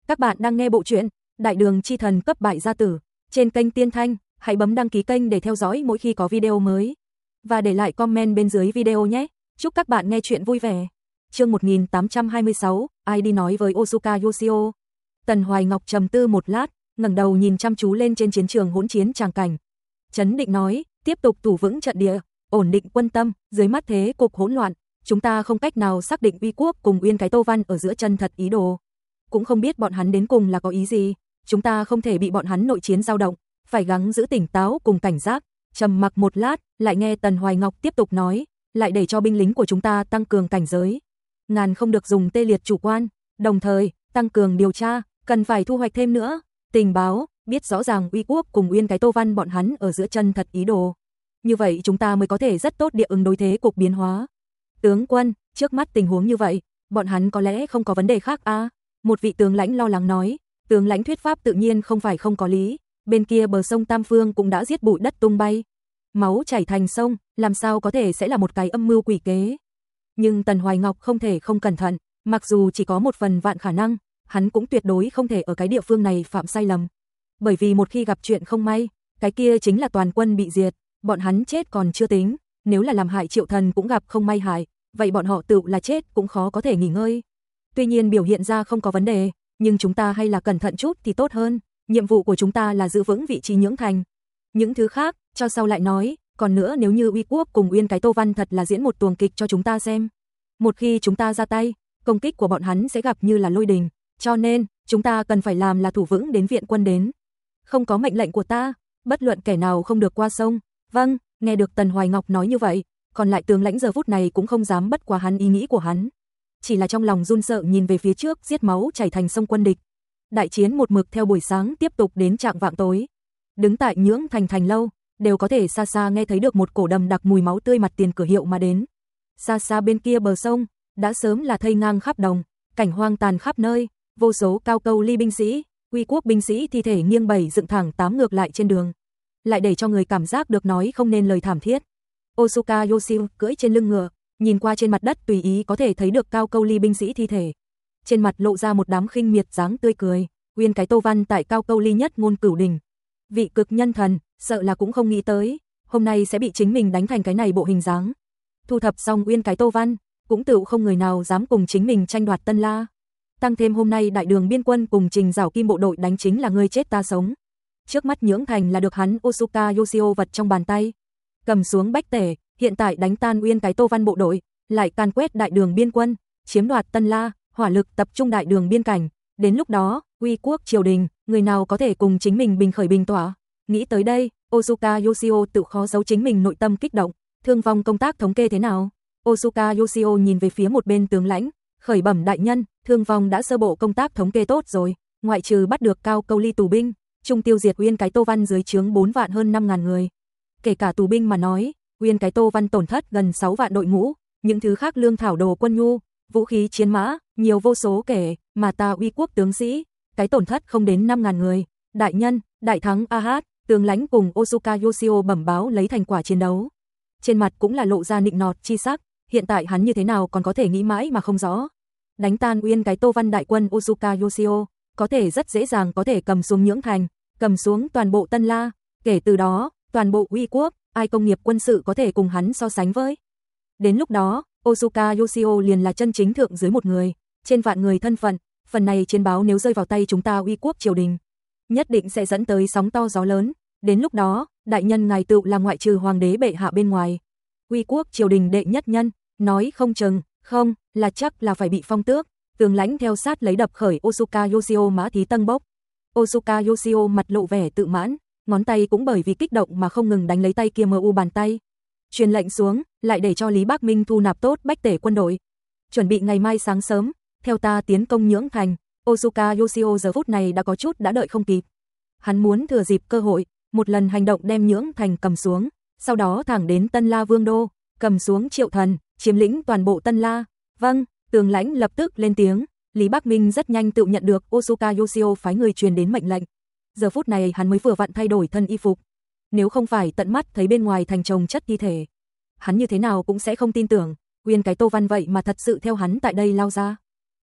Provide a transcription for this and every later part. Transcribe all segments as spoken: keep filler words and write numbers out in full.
Các bạn đang nghe bộ truyện Đại Đường Chi Thần Cấp Bại Gia Tử trên kênh Tiên Thanh, hãy bấm đăng ký kênh để theo dõi mỗi khi có video mới. Và để lại comment bên dưới video nhé. Chúc các bạn nghe chuyện vui vẻ. Chương một nghìn tám trăm hai mươi sáu, ai đi nói với Osuka Yoshio. Tần Hoài Ngọc trầm tư một lát, ngẩng đầu nhìn chăm chú lên trên chiến trường hỗn chiến tràng cảnh. Trấn định nói, tiếp tục thủ vững trận địa, ổn định quân tâm, dưới mắt thế cục hỗn loạn, chúng ta không cách nào xác định Uy Quốc cùng Uyên Cái Tô Văn ở giữa chân thật ý đồ. Cũng không biết bọn hắn đến cùng là có ý gì, chúng ta không thể bị bọn hắn nội chiến dao động, phải gắng giữ tỉnh táo cùng cảnh giác. Trầm mặc một lát, lại nghe Tần Hoài Ngọc tiếp tục nói, lại để cho binh lính của chúng ta tăng cường cảnh giới. Ngàn không được dùng tê liệt chủ quan, đồng thời tăng cường điều tra, cần phải thu hoạch thêm nữa tình báo, biết rõ ràng Uy Quốc cùng Uyên Cái Tô Văn bọn hắn ở giữa chân thật ý đồ. Như vậy chúng ta mới có thể rất tốt địa ứng đối thế cục biến hóa. Tướng quân, trước mắt tình huống như vậy, bọn hắn có lẽ không có vấn đề khác à? Một vị tướng lãnh lo lắng nói. Tướng lãnh thuyết pháp tự nhiên không phải không có lý, bên kia bờ sông Tam Phương cũng đã giết bụi đất tung bay, máu chảy thành sông, làm sao có thể sẽ là một cái âm mưu quỷ kế. Nhưng Tần Hoài Ngọc không thể không cẩn thận, mặc dù chỉ có một phần vạn khả năng, hắn cũng tuyệt đối không thể ở cái địa phương này phạm sai lầm. Bởi vì một khi gặp chuyện không may, cái kia chính là toàn quân bị diệt, bọn hắn chết còn chưa tính, nếu là làm hại Triệu Thần cũng gặp không may hại, vậy bọn họ tự là chết cũng khó có thể nghỉ ngơi. Tuy nhiên biểu hiện ra không có vấn đề, nhưng chúng ta hay là cẩn thận chút thì tốt hơn, nhiệm vụ của chúng ta là giữ vững vị trí nhưỡng thành. Những thứ khác, cho sau lại nói, còn nữa nếu như Uy Quốc cùng Uyên Cái Tô Văn thật là diễn một tuồng kịch cho chúng ta xem. Một khi chúng ta ra tay, công kích của bọn hắn sẽ gặp như là lôi đình, cho nên, chúng ta cần phải làm là thủ vững đến viện quân đến. Không có mệnh lệnh của ta, bất luận kẻ nào không được qua sông. Vâng, nghe được Tần Hoài Ngọc nói như vậy, còn lại tướng lãnh giờ phút này cũng không dám bất quá hắn ý nghĩ của hắn. Chỉ là trong lòng run sợ nhìn về phía trước giết máu chảy thành sông quân địch. Đại chiến một mực theo buổi sáng tiếp tục đến trạng vạng tối. Đứng tại nhưỡng thành thành lâu, đều có thể xa xa nghe thấy được một cổ đầm đặc mùi máu tươi mặt tiền cửa hiệu mà đến. Xa xa bên kia bờ sông, đã sớm là thây ngang khắp đồng, cảnh hoang tàn khắp nơi, vô số cao câu ly binh sĩ, Uy Quốc binh sĩ thi thể nghiêng bảy dựng thẳng tám ngược lại trên đường. Lại để cho người cảm giác được nói không nên lời thảm thiết. Osuka Yoshio cưỡi trên lưng ngựa, nhìn qua trên mặt đất tùy ý có thể thấy được cao câu ly binh sĩ thi thể. Trên mặt lộ ra một đám khinh miệt dáng tươi cười, Uyên Cái Tô Văn tại cao câu ly nhất ngôn cửu đỉnh. Vị cực nhân thần, sợ là cũng không nghĩ tới, hôm nay sẽ bị chính mình đánh thành cái này bộ hình dáng. Thu thập xong Uyên Cái Tô Văn, cũng tự không người nào dám cùng chính mình tranh đoạt Tân La. Tăng thêm hôm nay Đại Đường biên quân cùng Trình Giảo Kim bộ đội đánh chính là ngươi chết ta sống. Trước mắt nhưỡng thành là được hắn Osuka Yoshio vật trong bàn tay. Cầm xuống bách tể, hiện tại đánh tan Uyên Cái Tô Văn bộ đội, lại can quét Đại Đường biên quân, chiếm đoạt Tân La, hỏa lực tập trung Đại Đường biên cảnh. Đến lúc đó, Uy Quốc triều đình, người nào có thể cùng chính mình bình khởi bình tỏa. Nghĩ tới đây, Osuka Yoshio tự khó giấu chính mình nội tâm kích động. Thương vong công tác thống kê thế nào? Osuka Yoshio nhìn về phía một bên tướng lãnh, khởi bẩm đại nhân, thương vong đã sơ bộ công tác thống kê tốt rồi, ngoại trừ bắt được cao câu ly tù binh, trung tiêu diệt Uyên Cái Tô Văn dưới trướng bốn vạn hơn năm ngàn người. Kể cả tù binh mà nói, Uyên Cái Tô Văn tổn thất gần sáu vạn đội ngũ, những thứ khác lương thảo đồ quân nhu, vũ khí chiến mã, nhiều vô số kể, mà ta Uy Quốc tướng sĩ, cái tổn thất không đến năm ngàn người. Đại nhân, đại thắng a hát, tướng lãnh cùng Osuka Yoshio bẩm báo lấy thành quả chiến đấu. Trên mặt cũng là lộ ra nịnh nọt chi sắc, hiện tại hắn như thế nào còn có thể nghĩ mãi mà không rõ. Đánh tan Uyên Cái Tô Văn đại quân Osuka Yoshio, có thể rất dễ dàng có thể cầm xuống nhưỡng thành, cầm xuống toàn bộ Tân La, kể từ đó, toàn bộ Uy Quốc, ai công nghiệp quân sự có thể cùng hắn so sánh với. Đến lúc đó, Osuka Yoshio liền là chân chính thượng dưới một người, trên vạn người thân phận, phần này chiến báo nếu rơi vào tay chúng ta Uy Quốc triều đình, nhất định sẽ dẫn tới sóng to gió lớn. Đến lúc đó, đại nhân ngài tự là ngoại trừ hoàng đế bệ hạ bên ngoài, Uy Quốc triều đình đệ nhất nhân, nói không chừng, không, là chắc là phải bị phong tước. Tướng lãnh theo sát lấy đập khởi Osuka Yoshio mã thí tân bốc. Osuka Yoshio mặt lộ vẻ tự mãn, ngón tay cũng bởi vì kích động mà không ngừng đánh lấy tay kia mờ u bàn tay. Truyền lệnh xuống, lại để cho Lý Bác Minh thu nạp tốt bách tể quân đội. Chuẩn bị ngày mai sáng sớm, theo ta tiến công nhưỡng thành. Osuka Yoshio giờ phút này đã có chút đã đợi không kịp. Hắn muốn thừa dịp cơ hội, một lần hành động đem nhưỡng thành cầm xuống, sau đó thẳng đến Tân La Vương đô, cầm xuống Triệu Thần, chiếm lĩnh toàn bộ Tân La. Vâng, tướng lãnh lập tức lên tiếng. Lý Bác Minh rất nhanh tự nhận được Osuka Yoshio phái người truyền đến mệnh lệnh. Giờ phút này hắn mới vừa vặn thay đổi thân y phục. Nếu không phải tận mắt thấy bên ngoài thành chồng chất thi thể, hắn như thế nào cũng sẽ không tin tưởng Uyên Cái Tô Văn vậy mà thật sự theo hắn tại đây lao ra.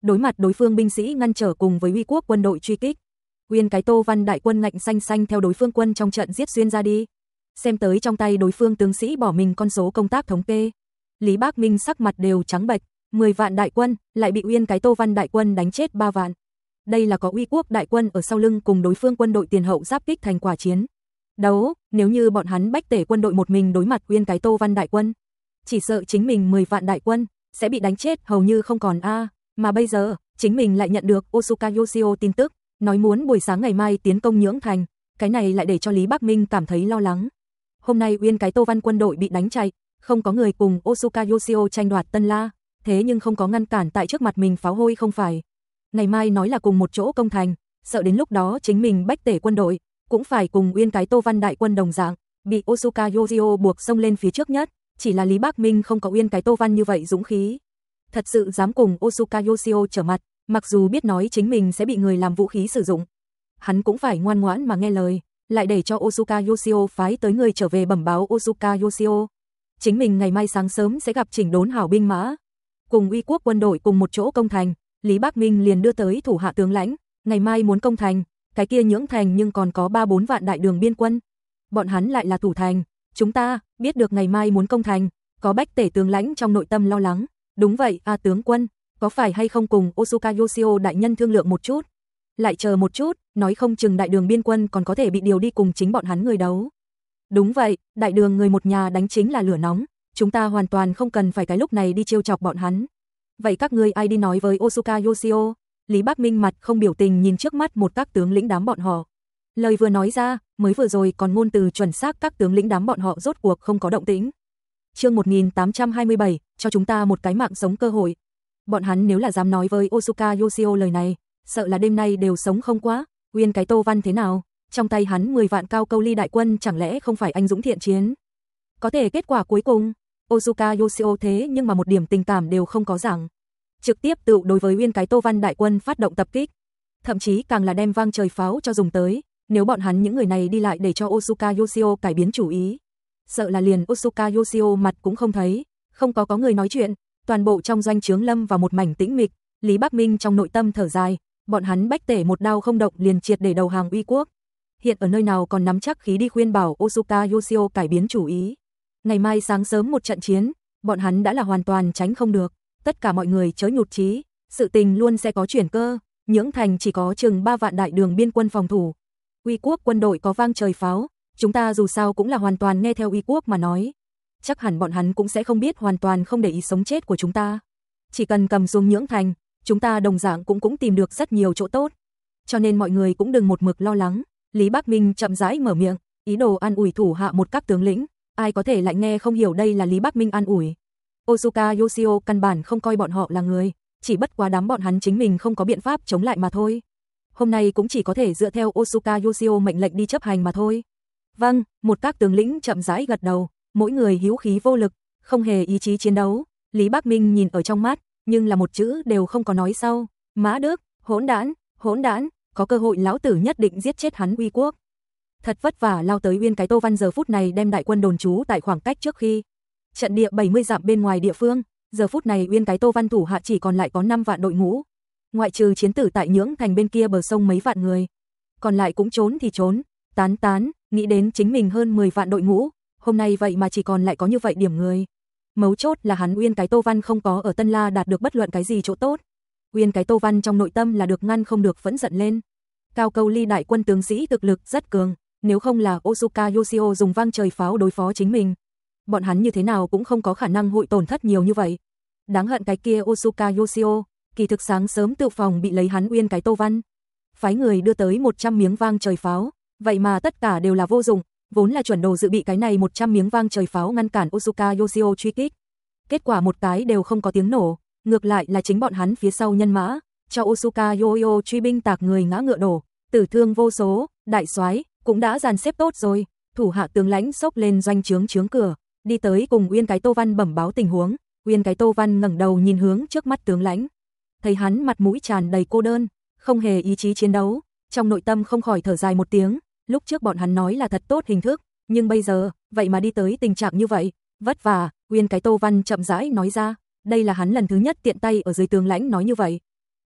Đối mặt đối phương binh sĩ ngăn trở cùng với uy quốc quân đội truy kích, Uyên cái Tô Văn đại quân ngạnh xanh xanh theo đối phương quân trong trận giết xuyên ra đi. Xem tới trong tay đối phương tướng sĩ bỏ mình con số công tác thống kê, Lý Bác Minh sắc mặt đều trắng bệch, mười vạn đại quân lại bị Uyên cái Tô Văn đại quân đánh chết ba vạn. Đây là có uy quốc đại quân ở sau lưng cùng đối phương quân đội tiền hậu giáp kích thành quả chiến đấu, nếu như bọn hắn bách tể quân đội một mình đối mặt Uyên cái Tô Văn đại quân, chỉ sợ chính mình mười vạn đại quân sẽ bị đánh chết hầu như không còn a, à, mà bây giờ, chính mình lại nhận được Osuka Yoshio tin tức, nói muốn buổi sáng ngày mai tiến công Nhưỡng Thành, cái này lại để cho Lý Bác Minh cảm thấy lo lắng. Hôm nay Uyên cái Tô Văn quân đội bị đánh chạy, không có người cùng Osuka Yoshio tranh đoạt Tân La, thế nhưng không có ngăn cản tại trước mặt mình pháo hôi không phải. Ngày mai nói là cùng một chỗ công thành, sợ đến lúc đó chính mình bách tể quân đội cũng phải cùng Uyên cái Tô Văn đại quân đồng dạng, bị Osuka Yoshio buộc xông lên phía trước nhất, chỉ là Lý Bác Minh không có Uyên cái Tô Văn như vậy dũng khí. Thật sự dám cùng Osuka Yoshio trở mặt, mặc dù biết nói chính mình sẽ bị người làm vũ khí sử dụng, hắn cũng phải ngoan ngoãn mà nghe lời, lại để cho Osuka Yoshio phái tới người trở về bẩm báo Osuka Yoshio. Chính mình ngày mai sáng sớm sẽ gặp chỉnh đốn hảo binh mã, cùng uy quốc quân đội cùng một chỗ công thành. Lý Bác Minh liền đưa tới thủ hạ tướng lãnh, ngày mai muốn công thành, cái kia Nhưỡng Thành nhưng còn có ba bốn vạn đại đường biên quân. Bọn hắn lại là thủ thành, chúng ta biết được ngày mai muốn công thành, có bách tể tướng lãnh trong nội tâm lo lắng. Đúng vậy, a tướng quân, có phải hay không cùng Osuka Yoshio đại nhân thương lượng một chút? Lại chờ một chút, nói không chừng đại đường biên quân còn có thể bị điều đi cùng chính bọn hắn người đấu. Đúng vậy, đại đường người một nhà đánh chính là lửa nóng, chúng ta hoàn toàn không cần phải cái lúc này đi trêu chọc bọn hắn. Vậy các ngươi ai đi nói với Osuka Yoshio? Lý Bác Minh mặt không biểu tình nhìn trước mắt một các tướng lĩnh đám bọn họ. Lời vừa nói ra, mới vừa rồi còn ngôn từ chuẩn xác các tướng lĩnh đám bọn họ rốt cuộc không có động tĩnh. Chương một nghìn tám trăm hai mươi bảy, cho chúng ta một cái mạng sống cơ hội. Bọn hắn nếu là dám nói với Osuka Yoshio lời này, sợ là đêm nay đều sống không quá. Uyên cái Tô Văn thế nào? Trong tay hắn mười vạn cao câu ly đại quân chẳng lẽ không phải anh dũng thiện chiến? Có thể kết quả cuối cùng, Osuka Yoshio thế nhưng mà một điểm tình cảm đều không có rằng. Trực tiếp tự đối với Uyên cái Tô Văn đại quân phát động tập kích. Thậm chí càng là đem vang trời pháo cho dùng tới, nếu bọn hắn những người này đi lại để cho Osuka Yoshio cải biến chủ ý. Sợ là liền Osuka Yoshio mặt cũng không thấy, không có có người nói chuyện, toàn bộ trong doanh trướng lâm vào một mảnh tĩnh mịch. Lý Bác Minh trong nội tâm thở dài, bọn hắn bách tể một đao không động liền triệt để đầu hàng uy quốc. Hiện ở nơi nào còn nắm chắc khí đi khuyên bảo Osuka Yoshio cải biến chủ ý. Ngày mai sáng sớm một trận chiến, bọn hắn đã là hoàn toàn tránh không được. Tất cả mọi người chớ nhụt chí, sự tình luôn sẽ có chuyển cơ. Nhưỡng Thành chỉ có chừng ba vạn đại đường biên quân phòng thủ. Uy quốc quân đội có vang trời pháo, chúng ta dù sao cũng là hoàn toàn nghe theo uy quốc mà nói. Chắc hẳn bọn hắn cũng sẽ không biết hoàn toàn không để ý sống chết của chúng ta. Chỉ cần cầm xuống Nhưỡng Thành, chúng ta đồng dạng cũng cũng tìm được rất nhiều chỗ tốt. Cho nên mọi người cũng đừng một mực lo lắng. Lý Bác Minh chậm rãi mở miệng, ý đồ an ủi thủ hạ một các tướng lĩnh. Ai có thể lại nghe không hiểu đây là Lý Bác Minh an ủi. Osuka Yoshio căn bản không coi bọn họ là người, chỉ bất quá đám bọn hắn chính mình không có biện pháp chống lại mà thôi. Hôm nay cũng chỉ có thể dựa theo Osuka Yoshio mệnh lệnh đi chấp hành mà thôi. Vâng, một các tướng lĩnh chậm rãi gật đầu, mỗi người hữu khí vô lực, không hề ý chí chiến đấu. Lý Bác Minh nhìn ở trong mắt, nhưng là một chữ đều không có nói sau. Mã Đức, hỗn đản, hỗn đản, có cơ hội lão tử nhất định giết chết hắn uy quốc. Thật vất vả lao tới Uyên cái Tô Văn giờ phút này đem đại quân đồn trú tại khoảng cách trước khi trận địa bảy mươi dặm bên ngoài địa phương, giờ phút này Uyên cái Tô Văn thủ hạ chỉ còn lại có năm vạn đội ngũ. Ngoại trừ chiến tử tại Nhưỡng Thành bên kia bờ sông mấy vạn người, còn lại cũng trốn thì trốn, tán tán, nghĩ đến chính mình hơn mười vạn đội ngũ, hôm nay vậy mà chỉ còn lại có như vậy điểm người. Mấu chốt là hắn Uyên cái Tô Văn không có ở Tân La đạt được bất luận cái gì chỗ tốt. Uyên cái Tô Văn trong nội tâm là được ngăn không được vẫn giận lên. Cao câu ly đại quân tướng sĩ thực lực rất cường, nếu không là Osuka Yoshio dùng vang trời pháo đối phó chính mình, bọn hắn như thế nào cũng không có khả năng hội tổn thất nhiều như vậy. Đáng hận cái kia Osuka Yoshio, kỳ thực sáng sớm tự phòng bị lấy hắn Uyên cái Tô Văn. Phái người đưa tới một trăm miếng vang trời pháo, vậy mà tất cả đều là vô dụng, vốn là chuẩn đồ dự bị cái này một trăm miếng vang trời pháo ngăn cản Osuka Yoshio truy kích. Kết quả một cái đều không có tiếng nổ, ngược lại là chính bọn hắn phía sau nhân mã, cho Osuka Yoshio truy binh tạc người ngã ngựa đổ, tử thương vô số. Đại soái cũng đã dàn xếp tốt rồi, thủ hạ tướng lãnh xốc lên doanh trướng trướng cửa, đi tới cùng Uyên cái Tô Văn bẩm báo tình huống. Uyên cái Tô Văn ngẩng đầu nhìn hướng trước mắt tướng lãnh, thấy hắn mặt mũi tràn đầy cô đơn, không hề ý chí chiến đấu, trong nội tâm không khỏi thở dài một tiếng. Lúc trước bọn hắn nói là thật tốt hình thức, nhưng bây giờ vậy mà đi tới tình trạng như vậy, vất vả. Uyên cái Tô Văn chậm rãi nói ra, đây là hắn lần thứ nhất tiện tay ở dưới tướng lãnh nói như vậy.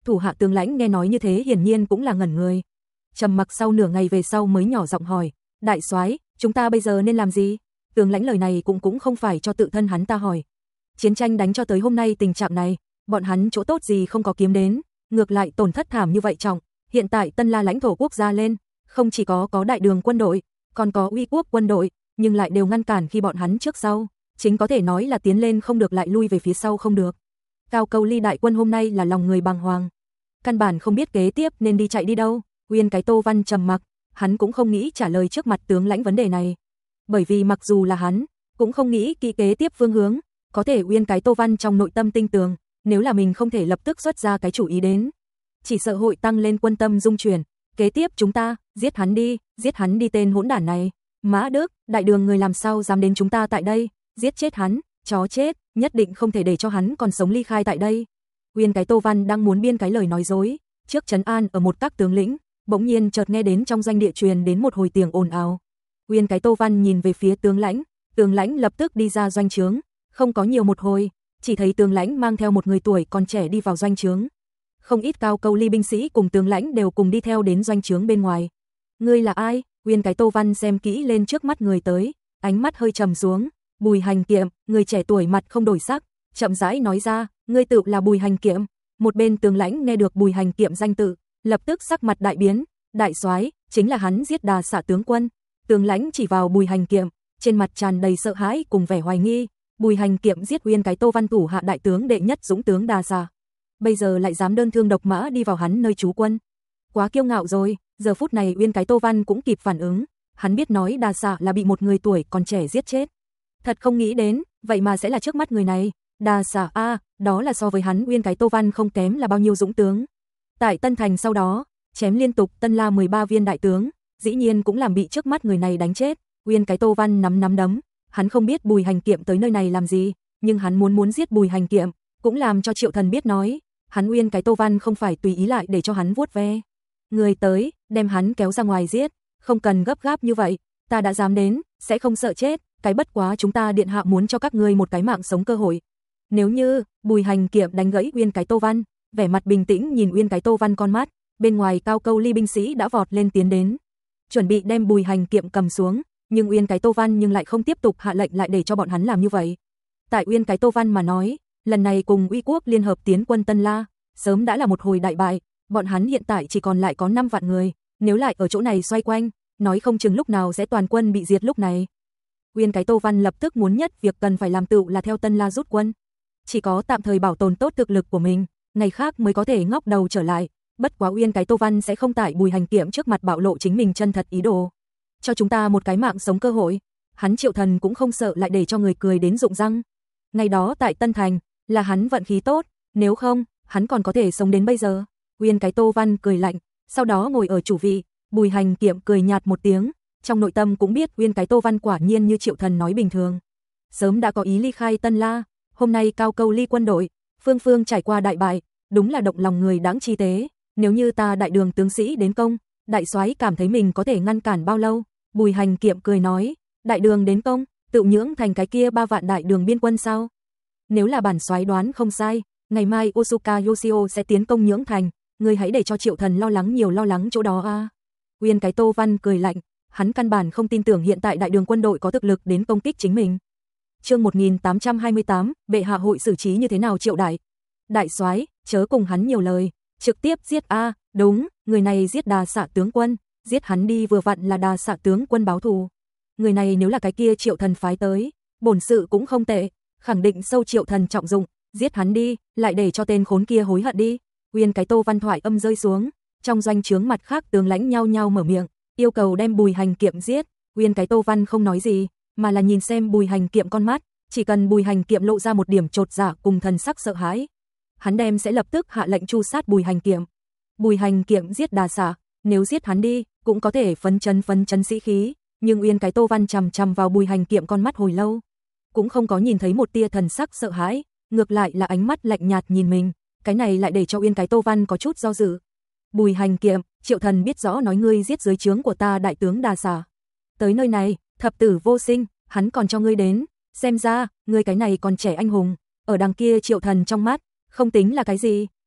Thủ hạ tướng lãnh nghe nói như thế hiển nhiên cũng là ngẩn người. Trầm mặc sau nửa ngày về sau mới nhỏ giọng hỏi, đại soái, chúng ta bây giờ nên làm gì? Tướng lãnh lời này cũng cũng không phải cho tự thân hắn ta hỏi. Chiến tranh đánh cho tới hôm nay tình trạng này, bọn hắn chỗ tốt gì không có kiếm đến, ngược lại tổn thất thảm như vậy trọng. Hiện tại Tân La lãnh thổ quốc gia lên, không chỉ có có đại đường quân đội, còn có Uy quốc quân đội, nhưng lại đều ngăn cản khi bọn hắn trước sau, chính có thể nói là tiến lên không được lại lui về phía sau không được. Cao Câu Ly đại quân hôm nay là lòng người bàng hoàng, căn bản không biết kế tiếp nên đi chạy đi đâu. Uyên cái Tô Văn trầm mặc, hắn cũng không nghĩ trả lời trước mặt tướng lãnh vấn đề này, bởi vì mặc dù là hắn cũng không nghĩ kỹ kế tiếp phương hướng, có thể Uyên cái Tô Văn trong nội tâm tinh tường, nếu là mình không thể lập tức xuất ra cái chủ ý đến, chỉ sợ hội tăng lên quân tâm dung chuyển. Kế tiếp chúng ta giết hắn đi, giết hắn đi tên hỗn đản này. Mã Đức, đại đường người làm sao dám đến chúng ta tại đây, giết chết hắn, chó chết, nhất định không thể để cho hắn còn sống ly khai tại đây. Uyên cái Tô Văn đang muốn biên cái lời nói dối, trước trấn an ở một các tướng lĩnh, bỗng nhiên chợt nghe đến trong doanh địa truyền đến một hồi tiếng ồn ào. Uyên cái Tô Văn nhìn về phía tướng lãnh, tướng lãnh lập tức đi ra doanh trướng, không có nhiều một hồi, chỉ thấy tướng lãnh mang theo một người tuổi còn trẻ đi vào doanh trướng. Không ít Cao Câu Ly binh sĩ cùng tướng lãnh đều cùng đi theo đến doanh trướng bên ngoài. Ngươi là ai? Uyên cái Tô Văn xem kỹ lên trước mắt người tới, ánh mắt hơi trầm xuống. Bùi Hành Kiệm, người trẻ tuổi mặt không đổi sắc, chậm rãi nói ra, ngươi tự là Bùi Hành Kiệm. Một bên tướng lãnh nghe được Bùi Hành Kiệm danh tự, lập tức sắc mặt đại biến, đại soái, chính là hắn giết Đà Xạ tướng quân. Tướng lãnh chỉ vào Bùi Hành Kiệm, trên mặt tràn đầy sợ hãi cùng vẻ hoài nghi. Bùi Hành Kiệm giết Uyên cái Tô Văn thủ hạ đại tướng đệ nhất dũng tướng Đà Xạ, bây giờ lại dám đơn thương độc mã đi vào hắn nơi trú quân, quá kiêu ngạo rồi. Giờ phút này Uyên cái Tô Văn cũng kịp phản ứng, hắn biết nói Đà Xạ là bị một người tuổi còn trẻ giết chết, thật không nghĩ đến, vậy mà sẽ là trước mắt người này. Đà Xạ a, à, đó là so với hắn Uyên cái Tô Văn không kém là bao nhiêu dũng tướng. Tại Tân Thành sau đó, chém liên tục Tân La mười ba viên đại tướng, dĩ nhiên cũng làm bị trước mắt người này đánh chết. Uyên cái Tô Văn nắm nắm đấm, hắn không biết Bùi Hành Kiệm tới nơi này làm gì, nhưng hắn muốn muốn giết Bùi Hành Kiệm, cũng làm cho Triệu Thần biết nói, hắn Uyên cái Tô Văn không phải tùy ý lại để cho hắn vuốt ve. Người tới, đem hắn kéo ra ngoài giết, không cần gấp gáp như vậy, ta đã dám đến, sẽ không sợ chết, cái bất quá chúng ta điện hạ muốn cho các ngươi một cái mạng sống cơ hội. Nếu như, Bùi Hành Kiệm đánh gãy Uyên cái Tô Văn, vẻ mặt bình tĩnh nhìn Uyên cái Tô Văn con mắt, bên ngoài Cao Câu Ly binh sĩ đã vọt lên tiến đến, chuẩn bị đem Bùi Hành Kiệm cầm xuống, nhưng Uyên cái Tô Văn nhưng lại không tiếp tục hạ lệnh lại để cho bọn hắn làm như vậy. Tại Uyên cái Tô Văn mà nói, lần này cùng Uy quốc liên hợp tiến quân Tân La, sớm đã là một hồi đại bại, bọn hắn hiện tại chỉ còn lại có năm vạn người, nếu lại ở chỗ này xoay quanh, nói không chừng lúc nào sẽ toàn quân bị diệt lúc này. Uyên cái Tô Văn lập tức muốn nhất việc cần phải làm tựu là theo Tân La rút quân, chỉ có tạm thời bảo tồn tốt thực lực của mình, ngày khác mới có thể ngóc đầu trở lại. Bất quá Uyên cái Tô Văn sẽ không tại Bùi Hành Kiệm trước mặt bạo lộ chính mình chân thật ý đồ, cho chúng ta một cái mạng sống cơ hội. Hắn Triệu Thần cũng không sợ lại để cho người cười đến rụng răng. Ngày đó tại Tân Thành, là hắn vận khí tốt, nếu không, hắn còn có thể sống đến bây giờ. Uyên cái Tô Văn cười lạnh, sau đó ngồi ở chủ vị. Bùi Hành Kiệm cười nhạt một tiếng, trong nội tâm cũng biết Uyên cái Tô Văn quả nhiên như Triệu Thần nói bình thường, sớm đã có ý ly khai Tân La. Hôm nay Cao Câu Ly quân đội, phương phương trải qua đại bại, đúng là động lòng người đáng chi tế. Nếu như ta đại đường tướng sĩ đến công, đại soái cảm thấy mình có thể ngăn cản bao lâu? Bùi Hành Kiệm cười nói, đại đường đến công, tự nhưỡng thành cái kia ba vạn đại đường biên quân sao? Nếu là bản soái đoán không sai, ngày mai Osuka Yoshio sẽ tiến công nhưỡng thành, ngươi hãy để cho Triệu Thần lo lắng nhiều lo lắng chỗ đó a. À. Uyên cái Tô Văn cười lạnh, hắn căn bản không tin tưởng hiện tại đại đường quân đội có thực lực đến công kích chính mình. Chương một nghìn tám trăm hai mươi tám, bệ hạ hội xử trí như thế nào Triệu đại? Đại soái, chớ cùng hắn nhiều lời, trực tiếp giết a, à, đúng, người này giết Đà Xạ tướng quân, giết hắn đi vừa vặn là Đà Xạ tướng quân báo thù. Người này nếu là cái kia Triệu Thần phái tới, bổn sự cũng không tệ, khẳng định sâu Triệu Thần trọng dụng, giết hắn đi, lại để cho tên khốn kia hối hận đi. Uyên cái Tô Văn thoại âm rơi xuống, trong doanh trướng mặt khác tướng lãnh nhau nhau mở miệng, yêu cầu đem Bùi Hành Kiệm giết. Uyên cái Tô Văn không nói gì, mà là nhìn xem Bùi Hành Kiệm con mắt, chỉ cần Bùi Hành Kiệm lộ ra một điểm chột dạ cùng thần sắc sợ hãi, hắn đem sẽ lập tức hạ lệnh tru sát Bùi Hành Kiệm. Bùi Hành Kiệm giết Đà Xạ, nếu giết hắn đi, cũng có thể phấn chấn phấn chấn sĩ khí, nhưng Uyên cái Tô Văn chằm chằm vào Bùi Hành Kiệm con mắt hồi lâu, cũng không có nhìn thấy một tia thần sắc sợ hãi, ngược lại là ánh mắt lạnh nhạt nhìn mình, cái này lại để cho Uyên cái Tô Văn có chút do dự. Bùi Hành Kiệm, Triệu Thần biết rõ nói ngươi giết dưới trướng của ta đại tướng Đà Xạ, tới nơi này, thập tử vô sinh, hắn còn cho ngươi đến, xem ra, ngươi cái này còn trẻ anh hùng, ở đằng kia Triệu Thần trong mắt, không tính là cái gì.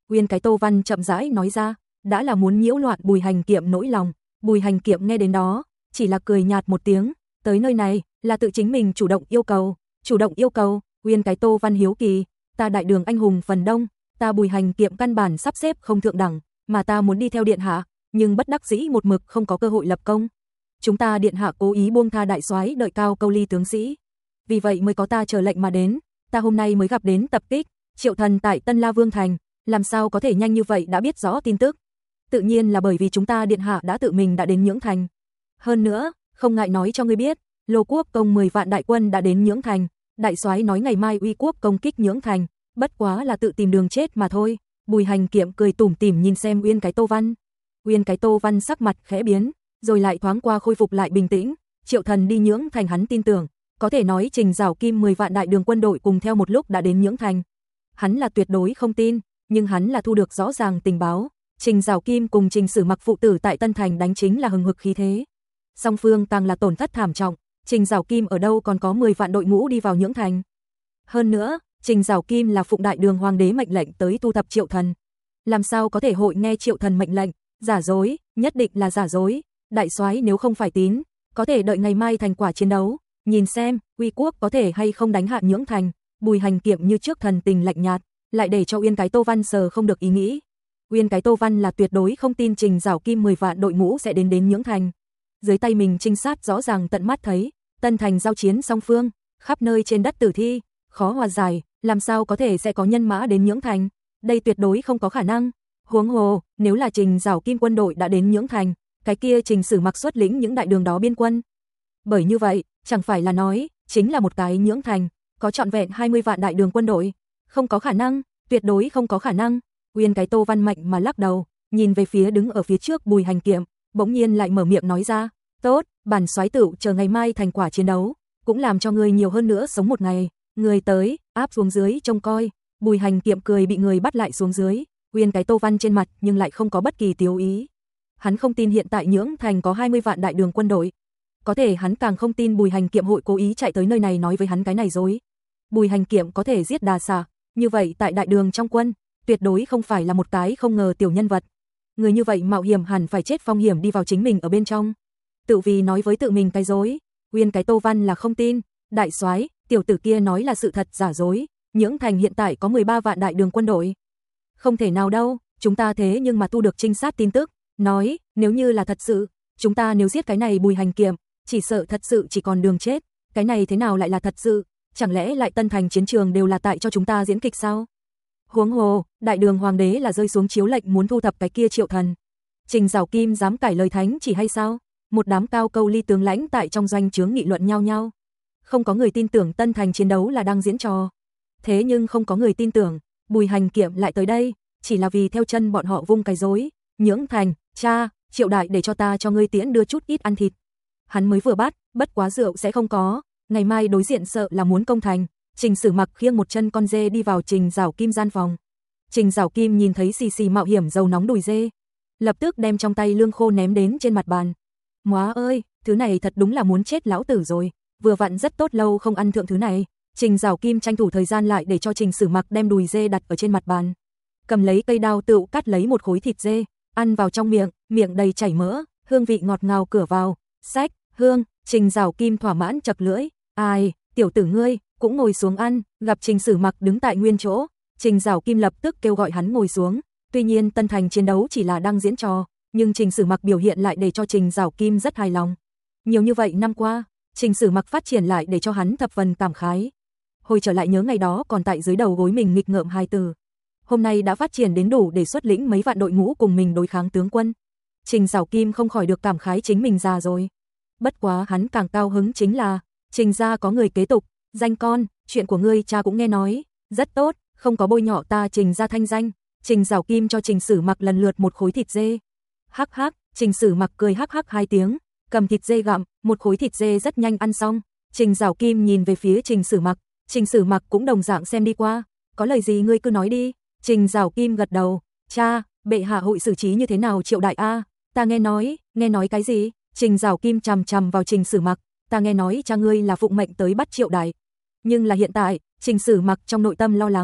Uyên cái Tô Văn chậm rãi nói ra, đã là muốn nhiễu loạn Bùi Hành Kiệm nỗi lòng. Bùi Hành Kiệm nghe đến đó, chỉ là cười nhạt một tiếng, tới nơi này là tự chính mình chủ động yêu cầu, chủ động yêu cầu. Uyên cái Tô Văn hiếu kỳ, ta đại đường anh hùng phần đông, ta Bùi Hành Kiệm căn bản sắp xếp không thượng đẳng, mà ta muốn đi theo điện hạ, nhưng bất đắc dĩ một mực không có cơ hội lập công. Chúng ta điện hạ cố ý buông tha đại soái đợi cao câu ly tướng sĩ, vì vậy mới có ta chờ lệnh mà đến, ta hôm nay mới gặp đến tập kích Triệu Thần tại Tân La Vương thành, làm sao có thể nhanh như vậy đã biết rõ tin tức? Tự nhiên là bởi vì chúng ta điện hạ đã tự mình đã đến Nhưỡng thành. Hơn nữa, không ngại nói cho ngươi biết, Lô Quốc công mười vạn đại quân đã đến Nhưỡng thành, đại soái nói ngày mai Uy Quốc công kích Nhưỡng thành, bất quá là tự tìm đường chết mà thôi. Bùi Hành Kiệm cười tủm tỉm nhìn xem Uyên cái Tô Văn. Uyên cái Tô Văn sắc mặt khẽ biến, rồi lại thoáng qua khôi phục lại bình tĩnh. Triệu Thần đi Nhưỡng thành hắn tin tưởng, có thể nói Trình Giảo Kim mười vạn đại đường quân đội cùng theo một lúc đã đến Nhưỡng thành. Hắn là tuyệt đối không tin, nhưng hắn là thu được rõ ràng tình báo. Trình Giảo Kim cùng Trình Sử Mặc phụ tử tại Tân Thành đánh chính là hừng hực khí thế. Song phương càng là tổn thất thảm trọng, Trình Giảo Kim ở đâu còn có mười vạn đội ngũ đi vào Nhưỡng thành. Hơn nữa, Trình Giảo Kim là phụng đại đường hoàng đế mệnh lệnh tới tu tập Triệu Thần. Làm sao có thể hội nghe Triệu Thần mệnh lệnh, giả dối, nhất định là giả dối. Đại soái nếu không phải tín, có thể đợi ngày mai thành quả chiến đấu, nhìn xem Uy Quốc có thể hay không đánh hạ Nhưỡng thành. Bùi Hành Kiệm như trước thần tình lạnh nhạt, lại để cho Uyên cái Tô Văn sờ không được ý nghĩ. Uyên cái Tô Văn là tuyệt đối không tin Trình Giảo Kim mười vạn đội ngũ sẽ đến đến Nhưỡng thành. Dưới tay mình trinh sát rõ ràng tận mắt thấy, Tân Thành giao chiến song phương, khắp nơi trên đất tử thi, khó hòa giải, làm sao có thể sẽ có nhân mã đến Nhưỡng thành, đây tuyệt đối không có khả năng. Huống hồ, nếu là Trình Giảo Kim quân đội đã đến Nhưỡng thành, cái kia Trình Sử Mặc xuất lĩnh những đại đường đó biên quân. Bởi như vậy, chẳng phải là nói, chính là một cái Nhưỡng thành, có trọn vẹn hai mươi vạn đại đường quân đội, không có khả năng, tuyệt đối không có khả năng. Uyên cái Tô Văn mạnh mà lắc đầu, nhìn về phía đứng ở phía trước Bùi Hành Kiệm, bỗng nhiên lại mở miệng nói ra, tốt, bản soái tựu chờ ngày mai thành quả chiến đấu, cũng làm cho người nhiều hơn nữa sống một ngày. Người tới, áp xuống dưới trông coi. Bùi Hành Kiệm cười bị người bắt lại xuống dưới. Uyên cái Tô Văn trên mặt nhưng lại không có bất kỳ tiêu ý. Hắn không tin hiện tại Nhưỡng thành có hai mươi vạn đại đường quân đội. Có thể hắn càng không tin Bùi Hành Kiệm hội cố ý chạy tới nơi này nói với hắn cái này dối. Bùi Hành Kiệm có thể giết đà xà, như vậy tại đại đường trong quân, tuyệt đối không phải là một cái không ngờ tiểu nhân vật. Người như vậy mạo hiểm hẳn phải chết phong hiểm đi vào chính mình ở bên trong. Tự vì nói với tự mình cái dối. Uyên cái Tô Văn là không tin. Đại soái, tiểu tử kia nói là sự thật giả dối. Nhưỡng thành hiện tại có mười ba vạn đại đường quân đội. Không thể nào đâu, chúng ta thế nhưng mà thu được trinh sát tin tức, nói, nếu như là thật sự, chúng ta nếu giết cái này Bùi Hành Kiệm, chỉ sợ thật sự chỉ còn đường chết. Cái này thế nào lại là thật sự? Chẳng lẽ lại Tân Thành chiến trường đều là tại cho chúng ta diễn kịch sao? Huống hồ, đại đường hoàng đế là rơi xuống chiếu lệnh muốn thu thập cái kia Triệu Thần. Trình Giảo Kim dám cải lời thánh chỉ hay sao? Một đám cao câu ly tướng lãnh tại trong doanh trướng nghị luận nhau nhau. Không có người tin tưởng Tân Thành chiến đấu là đang diễn trò. Thế nhưng không có người tin tưởng, Bùi Hành Kiệm lại tới đây, chỉ là vì theo chân bọn họ vung cái rối. Nhưỡng thành, cha, Triệu đại để cho ta cho ngươi tiễn đưa chút ít ăn thịt. Hắn mới vừa bắt, bất quá rượu sẽ không có, ngày mai đối diện sợ là muốn công thành. Trình Sử Mặc khiêng một chân con dê đi vào Trình Giảo Kim gian phòng. Trình Giảo Kim nhìn thấy xì xì mạo hiểm dầu nóng đùi dê, lập tức đem trong tay lương khô ném đến trên mặt bàn. Móa ơi, thứ này thật đúng là muốn chết lão tử rồi, vừa vặn rất tốt lâu không ăn thượng thứ này. Trình Giảo Kim tranh thủ thời gian lại để cho Trình Sử Mặc đem đùi dê đặt ở trên mặt bàn. Cầm lấy cây đao tựu cắt lấy một khối thịt dê, ăn vào trong miệng, miệng đầy chảy mỡ, hương vị ngọt ngào cửa vào. Xách, hương, Trình Giảo Kim thỏa mãn chật lưỡi. Ai, tiểu tử ngươi, cũng ngồi xuống ăn. Gặp Trình Sử Mặc đứng tại nguyên chỗ, Trình Giảo Kim lập tức kêu gọi hắn ngồi xuống. Tuy nhiên Tân Thành chiến đấu chỉ là đang diễn trò, nhưng Trình Sử Mặc biểu hiện lại để cho Trình Giảo Kim rất hài lòng. Nhiều như vậy năm qua, Trình Sử Mặc phát triển lại để cho hắn thập phần cảm khái. Hồi trở lại nhớ ngày đó còn tại dưới đầu gối mình nghịch ngợm hai từ, hôm nay đã phát triển đến đủ để xuất lĩnh mấy vạn đội ngũ cùng mình đối kháng tướng quân. Trình Giảo Kim không khỏi được cảm khái chính mình già rồi. Bất quá hắn càng cao hứng chính là Trình gia có người kế tục, danh con, chuyện của ngươi cha cũng nghe nói, rất tốt, không có bôi nhọ ta Trình gia thanh danh. Trình Giảo Kim cho Trình Sử Mặc lần lượt một khối thịt dê. Hắc hắc, Trình Sử Mặc cười hắc hắc hai tiếng, cầm thịt dê gặm, một khối thịt dê rất nhanh ăn xong. Trình Giảo Kim nhìn về phía Trình Sử Mặc, Trình Sử Mặc cũng đồng dạng xem đi qua, có lời gì ngươi cứ nói đi. Trình Giảo Kim gật đầu, cha, bệ hạ hội xử trí như thế nào Triệu đại a? Ta nghe nói, nghe nói cái gì? Trình Giảo Kim chằm chằm vào Trình Sử Mặc, ta nghe nói cha ngươi là phụng mệnh tới bắt Triệu đại. Nhưng là hiện tại, Trình Sử Mặc trong nội tâm lo lắng,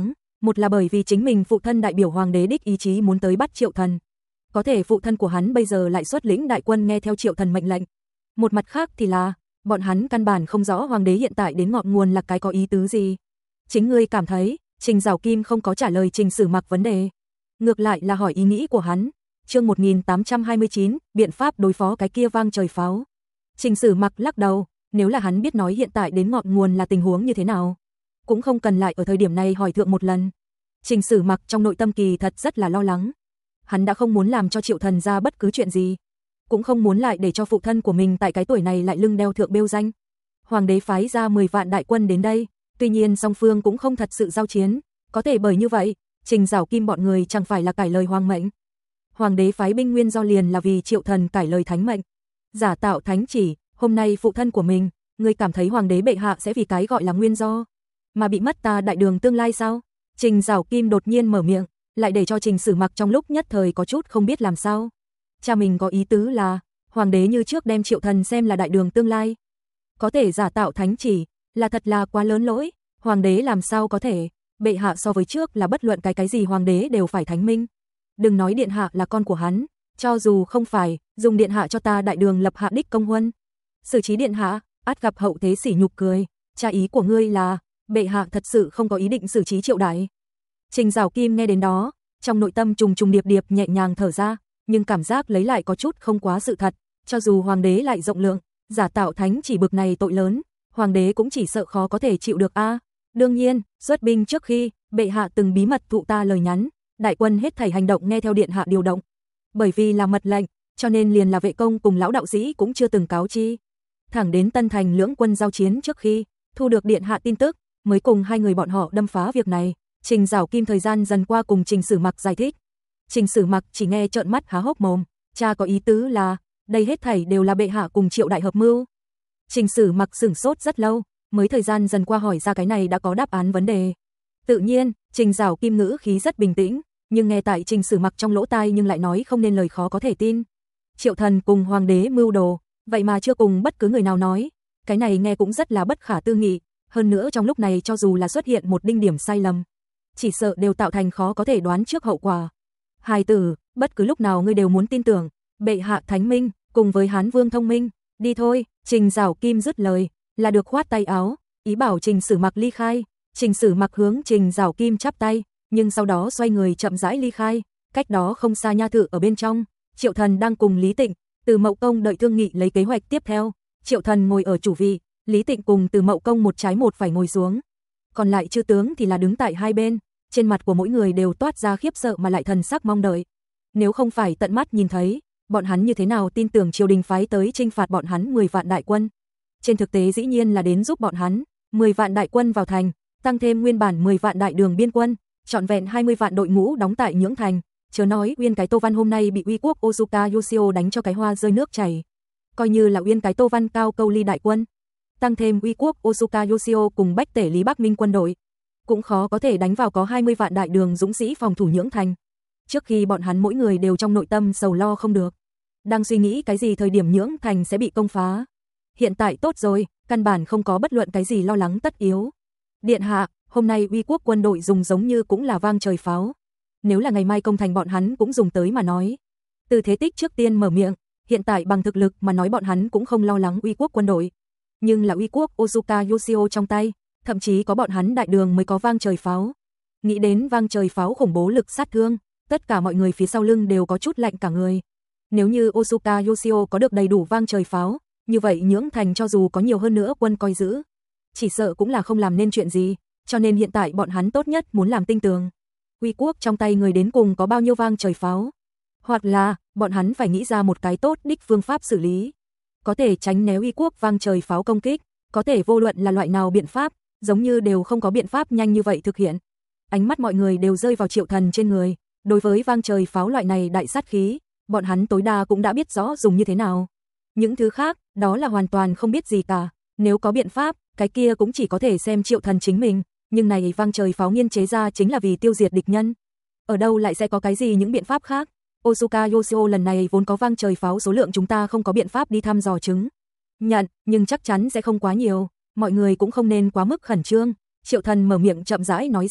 Một là bởi vì chính mình phụ thân đại biểu hoàng đế đích ý chí muốn tới bắt Triệu Thần. Có thể phụ thân của hắn bây giờ lại xuất lĩnh đại quân nghe theo Triệu Thần mệnh lệnh. Một mặt khác thì là, bọn hắn căn bản không rõ hoàng đế hiện tại đến ngọn nguồn là cái có ý tứ gì. Chính ngươi cảm thấy, Trình Giảo Kim không có trả lời Trình Sử Mặc vấn đề. Ngược lại là hỏi ý nghĩ của hắn. Chương một nghìn tám trăm hai mươi chín, biện pháp đối phó cái kia vang trời pháo. Trình Sử Mặc lắc đầu, nếu là hắn biết nói hiện tại đến ngọn nguồn là tình huống như thế nào, cũng không cần lại ở thời điểm này hỏi thượng một lần. Trình Sử Mặc trong nội tâm kỳ thật rất là lo lắng. Hắn đã không muốn làm cho Triệu Thần ra bất cứ chuyện gì, cũng không muốn lại để cho phụ thân của mình tại cái tuổi này lại lưng đeo thượng bêu danh. Hoàng đế phái ra mười vạn đại quân đến đây, tuy nhiên song phương cũng không thật sự giao chiến, có thể bởi như vậy, Trình Giảo Kim bọn người chẳng phải là cải lời hoàng mệnh. Hoàng đế phái binh nguyên do liền là vì Triệu Thần cải lời thánh mệnh, giả tạo thánh chỉ, hôm nay phụ thân của mình, ngươi cảm thấy hoàng đế bệ hạ sẽ vì cái gọi là nguyên do mà bị mất ta đại đường tương lai sao? Trình Giảo Kim đột nhiên mở miệng, lại để cho Trình Sử Mặc trong lúc nhất thời có chút không biết làm sao. Cha mình có ý tứ là, hoàng đế như trước đem Triệu Thần xem là đại đường tương lai. Có thể giả tạo thánh chỉ, là thật là quá lớn lỗi, hoàng đế làm sao có thể, bệ hạ so với trước là bất luận cái cái gì hoàng đế đều phải thánh minh. Đừng nói điện hạ là con của hắn, cho dù không phải, dùng điện hạ cho ta đại đường lập hạ đích công huân. Xử trí điện hạ, át gặp hậu thế sỉ nhục cười, cha ý của ngươi là, bệ hạ thật sự không có ý định xử trí Triệu đại. Trình Giảo Kim nghe đến đó, trong nội tâm trùng trùng điệp điệp nhẹ nhàng thở ra, nhưng cảm giác lấy lại có chút không quá sự thật, cho dù hoàng đế lại rộng lượng, giả tạo thánh chỉ bực này tội lớn, hoàng đế cũng chỉ sợ khó có thể chịu được a. À, đương nhiên, xuất binh trước khi, bệ hạ từng bí mật thụ ta lời nhắn, đại quân hết thảy hành động nghe theo điện hạ điều động. Bởi vì là mật lệnh, cho nên liền là vệ công cùng lão đạo sĩ cũng chưa từng cáo chi. Thẳng đến Tân Thành lưỡng quân giao chiến trước khi, thu được điện hạ tin tức, mới cùng hai người bọn họ đâm phá việc này. Trình Giảo Kim thời gian dần qua cùng Trình Sử Mặc giải thích. Trình Sử Mặc chỉ nghe trợn mắt há hốc mồm, cha có ý tứ là, đây hết thảy đều là bệ hạ cùng Triệu đại hợp mưu. Trình Sử Mặc sửng sốt rất lâu, mới thời gian dần qua hỏi ra cái này đã có đáp án vấn đề. Tự nhiên, Trình Giảo Kim ngữ khí rất bình tĩnh, nhưng nghe tại Trình Sử Mặc trong lỗ tai nhưng lại nói không nên lời khó có thể tin. Triệu Thần cùng hoàng đế mưu đồ, vậy mà chưa cùng bất cứ người nào nói, cái này nghe cũng rất là bất khả tư nghị, hơn nữa trong lúc này cho dù là xuất hiện một đinh điểm sai lầm, chỉ sợ đều tạo thành khó có thể đoán trước hậu quả. Hài tử, bất cứ lúc nào ngươi đều muốn tin tưởng, bệ hạ thánh minh, cùng với Hán Vương thông minh, đi thôi. Trình Giảo Kim dứt lời, là được khoát tay áo, ý bảo Trình Sử Mặc ly khai. Trình Sử Mặc hướng Trình Giảo Kim chắp tay, nhưng sau đó xoay người chậm rãi ly khai, cách đó không xa nha thự ở bên trong, Triệu Thần đang cùng Lý Tịnh, Từ Mậu Công đợi thương nghị lấy kế hoạch tiếp theo. Triệu Thần ngồi ở chủ vị, Lý Tịnh cùng Từ Mậu Công một trái một phải ngồi xuống. Còn lại chư tướng thì là đứng tại hai bên, trên mặt của mỗi người đều toát ra khiếp sợ mà lại thần sắc mong đợi. Nếu không phải tận mắt nhìn thấy, bọn hắn như thế nào tin tưởng triều đình phái tới trinh phạt bọn hắn mười vạn đại quân. Trên thực tế dĩ nhiên là đến giúp bọn hắn, mười vạn đại quân vào thành, tăng thêm nguyên bản mười vạn đại đường biên quân, trọn vẹn hai mươi vạn đội ngũ đóng tại Nhưỡng Thành. Chớ nói Uyên cái Tô Văn hôm nay bị Uy quốc Ozuka Yoshio đánh cho cái hoa rơi nước chảy, coi như là Uyên cái Tô Văn cao câu ly đại quân, tăng thêm Uy quốc Ozuka Yoshio cùng Bách Tể Lý Bắc Minh quân đội, cũng khó có thể đánh vào có hai mươi vạn đại đường dũng sĩ phòng thủ Nhưỡng Thành. Trước khi bọn hắn mỗi người đều trong nội tâm sầu lo không được, đang suy nghĩ cái gì thời điểm Nhưỡng Thành sẽ bị công phá. Hiện tại tốt rồi, căn bản không có bất luận cái gì lo lắng tất yếu. Điện hạ, hôm nay Uy quốc quân đội dùng giống như cũng là vang trời pháo. Nếu là ngày mai công thành bọn hắn cũng dùng tới mà nói. Từ Thế Tích trước tiên mở miệng, hiện tại bằng thực lực mà nói bọn hắn cũng không lo lắng Uy quốc quân đội. Nhưng là Uy quốc Ozuka Yoshio trong tay, thậm chí có bọn hắn đại đường mới có vang trời pháo. Nghĩ đến vang trời pháo khủng bố lực sát thương, tất cả mọi người phía sau lưng đều có chút lạnh cả người. Nếu như Ozuka Yoshio có được đầy đủ vang trời pháo, như vậy Nhưỡng Thành cho dù có nhiều hơn nữa quân coi giữ, chỉ sợ cũng là không làm nên chuyện gì, cho nên hiện tại bọn hắn tốt nhất muốn làm tinh tường. Uy quốc trong tay người đến cùng có bao nhiêu vang trời pháo, hoặc là bọn hắn phải nghĩ ra một cái tốt đích phương pháp xử lý, có thể tránh né Uy quốc vang trời pháo công kích, có thể vô luận là loại nào biện pháp, giống như đều không có biện pháp nhanh như vậy thực hiện. Ánh mắt mọi người đều rơi vào Triệu Thần trên người, đối với vang trời pháo loại này đại sát khí, bọn hắn tối đa cũng đã biết rõ dùng như thế nào. Những thứ khác, đó là hoàn toàn không biết gì cả, nếu có biện pháp, cái kia cũng chỉ có thể xem Triệu Thần chính mình, nhưng này vang trời pháo nghiên chế ra chính là vì tiêu diệt địch nhân. Ở đâu lại sẽ có cái gì những biện pháp khác? Ozuka Yoshio lần này vốn có vang trời pháo số lượng chúng ta không có biện pháp đi thăm dò chứng nhận, nhưng chắc chắn sẽ không quá nhiều, mọi người cũng không nên quá mức khẩn trương. Triệu Thần mở miệng chậm rãi nói ra,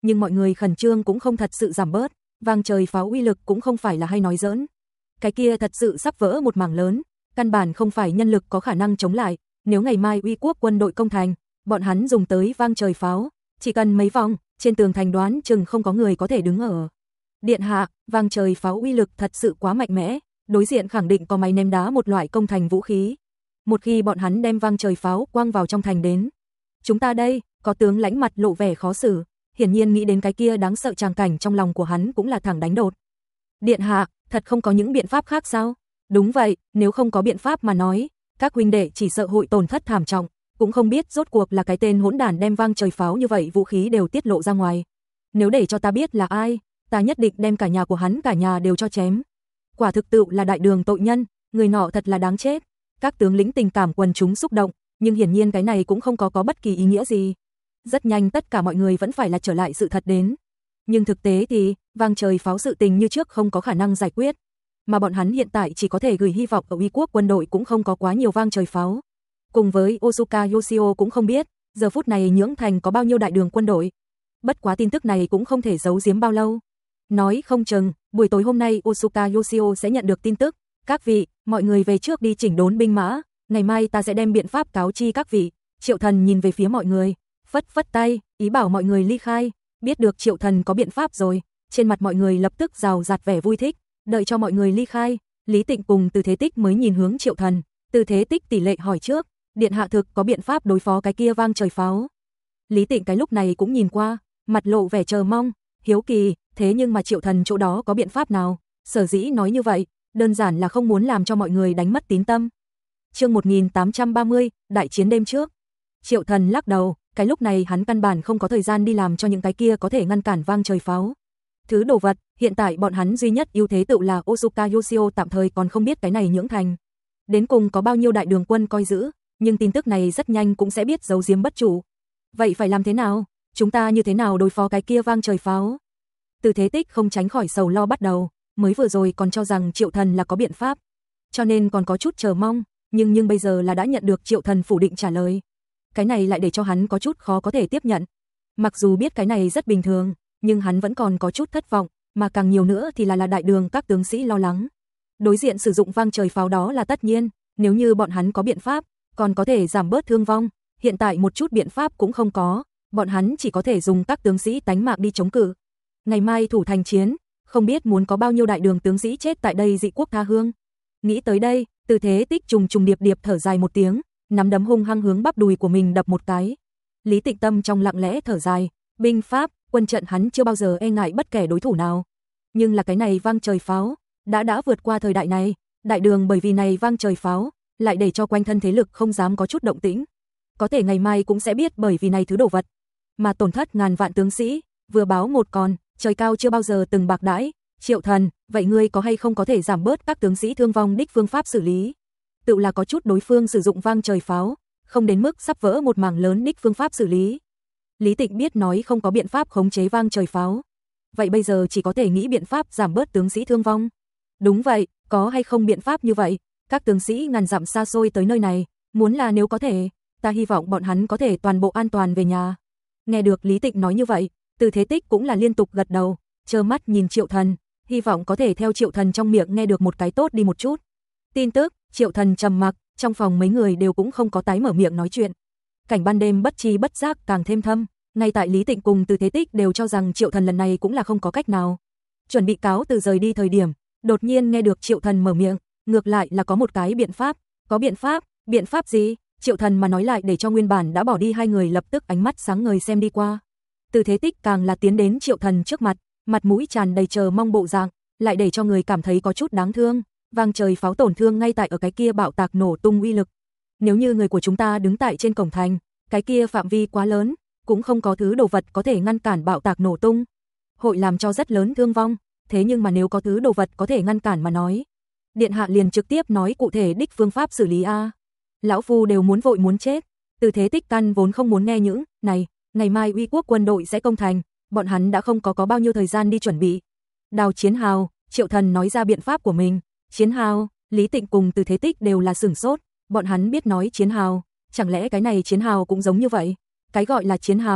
nhưng mọi người khẩn trương cũng không thật sự giảm bớt, vang trời pháo uy lực cũng không phải là hay nói giỡn. Cái kia thật sự sắp vỡ một mảng lớn, căn bản không phải nhân lực có khả năng chống lại, nếu ngày mai Uy quốc quân đội công thành, bọn hắn dùng tới vang trời pháo, chỉ cần mấy vòng, trên tường thành đoán chừng không có người có thể đứng ở. Điện hạ, vang trời pháo uy lực thật sự quá mạnh mẽ, đối diện khẳng định có máy ném đá một loại công thành vũ khí. Một khi bọn hắn đem vang trời pháo quăng vào trong thành đến, chúng ta đây, có tướng lãnh mặt lộ vẻ khó xử, hiển nhiên nghĩ đến cái kia đáng sợ tràng cảnh trong lòng của hắn cũng là thẳng đánh đột. Điện hạ, thật không có những biện pháp khác sao? Đúng vậy, nếu không có biện pháp mà nói, các huynh đệ chỉ sợ hội tổn thất thảm trọng, cũng không biết rốt cuộc là cái tên hỗn đản đem vang trời pháo như vậy vũ khí đều tiết lộ ra ngoài. Nếu để cho ta biết là ai, ta nhất định đem cả nhà của hắn cả nhà đều cho chém. Quả thực tự là đại đường tội nhân, người nọ thật là đáng chết. Các tướng lĩnh tình cảm quần chúng xúc động, nhưng hiển nhiên cái này cũng không có có bất kỳ ý nghĩa gì. Rất nhanh tất cả mọi người vẫn phải là trở lại sự thật đến. Nhưng thực tế thì, vang trời pháo sự tình như trước không có khả năng giải quyết. Mà bọn hắn hiện tại chỉ có thể gửi hy vọng ở Uy quốc quân đội cũng không có quá nhiều vang trời pháo. Cùng với Osuka Yoshio cũng không biết, giờ phút này Nhưỡng Thành có bao nhiêu đại đường quân đội. Bất quá tin tức này cũng không thể giấu giếm bao lâu. Nói không chừng, buổi tối hôm nay Osuka Yoshio sẽ nhận được tin tức. Các vị, mọi người về trước đi chỉnh đốn binh mã, ngày mai ta sẽ đem biện pháp cáo chi các vị. Triệu Thần nhìn về phía mọi người, phất phất tay, ý bảo mọi người ly khai. Biết được Triệu Thần có biện pháp rồi, trên mặt mọi người lập tức rào rạt vẻ vui thích. Đợi cho mọi người ly khai, Lý Tịnh cùng Từ Thế Tích mới nhìn hướng Triệu Thần. Từ Thế Tích tỷ lệ hỏi trước, điện hạ thực có biện pháp đối phó cái kia vang trời pháo. Lý Tịnh cái lúc này cũng nhìn qua, mặt lộ vẻ chờ mong, hiếu kỳ, thế nhưng mà Triệu Thần chỗ đó có biện pháp nào? Sở dĩ nói như vậy, đơn giản là không muốn làm cho mọi người đánh mất tín tâm. Chương một nghìn tám trăm ba mươi, đại chiến đêm trước. Triệu Thần lắc đầu, cái lúc này hắn căn bản không có thời gian đi làm cho những cái kia có thể ngăn cản vang trời pháo. Thứ đồ vật, hiện tại bọn hắn duy nhất ưu thế tự là Osuka Yoshio tạm thời còn không biết cái này Nhưỡng Thành. Đến cùng có bao nhiêu đại đường quân coi giữ, nhưng tin tức này rất nhanh cũng sẽ biết giấu giếm bất chủ. Vậy phải làm thế nào? Chúng ta như thế nào đối phó cái kia vang trời pháo? Từ Thế Tích không tránh khỏi sầu lo bắt đầu, mới vừa rồi còn cho rằng Triệu Thần là có biện pháp, cho nên còn có chút chờ mong, nhưng nhưng bây giờ là đã nhận được Triệu Thần phủ định trả lời. Cái này lại để cho hắn có chút khó có thể tiếp nhận. Mặc dù biết cái này rất bình thường, nhưng hắn vẫn còn có chút thất vọng, mà càng nhiều nữa thì là là đại đường các tướng sĩ lo lắng. Đối diện sử dụng vang trời pháo đó là tất nhiên, nếu như bọn hắn có biện pháp, còn có thể giảm bớt thương vong, hiện tại một chút biện pháp cũng không có, bọn hắn chỉ có thể dùng các tướng sĩ tánh mạng đi chống cự. Ngày mai thủ thành chiến, không biết muốn có bao nhiêu đại đường tướng sĩ chết tại đây dị quốc tha hương. Nghĩ tới đây, Từ Thế Tích trùng trùng điệp điệp thở dài một tiếng, nắm đấm hung hăng hướng bắp đùi của mình đập một cái. Lý Tịnh Tâm trong lặng lẽ thở dài, binh pháp, quân trận hắn chưa bao giờ e ngại bất kể đối thủ nào. Nhưng là cái này vang trời pháo, đã đã vượt qua thời đại này, đại đường bởi vì này vang trời pháo, lại để cho quanh thân thế lực không dám có chút động tĩnh. Có thể ngày mai cũng sẽ biết bởi vì này thứ đồ vật, mà tổn thất ngàn vạn tướng sĩ, vừa báo một con, trời cao chưa bao giờ từng bạc đãi. Triệu Thần, vậy ngươi có hay không có thể giảm bớt các tướng sĩ thương vong đích phương pháp xử lý? Tự là có chút đối phương sử dụng vang trời pháo, không đến mức sắp vỡ một mảng lớn đích phương pháp xử lý. Lý Tịnh biết nói không có biện pháp khống chế vang trời pháo. Vậy bây giờ chỉ có thể nghĩ biện pháp giảm bớt tướng sĩ thương vong. Đúng vậy, có hay không biện pháp như vậy? Các tướng sĩ ngàn dặm xa xôi tới nơi này, muốn là nếu có thể, ta hy vọng bọn hắn có thể toàn bộ an toàn về nhà. Nghe được Lý Tịnh nói như vậy, Từ Thế Tích cũng là liên tục gật đầu, trơ mắt nhìn Triệu Thần, hy vọng có thể theo Triệu Thần trong miệng nghe được một cái tốt đi một chút. Tin tức, Triệu Thần trầm mặc, trong phòng mấy người đều cũng không có tái mở miệng nói chuyện. Cảnh ban đêm bất chi bất giác càng thêm thâm, ngay tại Lý Tịnh cùng Từ Thế Tích đều cho rằng Triệu Thần lần này cũng là không có cách nào. Chuẩn bị cáo từ rời đi thời điểm, đột nhiên nghe được Triệu Thần mở miệng, ngược lại là có một cái biện pháp, có biện pháp, biện pháp gì? Triệu Thần mà nói lại để cho nguyên bản đã bỏ đi hai người lập tức ánh mắt sáng ngời xem đi qua. Từ Thế Tích càng là tiến đến Triệu Thần trước mặt, mặt mũi tràn đầy chờ mong bộ dạng, lại để cho người cảm thấy có chút đáng thương. Vang trời pháo tổn thương ngay tại ở cái kia bạo tạc nổ tung uy lực. Nếu như người của chúng ta đứng tại trên cổng thành, cái kia phạm vi quá lớn, cũng không có thứ đồ vật có thể ngăn cản bạo tạc nổ tung, hội làm cho rất lớn thương vong. Thế nhưng mà nếu có thứ đồ vật có thể ngăn cản mà nói, điện hạ liền trực tiếp nói cụ thể đích phương pháp xử lý a. Lão phu đều muốn vội muốn chết. Từ Thế Tích căn vốn không muốn nghe những này, ngày mai Uy quốc quân đội sẽ công thành, bọn hắn đã không có có bao nhiêu thời gian đi chuẩn bị. Đào chiến hào, Triệu Thần nói ra biện pháp của mình. Chiến hào, Lý Tịnh cùng Từ Thế Tích đều là sửng sốt, bọn hắn biết nói chiến hào, chẳng lẽ cái này chiến hào cũng giống như vậy? Cái gọi là chiến hào,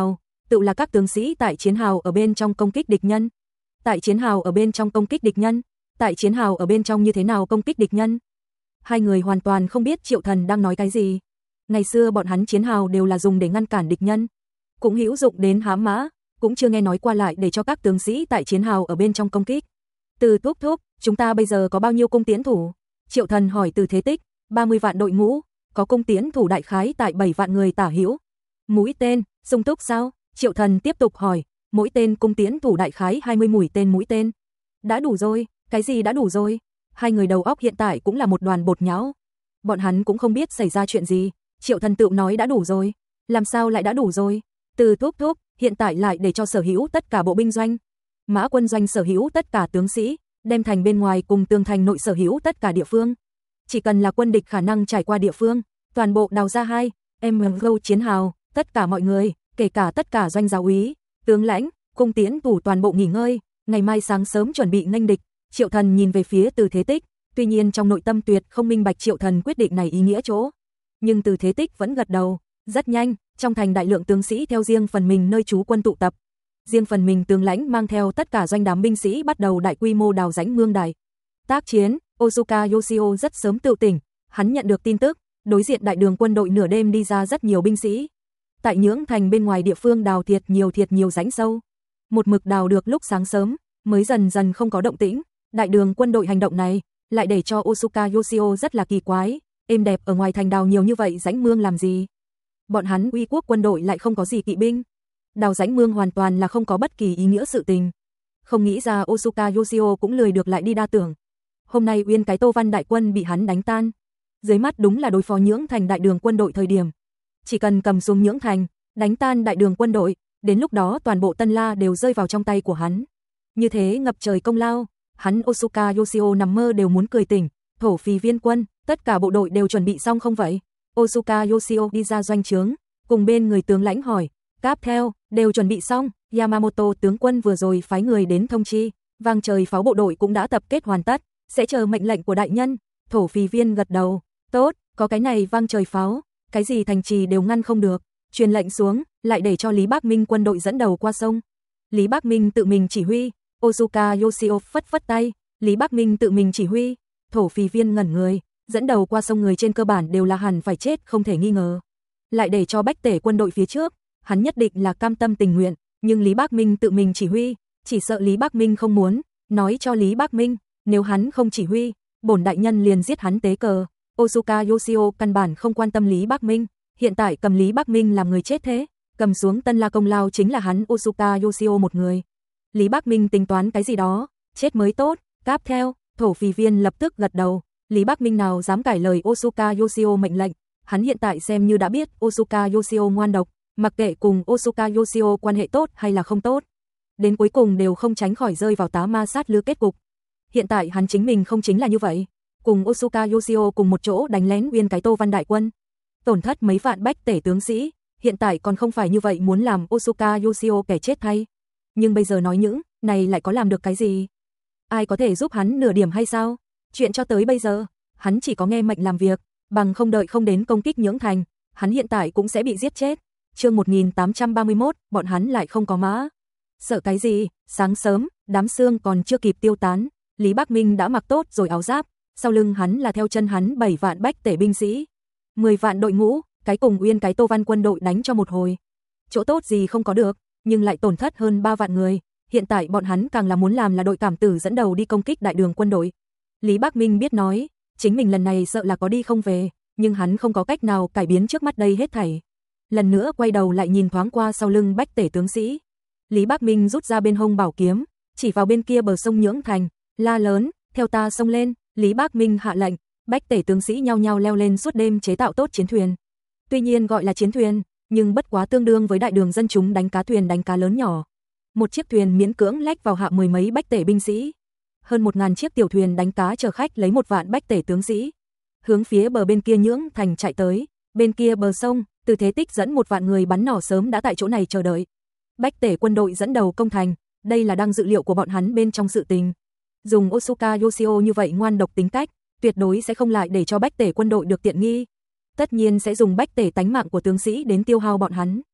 tự là các tướng sĩ tại chiến hào ở bên trong công kích địch nhân. Tại chiến hào ở bên trong công kích địch nhân, tại chiến hào ở bên trong như thế nào công kích địch nhân? Hai người hoàn toàn không biết Triệu Thần đang nói cái gì. Ngày xưa bọn hắn chiến hào đều là dùng để ngăn cản địch nhân, cũng hữu dụng đến hãm mã, cũng chưa nghe nói qua lại để cho các tướng sĩ tại chiến hào ở bên trong công kích. Từ thúc thúc, chúng ta bây giờ có bao nhiêu cung tiễn thủ? Triệu Thần hỏi Từ Thế Tích. ba mươi vạn đội ngũ, có cung tiễn thủ đại khái tại bảy vạn người tả hữu. Mũi tên, sung túc sao? Triệu Thần tiếp tục hỏi. Mỗi tên cung tiễn thủ đại khái hai mươi mũi tên mũi tên. Đã đủ rồi, cái gì đã đủ rồi? Hai người đầu óc hiện tại cũng là một đoàn bột nhão. Bọn hắn cũng không biết xảy ra chuyện gì. Triệu Thần tự nói đã đủ rồi. Làm sao lại đã đủ rồi? Từ thúc thúc, hiện tại lại để cho sở hữu tất cả bộ binh doanh, mã quân doanh sở hữu tất cả tướng sĩ, đem thành bên ngoài cùng tường thành nội sở hữu tất cả địa phương. Chỉ cần là quân địch khả năng trải qua địa phương, toàn bộ đào ra hai, em gâu chiến hào, tất cả mọi người, kể cả tất cả doanh giáo úy, tướng lãnh, cung tiễn thủ toàn bộ nghỉ ngơi, ngày mai sáng sớm chuẩn bị nghênh địch. Triệu Thần nhìn về phía Từ Thế Tích, tuy nhiên trong nội tâm tuyệt không minh bạch Triệu Thần quyết định này ý nghĩa chỗ. Nhưng Từ Thế Tích vẫn gật đầu. Rất nhanh, trong thành đại lượng tướng sĩ theo riêng phần mình nơi trú quân tụ tập. Riêng phần mình tướng lãnh mang theo tất cả doanh đám binh sĩ bắt đầu đại quy mô đào rãnh mương đài. Tác chiến, Osuka Yoshio rất sớm tự tỉnh, hắn nhận được tin tức, đối diện đại đường quân đội nửa đêm đi ra rất nhiều binh sĩ. Tại Nhưỡng thành bên ngoài địa phương đào thiệt nhiều thiệt nhiều rãnh sâu. Một mực đào được lúc sáng sớm, mới dần dần không có động tĩnh. Đại đường quân đội hành động này, lại để cho Osuka Yoshio rất là kỳ quái, êm đẹp ở ngoài thành đào nhiều như vậy rãnh mương làm gì? Bọn hắn Uy quốc quân đội lại không có gì kỵ binh. Đào rãnh mương hoàn toàn là không có bất kỳ ý nghĩa sự tình. Không nghĩ ra Osuka Yoshio cũng lười được lại đi đa tưởng. Hôm nay Uyên cái Tô Văn đại quân bị hắn đánh tan. Dưới mắt đúng là đối phó Nhưỡng thành đại đường quân đội thời điểm. Chỉ cần cầm xuống Nhưỡng thành, đánh tan đại đường quân đội, đến lúc đó toàn bộ Tân La đều rơi vào trong tay của hắn. Như thế ngập trời công lao, hắn Osuka Yoshio nằm mơ đều muốn cười tỉnh. Thổ Phì viên quân, tất cả bộ đội đều chuẩn bị xong không vậy? Osuka Yoshio đi ra doanh trướng, cùng bên người tướng lãnh hỏi, cáp theo, đều chuẩn bị xong. Yamamoto tướng quân vừa rồi phái người đến thông chi, vang trời pháo bộ đội cũng đã tập kết hoàn tất, sẽ chờ mệnh lệnh của đại nhân. Thổ Phì viên gật đầu, tốt, có cái này vang trời pháo, cái gì thành trì đều ngăn không được. Truyền lệnh xuống, lại để cho Lý Bác Minh quân đội dẫn đầu qua sông. Lý Bác Minh tự mình chỉ huy. Osuka Yoshio phất phất tay, Lý Bác Minh tự mình chỉ huy. Thổ Phì viên ngẩn người, dẫn đầu qua sông người trên cơ bản đều là hẳn phải chết không thể nghi ngờ. Lại để cho bách tể quân đội phía trước, hắn nhất định là cam tâm tình nguyện, nhưng Lý Bác Minh tự mình chỉ huy, chỉ sợ Lý Bác Minh không muốn, nói cho Lý Bác Minh, nếu hắn không chỉ huy, bổn đại nhân liền giết hắn tế cờ. Osuka Yoshio căn bản không quan tâm Lý Bác Minh, hiện tại cầm Lý Bác Minh làm người chết thế, cầm xuống Tân La công lao chính là hắn Osuka Yoshio một người. Lý Bác Minh tính toán cái gì đó, chết mới tốt, cáp theo. Thổ Phì viên lập tức gật đầu. Lý Bác Minh nào dám cãi lời Osuka Yoshio mệnh lệnh, hắn hiện tại xem như đã biết Osuka Yoshio ngoan độc, mặc kệ cùng Osuka Yoshio quan hệ tốt hay là không tốt, đến cuối cùng đều không tránh khỏi rơi vào tá ma sát lứa kết cục. Hiện tại hắn chính mình không chính là như vậy, cùng Osuka Yoshio cùng một chỗ đánh lén Uyên cái Tô Văn đại quân, tổn thất mấy vạn bách tể tướng sĩ, hiện tại còn không phải như vậy muốn làm Osuka Yoshio kẻ chết thay. Nhưng bây giờ nói những này lại có làm được cái gì? Ai có thể giúp hắn nửa điểm hay sao? Chuyện cho tới bây giờ, hắn chỉ có nghe mệnh làm việc, bằng không đợi không đến công kích Nhưỡng thành, hắn hiện tại cũng sẽ bị giết chết. Chương một nghìn tám trăm ba mươi mốt, bọn hắn lại không có mã. Sợ cái gì? Sáng sớm, đám sương còn chưa kịp tiêu tán, Lý Bác Minh đã mặc tốt rồi áo giáp, sau lưng hắn là theo chân hắn bảy vạn bách tể binh sĩ, mười vạn đội ngũ, cái cùng Uyên cái Tô Văn quân đội đánh cho một hồi. Chỗ tốt gì không có được, nhưng lại tổn thất hơn ba vạn người. Hiện tại bọn hắn càng là muốn làm là đội cảm tử dẫn đầu đi công kích đại đường quân đội. Lý Bác Minh biết nói, chính mình lần này sợ là có đi không về, nhưng hắn không có cách nào cải biến trước mắt đây hết thảy. Lần nữa quay đầu lại nhìn thoáng qua sau lưng bách tể tướng sĩ. Lý Bác Minh rút ra bên hông bảo kiếm, chỉ vào bên kia bờ sông Nhưỡng thành, la lớn, theo ta xông lên. Lý Bác Minh hạ lệnh, bách tể tướng sĩ nhao nhao leo lên suốt đêm chế tạo tốt chiến thuyền. Tuy nhiên gọi là chiến thuyền, nhưng bất quá tương đương với đại đường dân chúng đánh cá thuyền đánh cá lớn nhỏ. Một chiếc thuyền miễn cưỡng lách vào hạ mười mấy bách tể binh sĩ. Hơn một ngàn chiếc tiểu thuyền đánh cá chở khách lấy một vạn bách tể tướng sĩ. Hướng phía bờ bên kia Nhưỡng thành chạy tới, bên kia bờ sông, Từ Thế Tích dẫn một vạn người bắn nỏ sớm đã tại chỗ này chờ đợi. Bách tể quân đội dẫn đầu công thành, đây là đang dự liệu của bọn hắn bên trong sự tình. Dùng Osuka Yoshio như vậy ngoan độc tính cách, tuyệt đối sẽ không lại để cho bách tể quân đội được tiện nghi. Tất nhiên sẽ dùng bách tể tánh mạng của tướng sĩ đến tiêu hao bọn hắn.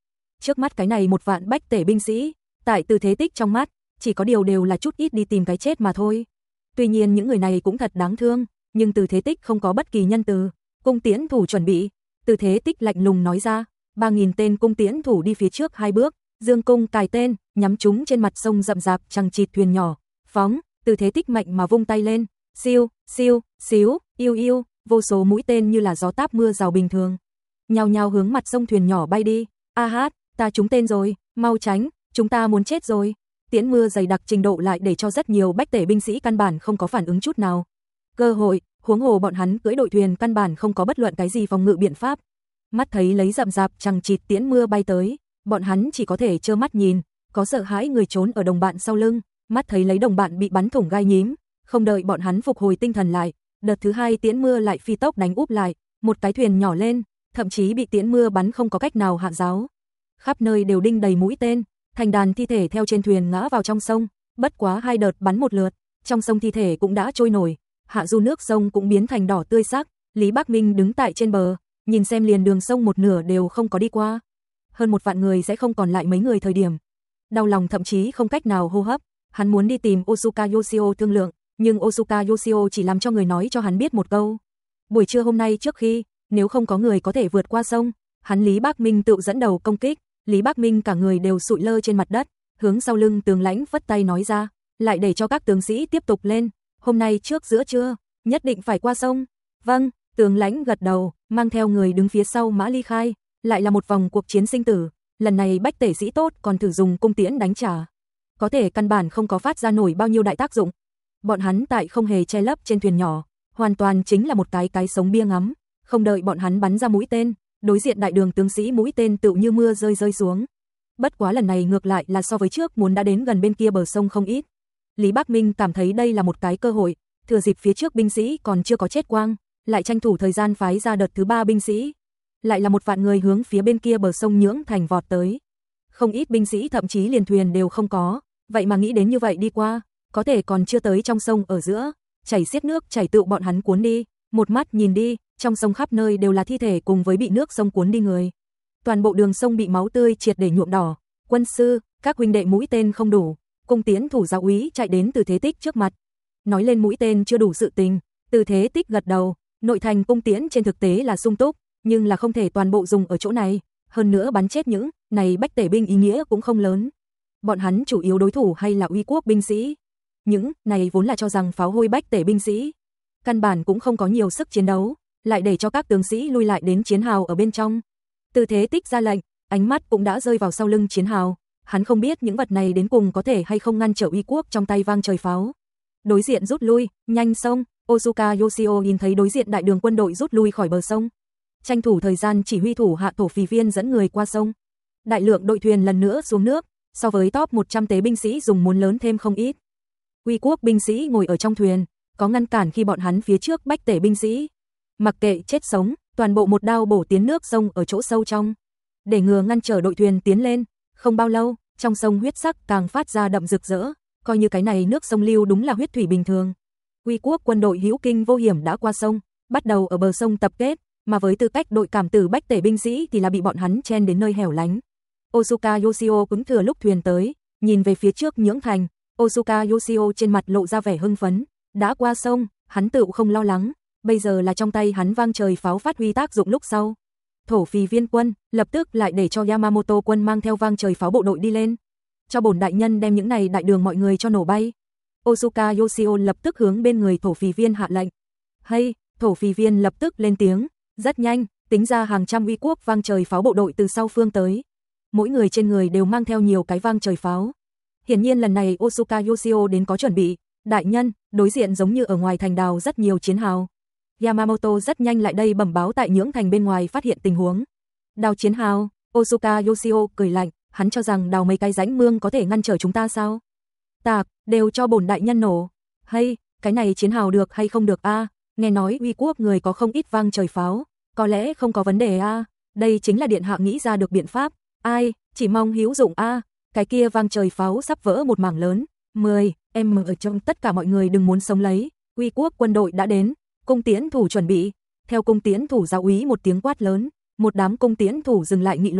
Trước mắt cái này một vạn bách tể binh sĩ, tại Từ Thế Tích trong mắt, chỉ có điều đều là chút ít đi tìm cái chết mà thôi. Tuy nhiên những người này cũng thật đáng thương, nhưng Từ Thế Tích không có bất kỳ nhân từ. Cung tiễn thủ chuẩn bị, Từ Thế Tích lạnh lùng nói ra, ba nghìn tên cung tiễn thủ đi phía trước hai bước, dương cung cài tên, nhắm chúng trên mặt sông rậm rạp chằng chịt thuyền nhỏ, phóng, Từ Thế Tích mạnh mà vung tay lên, siêu, siêu, xíu, yêu yêu, vô số mũi tên như là gió táp mưa rào bình thường, nhao nhao hướng mặt sông thuyền nhỏ bay đi. A hát, ta trúng tên rồi, mau tránh, chúng ta muốn chết rồi. Tiễn mưa dày đặc trình độ lại để cho rất nhiều bách tể binh sĩ căn bản không có phản ứng chút nào. Cơ hội, huống hồ bọn hắn cưỡi đội thuyền căn bản không có bất luận cái gì phòng ngự biện pháp. Mắt thấy lấy rậm rạp chằng chịt tiễn mưa bay tới, bọn hắn chỉ có thể trơ mắt nhìn, có sợ hãi người trốn ở đồng bạn sau lưng, mắt thấy lấy đồng bạn bị bắn thủng gai nhím, không đợi bọn hắn phục hồi tinh thần lại, đợt thứ hai tiễn mưa lại phi tốc đánh úp lại, một cái thuyền nhỏ lên, thậm chí bị tiễn mưa bắn không có cách nào hạ giáo. Khắp nơi đều đinh đầy mũi tên, thành đàn thi thể theo trên thuyền ngã vào trong sông, bất quá hai đợt bắn một lượt, trong sông thi thể cũng đã trôi nổi, hạ du nước sông cũng biến thành đỏ tươi sắc. Lý Bắc Minh đứng tại trên bờ, nhìn xem liền đường sông một nửa đều không có đi qua. Hơn một vạn người sẽ không còn lại mấy người thời điểm. Đau lòng thậm chí không cách nào hô hấp, hắn muốn đi tìm Otsuka Yoshio thương lượng, nhưng Otsuka Yoshio chỉ làm cho người nói cho hắn biết một câu. Buổi trưa hôm nay trước khi, nếu không có người có thể vượt qua sông, hắn Lý Bắc Minh tự dẫn đầu công kích. Lý Bắc Minh cả người đều sụi lơ trên mặt đất, hướng sau lưng tướng lãnh vất tay nói ra, lại để cho các tướng sĩ tiếp tục lên, hôm nay trước giữa trưa, nhất định phải qua sông. Vâng, tướng lãnh gật đầu, mang theo người đứng phía sau mã ly khai, lại là một vòng cuộc chiến sinh tử, lần này bách tể sĩ tốt còn thử dùng cung tiễn đánh trả. Có thể căn bản không có phát ra nổi bao nhiêu đại tác dụng. Bọn hắn tại không hề che lấp trên thuyền nhỏ, hoàn toàn chính là một cái cái sống bia ngắm, không đợi bọn hắn bắn ra mũi tên, đối diện đại đường tướng sĩ mũi tên tựu như mưa rơi rơi xuống. Bất quá lần này ngược lại là so với trước muốn đã đến gần bên kia bờ sông không ít. Lý Bắc Minh cảm thấy đây là một cái cơ hội, thừa dịp phía trước binh sĩ còn chưa có chết quang, lại tranh thủ thời gian phái ra đợt thứ ba binh sĩ. Lại là một vạn người hướng phía bên kia bờ sông Nhưỡng Thành vọt tới. Không ít binh sĩ thậm chí liền thuyền đều không có, vậy mà nghĩ đến như vậy đi qua, có thể còn chưa tới trong sông ở giữa, chảy xiết nước chảy tựu bọn hắn cuốn đi, một mắt nhìn đi, trong sông khắp nơi đều là thi thể cùng với bị nước sông cuốn đi người. Toàn bộ đường sông bị máu tươi triệt để nhuộm đỏ. Quân sư, các huynh đệ mũi tên không đủ. Cung tiễn thủ giáo úy chạy đến Từ Thế Tích trước mặt. Nói lên mũi tên chưa đủ sự tình, Từ Thế Tích gật đầu, nội thành cung tiễn trên thực tế là sung túc, nhưng là không thể toàn bộ dùng ở chỗ này, hơn nữa bắn chết những này bách tể binh ý nghĩa cũng không lớn. Bọn hắn chủ yếu đối thủ hay là uy quốc binh sĩ. Những này vốn là cho rằng pháo hôi bách tể binh sĩ, căn bản cũng không có nhiều sức chiến đấu, lại để cho các tướng sĩ lui lại đến chiến hào ở bên trong. Từ Thế Tích ra lệnh, ánh mắt cũng đã rơi vào sau lưng chiến hào, hắn không biết những vật này đến cùng có thể hay không ngăn trở uy quốc trong tay vang trời pháo. Đối diện rút lui, nhanh sông, Otsuka Yoshio nhìn thấy đối diện đại đường quân đội rút lui khỏi bờ sông, tranh thủ thời gian chỉ huy thủ hạ thổ phì viên dẫn người qua sông. Đại lượng đội thuyền lần nữa xuống nước, so với top một trăm tế binh sĩ dùng muốn lớn thêm không ít. Uy quốc binh sĩ ngồi ở trong thuyền, có ngăn cản khi bọn hắn phía trước bách tể binh sĩ. Mặc kệ chết sống, toàn bộ một đao bổ tiến nước sông ở chỗ sâu trong, để ngừa ngăn trở đội thuyền tiến lên. Không bao lâu, trong sông huyết sắc càng phát ra đậm rực rỡ, coi như cái này nước sông lưu đúng là huyết thủy bình thường. Uy quốc quân đội hữu kinh vô hiểm đã qua sông, bắt đầu ở bờ sông tập kết, mà với tư cách đội cảm tử bách tể binh sĩ thì là bị bọn hắn chen đến nơi hẻo lánh. Otsuka Yoshio cũng thừa lúc thuyền tới, nhìn về phía trước Nhưỡng Thành, Otsuka Yoshio trên mặt lộ ra vẻ hưng phấn, đã qua sông, hắn tự không lo lắng, bây giờ là trong tay hắn vang trời pháo phát huy tác dụng lúc sau. Thổ phì viên quân lập tức lại để cho Yamamoto quân mang theo vang trời pháo bộ đội đi lên, cho bổn đại nhân đem những này đại đường mọi người cho nổ bay. Otsuka Yoshio lập tức hướng bên người thổ phì viên hạ lệnh. Hay, thổ phì viên lập tức lên tiếng, rất nhanh, tính ra hàng trăm uy quốc vang trời pháo bộ đội từ sau phương tới. Mỗi người trên người đều mang theo nhiều cái vang trời pháo. Hiển nhiên lần này Otsuka Yoshio đến có chuẩn bị, đại nhân, đối diện giống như ở ngoài thành đào rất nhiều chiến hào. Yamamoto rất nhanh lại đây bẩm báo tại Nhưỡng Thành bên ngoài phát hiện tình huống. Đào chiến hào, Otsuka Yoshio cười lạnh, hắn cho rằng đào mấy cái rãnh mương có thể ngăn trở chúng ta sao? Tạc, đều cho bổn đại nhân nổ. Hay, cái này chiến hào được hay không được a? Nghe nói uy quốc người có không ít vang trời pháo, có lẽ không có vấn đề a. Đây chính là điện hạ nghĩ ra được biện pháp. Ai, chỉ mong hữu dụng a. Cái kia vang trời pháo sắp vỡ một mảng lớn. mười, em ở trong tất cả mọi người đừng muốn sống lấy. Uy quốc quân đội đã đến, cung tiễn thủ chuẩn bị. Theo cung tiễn thủ giáo úy một tiếng quát lớn, một đám cung tiễn thủ dừng lại nghị luận,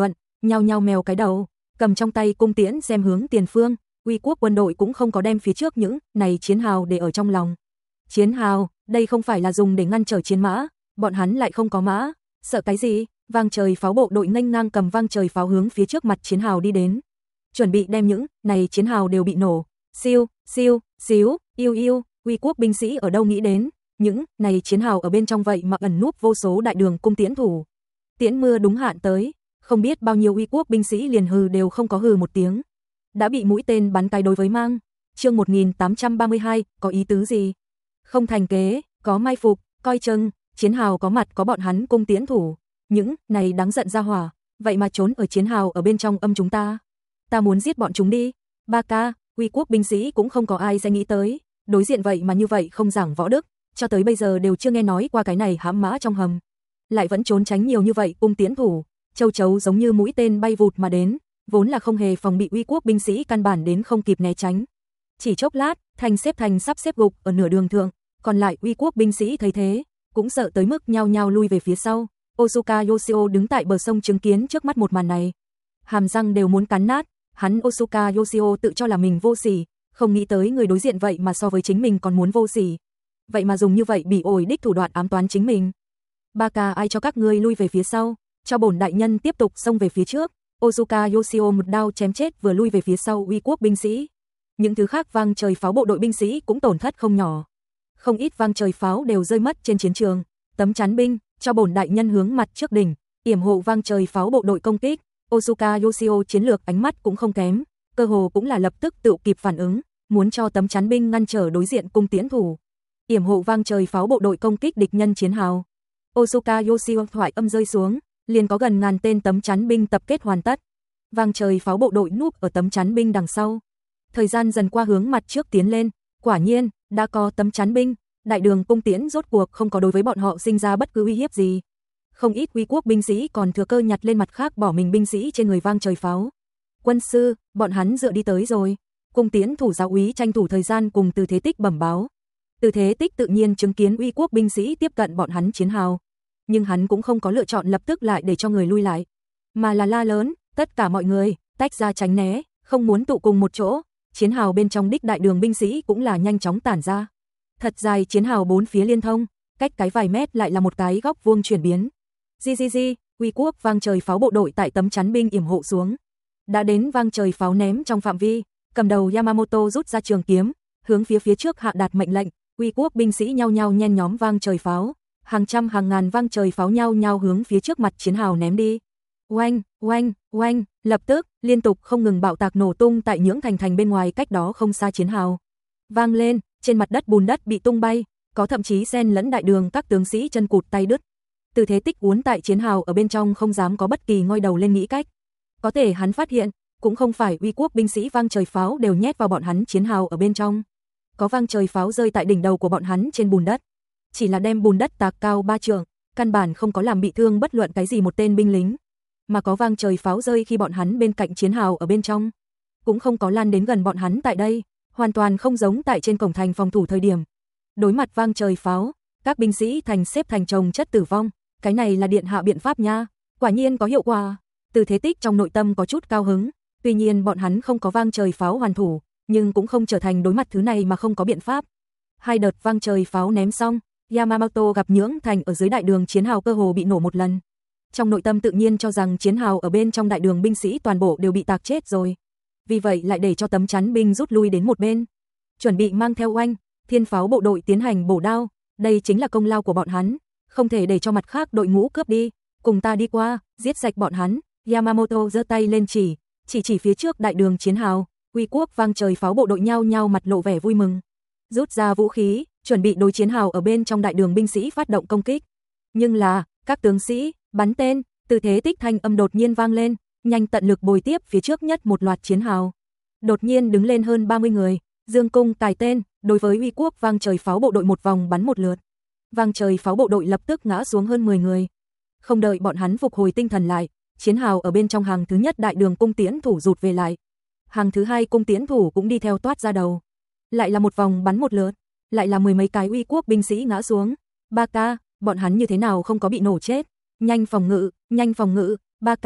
nhao nhao mèo cái đầu, cầm trong tay cung tiễn xem hướng tiền phương. Uy quốc quân đội cũng không có đem phía trước những này chiến hào để ở trong lòng. Chiến hào, đây không phải là dùng để ngăn trở chiến mã, bọn hắn lại không có mã, sợ cái gì? Vang trời pháo bộ đội nghênh ngang cầm vang trời pháo hướng phía trước mặt chiến hào đi đến, chuẩn bị đem những này chiến hào đều bị nổ. Siêu, siêu, xíu, yêu yêu, Uy quốc binh sĩ ở đâu nghĩ đến, những này chiến hào ở bên trong vậy mà ẩn núp vô số đại đường cung tiễn thủ. Tiễn mưa đúng hạn tới, không biết bao nhiêu Uy quốc binh sĩ liền hừ đều không có hừ một tiếng, đã bị mũi tên bắn cái đối với mang. Chương một nghìn tám trăm ba mươi hai, có ý tứ gì? Không thành kế, có mai phục, coi chừng, chiến hào có mặt có bọn hắn cung tiễn thủ, những này đáng giận ra hỏa, vậy mà trốn ở chiến hào ở bên trong âm chúng ta. Ta muốn giết bọn chúng đi. Ba ca, Uy quốc binh sĩ cũng không có ai sẽ nghĩ tới, đối diện vậy mà như vậy không giảng võ đức, cho tới bây giờ đều chưa nghe nói qua cái này hãm mã trong hầm, lại vẫn trốn tránh nhiều như vậy cung tiễn thủ, châu chấu giống như mũi tên bay vụt mà đến, vốn là không hề phòng bị Uy quốc binh sĩ căn bản đến không kịp né tránh. Chỉ chốc lát, thành xếp thành sắp xếp gục ở nửa đường thượng, còn lại Uy quốc binh sĩ thấy thế, cũng sợ tới mức nhao nhao lui về phía sau. Osuka Yoshio đứng tại bờ sông chứng kiến trước mắt một màn này, hàm răng đều muốn cắn nát, hắn Osuka Yoshio tự cho là mình vô sỉ, không nghĩ tới người đối diện vậy mà so với chính mình còn muốn vô sỉ, vậy mà dùng như vậy bị ổi đích thủ đoạn ám toán chính mình. Ba ca ai cho các ngươi lui về phía sau, cho bổn đại nhân tiếp tục xông về phía trước. Osuka Yoshio một đao chém chết vừa lui về phía sau Uy quốc binh sĩ. Những thứ khác vang trời pháo bộ đội binh sĩ cũng tổn thất không nhỏ, không ít vang trời pháo đều rơi mất trên chiến trường. Tấm chắn binh, cho bổn đại nhân hướng mặt trước đỉnh, yểm hộ vang trời pháo bộ đội công kích. Osuka Yoshio chiến lược ánh mắt cũng không kém, cơ hồ cũng là lập tức tự kịp phản ứng, muốn cho tấm chắn binh ngăn trở đối diện cung tiễn thủ, yểm hộ vang trời pháo bộ đội công kích địch nhân chiến hào. Osuka Yoshio thoại âm rơi xuống, liền có gần ngàn tên tấm chắn binh tập kết hoàn tất. Vang trời pháo bộ đội núp ở tấm chắn binh đằng sau. Thời gian dần qua hướng mặt trước tiến lên, quả nhiên, đã có tấm chắn binh, đại đường cung tiễn rốt cuộc không có đối với bọn họ sinh ra bất cứ uy hiếp gì. Không ít Uy quốc binh sĩ còn thừa cơ nhặt lên mặt khác bỏ mình binh sĩ trên người vang trời pháo. Quân sư, bọn hắn dựa đi tới rồi. Cung tiễn thủ giáo úy tranh thủ thời gian cùng Từ Thế Tích bẩm báo. Từ Thế Tích tự nhiên chứng kiến Uy quốc binh sĩ tiếp cận bọn hắn chiến hào, nhưng hắn cũng không có lựa chọn lập tức lại để cho người lui lại, mà là la lớn, tất cả mọi người, tách ra tránh né, không muốn tụ cùng một chỗ. Chiến hào bên trong đích đại đường binh sĩ cũng là nhanh chóng tản ra. Thật dài chiến hào bốn phía liên thông, cách cái vài mét lại là một cái góc vuông chuyển biến. Gi gi gi, Uy quốc vang trời pháo bộ đội tại tấm chắn binh yểm hộ xuống, đã đến vang trời pháo ném trong phạm vi, cầm đầu Yamamoto rút ra trường kiếm, hướng phía phía trước hạ đạt mệnh lệnh. Uy quốc binh sĩ nhao nhao nhen nhóm vang trời pháo, hàng trăm hàng ngàn vang trời pháo nhao nhao hướng phía trước mặt chiến hào ném đi. Oanh, oanh, oanh, lập tức, liên tục không ngừng bạo tạc nổ tung tại những thành thành bên ngoài cách đó không xa chiến hào. Vang lên, trên mặt đất bùn đất bị tung bay, có thậm chí xen lẫn đại đường các tướng sĩ chân cụt tay đứt. Từ Thế Tích uốn tại chiến hào ở bên trong không dám có bất kỳ ngoi đầu lên nghĩ cách. Có thể hắn phát hiện, cũng không phải Uy quốc binh sĩ vang trời pháo đều nhét vào bọn hắn chiến hào ở bên trong. Có vang trời pháo rơi tại đỉnh đầu của bọn hắn trên bùn đất, chỉ là đem bùn đất tạc cao ba trượng, căn bản không có làm bị thương bất luận cái gì một tên binh lính. Mà có vang trời pháo rơi khi bọn hắn bên cạnh chiến hào ở bên trong, cũng không có lan đến gần bọn hắn tại đây, hoàn toàn không giống tại trên cổng thành phòng thủ thời điểm. Đối mặt vang trời pháo, các binh sĩ thành xếp thành chồng chất tử vong, cái này là điện hạ biện pháp nha, quả nhiên có hiệu quả. Từ Thế Tích trong nội tâm có chút cao hứng, tuy nhiên bọn hắn không có vang trời pháo hoàn thủ, nhưng cũng không trở thành đối mặt thứ này mà không có biện pháp. Hai đợt vang trời pháo ném xong, Yamamoto gặp nhưỡng thành ở dưới đại đường chiến hào cơ hồ bị nổ một lần. Trong nội tâm tự nhiên cho rằng chiến hào ở bên trong đại đường binh sĩ toàn bộ đều bị tạc chết rồi. Vì vậy lại để cho tấm chắn binh rút lui đến một bên, chuẩn bị mang theo oanh, thiên pháo bộ đội tiến hành bổ đao, đây chính là công lao của bọn hắn, không thể để cho mặt khác đội ngũ cướp đi, cùng ta đi qua, giết sạch bọn hắn. Yamamoto giơ tay lên chỉ, chỉ chỉ phía trước đại đường chiến hào. Uy quốc vang trời pháo bộ đội nhao nhao mặt lộ vẻ vui mừng, rút ra vũ khí, chuẩn bị đối chiến hào ở bên trong đại đường binh sĩ phát động công kích. Nhưng là, các tướng sĩ, bắn tên, Từ Thế Tích thanh âm đột nhiên vang lên, nhanh tận lực bồi tiếp phía trước nhất một loạt chiến hào. Đột nhiên đứng lên hơn ba mươi người, dương cung cài tên, đối với Uy quốc vang trời pháo bộ đội một vòng bắn một lượt. Vang trời pháo bộ đội lập tức ngã xuống hơn mười người. Không đợi bọn hắn phục hồi tinh thần lại, chiến hào ở bên trong hàng thứ nhất đại đường cung tiễn thủ rụt về lại. Hàng thứ hai cung tiễn thủ cũng đi theo toát ra đầu. Lại là một vòng bắn một lượt, lại là mười mấy cái Uy quốc binh sĩ ngã xuống. Ba ca, bọn hắn như thế nào không có bị nổ chết? Nhanh phòng ngự, nhanh phòng ngự, ba ca,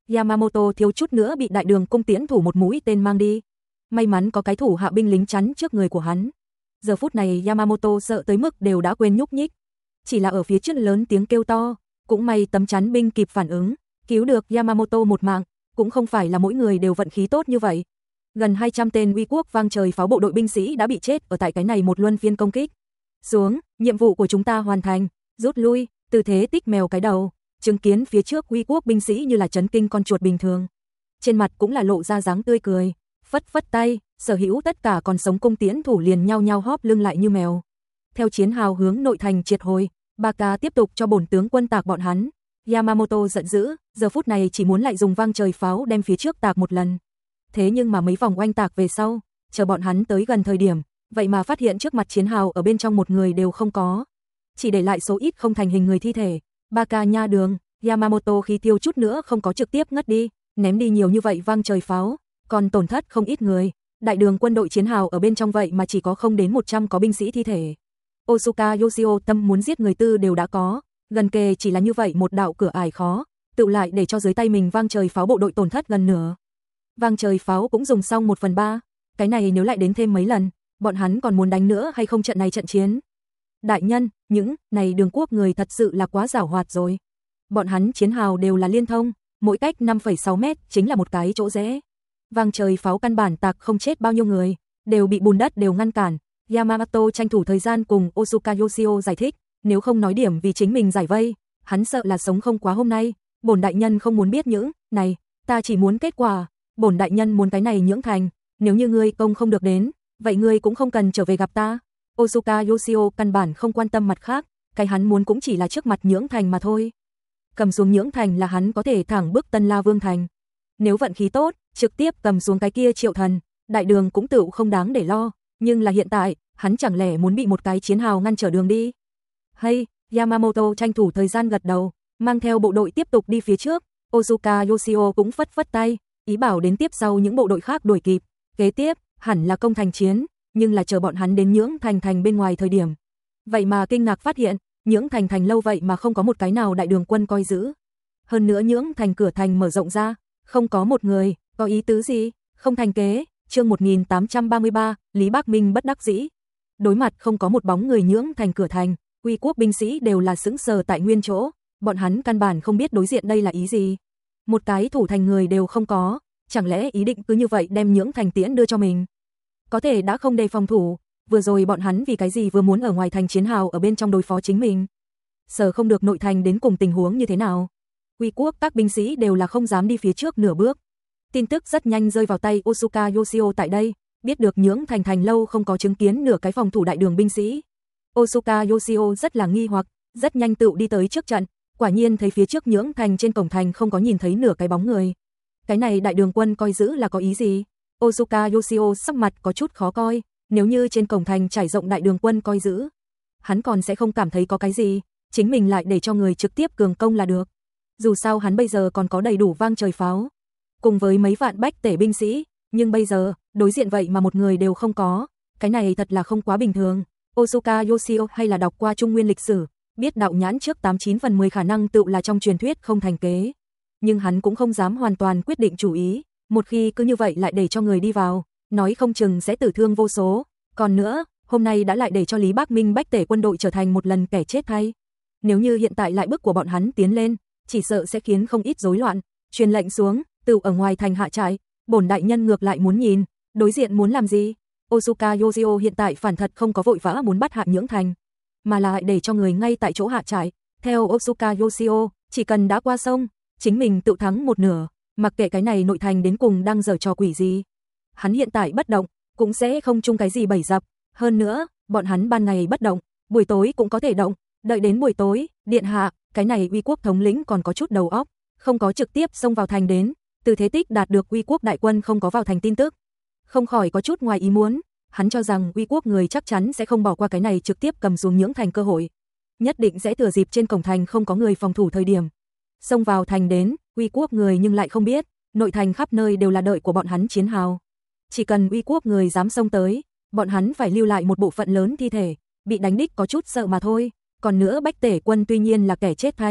Yamamoto thiếu chút nữa bị đại đường cung tiễn thủ một mũi tên mang đi. May mắn có cái thủ hạ binh lính chắn trước người của hắn. Giờ phút này Yamamoto sợ tới mức đều đã quên nhúc nhích. Chỉ là ở phía trước lớn tiếng kêu to, cũng may tấm chắn binh kịp phản ứng, cứu được Yamamoto một mạng, cũng không phải là mỗi người đều vận khí tốt như vậy. Gần hai trăm tên uy quốc vang trời pháo bộ đội binh sĩ đã bị chết ở tại cái này một luân phiên công kích. Xuống, nhiệm vụ của chúng ta hoàn thành, rút lui, tư thế tích mèo cái đầu, chứng kiến phía trước uy quốc binh sĩ như là chấn kinh con chuột bình thường. Trên mặt cũng là lộ ra dáng tươi cười, phất phất tay, sở hữu tất cả còn sống cung tiễn thủ liền nhao nhao hóp lưng lại như mèo. Theo chiến hào hướng nội thành triệt hồi, Baka tiếp tục cho bổn tướng quân tạc bọn hắn. Yamamoto giận dữ, giờ phút này chỉ muốn lại dùng vang trời pháo đem phía trước tạc một lần. Thế nhưng mà mấy vòng oanh tạc về sau, chờ bọn hắn tới gần thời điểm, vậy mà phát hiện trước mặt chiến hào ở bên trong một người đều không có. Chỉ để lại số ít không thành hình người thi thể. Baka nha đường, Yamamoto khi tiêu chút nữa không có trực tiếp ngất đi, ném đi nhiều như vậy vang trời pháo, còn tổn thất không ít người. Đại đường quân đội chiến hào ở bên trong vậy mà chỉ có không đến một trăm có binh sĩ thi thể. Osuka Yoshio tâm muốn giết người tư đều đã có, gần kề chỉ là như vậy một đạo cửa ải khó, tự lại để cho dưới tay mình vang trời pháo bộ đội tổn thất gần nửa. Vang trời pháo cũng dùng xong một phần ba, cái này nếu lại đến thêm mấy lần, bọn hắn còn muốn đánh nữa hay không trận này trận chiến. Đại nhân, những này đường quốc người thật sự là quá giảo hoạt rồi. Bọn hắn chiến hào đều là liên thông, mỗi cách năm phẩy sáu mét chính là một cái chỗ rẽ. Vang trời pháo căn bản tạc không chết bao nhiêu người, đều bị bùn đất đều ngăn cản. Yamamoto tranh thủ thời gian cùng Osuka Yoshio giải thích, nếu không nói điểm vì chính mình giải vây, hắn sợ là sống không quá hôm nay. Bổn đại nhân không muốn biết những này, ta chỉ muốn kết quả. Bổn đại nhân muốn cái này nhưỡng thành, nếu như ngươi công không được đến, vậy ngươi cũng không cần trở về gặp ta. Osuka Yoshio căn bản không quan tâm mặt khác, cái hắn muốn cũng chỉ là trước mặt nhưỡng thành mà thôi. Cầm xuống nhưỡng thành là hắn có thể thẳng bước Tân La Vương thành. Nếu vận khí tốt, trực tiếp cầm xuống cái kia Triệu Thần, đại đường cũng tự không đáng để lo, nhưng là hiện tại, hắn chẳng lẽ muốn bị một cái chiến hào ngăn trở đường đi. Hay, Yamamoto tranh thủ thời gian gật đầu, mang theo bộ đội tiếp tục đi phía trước. Osuka Yoshio cũng phất phất tay, ý bảo đến tiếp sau những bộ đội khác đuổi kịp. Kế tiếp, hẳn là công thành chiến, nhưng là chờ bọn hắn đến nhưỡng thành thành bên ngoài thời điểm. Vậy mà kinh ngạc phát hiện, nhưỡng thành thành lâu vậy mà không có một cái nào đại đường quân coi giữ. Hơn nữa nhưỡng thành cửa thành mở rộng ra, không có một người, có ý tứ gì, không thành kế. Chương một nghìn tám trăm ba mươi ba, Lý Bác Minh bất đắc dĩ. Đối mặt không có một bóng người nhưỡng thành cửa thành, uy quốc binh sĩ đều là sững sờ tại nguyên chỗ, bọn hắn căn bản không biết đối diện đây là ý gì. Một cái thủ thành người đều không có, chẳng lẽ ý định cứ như vậy đem nhưỡng thành tiễn đưa cho mình. Có thể đã không đề phòng thủ, vừa rồi bọn hắn vì cái gì vừa muốn ở ngoài thành chiến hào ở bên trong đối phó chính mình. Sở không được nội thành đến cùng tình huống như thế nào. Uy quốc các binh sĩ đều là không dám đi phía trước nửa bước. Tin tức rất nhanh rơi vào tay Osuka Yoshio tại đây, biết được nhưỡng thành thành lâu không có chứng kiến nửa cái phòng thủ đại đường binh sĩ. Osuka Yoshio rất là nghi hoặc, rất nhanh tự đi tới trước trận, quả nhiên thấy phía trước nhưỡng thành trên cổng thành không có nhìn thấy nửa cái bóng người. Cái này đại đường quân coi giữ là có ý gì? Osuka Yoshio sắc mặt có chút khó coi, nếu như trên cổng thành trải rộng đại đường quân coi giữ, hắn còn sẽ không cảm thấy có cái gì, chính mình lại để cho người trực tiếp cường công là được. Dù sao hắn bây giờ còn có đầy đủ vang trời pháo, cùng với mấy vạn bách tể binh sĩ, nhưng bây giờ, đối diện vậy mà một người đều không có, cái này thật là không quá bình thường. Osuka Yoshio hay là đọc qua Trung Nguyên lịch sử, biết đạo nhãn trước tám chín phần mười khả năng tự là trong truyền thuyết không thành kế. Nhưng hắn cũng không dám hoàn toàn quyết định chủ ý, một khi cứ như vậy lại để cho người đi vào, nói không chừng sẽ tử thương vô số. Còn nữa, hôm nay đã lại để cho Lý Bác Minh bách tể quân đội trở thành một lần kẻ chết thay. Nếu như hiện tại lại bức của bọn hắn tiến lên, chỉ sợ sẽ khiến không ít rối loạn. Truyền lệnh xuống, tự ở ngoài thành hạ trại, bổn đại nhân ngược lại muốn nhìn, đối diện muốn làm gì. Osuka Yoshio hiện tại phản thật không có vội vã muốn bắt hạ nhưỡng thành, mà là để cho người ngay tại chỗ hạ trại. Theo Osuka Yoshio, chỉ cần đã qua sông, chính mình tự thắng một nửa, mặc kệ cái này nội thành đến cùng đang giở trò quỷ gì. Hắn hiện tại bất động, cũng sẽ không chung cái gì bẫy dập. Hơn nữa, bọn hắn ban ngày bất động, buổi tối cũng có thể động. Đợi đến buổi tối, điện hạ, cái này uy quốc thống lĩnh còn có chút đầu óc, không có trực tiếp xông vào thành đến. Từ Thế Tích đạt được uy quốc đại quân không có vào thành tin tức, không khỏi có chút ngoài ý muốn. Hắn cho rằng uy quốc người chắc chắn sẽ không bỏ qua cái này trực tiếp cầm xuống nhưỡng thành cơ hội, nhất định sẽ thừa dịp trên cổng thành không có người phòng thủ thời điểm xông vào thành đến. Uy quốc người nhưng lại không biết, nội thành khắp nơi đều là đợi của bọn hắn chiến hào. Chỉ cần uy quốc người dám xông tới, bọn hắn phải lưu lại một bộ phận lớn thi thể, bị đánh đích có chút sợ mà thôi. Còn nữa bách tể quân tuy nhiên là kẻ chết thay,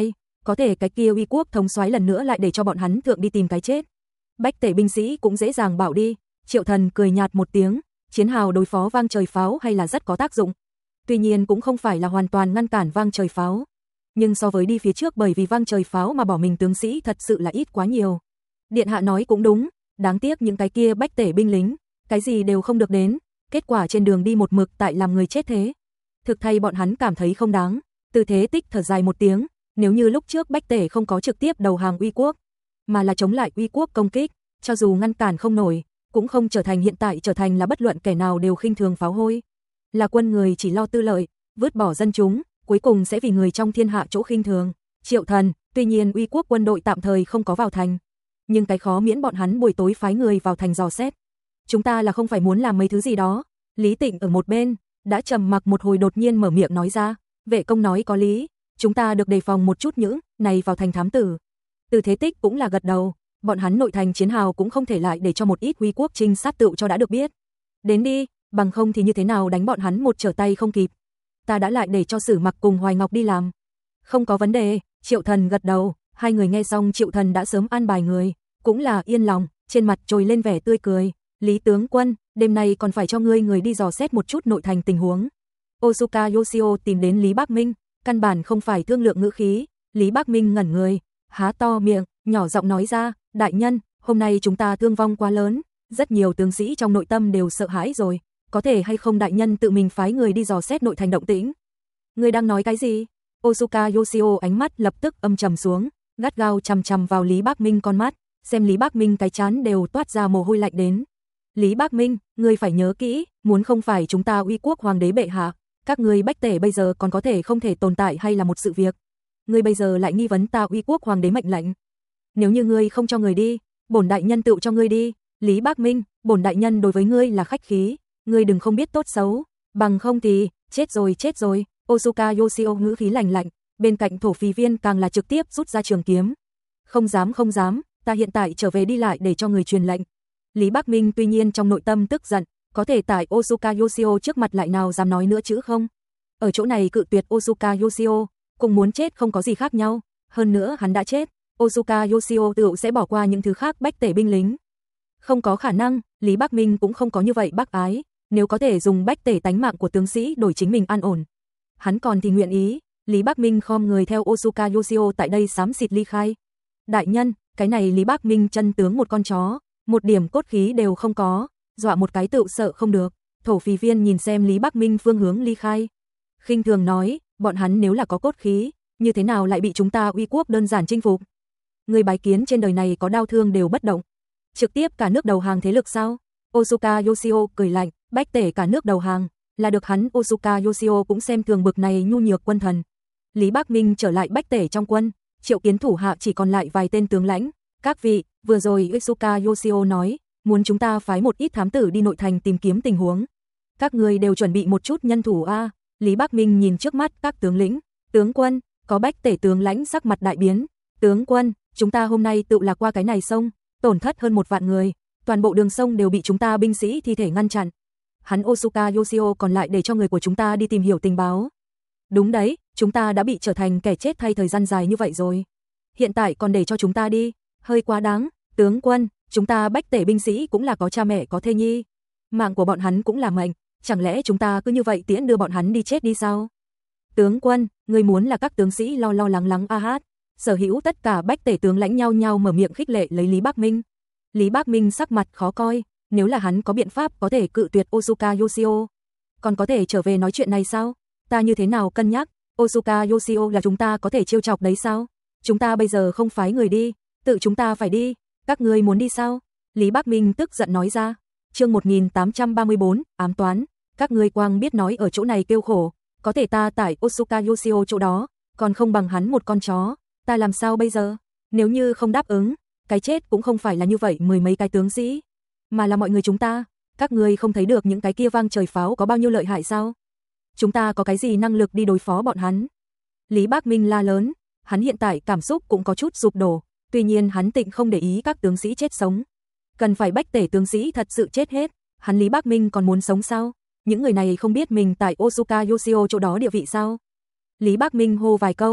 có thể cái kia uy quốc thống soái lần nữa lại để cho bọn hắn thượng đi tìm cái chết. Bách tể binh sĩ cũng dễ dàng bảo đi. Triệu Thần cười nhạt một tiếng, chiến hào đối phó vang trời pháo hay là rất có tác dụng. Tuy nhiên cũng không phải là hoàn toàn ngăn cản vang trời pháo. Nhưng so với đi phía trước bởi vì vang trời pháo mà bỏ mình tướng sĩ thật sự là ít quá nhiều. Điện hạ nói cũng đúng, đáng tiếc những cái kia bách tể binh lính, cái gì đều không được đến, kết quả trên đường đi một mực tại làm người chết thế. Thực thay bọn hắn cảm thấy không đáng. Từ Thế Tích thở dài một tiếng, nếu như lúc trước bách tể không có trực tiếp đầu hàng uy quốc, mà là chống lại uy quốc công kích, cho dù ngăn cản không nổi, cũng không trở thành hiện tại trở thành là bất luận kẻ nào đều khinh thường pháo hôi. Là quân người chỉ lo tư lợi, vứt bỏ dân chúng, cuối cùng sẽ vì người trong thiên hạ chỗ khinh thường. Triệu Thần, tuy nhiên uy quốc quân đội tạm thời không có vào thành, nhưng cái khó miễn bọn hắn buổi tối phái người vào thành dò xét. Chúng ta là không phải muốn làm mấy thứ gì đó. Lý Tịnh ở một bên, đã trầm mặc một hồi đột nhiên mở miệng nói ra, vệ công nói có lý, chúng ta được đề phòng một chút những này vào thành thám tử. Từ Thế Tích cũng là gật đầu, bọn hắn nội thành chiến hào cũng không thể lại để cho một ít uy quốc trinh sát tựu cho đã được biết. Đến đi, bằng không thì như thế nào đánh bọn hắn một trở tay không kịp. Ta đã lại để cho Sử Mặc cùng Hoài Ngọc đi làm. Không có vấn đề, Triệu Thần gật đầu, hai người nghe xong Triệu Thần đã sớm an bài người, cũng là yên lòng, trên mặt trồi lên vẻ tươi cười. Lý tướng quân, đêm nay còn phải cho ngươi người đi dò xét một chút nội thành tình huống. Osuka Yoshio tìm đến Lý Bác Minh, căn bản không phải thương lượng ngữ khí. Lý Bác Minh ngẩn người, há to miệng, nhỏ giọng nói ra, đại nhân, hôm nay chúng ta thương vong quá lớn, rất nhiều tướng sĩ trong nội tâm đều sợ hãi rồi, có thể hay không đại nhân tự mình phái người đi dò xét nội thành động tĩnh. Ngươi đang nói cái gì? Osuka Yoshio ánh mắt lập tức âm trầm xuống, gắt gao chằm chằm vào Lý Bác Minh con mắt, xem Lý Bác Minh cái trán đều toát ra mồ hôi lạnh đến. Lý Bác Minh, ngươi phải nhớ kỹ, muốn không phải chúng ta uy quốc hoàng đế bệ hạ, các ngươi bách tể bây giờ còn có thể không thể tồn tại hay là một sự việc. Ngươi bây giờ lại nghi vấn ta uy quốc hoàng đế mệnh lệnh. Nếu như ngươi không cho người đi, bổn đại nhân tự cho ngươi đi. Lý Bác Minh, bổn đại nhân đối với ngươi là khách khí, ngươi đừng không biết tốt xấu, bằng không thì chết rồi chết rồi. Osuka Yoshio ngữ khí lạnh lạnh, bên cạnh thổ phì viên càng là trực tiếp rút ra trường kiếm. Không dám không dám, ta hiện tại trở về đi lại để cho người truyền lệnh. Lý Bác Minh tuy nhiên trong nội tâm tức giận, có thể tại Osuka Yoshio trước mặt lại nào dám nói nữa chứ không? Ở chỗ này cự tuyệt Osuka Yoshio, cùng muốn chết không có gì khác nhau, hơn nữa hắn đã chết, Osuka Yoshio tự sẽ bỏ qua những thứ khác bách tể binh lính. Không có khả năng, Lý Bác Minh cũng không có như vậy bác ái, nếu có thể dùng bách tể tánh mạng của tướng sĩ đổi chính mình an ổn, hắn còn thì nguyện ý. Lý Bác Minh khom người theo Osuka Yoshio tại đây xám xịt ly khai. Đại nhân, cái này Lý Bác Minh chân tướng một con chó, một điểm cốt khí đều không có, dọa một cái tựu sợ không được. Thổ phì viên nhìn xem Lý Bác Minh phương hướng ly khai, khinh thường nói, bọn hắn nếu là có cốt khí, như thế nào lại bị chúng ta uy quốc đơn giản chinh phục? Người bái kiến trên đời này có đau thương đều bất động, trực tiếp cả nước đầu hàng thế lực sao? Osuka Yoshio cười lạnh, bách tể cả nước đầu hàng, là được hắn Osuka Yoshio cũng xem thường bực này nhu nhược quân thần. Lý Bác Minh trở lại bách tể trong quân, triệu kiến thủ hạ chỉ còn lại vài tên tướng lãnh. Các vị, vừa rồi Osuka Yoshio nói, muốn chúng ta phái một ít thám tử đi nội thành tìm kiếm tình huống. Các người đều chuẩn bị một chút nhân thủ a. À? Lý Bác Minh nhìn trước mắt các tướng lĩnh, tướng quân, có bách tể tướng lãnh sắc mặt đại biến. Tướng quân, chúng ta hôm nay tự lạc qua cái này sông, tổn thất hơn một vạn người, toàn bộ đường sông đều bị chúng ta binh sĩ thi thể ngăn chặn. Hắn Osuka Yoshio còn lại để cho người của chúng ta đi tìm hiểu tình báo. Đúng đấy, chúng ta đã bị trở thành kẻ chết thay thời gian dài như vậy rồi. Hiện tại còn để cho chúng ta đi, hơi quá đáng. Tướng quân, chúng ta bách tể binh sĩ cũng là có cha mẹ có thê nhi, mạng của bọn hắn cũng là mệnh, chẳng lẽ chúng ta cứ như vậy tiễn đưa bọn hắn đi chết đi sao? Tướng quân, người muốn là các tướng sĩ lo lo lắng lắng a hát. Sở hữu tất cả bách tể tướng lãnh nhau nhau mở miệng khích lệ lấy Lý Bác Minh. Lý Bác Minh sắc mặt khó coi, nếu là hắn có biện pháp có thể cự tuyệt Osuka Yoshio, còn có thể trở về nói chuyện này sao? Ta như thế nào cân nhắc, Osuka Yoshio là chúng ta có thể trêu chọc đấy sao? Chúng ta bây giờ không phái người đi, tự chúng ta phải đi, các ngươi muốn đi sao? Lý Bác Minh tức giận nói ra. Chương một nghìn tám trăm ba mươi bốn, ám toán, các ngươi quang biết nói ở chỗ này kêu khổ, có thể ta tại Osuka Yoshio chỗ đó, còn không bằng hắn một con chó, ta làm sao bây giờ? Nếu như không đáp ứng, cái chết cũng không phải là như vậy mười mấy cái tướng sĩ, mà là mọi người chúng ta, các ngươi không thấy được những cái kia vang trời pháo có bao nhiêu lợi hại sao? Chúng ta có cái gì năng lực đi đối phó bọn hắn? Lý Bác Minh la lớn, hắn hiện tại cảm xúc cũng có chút sụp đổ, tuy nhiên hắn tịnh không để ý các tướng sĩ chết sống. Cần phải bách tể tướng sĩ thật sự chết hết, hắn Lý Bác Minh còn muốn sống sao? Những người này không biết mình tại Osuka Yoshio chỗ đó địa vị sao? Lý Bác Minh hô vài câu,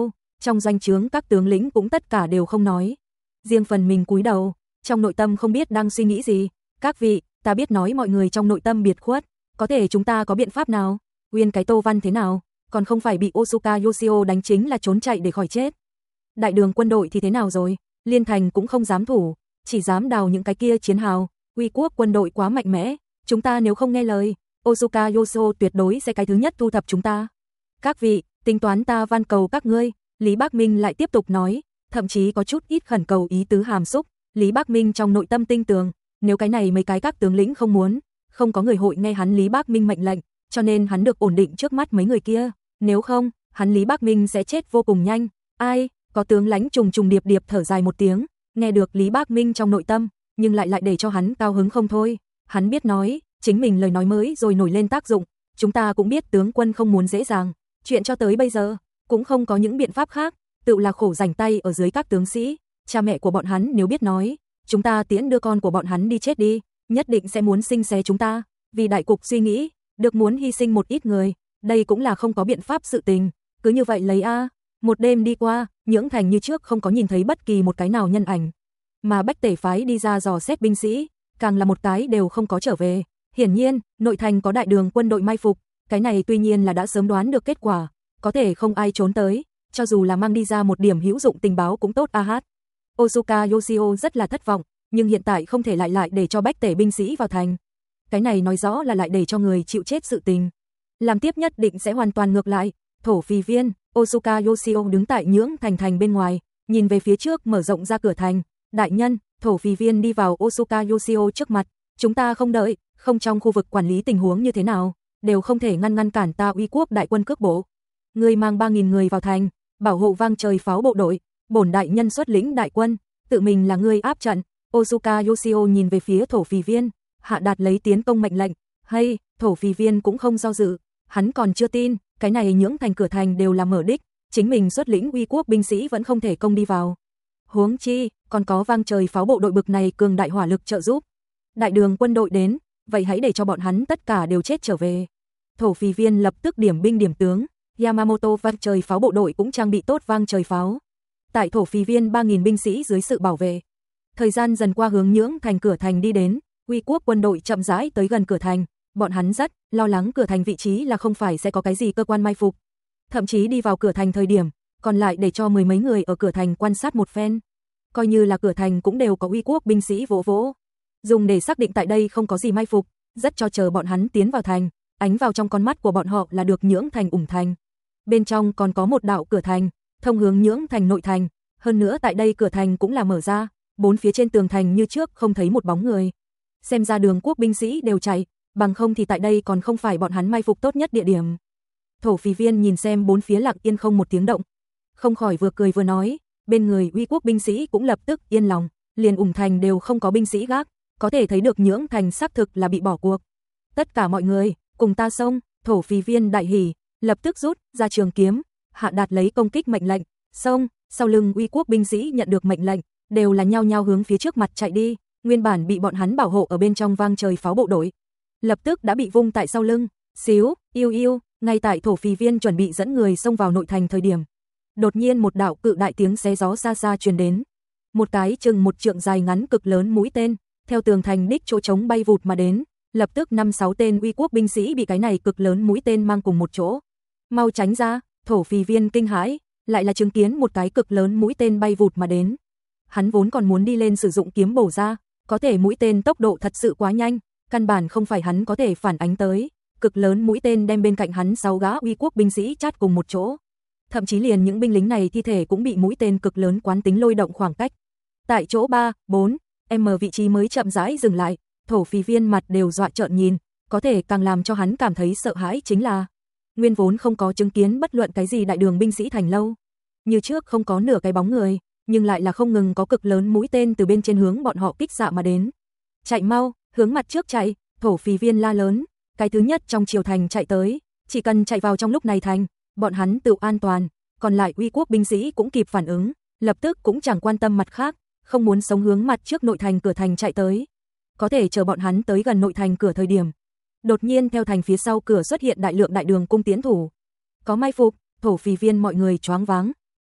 Trong doanh trướng các tướng lĩnh cũng tất cả đều không nói. Riêng phần mình cúi đầu, trong nội tâm không biết đang suy nghĩ gì. Các vị, ta biết nói mọi người trong nội tâm biệt khuất, có thể chúng ta có biện pháp nào? Uyên cái Tô Văn thế nào? Còn không phải bị Otsuka Yoshio đánh chính là trốn chạy để khỏi chết. Đại đường quân đội thì thế nào rồi? Liên thành cũng không dám thủ, chỉ dám đào những cái kia chiến hào. Uy quốc quân đội quá mạnh mẽ, chúng ta nếu không nghe lời, Otsuka Yoshio tuyệt đối sẽ cái thứ nhất thu thập chúng ta. Các vị, tính toán ta van cầu các ngươi. Lý Bác Minh lại tiếp tục nói, thậm chí có chút ít khẩn cầu ý tứ hàm xúc. Lý Bác Minh trong nội tâm tinh tường, nếu cái này mấy cái các tướng lĩnh không muốn, không có người hội nghe hắn Lý Bác Minh mệnh lệnh, cho nên hắn được ổn định trước mắt mấy người kia, nếu không, hắn Lý Bác Minh sẽ chết vô cùng nhanh. Ai, có tướng lãnh trùng trùng điệp điệp thở dài một tiếng, nghe được Lý Bác Minh trong nội tâm, nhưng lại lại để cho hắn cao hứng không thôi. Hắn biết nói, chính mình lời nói mới rồi nổi lên tác dụng, chúng ta cũng biết tướng quân không muốn dễ dàng, chuyện cho tới bây giờ cũng không có những biện pháp khác, tự là khổ rảnh tay ở dưới các tướng sĩ, cha mẹ của bọn hắn nếu biết nói, chúng ta tiễn đưa con của bọn hắn đi chết đi, nhất định sẽ muốn sinh xé chúng ta, vì đại cục suy nghĩ, được muốn hy sinh một ít người, đây cũng là không có biện pháp sự tình, cứ như vậy lấy a. Một đêm đi qua, Nhưỡng Thành như trước không có nhìn thấy bất kỳ một cái nào nhân ảnh, mà Bách Tể phái đi ra dò xét binh sĩ, càng là một cái đều không có trở về. Hiển nhiên, nội thành có đại đường quân đội mai phục, cái này tuy nhiên là đã sớm đoán được kết quả, có thể không ai trốn tới, cho dù là mang đi ra một điểm hữu dụng tình báo cũng tốt a hát. Otsuka Yoshio rất là thất vọng, nhưng hiện tại không thể lại lại để cho Bách Tể binh sĩ vào thành. Cái này nói rõ là lại để cho người chịu chết sự tình. Làm tiếp nhất định sẽ hoàn toàn ngược lại. Thổ Phì Viên, Otsuka Yoshio đứng tại Nhưỡng Thành thành bên ngoài, nhìn về phía trước mở rộng ra cửa thành. Đại nhân, Thổ Phì Viên đi vào Otsuka Yoshio trước mặt. Chúng ta không đợi, không trong khu vực quản lý tình huống như thế nào, đều không thể ngăn ngăn cản ta uy quốc đại quân cước bộ. Người mang ba nghìn người vào thành, bảo hộ vang trời pháo bộ đội, bổn đại nhân xuất lĩnh đại quân, tự mình là người áp trận. Otsuka Yoshio nhìn về phía Thổ Phì Viên, hạ đạt lấy tiến công mệnh lệnh. Hay, Thổ Phì Viên cũng không do dự, hắn còn chưa tin, cái này Nhưỡng Thành cửa thành đều là mở đích, chính mình xuất lĩnh uy quốc binh sĩ vẫn không thể công đi vào. Huống chi, còn có vang trời pháo bộ đội bực này cường đại hỏa lực trợ giúp. Đại đường quân đội đến, vậy hãy để cho bọn hắn tất cả đều chết trở về. Thổ Phì Viên lập tức điểm binh điểm tướng, Yamamoto vang trời pháo bộ đội cũng trang bị tốt vang trời pháo. Tại Thổ Phì Viên ba nghìn binh sĩ dưới sự bảo vệ. Thời gian dần qua hướng Nhưỡng Thành cửa thành đi đến, uy quốc quân đội chậm rãi tới gần cửa thành, bọn hắn rất lo lắng cửa thành vị trí là không phải sẽ có cái gì cơ quan mai phục. Thậm chí đi vào cửa thành thời điểm, còn lại để cho mười mấy người ở cửa thành quan sát một phen. Coi như là cửa thành cũng đều có uy quốc binh sĩ vỗ vỗ, dùng để xác định tại đây không có gì mai phục, rất cho chờ bọn hắn tiến vào thành, ánh vào trong con mắt của bọn họ là được Nhưỡng Thành ủng thành. Bên trong còn có một đạo cửa thành, thông hướng Nhưỡng Thành nội thành, hơn nữa tại đây cửa thành cũng là mở ra, bốn phía trên tường thành như trước không thấy một bóng người. Xem ra đường quốc binh sĩ đều chạy, bằng không thì tại đây còn không phải bọn hắn mai phục tốt nhất địa điểm. Thổ Phì Viên nhìn xem bốn phía lặng yên không một tiếng động, không khỏi vừa cười vừa nói, bên người uy quốc binh sĩ cũng lập tức yên lòng, liền ủng thành đều không có binh sĩ gác, có thể thấy được Nhưỡng Thành xác thực là bị bỏ cuộc. Tất cả mọi người, cùng ta xông. Thổ Phì Viên đại hỉ, lập tức rút ra trường kiếm, hạ đạt lấy công kích mệnh lệnh, xông. Sau lưng uy quốc binh sĩ nhận được mệnh lệnh, đều là nhao nhao hướng phía trước mặt chạy đi, nguyên bản bị bọn hắn bảo hộ ở bên trong vang trời pháo bộ đội, lập tức đã bị vung tại sau lưng. Xíu, yêu yêu, ngay tại Thổ Phì Viên chuẩn bị dẫn người xông vào nội thành thời điểm, đột nhiên một đạo cự đại tiếng xé gió xa xa truyền đến. Một cái chừng một trượng dài ngắn cực lớn mũi tên, theo tường thành đích chỗ trống bay vụt mà đến, lập tức năm sáu tên uy quốc binh sĩ bị cái này cực lớn mũi tên mang cùng một chỗ. Mau tránh ra. Thổ Phì Viên kinh hãi, lại là chứng kiến một cái cực lớn mũi tên bay vụt mà đến. Hắn vốn còn muốn đi lên sử dụng kiếm bổ ra, có thể mũi tên tốc độ thật sự quá nhanh, căn bản không phải hắn có thể phản ánh tới. Cực lớn mũi tên đem bên cạnh hắn sáu gã uy quốc binh sĩ chát cùng một chỗ. Thậm chí liền những binh lính này thi thể cũng bị mũi tên cực lớn quán tính lôi động khoảng cách. Tại chỗ ba, bốn m vị trí mới chậm rãi dừng lại, Thổ Phì Viên mặt đều dọa trợn nhìn, có thể càng làm cho hắn cảm thấy sợ hãi chính là nguyên vốn không có chứng kiến bất luận cái gì đại đường binh sĩ thành lâu, như trước không có nửa cái bóng người, nhưng lại là không ngừng có cực lớn mũi tên từ bên trên hướng bọn họ kích xạ mà đến. Chạy mau, hướng mặt trước chạy. Thổ Phì Viên la lớn, cái thứ nhất trong triều thành chạy tới, chỉ cần chạy vào trong lúc này thành, bọn hắn tự an toàn, còn lại uy quốc binh sĩ cũng kịp phản ứng, lập tức cũng chẳng quan tâm mặt khác, không muốn sống hướng mặt trước nội thành cửa thành chạy tới. Có thể chờ bọn hắn tới gần nội thành cửa thời điểm, đột nhiên theo thành phía sau cửa xuất hiện đại lượng đại đường cung tiến thủ. Có mai phục. Thổ Phì Viên mọi người choáng váng,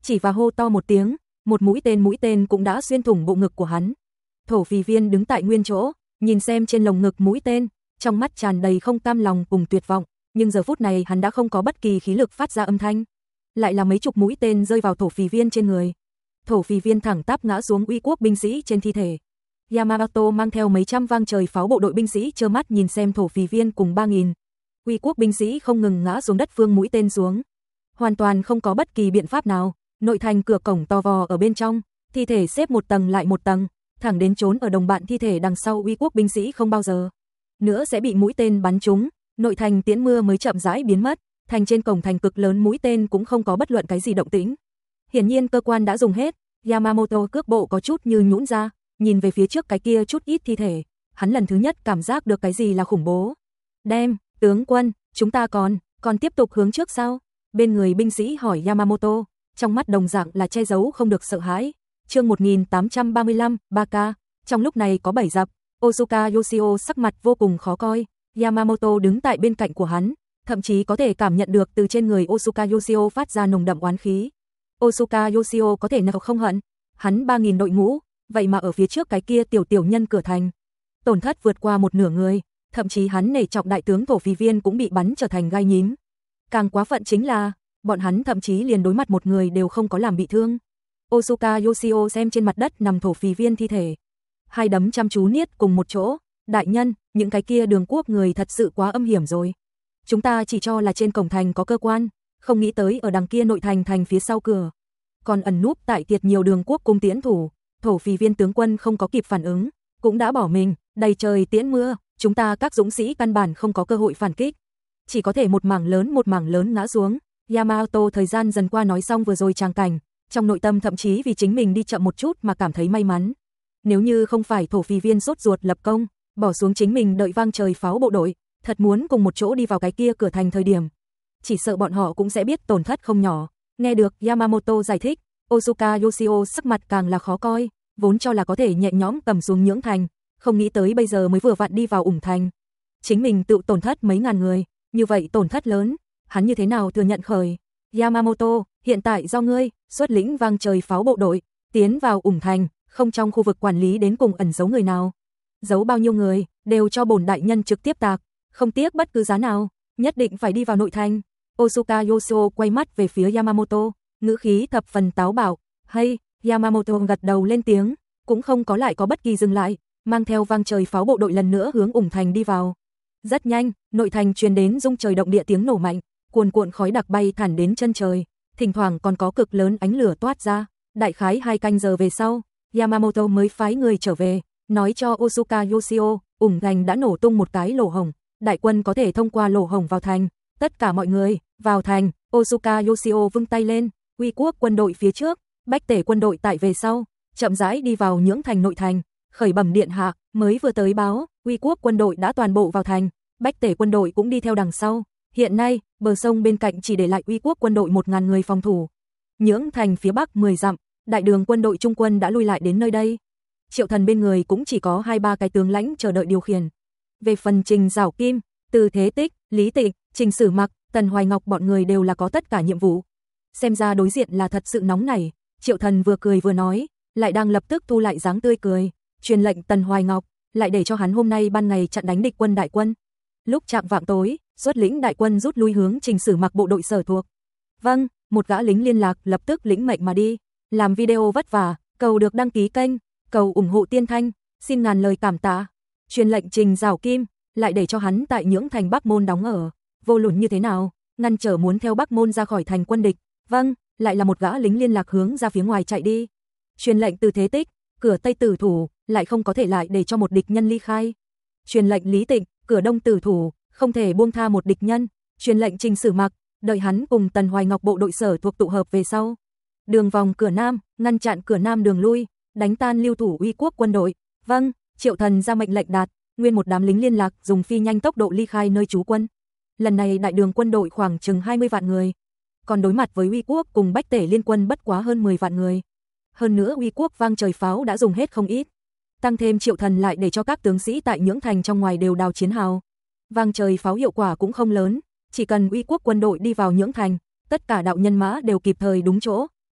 chỉ và hô to một tiếng, một mũi tên mũi tên cũng đã xuyên thủng bộ ngực của hắn. Thổ Phì Viên đứng tại nguyên chỗ, nhìn xem trên lồng ngực mũi tên, trong mắt tràn đầy không cam lòng cùng tuyệt vọng, nhưng giờ phút này hắn đã không có bất kỳ khí lực phát ra âm thanh. Lại là mấy chục mũi tên rơi vào Thổ Phì Viên trên người. Thổ Phì Viên thẳng tắp ngã xuống Uy Quốc binh sĩ trên thi thể. Yamamoto mang theo mấy trăm vang trời pháo bộ đội binh sĩ trơ mắt nhìn xem Thổ Phì Viên cùng ba nghìn Uy Quốc binh sĩ không ngừng ngã xuống đất phương mũi tên xuống. Hoàn toàn không có bất kỳ biện pháp nào, nội thành cửa cổng to vò ở bên trong, thi thể xếp một tầng lại một tầng, thẳng đến trốn ở đồng bạn thi thể đằng sau Uy Quốc binh sĩ không bao giờ nữa sẽ bị mũi tên bắn trúng, nội thành tiễn mưa mới chậm rãi biến mất, thành trên cổng thành cực lớn mũi tên cũng không có bất luận cái gì động tĩnh. Hiển nhiên cơ quan đã dùng hết, Yamamoto cước bộ có chút như nhũn ra, nhìn về phía trước cái kia chút ít thi thể, hắn lần thứ nhất cảm giác được cái gì là khủng bố. Đem, tướng quân, chúng ta còn, còn tiếp tục hướng trước sao? Bên người binh sĩ hỏi Yamamoto, trong mắt đồng dạng là che giấu không được sợ hãi. Chương một nghìn tám trăm ba mươi lăm, ba K, trong lúc này có bảy dặm, Osuka Yoshio sắc mặt vô cùng khó coi, Yamamoto đứng tại bên cạnh của hắn, thậm chí có thể cảm nhận được từ trên người Osuka Yoshio phát ra nồng đậm oán khí. Osuka Yoshio có thể nào không hận, hắn ba nghìn đội ngũ, vậy mà ở phía trước cái kia tiểu tiểu nhân cửa thành, tổn thất vượt qua một nửa người, thậm chí hắn nể trọng đại tướng Thổ Phì Viên cũng bị bắn trở thành gai nhím. Càng quá phận chính là, bọn hắn thậm chí liền đối mặt một người đều không có làm bị thương. Osuka Yoshio xem trên mặt đất nằm Thổ Phì Viên thi thể, hai đấm chăm chú niết cùng một chỗ, đại nhân, những cái kia đường quốc người thật sự quá âm hiểm rồi. Chúng ta chỉ cho là trên cổng thành có cơ quan, không nghĩ tới ở đằng kia nội thành thành phía sau cửa, còn ẩn núp tại tiệt nhiều đường quốc cung tiễn thủ. Thổ Phì Viên tướng quân không có kịp phản ứng, cũng đã bỏ mình, đầy trời tiễn mưa, chúng ta các dũng sĩ căn bản không có cơ hội phản kích, chỉ có thể một mảng lớn một mảng lớn ngã xuống. Yamamoto thời gian dần qua nói xong vừa rồi tràng cảnh, trong nội tâm thậm chí vì chính mình đi chậm một chút mà cảm thấy may mắn. Nếu như không phải Thổ Phì Viên sốt ruột lập công, bỏ xuống chính mình đợi vang trời pháo bộ đội, thật muốn cùng một chỗ đi vào cái kia cửa thành thời điểm, chỉ sợ bọn họ cũng sẽ biết tổn thất không nhỏ. Nghe được Yamamoto giải thích, Osuka Yoshio sắc mặt càng là khó coi, vốn cho là có thể nhẹ nhõm cầm xuống Nhưỡng thành, không nghĩ tới bây giờ mới vừa vặn đi vào Ủng thành, chính mình tự tổn thất mấy ngàn người, như vậy tổn thất lớn, hắn như thế nào thừa nhận khởi. Yamamoto, hiện tại do ngươi xuất lĩnh vang trời pháo bộ đội tiến vào Ủng thành, không trong khu vực quản lý đến cùng ẩn giấu người nào, giấu bao nhiêu người, đều cho bổn đại nhân trực tiếp tạc, không tiếc bất cứ giá nào, nhất định phải đi vào nội thành. Osuka Yoshio quay mắt về phía Yamamoto, ngữ khí thập phần táo bạo. Hay, Yamamoto gật đầu lên tiếng, cũng không có lại có bất kỳ dừng lại, mang theo vang trời pháo bộ đội lần nữa hướng Ủng thành đi vào. Rất nhanh, nội thành truyền đến rung trời động địa tiếng nổ mạnh, cuồn cuộn khói đặc bay thẳng đến chân trời, thỉnh thoảng còn có cực lớn ánh lửa toát ra. Đại khái hai canh giờ về sau, Yamamoto mới phái người trở về, nói cho Osuka Yoshio, Ủng thành đã nổ tung một cái lỗ hổng, đại quân có thể thông qua lỗ hổng vào thành. Tất cả mọi người, vào thành. Osuka Yoshio vung tay lên, Uy Quốc quân đội phía trước, Bách Tể quân đội tại về sau, chậm rãi đi vào Nhưỡng thành nội thành. Khởi bẩm điện hạ, mới vừa tới báo, Uy Quốc quân đội đã toàn bộ vào thành, Bách Tể quân đội cũng đi theo đằng sau. Hiện nay, bờ sông bên cạnh chỉ để lại Uy Quốc quân đội một nghìn người phòng thủ. Nhưỡng thành phía bắc mười dặm, đại đường quân đội trung quân đã lui lại đến nơi đây. Triệu Thần bên người cũng chỉ có hai ba cái tướng lãnh chờ đợi điều khiển. Về phần Trình Giảo Kim, Từ Thế Tích, Lý Tịnh, Trình Sử Mặc, Tần Hoài Ngọc bọn người đều là có tất cả nhiệm vụ. Xem ra đối diện là thật sự nóng nảy. Triệu Thần vừa cười vừa nói, lại đang lập tức thu lại dáng tươi cười, truyền lệnh Tần Hoài Ngọc, lại để cho hắn hôm nay ban ngày chặn đánh địch quân đại quân. Lúc chạm vạng tối, xuất lĩnh đại quân rút lui hướng Trình Sử Mặc bộ đội sở thuộc. Vâng, một gã lính liên lạc lập tức lĩnh mệnh mà đi. Làm video vất vả, cầu được đăng ký kênh, cầu ủng hộ Tiên Thanh, xin ngàn lời cảm tạ. Truyền lệnh Trình Giảo Kim, lại để cho hắn tại Nhưỡng thành Bắc Môn đóng ở, vô luận như thế nào, ngăn trở muốn theo Bắc Môn ra khỏi thành quân địch. Vâng, lại là một gã lính liên lạc hướng ra phía ngoài chạy đi. Truyền lệnh Từ Thế Tích, cửa Tây tử thủ, lại không có thể lại để cho một địch nhân ly khai. Truyền lệnh Lý Tịnh, cửa Đông tử thủ, không thể buông tha một địch nhân. Truyền lệnh Trình Sử Mặc, đợi hắn cùng Tần Hoài Ngọc bộ đội sở thuộc tụ hợp về sau, đường vòng cửa Nam, ngăn chặn cửa Nam đường lui, đánh tan lưu thủ Uy Quốc quân đội. Vâng, Triệu Thần ra mệnh lệnh đạt, nguyên một đám lính liên lạc dùng phi nhanh tốc độ ly khai nơi trú quân. Lần này đại đường quân đội khoảng chừng hai mươi vạn người, còn đối mặt với Uy Quốc cùng Bách Tể liên quân bất quá hơn mười vạn người. Hơn nữa Uy Quốc vang trời pháo đã dùng hết không ít, tăng thêm Triệu Thần lại để cho các tướng sĩ tại Nhưỡng thành trong ngoài đều đào chiến hào. Vang trời pháo hiệu quả cũng không lớn, chỉ cần Uy Quốc quân đội đi vào Nhưỡng thành, tất cả đạo nhân mã đều kịp thời đúng chỗ,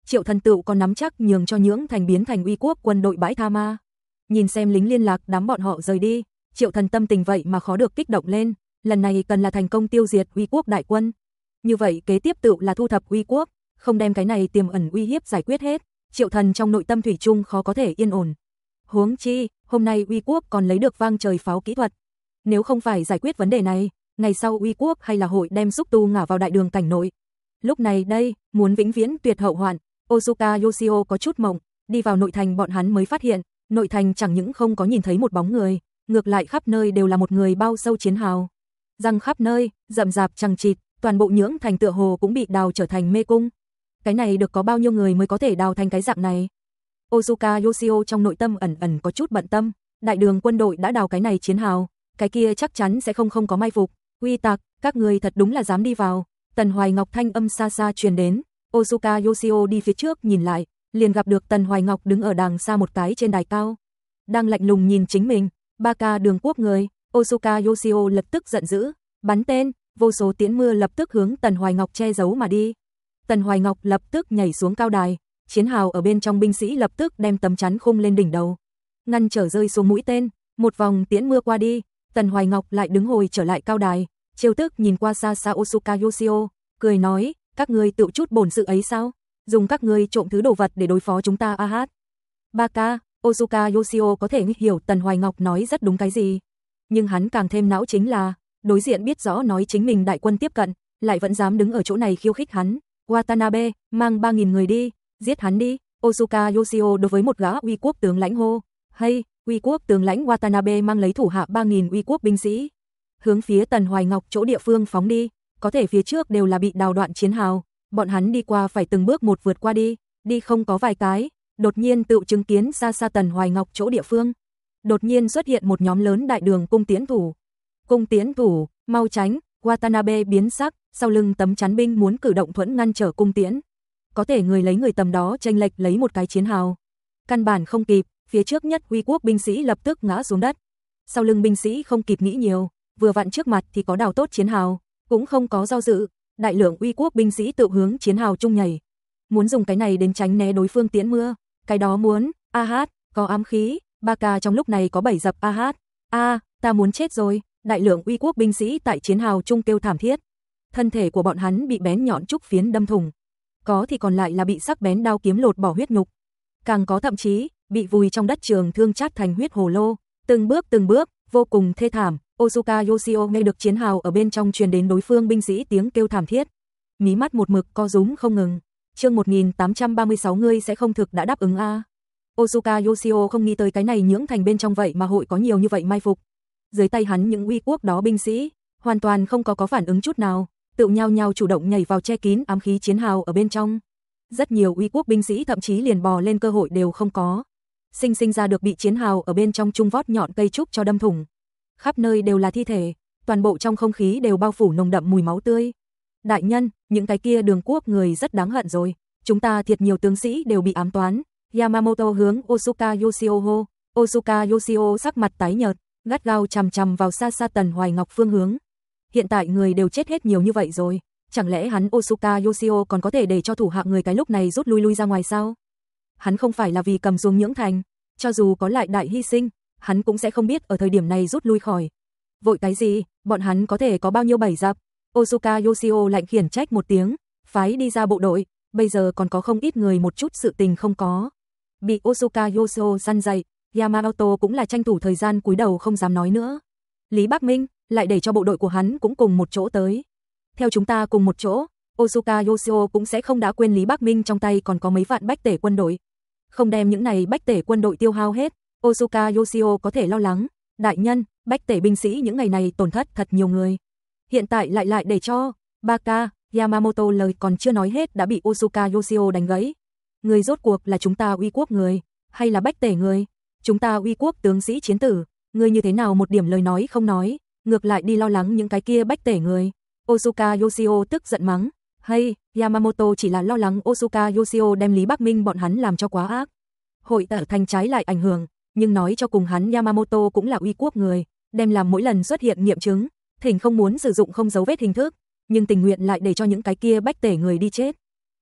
Triệu Thần Tựu còn nắm chắc nhường cho Nhưỡng Thành biến thành uy quốc quân đội bãi tha ma. Nhìn xem lính liên lạc đám bọn họ rời đi, Triệu Thần tâm tình vậy mà khó được kích động lên, lần này cần là thành công tiêu diệt uy quốc đại quân. Như vậy kế tiếp tựu là thu thập uy quốc, không đem cái này tiềm ẩn uy hiếp giải quyết hết, Triệu Thần trong nội tâm thủy chung khó có thể yên ổn. Huống chi, hôm nay uy quốc còn lấy được vang trời pháo kỹ thuật. Nếu không phải giải quyết vấn đề này, ngày sau uy quốc hay là hội đem xúc tu ngả vào đại đường cảnh nội. Lúc này đây, muốn vĩnh viễn tuyệt hậu hoạn, Ozuka Yoshio có chút mộng, đi vào nội thành bọn hắn mới phát hiện, nội thành chẳng những không có nhìn thấy một bóng người, ngược lại khắp nơi đều là một người bao sâu chiến hào. Răng khắp nơi, rậm rạp chằng chịt, toàn bộ Nhưỡng Thành tựa hồ cũng bị đào trở thành mê cung. Cái này được có bao nhiêu người mới có thể đào thành cái dạng này? Ozuka Yoshio trong nội tâm ẩn ẩn có chút bận tâm, đại đường quân đội đã đào cái này chiến hào, cái kia chắc chắn sẽ không không có mai phục. Uy tặc, các người thật đúng là dám đi vào. Tần Hoài Ngọc thanh âm xa xa truyền đến, Ozuka Yoshio đi phía trước nhìn lại, liền gặp được Tần Hoài Ngọc đứng ở đằng xa một cái trên đài cao, đang lạnh lùng nhìn chính mình. Ba ca đường quốc người. Ozuka Yoshio lập tức giận dữ, bắn tên, vô số tiễn mưa lập tức hướng Tần Hoài Ngọc che giấu mà đi. Tần Hoài Ngọc lập tức nhảy xuống cao đài, chiến hào ở bên trong binh sĩ lập tức đem tấm chắn khung lên đỉnh đầu, ngăn trở rơi xuống mũi tên. Một vòng tiễn mưa qua đi, Tần Hoài Ngọc lại đứng hồi trở lại cao đài, trêu tức nhìn qua xa xa Ozuka Yoshio, cười nói, các ngươi tự chút bổn sự ấy sao? Dùng các ngươi trộm thứ đồ vật để đối phó chúng ta a hát. Ba ca, Ozuka Yoshio có thể hiểu Tần Hoài Ngọc nói rất đúng cái gì, nhưng hắn càng thêm não chính là, đối diện biết rõ nói chính mình đại quân tiếp cận, lại vẫn dám đứng ở chỗ này khiêu khích hắn. Watanabe, mang ba nghìn người đi, giết hắn đi. Ozuka Yoshio đối với một gã uy quốc tướng lãnh hô, hay, uy quốc tướng lãnh Watanabe mang lấy thủ hạ ba nghìn uy quốc binh sĩ, hướng phía Tần Hoài Ngọc chỗ địa phương phóng đi, có thể phía trước đều là bị đào đoạn chiến hào, bọn hắn đi qua phải từng bước một vượt qua đi, đi không có vài cái, đột nhiên tự chứng kiến xa xa Tần Hoài Ngọc chỗ địa phương, đột nhiên xuất hiện một nhóm lớn đại đường cung tiễn thủ. Cung tiễn thủ, mau tránh. Watanabe biến sắc, sau lưng tấm chắn binh muốn cử động thuẫn ngăn trở cung tiễn. Có thể người lấy người tầm đó chênh lệch lấy một cái chiến hào, căn bản không kịp, phía trước nhất uy quốc binh sĩ lập tức ngã xuống đất. Sau lưng binh sĩ không kịp nghĩ nhiều, vừa vặn trước mặt thì có đào tốt chiến hào, cũng không có do dự, đại lượng uy quốc binh sĩ tự hướng chiến hào chung nhảy, muốn dùng cái này đến tránh né đối phương tiễn mưa. Cái đó muốn, a hát, có ám khí. Ba ca trong lúc này có bảy dập a hát. A, ta muốn chết rồi. Đại lượng uy quốc binh sĩ tại chiến hào chung kêu thảm thiết. Thân thể của bọn hắn bị bén nhọn trúc phiến đâm thủng, có thì còn lại là bị sắc bén đao kiếm lột bỏ huyết nhục, càng có thậm chí bị vùi trong đất trường thương chát thành huyết hồ lô, từng bước từng bước, vô cùng thê thảm. Ozuka Yoshio nghe được chiến hào ở bên trong truyền đến đối phương binh sĩ tiếng kêu thảm thiết, mí mắt một mực co rúm không ngừng. Chương một nghìn tám trăm ba mươi sáu ngươi sẽ không thực đã đáp ứng a. Ozuka Yoshio không nghĩ tới cái này Nhưỡng Thành bên trong vậy mà hội có nhiều như vậy mai phục. Dưới tay hắn những uy quốc đó binh sĩ hoàn toàn không có có phản ứng chút nào, tự nhau nhau chủ động nhảy vào che kín ám khí chiến hào ở bên trong. Rất nhiều uy quốc binh sĩ thậm chí liền bò lên cơ hội đều không có, sinh sinh ra được bị chiến hào ở bên trong trung vót nhọn cây trúc cho đâm thủng. Khắp nơi đều là thi thể, toàn bộ trong không khí đều bao phủ nồng đậm mùi máu tươi. Đại nhân, những cái kia đường quốc người rất đáng hận rồi, chúng ta thiệt nhiều tướng sĩ đều bị ám toán. Yamamoto hướng Ozuka Yoshio hô. Ozuka Yoshio sắc mặt tái nhợt, gắt gao chằm chằm vào xa xa Tần Hoài Ngọc phương hướng. Hiện tại người đều chết hết nhiều như vậy rồi, chẳng lẽ hắn Ozuka Yoshio còn có thể để cho thủ hạ người cái lúc này rút lui lui ra ngoài sao? Hắn không phải là vì cầm xuống Nhưỡng Thành, cho dù có lại đại hy sinh, hắn cũng sẽ không biết ở thời điểm này rút lui khỏi. Vội cái gì, bọn hắn có thể có bao nhiêu bảy dập? Ozuka Yoshio lạnh khiển trách một tiếng, phái đi ra bộ đội, bây giờ còn có không ít người một chút sự tình không có. Bị Ozuka Yoshio săn dậy, Yamamoto cũng là tranh thủ thời gian cúi đầu không dám nói nữa. Lý Bắc Minh lại để cho bộ đội của hắn cũng cùng một chỗ tới. Theo chúng ta cùng một chỗ, Ozuka Yoshio cũng sẽ không đã quên Lý Bắc Minh trong tay còn có mấy vạn bách tể quân đội. Không đem những này bách tể quân đội tiêu hao hết, Ozuka Yoshio có thể lo lắng. Đại nhân, bách tể binh sĩ những ngày này tổn thất thật nhiều người. Hiện tại lại lại để cho, Baka, Yamamoto lời còn chưa nói hết đã bị Ozuka Yoshio đánh gãy. Người rốt cuộc là chúng ta uy quốc người, hay là bách tể người? Chúng ta uy quốc tướng sĩ chiến tử, người như thế nào một điểm lời nói không nói, ngược lại đi lo lắng những cái kia bách tể người. Ozuka Yoshio tức giận mắng, hay, Yamamoto chỉ là lo lắng Ozuka Yoshio đem Lý Bắc Minh bọn hắn làm cho quá ác. Hội trở thành trái lại ảnh hưởng, nhưng nói cho cùng hắn Yamamoto cũng là uy quốc người, đem làm mỗi lần xuất hiện nghiệm chứng, thỉnh không muốn sử dụng không dấu vết hình thức, nhưng tình nguyện lại để cho những cái kia bách tể người đi chết.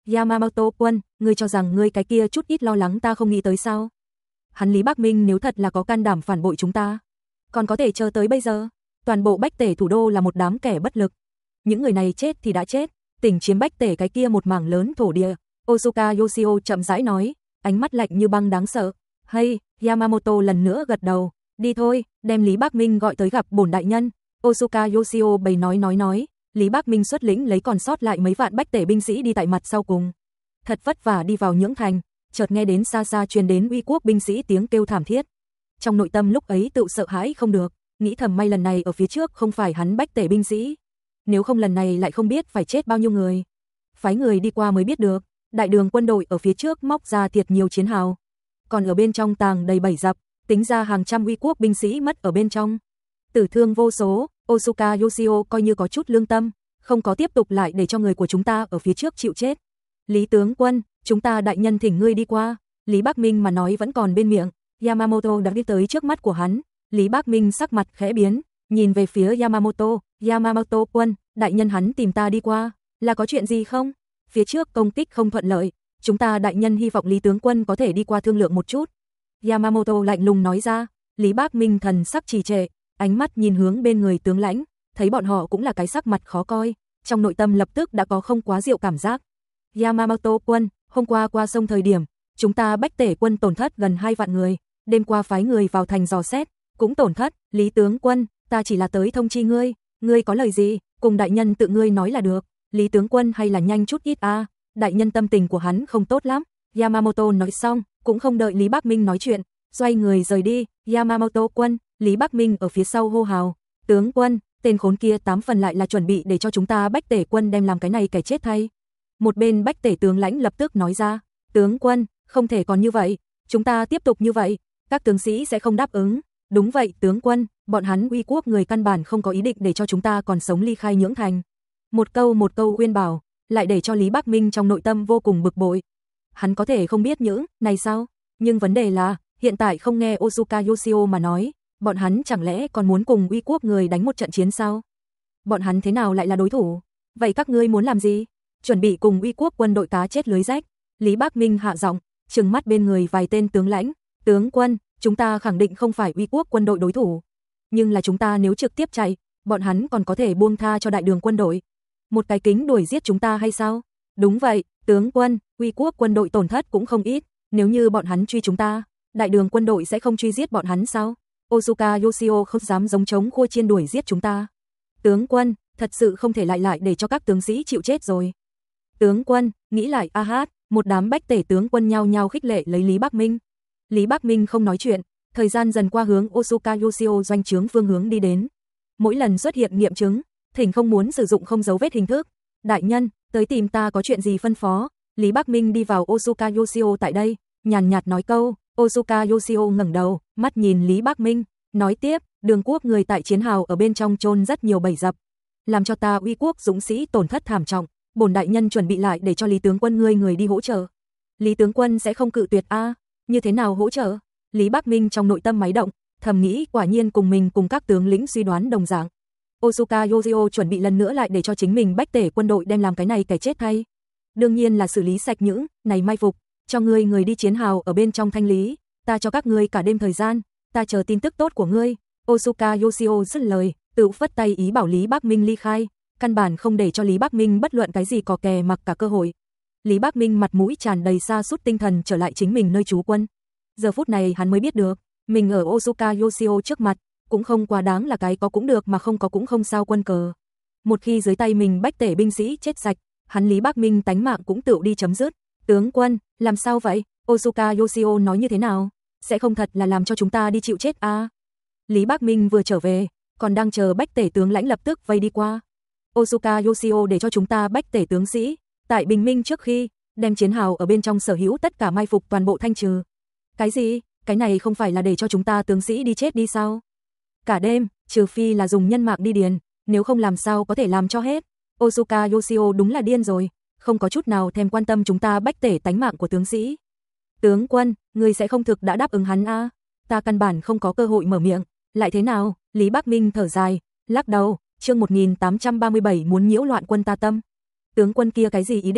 Yamamoto quân, ngươi cho rằng ngươi cái kia chút ít lo lắng ta không nghĩ tới sao? Hắn Lý Bắc Minh nếu thật là có can đảm phản bội chúng ta, còn có thể chờ tới bây giờ? Toàn bộ Bách Tể thủ đô là một đám kẻ bất lực. Những người này chết thì đã chết, tỉnh chiếm Bách Tể cái kia một mảng lớn thổ địa. Osuka Yoshio chậm rãi nói, ánh mắt lạnh như băng đáng sợ. Hay, Yamamoto lần nữa gật đầu, đi thôi, đem Lý Bắc Minh gọi tới gặp bổn đại nhân. Osuka Yoshio bày nói nói nói, Lý Bắc Minh xuất lĩnh lấy còn sót lại mấy vạn Bách Tể binh sĩ đi tại mặt sau cùng. Thật vất vả đi vào Nhưỡng Thành, chợt nghe đến xa xa truyền đến Uy Quốc binh sĩ tiếng kêu thảm thiết. Trong nội tâm lúc ấy tự sợ hãi không được, nghĩ thầm may lần này ở phía trước không phải hắn Bách Tể binh sĩ, nếu không lần này lại không biết phải chết bao nhiêu người. Phái người đi qua mới biết được, đại đường quân đội ở phía trước móc ra thiệt nhiều chiến hào, còn ở bên trong tàng đầy bẫy dập, tính ra hàng trăm Uy Quốc binh sĩ mất ở bên trong, tử thương vô số. Osuka Yoshio coi như có chút lương tâm, không có tiếp tục lại để cho người của chúng ta ở phía trước chịu chết. Lý tướng quân, chúng ta đại nhân thỉnh ngươi đi qua. Lý Bắc Minh mà nói vẫn còn bên miệng, Yamamoto đã đi tới trước mắt của hắn. Lý Bắc Minh sắc mặt khẽ biến, nhìn về phía Yamamoto. Yamamoto quân, đại nhân hắn tìm ta đi qua, là có chuyện gì không? Phía trước công kích không thuận lợi, chúng ta đại nhân hy vọng Lý tướng quân có thể đi qua thương lượng một chút. Yamamoto lạnh lùng nói ra. Lý Bắc Minh thần sắc trì trệ, ánh mắt nhìn hướng bên người tướng lãnh, thấy bọn họ cũng là cái sắc mặt khó coi, trong nội tâm lập tức đã có không quá diệu cảm giác. Yamamoto quân, hôm qua qua sông thời điểm, chúng ta Bách Tể quân tổn thất gần hai vạn người, đêm qua phái người vào thành dò xét, cũng tổn thất. Lý tướng quân, ta chỉ là tới thông chi ngươi, ngươi có lời gì, cùng đại nhân tự ngươi nói là được. Lý tướng quân hay là nhanh chút ít a, à, đại nhân tâm tình của hắn không tốt lắm. Yamamoto nói xong, cũng không đợi Lý Bắc Minh nói chuyện, xoay người rời đi. Yamamoto quân, Lý Bắc Minh ở phía sau hô hào, tướng quân, tên khốn kia tám phần lại là chuẩn bị để cho chúng ta Bách Tể quân đem làm cái này kẻ chết thay. Một bên Bách Tể tướng lãnh lập tức nói ra, tướng quân, không thể còn như vậy, chúng ta tiếp tục như vậy, các tướng sĩ sẽ không đáp ứng. Đúng vậy tướng quân, bọn hắn Uy Quốc người căn bản không có ý định để cho chúng ta còn sống ly khai Nhưỡng Thành. Một câu một câu uyên bảo, lại để cho Lý Bắc Minh trong nội tâm vô cùng bực bội. Hắn có thể không biết những này sao, nhưng vấn đề là, hiện tại không nghe Osuka Yoshio mà nói, bọn hắn chẳng lẽ còn muốn cùng Uy Quốc người đánh một trận chiến sao? Bọn hắn thế nào lại là đối thủ? Vậy các ngươi muốn làm gì? Chuẩn bị cùng Uy Quốc quân đội cá chết lưới rách. Lý Bắc Minh hạ giọng, trừng mắt bên người vài tên tướng lãnh, tướng quân, chúng ta khẳng định không phải Uy Quốc quân đội đối thủ, nhưng là chúng ta nếu trực tiếp chạy, bọn hắn còn có thể buông tha cho đại đường quân đội, một cái kính đuổi giết chúng ta hay sao? Đúng vậy, tướng quân, Uy Quốc quân đội tổn thất cũng không ít, nếu như bọn hắn truy chúng ta, đại đường quân đội sẽ không truy giết bọn hắn sao? Osuka Yoshio không dám giống trống khua chiên đuổi giết chúng ta. Tướng quân, thật sự không thể lại lại để cho các tướng sĩ chịu chết rồi. Tướng quân, nghĩ lại a hát, một đám Bách Tể tướng quân nhao nhao khích lệ lấy Lý Bắc Minh. Lý Bắc Minh không nói chuyện, thời gian dần qua hướng Osuka Yoshio doanh trướng phương hướng đi đến. Mỗi lần xuất hiện nghiệm chứng, thỉnh không muốn sử dụng không dấu vết hình thức. Đại nhân, tới tìm ta có chuyện gì phân phó? Lý Bắc Minh đi vào Osuka Yoshio tại đây, nhàn nhạt nói câu. Osuka Yoshio ngẩng đầu, mắt nhìn Lý Bắc Minh, nói tiếp, Đường Quốc người tại chiến hào ở bên trong chôn rất nhiều bẫy dập, làm cho ta Uy Quốc dũng sĩ tổn thất thảm trọng, bổn đại nhân chuẩn bị lại để cho Lý tướng quân ngươi người đi hỗ trợ. Lý tướng quân sẽ không cự tuyệt a? À? Như thế nào hỗ trợ? Lý Bắc Minh trong nội tâm máy động, thầm nghĩ quả nhiên cùng mình cùng các tướng lĩnh suy đoán đồng dạng. Osuka Yoshio chuẩn bị lần nữa lại để cho chính mình Bách Tể quân đội đem làm cái này kẻ chết thay. Đương nhiên là xử lý sạch những này mai phục, cho ngươi người đi chiến hào ở bên trong thanh lý, ta cho các ngươi cả đêm thời gian, ta chờ tin tức tốt của ngươi. Osuka Yoshio dứt lời, tự phất tay ý bảo Lý Bắc Minh ly khai, căn bản không để cho Lý Bắc Minh bất luận cái gì có kè mặc cả cơ hội. Lý Bắc Minh mặt mũi tràn đầy sa sút tinh thần trở lại chính mình nơi trú quân. Giờ phút này hắn mới biết được, mình ở Osuka Yoshio trước mặt, cũng không quá đáng là cái có cũng được mà không có cũng không sao quân cờ. Một khi dưới tay mình Bách Tể binh sĩ chết sạch, hắn Lý Bắc Minh tánh mạng cũng tự đi chấm dứt. Tướng quân, làm sao vậy? Osuka Yoshio nói như thế nào? Sẽ không thật là làm cho chúng ta đi chịu chết à? Lý Bắc Minh vừa trở về, còn đang chờ Bách Tể tướng lãnh lập tức vây đi qua. Osuka Yoshio để cho chúng ta Bách Tể tướng sĩ, tại bình minh trước khi, đem chiến hào ở bên trong sở hữu tất cả mai phục toàn bộ thanh trừ. Cái gì? Cái này không phải là để cho chúng ta tướng sĩ đi chết đi sao? Cả đêm, trừ phi là dùng nhân mạng đi điền, nếu không làm sao có thể làm cho hết. Osuka Yoshio đúng là điên rồi, không có chút nào thèm quan tâm chúng ta Bách Tể tánh mạng của tướng sĩ. Tướng quân, ngươi sẽ không thực đã đáp ứng hắn a? À? Ta căn bản không có cơ hội mở miệng, lại thế nào? Lý Bắc Minh thở dài, lắc đầu, chương một nghìn tám trăm ba mươi bảy muốn nhiễu loạn quân ta tâm. Tướng quân kia cái gì ý định?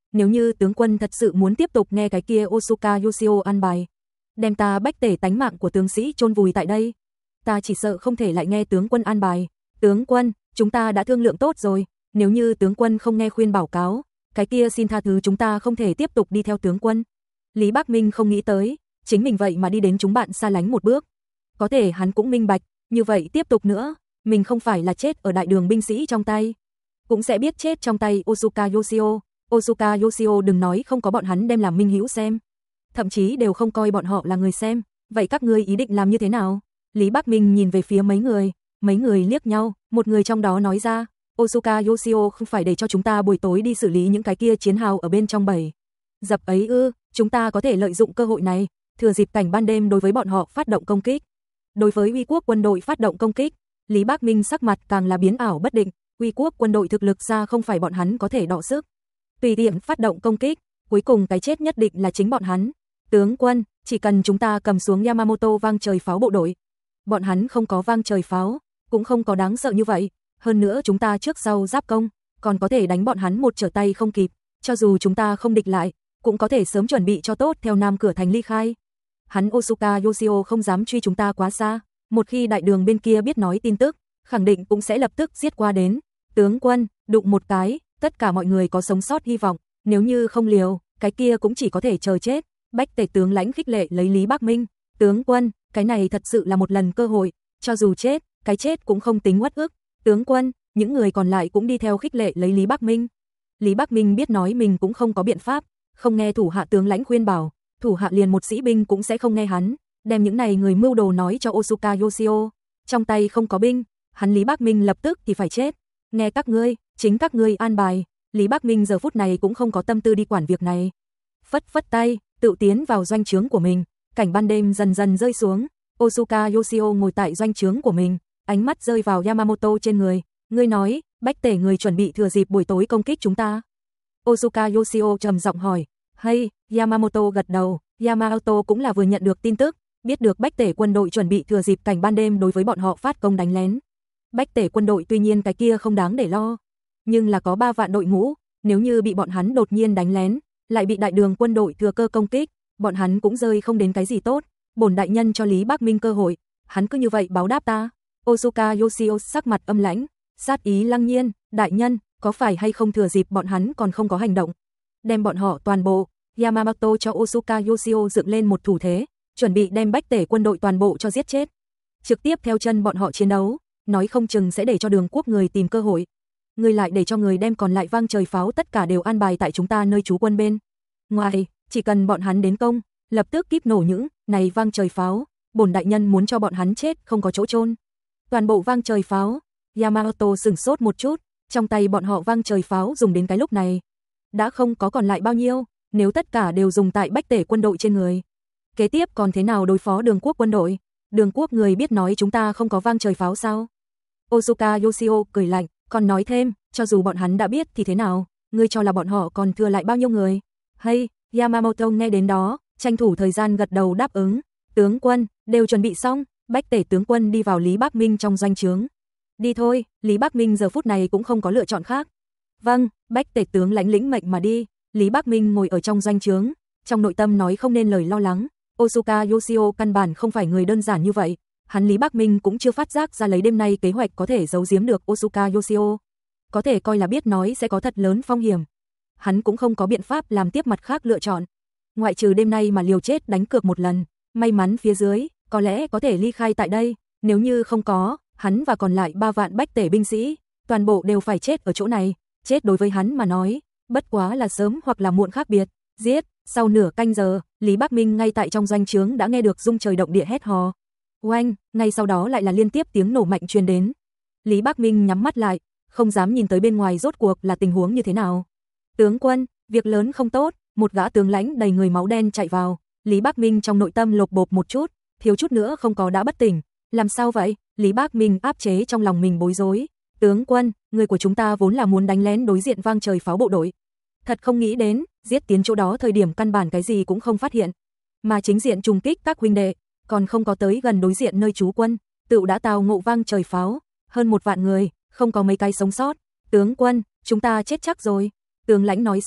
Nếu như tướng quân thật sự muốn tiếp tục nghe cái kia Osuka Yoshio an bài, đem ta bách tể tánh mạng của tướng sĩ chôn vùi tại đây, ta chỉ sợ không thể lại nghe tướng quân an bài. Tướng quân, chúng ta đã thương lượng tốt rồi, nếu như tướng quân không nghe khuyên bảo cáo, cái kia xin tha thứ chúng ta không thể tiếp tục đi theo tướng quân. Lý Bắc Minh không nghĩ tới, chính mình vậy mà đi đến chúng bạn xa lánh một bước. Có thể hắn cũng minh bạch, như vậy tiếp tục nữa, mình không phải là chết ở đại đường binh sĩ trong tay, cũng sẽ biết chết trong tay Osuka Yoshio. Osuka Yoshio đừng nói không có bọn hắn đem làm minh hữu xem, thậm chí đều không coi bọn họ là người xem, vậy các ngươi ý định làm như thế nào? Lý Bắc Minh nhìn về phía mấy người, mấy người liếc nhau, một người trong đó nói ra, Osuka Yoshio không phải để cho chúng ta buổi tối đi xử lý những cái kia chiến hào ở bên trong bầy dập ấy ư? Chúng ta có thể lợi dụng cơ hội này, thừa dịp cảnh ban đêm đối với bọn họ phát động công kích. Đối với Uy Quốc quân đội phát động công kích, Lý Bắc Minh sắc mặt càng là biến ảo bất định, Uy Quốc quân đội thực lực xa không phải bọn hắn có thể đọ sức. Tùy tiện phát động công kích, cuối cùng cái chết nhất định là chính bọn hắn. Tướng quân, chỉ cần chúng ta cầm xuống Yamamoto vang trời pháo bộ đội, bọn hắn không có vang trời pháo, cũng không có đáng sợ như vậy, hơn nữa chúng ta trước sau giáp công, còn có thể đánh bọn hắn một trở tay không kịp, cho dù chúng ta không địch lại, cũng có thể sớm chuẩn bị cho tốt theo nam cửa thành ly khai. Hắn Osuka Yoshio không dám truy chúng ta quá xa, một khi đại đường bên kia biết nói tin tức, khẳng định cũng sẽ lập tức giết qua đến. Tướng quân, đụng một cái, tất cả mọi người có sống sót hy vọng, nếu như không liều, cái kia cũng chỉ có thể chờ chết. Bách tể tướng lãnh khích lệ lấy Lý Bắc Minh, tướng quân, cái này thật sự là một lần cơ hội, cho dù chết, cái chết cũng không tính uất ức. Tướng quân, những người còn lại cũng đi theo khích lệ lấy Lý Bắc Minh. Lý Bắc Minh biết nói mình cũng không có biện pháp, không nghe thủ hạ tướng lãnh khuyên bảo, thủ hạ liền một sĩ binh cũng sẽ không nghe hắn, đem những này người mưu đồ nói cho Osuka Yoshio, trong tay không có binh, hắn Lý Bắc Minh lập tức thì phải chết. Nghe các ngươi, chính các ngươi an bài. Lý Bắc Minh giờ phút này cũng không có tâm tư đi quản việc này. Phất phất tay, tự tiến vào doanh trướng của mình, cảnh ban đêm dần dần rơi xuống, Osuka Yoshio ngồi tại doanh trướng của mình, ánh mắt rơi vào Yamamoto trên người, ngươi nói, bách tể người chuẩn bị thừa dịp buổi tối công kích chúng ta. Osuka Yoshio trầm giọng hỏi, hay, Yamamoto gật đầu, Yamamoto cũng là vừa nhận được tin tức, biết được bách tể quân đội chuẩn bị thừa dịp cảnh ban đêm đối với bọn họ phát công đánh lén. Bách tể quân đội tuy nhiên cái kia không đáng để lo, nhưng là có ba vạn đội ngũ, nếu như bị bọn hắn đột nhiên đánh lén, lại bị đại đường quân đội thừa cơ công kích, bọn hắn cũng rơi không đến cái gì tốt. Bổn đại nhân cho Lý Bắc Minh cơ hội, hắn cứ như vậy báo đáp ta. Osuka Yoshio sắc mặt âm lãnh, sát ý lăng nhiên, đại nhân, có phải hay không thừa dịp bọn hắn còn không có hành động, đem bọn họ toàn bộ. Yamamoto cho Osuka Yoshio dựng lên một thủ thế, chuẩn bị đem bách tể quân đội toàn bộ cho giết chết, trực tiếp theo chân bọn họ chiến đấu, nói không chừng sẽ để cho đường quốc người tìm cơ hội. Người lại để cho người đem còn lại vang trời pháo tất cả đều an bài tại chúng ta nơi trú quân bên ngoài, chỉ cần bọn hắn đến công, lập tức kíp nổ những này vang trời pháo, bổn đại nhân muốn cho bọn hắn chết không có chỗ chôn. Toàn bộ vang trời pháo. Yamamoto sừng sốt một chút, trong tay bọn họ vang trời pháo dùng đến cái lúc này đã không có còn lại bao nhiêu, nếu tất cả đều dùng tại bách tể quân đội trên người, kế tiếp còn thế nào đối phó đường quốc quân đội? Đường quốc người biết nói chúng ta không có vang trời pháo sao? Osuka Yoshio cười lạnh, còn nói thêm, cho dù bọn hắn đã biết thì thế nào, ngươi cho là bọn họ còn thừa lại bao nhiêu người? Hay, Yamamoto nghe đến đó, tranh thủ thời gian gật đầu đáp ứng, tướng quân, đều chuẩn bị xong. Bách tể tướng quân đi vào Lý Bắc Minh trong doanh trướng. Đi thôi, Lý Bắc Minh giờ phút này cũng không có lựa chọn khác. Vâng, bách tể tướng lãnh lĩnh mệnh mà đi. Lý Bắc Minh ngồi ở trong doanh trướng, trong nội tâm nói không nên lời lo lắng. Osuka Yoshio căn bản không phải người đơn giản như vậy. Hắn Lý Bắc Minh cũng chưa phát giác ra lấy đêm nay kế hoạch có thể giấu giếm được Osuka Yoshio. Có thể coi là biết nói sẽ có thật lớn phong hiểm. Hắn cũng không có biện pháp làm tiếp mặt khác lựa chọn. Ngoại trừ đêm nay mà liều chết đánh cược một lần, may mắn phía dưới, có lẽ có thể ly khai tại đây. Nếu như không có, hắn và còn lại ba vạn bách tể binh sĩ, toàn bộ đều phải chết ở chỗ này. Chết đối với hắn mà nói, bất quá là sớm hoặc là muộn khác biệt. Giết, sau nửa canh giờ, Lý Bắc Minh ngay tại trong doanh trướng đã nghe được rung trời động địa hét hò. Oanh, ngay sau đó lại là liên tiếp tiếng nổ mạnh truyền đến. Lý Bắc Minh nhắm mắt lại, không dám nhìn tới bên ngoài rốt cuộc là tình huống như thế nào. Tướng quân, việc lớn không tốt, một gã tướng lãnh đầy người máu đen chạy vào. Lý Bắc Minh trong nội tâm lột bột một chút, thiếu chút nữa không có đã bất tỉnh. Làm sao vậy? Lý Bắc Minh áp chế trong lòng mình bối rối. Tướng quân, người của chúng ta vốn là muốn đánh lén đối diện vang trời pháo bộ đội. Thật không nghĩ đến, giết tiến chỗ đó thời điểm căn bản cái gì cũng không phát hiện. Mà chính diện trùng kích các huynh đệ, còn không có tới gần đối diện nơi trú quân, tự đã tào ngộ vang trời pháo. Hơn một vạn người, không có mấy cái sống sót. Tướng quân, chúng ta chết chắc rồi. Tướng lãnh nói xong,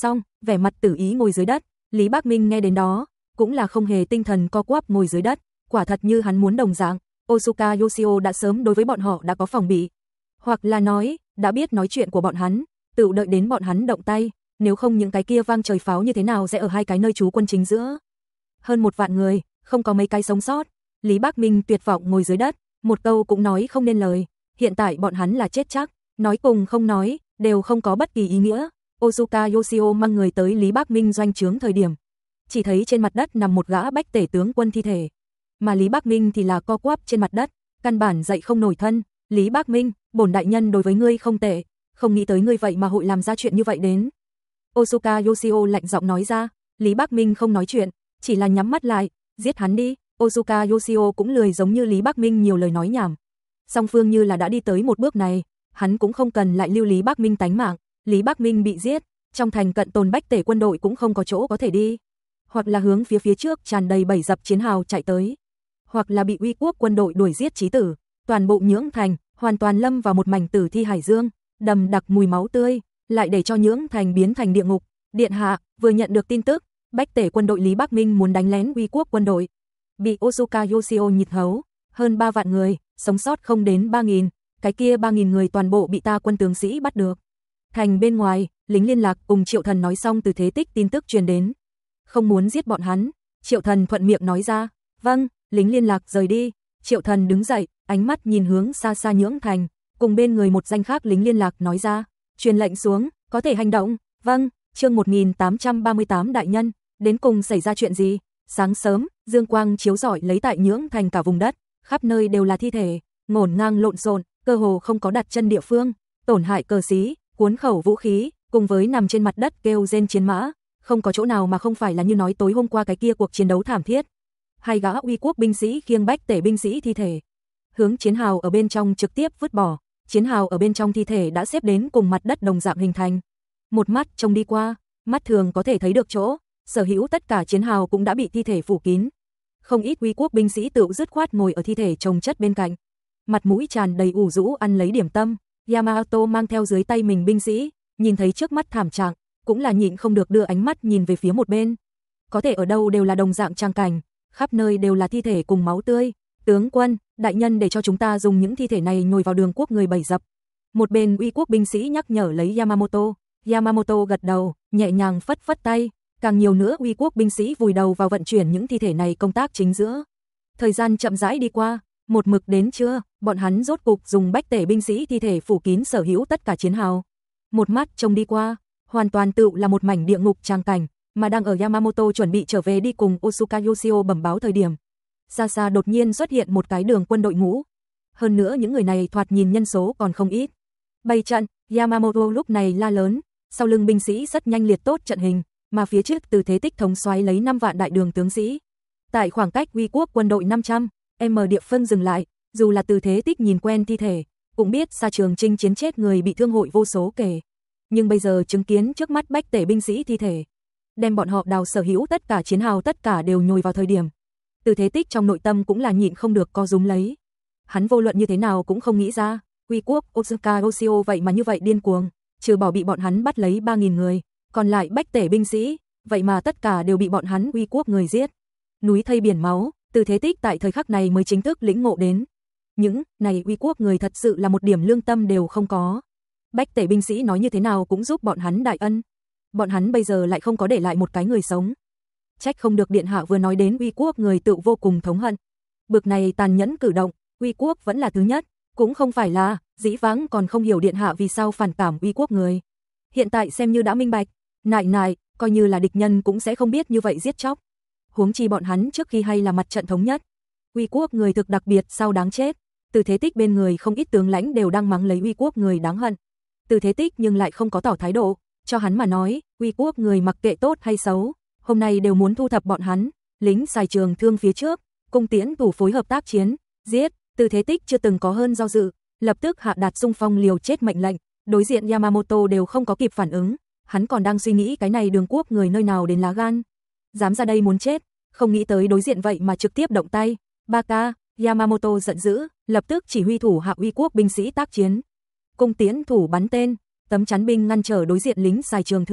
vẻ mặt tử ý ngồi dưới đất. Lý Bác Minh nghe đến đó, cũng là không hề tinh thần co quắp ngồi dưới đất, quả thật như hắn muốn đồng dạng, Otsuka Yoshio đã sớm đối với bọn họ đã có phòng bị, hoặc là nói, đã biết nói chuyện của bọn hắn, tự đợi đến bọn hắn động tay, nếu không những cái kia vang trời pháo như thế nào sẽ ở hai cái nơi trú quân chính giữa. Hơn một vạn người, không có mấy cái sống sót. Lý Bác Minh tuyệt vọng ngồi dưới đất, một câu cũng nói không nên lời, hiện tại bọn hắn là chết chắc, nói cùng không nói, đều không có bất kỳ ý nghĩa. Otsuka Yoshio mang người tới Lý Bác Minh doanh trướng thời điểm, chỉ thấy trên mặt đất nằm một gã bách tể tướng quân thi thể, mà Lý Bác Minh thì là co quắp trên mặt đất, căn bản dậy không nổi thân. Lý Bác Minh, bổn đại nhân đối với ngươi không tệ, không nghĩ tới ngươi vậy mà hội làm ra chuyện như vậy đến. Otsuka Yoshio lạnh giọng nói ra. Lý Bác Minh không nói chuyện, chỉ là nhắm mắt lại, giết hắn đi. Otsuka Yoshio cũng lười giống như Lý Bác Minh nhiều lời nói nhảm. Song phương như là đã đi tới một bước này, hắn cũng không cần lại lưu Lý Bác Minh tánh mạng. Lý Bác Minh bị giết, trong thành cận tồn bách tể quân đội cũng không có chỗ có thể đi, hoặc là hướng phía phía trước tràn đầy bầy dập chiến hào chạy tới, hoặc là bị Uy Quốc quân đội đuổi giết chí tử. Toàn bộ Nhưỡng Thành hoàn toàn lâm vào một mảnh tử thi hải dương, đầm đặc mùi máu tươi, lại để cho Nhưỡng Thành biến thành địa ngục. Điện hạ vừa nhận được tin tức, bách tể quân đội Lý Bác Minh muốn đánh lén Uy Quốc quân đội, bị Otsuka Yoshio nhịt hấu, hơn ba vạn người, sống sót không đến ba nghìn, cái kia ba nghìn người toàn bộ bị ta quân tướng sĩ bắt được. Thành bên ngoài, lính liên lạc cùng Triệu Thần nói xong Từ Thế Tích tin tức truyền đến, không muốn giết bọn hắn. Triệu Thần thuận miệng nói ra, vâng. Lính liên lạc rời đi, Triệu Thần đứng dậy, ánh mắt nhìn hướng xa xa Nhưỡng Thành, cùng bên người một danh khác lính liên lạc nói ra, truyền lệnh xuống, có thể hành động. Vâng. Chương một nghìn tám trăm ba mươi tám đại nhân, đến cùng xảy ra chuyện gì? Sáng sớm, dương quang chiếu rọi lấy tại Nhưỡng Thành cả vùng đất, khắp nơi đều là thi thể, ngổn ngang lộn xộn, cơ hồ không có đặt chân địa phương, tổn hại cờ xí, cuốn khẩu vũ khí, cùng với nằm trên mặt đất kêu rên chiến mã, không có chỗ nào mà không phải là như nói tối hôm qua cái kia cuộc chiến đấu thảm thiết. Hai gã Uy Quốc binh sĩ khiêng bách tể binh sĩ thi thể, hướng chiến hào ở bên trong trực tiếp vứt bỏ, chiến hào ở bên trong thi thể đã xếp đến cùng mặt đất đồng dạng hình thành. Một mắt trông đi qua, mắt thường có thể thấy được chỗ, sở hữu tất cả chiến hào cũng đã bị thi thể phủ kín. Không ít Uy Quốc binh sĩ tự dứt khoát ngồi ở thi thể chồng chất bên cạnh, mặt mũi tràn đầy ủ rũ ăn lấy điểm tâm. Yamato mang theo dưới tay mình binh sĩ, nhìn thấy trước mắt thảm trạng, cũng là nhịn không được đưa ánh mắt nhìn về phía một bên. Có thể ở đâu đều là đồng dạng trang cảnh, khắp nơi đều là thi thể cùng máu tươi. Tướng quân, đại nhân để cho chúng ta dùng những thi thể này nhồi vào đường quốc người bầy dập. Một bên Uy Quốc binh sĩ nhắc nhở lấy Yamamoto. Yamamoto gật đầu, nhẹ nhàng phất phất tay, càng nhiều nữa Uy Quốc binh sĩ vùi đầu vào vận chuyển những thi thể này công tác chính giữa. Thời gian chậm rãi đi qua, một mực đến trưa, bọn hắn rốt cục dùng bách tể binh sĩ thi thể phủ kín sở hữu tất cả chiến hào. Một mắt trông đi qua, hoàn toàn tự là một mảnh địa ngục trang cảnh, mà đang ở Yamamoto chuẩn bị trở về đi cùng Otsuka Yoshio bẩm báo thời điểm, xa xa đột nhiên xuất hiện một cái đường quân đội ngũ. Hơn nữa những người này thoạt nhìn nhân số còn không ít. Bày trận, Yamamoto lúc này la lớn, sau lưng binh sĩ rất nhanh liệt tốt trận hình, mà phía trước Từ Thế Tích thống soái lấy năm vạn đại đường tướng sĩ. Tại khoảng cách Uy Quốc quân đội năm trăm m địa phân dừng lại, dù là Từ Thế Tích nhìn quen thi thể, cũng biết xa trường chinh chiến chết người bị thương hội vô số kể. Nhưng bây giờ chứng kiến trước mắt bách tể binh sĩ thi thể, đem bọn họ đào sở hữu tất cả chiến hào tất cả đều nhồi vào thời điểm, Từ Thế Tích trong nội tâm cũng là nhịn không được co rúm lấy. Hắn vô luận như thế nào cũng không nghĩ ra, Uy Quốc Otsuka Yoshio vậy mà như vậy điên cuồng, trừ bỏ bị bọn hắn bắt lấy ba nghìn người, còn lại bách tể binh sĩ, vậy mà tất cả đều bị bọn hắn Uy Quốc người giết. Núi thây biển máu, Từ Thế Tích tại thời khắc này mới chính thức lĩnh ngộ đến, những này Uy Quốc người thật sự là một điểm lương tâm đều không có. Bách tể binh sĩ nói như thế nào cũng giúp bọn hắn đại ân, bọn hắn bây giờ lại không có để lại một cái người sống. Trách không được điện hạ vừa nói đến Uy Quốc người tự vô cùng thống hận. Bực này tàn nhẫn cử động, Uy Quốc vẫn là thứ nhất, cũng không phải là, dĩ vãng còn không hiểu điện hạ vì sao phản cảm Uy Quốc người. Hiện tại xem như đã minh bạch, nại nại, coi như là địch nhân cũng sẽ không biết như vậy giết chóc. Huống chi bọn hắn trước khi hay là mặt trận thống nhất. Uy Quốc người thực đặc biệt sao đáng chết. Từ Thế Tích bên người không ít tướng lãnh đều đang mắng lấy Uy Quốc người đáng hận. Từ Thế Tích nhưng lại không có tỏ thái độ, cho hắn mà nói, Uy Quốc người mặc kệ tốt hay xấu, hôm nay đều muốn thu thập bọn hắn. Lính xài trường thương phía trước, cung tiễn thủ phối hợp tác chiến, giết. Từ Thế Tích chưa từng có hơn do dự, lập tức hạ đạt xung phong liều chết mệnh lệnh. Đối diện Yamamoto đều không có kịp phản ứng, hắn còn đang suy nghĩ cái này đường quốc người nơi nào đến lá gan, dám ra đây muốn chết, không nghĩ tới đối diện vậy mà trực tiếp động tay. Baka, Yamamoto giận dữ, lập tức chỉ huy thủ hạ Uy Quốc binh sĩ tác chiến. Cung tiễn thủ bắn tên, tấm chắn binh ngăn trở đối diện lính xài trường thương,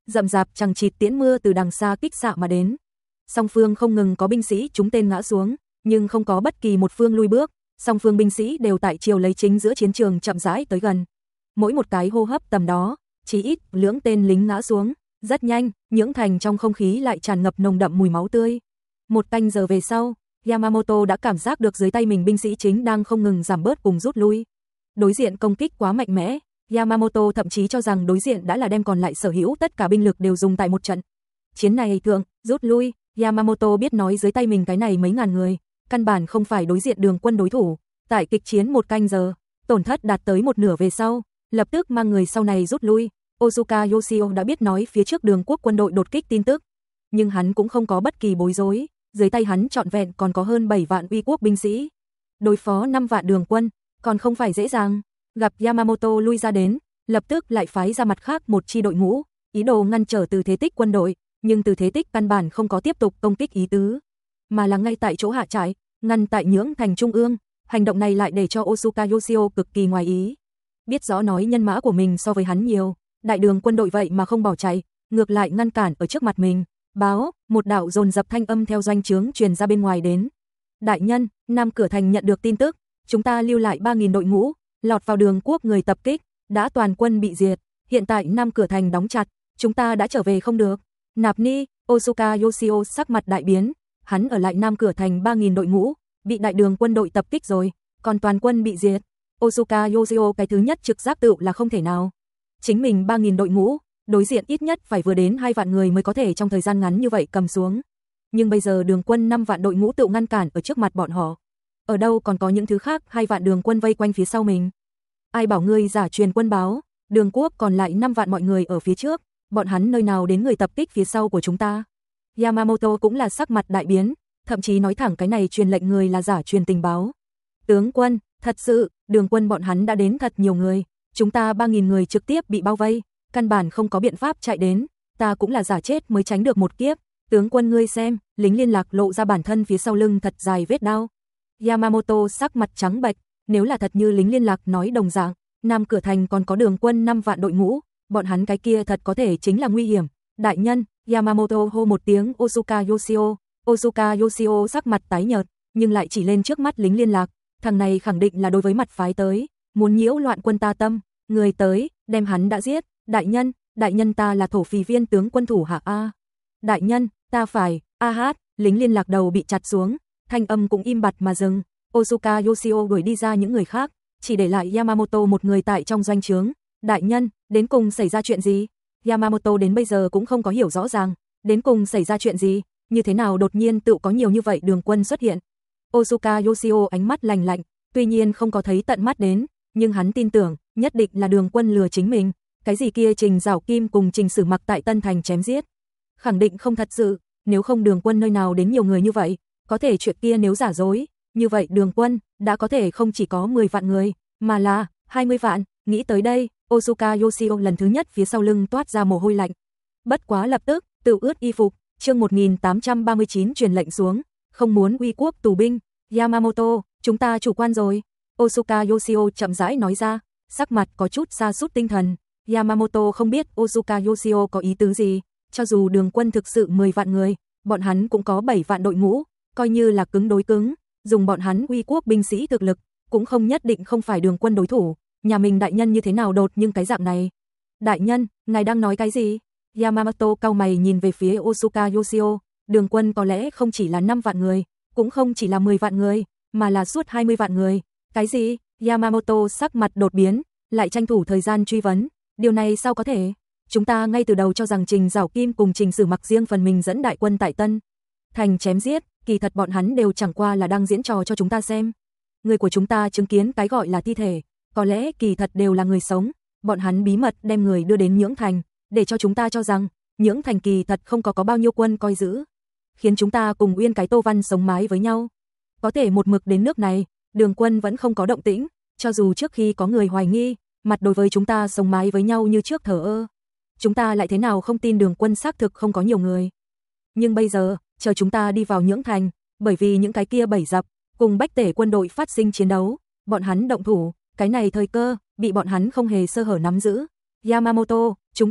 rậm rạp chằng chịt tiễn mưa từ đằng xa kích xạ mà đến. Song phương không ngừng có binh sĩ chúng tên ngã xuống, nhưng không có bất kỳ một phương lui bước, song phương binh sĩ đều tại chiều lấy chính giữa chiến trường chậm rãi tới gần. Mỗi một cái hô hấp tầm đó, chỉ ít lưỡng tên lính ngã xuống, rất nhanh, nhưỡng thành trong không khí lại tràn ngập nồng đậm mùi máu tươi. Một canh giờ về sau, Yamamoto đã cảm giác được dưới tay mình binh sĩ chính đang không ngừng giảm bớt cùng rút lui. Đối diện công kích quá mạnh mẽ, Yamamoto thậm chí cho rằng đối diện đã là đem còn lại sở hữu tất cả binh lực đều dùng tại một trận. Chiến này thượng, rút lui, Yamamoto biết nói dưới tay mình cái này mấy ngàn người, căn bản không phải đối diện đường quân đối thủ. Tại kịch chiến một canh giờ, tổn thất đạt tới một nửa về sau, lập tức mang người sau này rút lui. Ozuka Yoshio đã biết nói phía trước đường quốc quân đội đột kích tin tức, nhưng hắn cũng không có bất kỳ bối rối, dưới tay hắn trọn vẹn còn có hơn bảy vạn uy quốc binh sĩ. Đối phó năm vạn đường quân, còn không phải dễ dàng. Gặp Yamamoto lui ra đến, lập tức lại phái ra mặt khác một chi đội ngũ, ý đồ ngăn trở Từ Thế Tích quân đội, nhưng Từ Thế Tích căn bản không có tiếp tục công kích ý tứ, mà là ngay tại chỗ hạ trại, ngăn tại nhưỡng thành trung ương. Hành động này lại để cho Ozuka Yoshio cực kỳ ngoài ý. Biết rõ nói nhân mã của mình so với hắn nhiều, đại đường quân đội vậy mà không bỏ chạy, ngược lại ngăn cản ở trước mặt mình. Báo, một đạo dồn dập thanh âm theo doanh trướng truyền ra bên ngoài đến. Đại nhân, Nam Cửa Thành nhận được tin tức, chúng ta lưu lại ba nghìn đội ngũ, lọt vào đường quốc người tập kích, đã toàn quân bị diệt, hiện tại Nam Cửa Thành đóng chặt, chúng ta đã trở về không được. Nạp Ni, Ozuka Yoshio sắc mặt đại biến, hắn ở lại Nam Cửa Thành ba nghìn đội ngũ, bị đại đường quân đội tập kích rồi, còn toàn quân bị diệt. Ozuka Yoshio cái thứ nhất trực giác tự là không thể nào. Chính mình ba nghìn đội ngũ, đối diện ít nhất phải vừa đến hai vạn người mới có thể trong thời gian ngắn như vậy cầm xuống. Nhưng bây giờ đường quân năm vạn đội ngũ tự ngăn cản ở trước mặt bọn họ. Ở đâu còn có những thứ khác hai vạn đường quân vây quanh phía sau mình. Ai bảo ngươi giả truyền quân báo, đường quốc còn lại năm vạn mọi người ở phía trước, bọn hắn nơi nào đến người tập kích phía sau của chúng ta. Yamamoto cũng là sắc mặt đại biến, thậm chí nói thẳng cái này truyền lệnh người là giả truyền tình báo. Tướng quân, thật sự, đường quân bọn hắn đã đến thật nhiều người, chúng ta ba nghìn người trực tiếp bị bao vây, căn bản không có biện pháp chạy đến, ta cũng là giả chết mới tránh được một kiếp. Tướng quân ngươi xem, lính liên lạc lộ ra bản thân phía sau lưng thật dài vết đao. Yamamoto sắc mặt trắng bệch, nếu là thật như lính liên lạc nói đồng dạng, Nam Cửa Thành còn có đường quân năm vạn đội ngũ, bọn hắn cái kia thật có thể chính là nguy hiểm. Đại nhân, Yamamoto hô một tiếng Ozuka Yoshio, Ozuka Yoshio sắc mặt tái nhợt, nhưng lại chỉ lên trước mắt lính liên lạc, thằng này khẳng định là đối với mặt phái tới, muốn nhiễu loạn quân ta tâm, người tới, đem hắn đã giết. Đại nhân, đại nhân ta là thổ phì viên tướng quân thủ hạ a. Đại nhân, ta phải, a hát, lính liên lạc đầu bị chặt xuống, thanh âm cũng im bặt mà dừng. Ozuka Yoshio đuổi đi ra những người khác, chỉ để lại Yamamoto một người tại trong doanh trướng. Đại nhân, đến cùng xảy ra chuyện gì? Yamamoto đến bây giờ cũng không có hiểu rõ ràng, đến cùng xảy ra chuyện gì, như thế nào đột nhiên tự có nhiều như vậy đường quân xuất hiện. Ozuka Yoshio ánh mắt lạnh lạnh, tuy nhiên không có thấy tận mắt đến, nhưng hắn tin tưởng, nhất định là đường quân lừa chính mình. Cái gì kia Trình Giảo Kim cùng Trình Sử Mặc tại Tân Thành chém giết, khẳng định không thật sự, nếu không đường quân nơi nào đến nhiều người như vậy, có thể chuyện kia nếu giả dối, như vậy đường quân đã có thể không chỉ có mười vạn người, mà là hai mươi vạn. Nghĩ tới đây, Ozuka Yoshio lần thứ nhất phía sau lưng toát ra mồ hôi lạnh. Bất quá lập tức, tự ướt y phục, chương một nghìn tám trăm ba mươi chín truyền lệnh xuống, không muốn uy quốc tù binh. Yamamoto, chúng ta chủ quan rồi. Ozuka Yoshio chậm rãi nói ra, sắc mặt có chút sa sút tinh thần. Yamamoto không biết Ozuka Yoshio có ý tứ gì, cho dù đường quân thực sự mười vạn người, bọn hắn cũng có bảy vạn đội ngũ, coi như là cứng đối cứng, dùng bọn hắn uy quốc binh sĩ thực lực, cũng không nhất định không phải đường quân đối thủ. Nhà mình đại nhân như thế nào đột nhưng cái dạng này? Đại nhân, ngài đang nói cái gì? Yamamoto cau mày nhìn về phía Ozuka Yoshio, đường quân có lẽ không chỉ là năm vạn người, cũng không chỉ là mười vạn người, mà là suốt hai mươi vạn người. Cái gì? Yamamoto sắc mặt đột biến, lại tranh thủ thời gian truy vấn. Điều này sao có thể? Chúng ta ngay từ đầu cho rằng Trình Giảo Kim cùng Trình Sử Mặc riêng phần mình dẫn đại quân tại Tân Thành chém giết, kỳ thật bọn hắn đều chẳng qua là đang diễn trò cho chúng ta xem. Người của chúng ta chứng kiến cái gọi là thi thể, có lẽ kỳ thật đều là người sống, bọn hắn bí mật đem người đưa đến Nhưỡng Thành, để cho chúng ta cho rằng Nhưỡng Thành kỳ thật không có có bao nhiêu quân coi giữ, khiến chúng ta cùng Uyên cái Tô Văn sống mái với nhau. Có thể một mực đến nước này, đường quân vẫn không có động tĩnh, cho dù trước khi có người hoài nghi, mặt đối với chúng ta sống mái với nhau như trước thờ ơ. Chúng ta lại thế nào không tin đường quân xác thực không có nhiều người. Nhưng bây giờ, chờ chúng ta đi vào Nhưỡng Thành, bởi vì những cái kia bẫy dập, cùng bách tể quân đội phát sinh chiến đấu, bọn hắn động thủ, cái này thời cơ, bị bọn hắn không hề sơ hở nắm giữ. Yamamoto, chúng ta,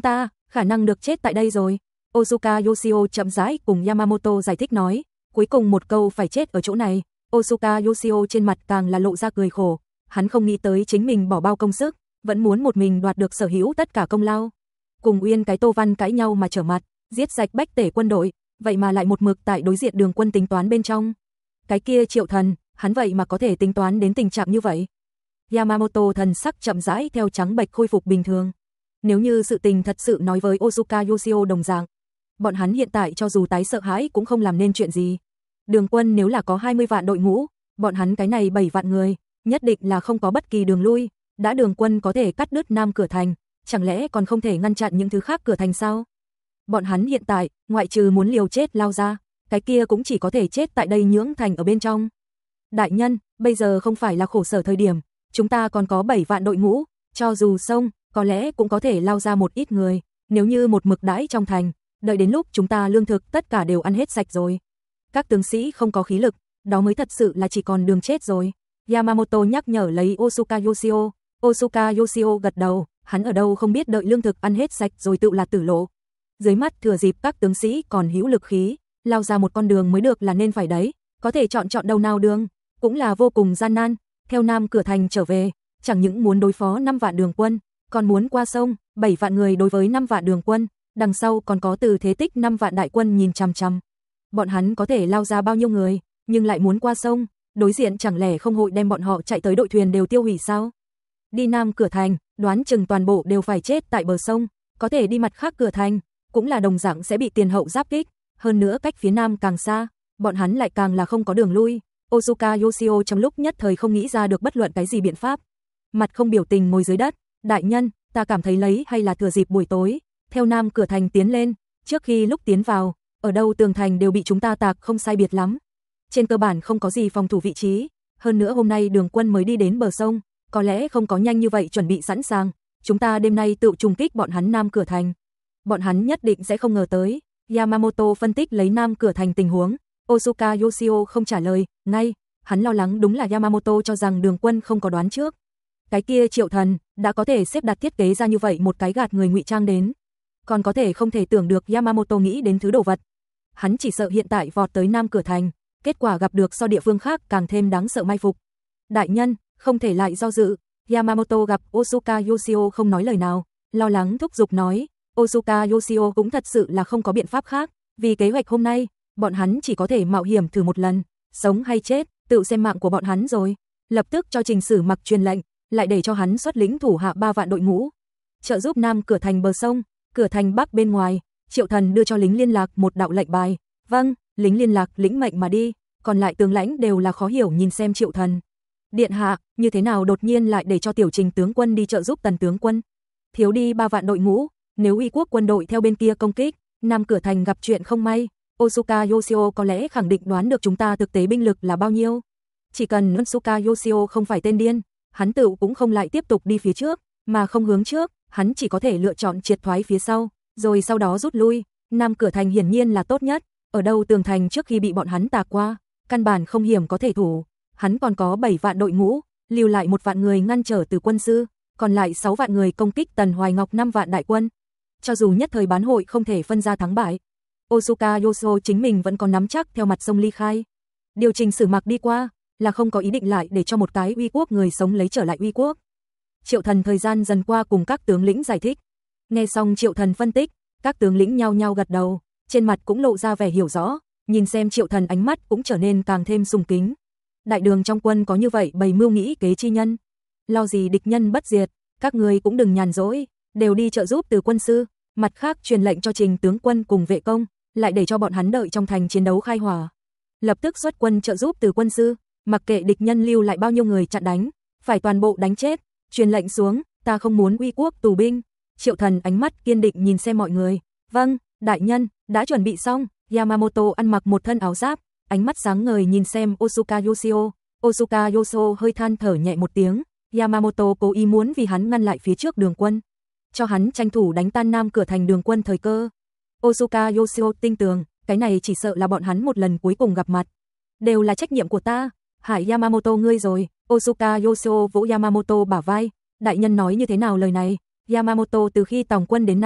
khả năng được chết tại đây rồi. Osuka Yoshio chậm rãi cùng Yamamoto giải thích nói, cuối cùng một câu phải chết ở chỗ này. Osuka Yoshio trên mặt càng là lộ ra cười khổ, hắn không nghĩ tới chính mình bỏ bao công sức, vẫn muốn một mình đoạt được sở hữu tất cả công lao. Cùng Uyên cái Tô Văn cãi nhau mà trở mặt, giết sạch bách tể quân đội, vậy mà lại một mực tại đối diện Đường Quân tính toán bên trong. Cái kia Triệu Thần, hắn vậy mà có thể tính toán đến tình trạng như vậy. Yamamoto thần sắc chậm rãi theo trắng bệch khôi phục bình thường. Nếu như sự tình thật sự nói với Osuka Yoshio đồng dạng, bọn hắn hiện tại cho dù tái sợ hãi cũng không làm nên chuyện gì. Đường Quân nếu là có hai mươi vạn đội ngũ, bọn hắn cái này bảy vạn người, nhất định là không có bất kỳ đường lui. Đã Đường Quân có thể cắt đứt Nam cửa thành, chẳng lẽ còn không thể ngăn chặn những thứ khác cửa thành sao? Bọn hắn hiện tại, ngoại trừ muốn liều chết lao ra, cái kia cũng chỉ có thể chết tại đây Nhưỡng thành ở bên trong. Đại nhân, bây giờ không phải là khổ sở thời điểm, chúng ta còn có bảy vạn đội ngũ, cho dù xông, có lẽ cũng có thể lao ra một ít người, nếu như một mực đãi trong thành, đợi đến lúc chúng ta lương thực tất cả đều ăn hết sạch rồi. Các tướng sĩ không có khí lực, đó mới thật sự là chỉ còn đường chết rồi. Yamamoto nhắc nhở lấy Osuka Yoshio. Osuka Yoshio gật đầu, hắn ở đâu không biết đợi lương thực ăn hết sạch rồi tự là tử lộ. Dưới mắt thừa dịp các tướng sĩ còn hữu lực khí, lao ra một con đường mới được là nên phải đấy, có thể chọn chọn đầu nào đường, cũng là vô cùng gian nan. Theo Nam cửa thành trở về, chẳng những muốn đối phó năm vạn Đường Quân, còn muốn qua sông, bảy vạn người đối với năm vạn Đường Quân, đằng sau còn có Từ Thế Tích năm vạn đại quân nhìn chằm chằm. Bọn hắn có thể lao ra bao nhiêu người, nhưng lại muốn qua sông, đối diện chẳng lẽ không hội đem bọn họ chạy tới đội thuyền đều tiêu hủy sao? Đi Nam cửa thành, đoán chừng toàn bộ đều phải chết tại bờ sông, có thể đi mặt khác cửa thành, cũng là đồng dạng sẽ bị tiền hậu giáp kích, hơn nữa cách phía Nam càng xa, bọn hắn lại càng là không có đường lui. Osuka Yoshio trong lúc nhất thời không nghĩ ra được bất luận cái gì biện pháp. Mặt không biểu tình ngồi dưới đất, đại nhân, ta cảm thấy lấy hay là thừa dịp buổi tối, theo Nam cửa thành tiến lên, trước khi lúc tiến vào, ở đâu tường thành đều bị chúng ta tạc không sai biệt lắm. Trên cơ bản không có gì phòng thủ vị trí, hơn nữa hôm nay Đường Quân mới đi đến bờ sông, có lẽ không có nhanh như vậy chuẩn bị sẵn sàng, chúng ta đêm nay tự trùng kích bọn hắn Nam cửa thành. Bọn hắn nhất định sẽ không ngờ tới. Yamamoto phân tích lấy Nam cửa thành tình huống. Osuka Yoshio không trả lời, ngay, hắn lo lắng đúng là Yamamoto cho rằng Đường Quân không có đoán trước. Cái kia Triệu Thần, đã có thể xếp đặt thiết kế ra như vậy một cái gạt người ngụy trang đến. Còn có thể không thể tưởng được Yamamoto nghĩ đến thứ đồ vật. Hắn chỉ sợ hiện tại vọt tới Nam cửa thành, kết quả gặp được so địa phương khác càng thêm đáng sợ mai phục. Đại nhân, không thể lại do dự. Yamamoto gặp Osuka Yoshio không nói lời nào, lo lắng thúc giục nói. Osuka Yoshio cũng thật sự là không có biện pháp khác, vì kế hoạch hôm nay, bọn hắn chỉ có thể mạo hiểm thử một lần, sống hay chết, tự xem mạng của bọn hắn rồi. Lập tức cho Trình Sử Mặc truyền lệnh, lại để cho hắn xuất lĩnh thủ hạ ba vạn đội ngũ, trợ giúp Nam cửa thành bờ sông, cửa thành bắc bên ngoài. Triệu Thần đưa cho lính liên lạc một đạo lệnh bài. Vâng, lính liên lạc lĩnh mệnh mà đi, còn lại tướng lãnh đều là khó hiểu nhìn xem Triệu Thần. Điện hạ, như thế nào đột nhiên lại để cho Tiểu Trình tướng quân đi trợ giúp Tần tướng quân? Thiếu đi ba vạn đội ngũ, nếu Uy quốc quân đội theo bên kia công kích, Nam cửa thành gặp chuyện không may, Osuka Yoshio có lẽ khẳng định đoán được chúng ta thực tế binh lực là bao nhiêu. Chỉ cần Osuka Yoshio không phải tên điên, hắn tự cũng không lại tiếp tục đi phía trước, mà không hướng trước, hắn chỉ có thể lựa chọn triệt thoái phía sau, rồi sau đó rút lui. Nam cửa thành hiển nhiên là tốt nhất, ở đâu tường thành trước khi bị bọn hắn tạc qua, căn bản không hiểm có thể thủ. Hắn còn có bảy vạn đội ngũ, lưu lại một vạn người ngăn trở từ quân sư, còn lại sáu vạn người công kích Tần Hoài Ngọc năm vạn đại quân. Cho dù nhất thời bán hội không thể phân ra thắng bại, Osuka Yoshio chính mình vẫn còn nắm chắc theo mặt sông ly khai. Điều Trình Sử Mặc đi qua, là không có ý định lại để cho một cái Uy quốc người sống lấy trở lại Uy quốc. Triệu Thần thời gian dần qua cùng các tướng lĩnh giải thích. Nghe xong Triệu Thần phân tích, các tướng lĩnh nhao nhao gật đầu, trên mặt cũng lộ ra vẻ hiểu rõ, nhìn xem Triệu Thần ánh mắt cũng trở nên càng thêm sùng kính. Đại đường trong quân có như vậy bày mưu nghĩ kế chi nhân, lo gì địch nhân bất diệt, các người cũng đừng nhàn rỗi, đều đi trợ giúp từ quân sư, mặt khác truyền lệnh cho Trình tướng quân cùng vệ công, lại để cho bọn hắn đợi trong thành chiến đấu khai hỏa. Lập tức xuất quân trợ giúp từ quân sư, mặc kệ địch nhân lưu lại bao nhiêu người chặn đánh, phải toàn bộ đánh chết, truyền lệnh xuống, ta không muốn Uy quốc tù binh. Triệu Thần ánh mắt kiên định nhìn xem mọi người. Vâng, đại nhân, đã chuẩn bị xong. Yamamoto ăn mặc một thân áo giáp, ánh mắt sáng ngời nhìn xem Osuka Yoshio. Osuka Yoshio hơi than thở nhẹ một tiếng. Yamamoto cố ý muốn vì hắn ngăn lại phía trước Đường Quân, cho hắn tranh thủ đánh tan Nam cửa thành Đường Quân thời cơ. Osuka Yoshio tin tưởng, cái này chỉ sợ là bọn hắn một lần cuối cùng gặp mặt. Đều là trách nhiệm của ta. Hại Yamamoto ngươi rồi. Osuka Yoshio vỗ Yamamoto bả vai. Đại nhân nói như thế nào lời này? Yamamoto từ khi tòng quân đến nay,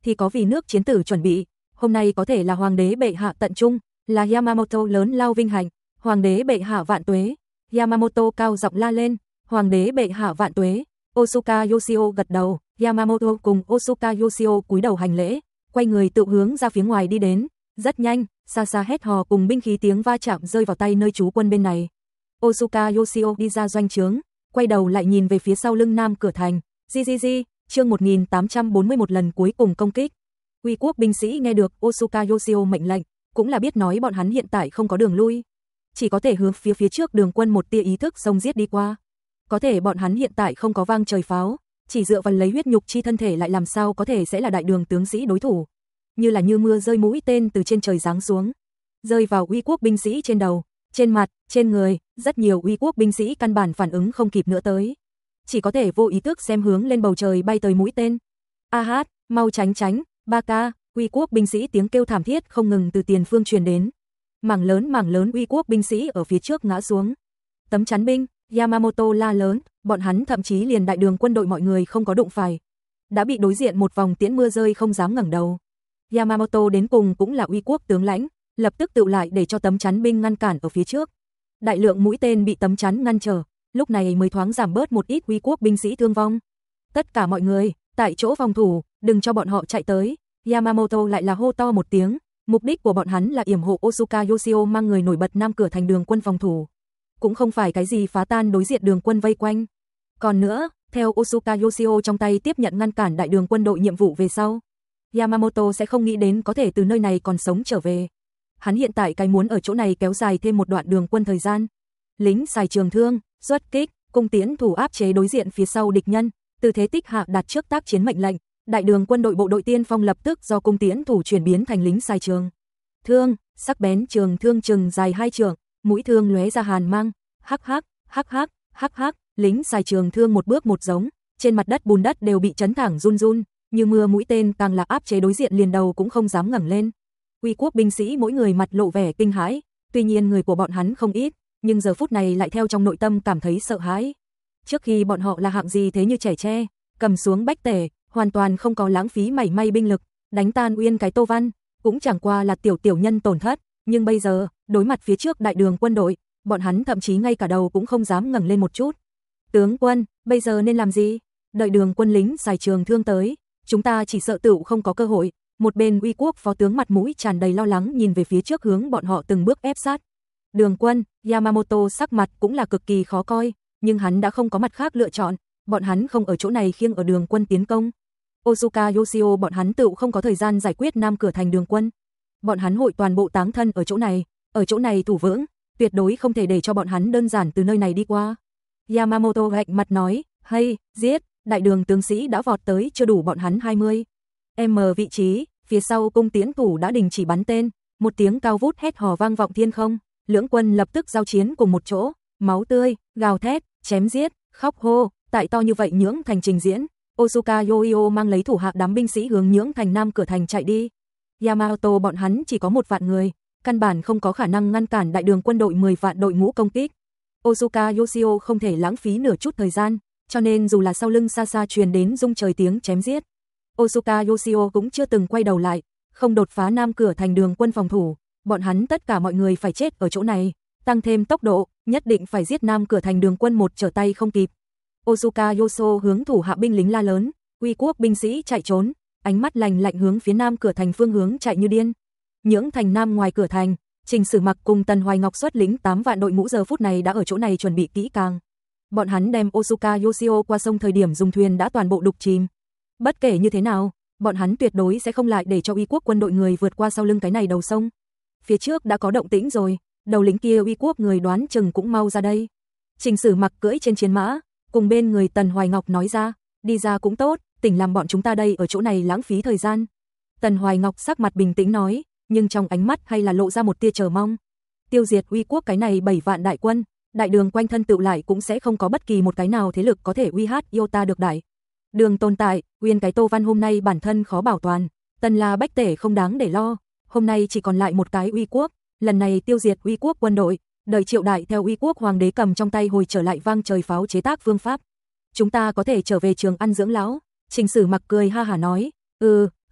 thì có vì nước chiến tử chuẩn bị, hôm nay có thể là hoàng đế bệ hạ tận trung, là Yamamoto lớn lao vinh hạnh, hoàng đế bệ hạ vạn tuế. Yamamoto cao giọng la lên, hoàng đế bệ hạ vạn tuế. Osuka Yoshio gật đầu, Yamamoto cùng Osuka Yoshio cúi đầu hành lễ, quay người tự hướng ra phía ngoài đi đến. Rất nhanh, xa xa hét hò cùng binh khí tiếng va chạm rơi vào tay nơi trú quân bên này. Osuka Yoshio đi ra doanh trướng, quay đầu lại nhìn về phía sau lưng nam cửa thành. Gi gi gi, chương một nghìn tám trăm bốn mươi mốt lần cuối cùng công kích. Uy quốc binh sĩ nghe được Osuka Yoshio mệnh lệnh, cũng là biết nói bọn hắn hiện tại không có đường lui, chỉ có thể hướng phía phía trước đường quân một tia ý thức xông giết đi qua. Có thể bọn hắn hiện tại không có vang trời pháo, chỉ dựa vào lấy huyết nhục chi thân thể lại làm sao có thể sẽ là đại đường tướng sĩ đối thủ. Như là như mưa rơi mũi tên từ trên trời giáng xuống, rơi vào uy quốc binh sĩ trên đầu, trên mặt, trên người, rất nhiều uy quốc binh sĩ căn bản phản ứng không kịp nữa tới, chỉ có thể vô ý thức xem hướng lên bầu trời bay tới mũi tên. A hát, mau tránh tránh, ba ca, uy quốc binh sĩ tiếng kêu thảm thiết không ngừng từ tiền phương truyền đến. Mảng lớn mảng lớn uy quốc binh sĩ ở phía trước ngã xuống. Tấm chắn binh, Yamamoto la lớn, bọn hắn thậm chí liền đại đường quân đội mọi người không có đụng phải, đã bị đối diện một vòng tiễn mưa rơi không dám ngẩng đầu. Yamamoto đến cùng cũng là uy quốc tướng lãnh, lập tức tự lại để cho tấm chắn binh ngăn cản ở phía trước. Đại lượng mũi tên bị tấm chắn ngăn trở, lúc này mới thoáng giảm bớt một ít uy quốc binh sĩ thương vong. Tất cả mọi người, tại chỗ phòng thủ, đừng cho bọn họ chạy tới. Yamamoto lại là hô to một tiếng, mục đích của bọn hắn là yểm hộ Osuka Yoshio mang người nổi bật nam cửa thành đường quân phòng thủ, cũng không phải cái gì phá tan đối diện đường quân vây quanh. Còn nữa, theo Osuka Yoshio trong tay tiếp nhận ngăn cản đại đường quân đội nhiệm vụ về sau, Yamamoto sẽ không nghĩ đến có thể từ nơi này còn sống trở về. Hắn hiện tại cái muốn ở chỗ này kéo dài thêm một đoạn đường quân thời gian. Lính xài trường thương, xuất kích, cung tiễn thủ áp chế đối diện phía sau địch nhân, tư thế tích hạ đặt trước tác chiến mệnh lệnh. Đại đường quân đội bộ đội tiên phong lập tức do cung tiễn thủ chuyển biến thành lính xài trường thương, sắc bén trường thương chừng dài hai trượng, mũi thương lóe ra hàn mang. Hắc hắc, hắc hắc, hắc hắc, lính xài trường thương một bước một giống, trên mặt đất bùn đất đều bị chấn thẳng run run, như mưa mũi tên càng là áp chế đối diện liền đầu cũng không dám ngẩng lên. Uy quốc binh sĩ mỗi người mặt lộ vẻ kinh hãi, tuy nhiên người của bọn hắn không ít, nhưng giờ phút này lại theo trong nội tâm cảm thấy sợ hãi. Trước khi bọn họ là hạng gì thế như trẻ tre, cầm xuống bách tể, hoàn toàn không có lãng phí mảy may binh lực, đánh tan Uyên cái Tô Văn, cũng chẳng qua là tiểu tiểu nhân tổn thất, nhưng bây giờ, đối mặt phía trước đại đường quân đội, bọn hắn thậm chí ngay cả đầu cũng không dám ngẩng lên một chút. Tướng quân, bây giờ nên làm gì? Đợi đường quân lính xài trường thương tới, chúng ta chỉ sợ tựu không có cơ hội. Một bên uy quốc phó tướng mặt mũi tràn đầy lo lắng nhìn về phía trước hướng bọn họ từng bước ép sát. Đường quân, Yamamoto sắc mặt cũng là cực kỳ khó coi, nhưng hắn đã không có mặt khác lựa chọn, bọn hắn không ở chỗ này khiêng ở đường quân tiến công. Osuka Yoshio bọn hắn tựu không có thời gian giải quyết nam cửa thành đường quân. Bọn hắn hội toàn bộ táng thân ở chỗ này, ở chỗ này thủ vững, tuyệt đối không thể để cho bọn hắn đơn giản từ nơi này đi qua. Yamamoto gạnh mặt nói, hay, giết, đại đường tướng sĩ đã vọt tới chưa đủ bọn hắn hai mươi m vị trí, phía sau cung tiễn thủ đã đình chỉ bắn tên, một tiếng cao vút hét hò vang vọng thiên không, lưỡng quân lập tức giao chiến cùng một chỗ, máu tươi, gào thét, chém giết, khóc hô, tại to như vậy Nhưỡng Thành trình diễn. Osuka Yoshio mang lấy thủ hạ đám binh sĩ hướng Nhưỡng Thành nam cửa thành chạy đi. Yamamoto bọn hắn chỉ có một vạn người, căn bản không có khả năng ngăn cản đại đường quân đội mười vạn đội ngũ công kích. Osuka Yoshio không thể lãng phí nửa chút thời gian, cho nên dù là sau lưng xa xa truyền đến rung trời tiếng chém giết, Osuka Yoshio cũng chưa từng quay đầu lại, không đột phá nam cửa thành đường quân phòng thủ, bọn hắn tất cả mọi người phải chết ở chỗ này, tăng thêm tốc độ, nhất định phải giết nam cửa thành đường quân một trở tay không kịp. Osuka Yoshio hướng thủ hạ binh lính la lớn, uy quốc binh sĩ chạy trốn, ánh mắt lạnh lạnh hướng phía nam cửa thành phương hướng chạy như điên. Nhưỡng Thành nam ngoài cửa thành, Trình Sử Mặc cùng Tần Hoài Ngọc xuất lĩnh tám vạn đội ngũ giờ phút này đã ở chỗ này chuẩn bị kỹ càng. Bọn hắn đem Osuka Yoshio qua sông thời điểm dùng thuyền đã toàn bộ đục chìm. Bất kể như thế nào, bọn hắn tuyệt đối sẽ không lại để cho uy quốc quân đội người vượt qua sau lưng cái này đầu sông. Phía trước đã có động tĩnh rồi, đầu lính kia uy quốc người đoán chừng cũng mau ra đây. Trình Sử Mặc cưỡi trên chiến mã, cùng bên người Tần Hoài Ngọc nói ra, đi ra cũng tốt, tỉnh làm bọn chúng ta đây ở chỗ này lãng phí thời gian. Tần Hoài Ngọc sắc mặt bình tĩnh nói, nhưng trong ánh mắt hay là lộ ra một tia chờ mong. Tiêu diệt uy quốc cái này bảy vạn đại quân, đại đường quanh thân tựu lại cũng sẽ không có bất kỳ một cái nào thế lực có thể uy hát yêu ta được đại đường tồn tại. Uyên cái Tô Văn hôm nay bản thân khó bảo toàn, Tần là bách tể không đáng để lo, hôm nay chỉ còn lại một cái uy quốc, lần này tiêu diệt uy quốc quân đội, đợi Triệu Đại theo uy quốc hoàng đế cầm trong tay hồi trở lại vang trời pháo chế tác phương pháp, chúng ta có thể trở về trường ăn dưỡng lão. Trình Sử Mặc cười ha hả nói, ừ,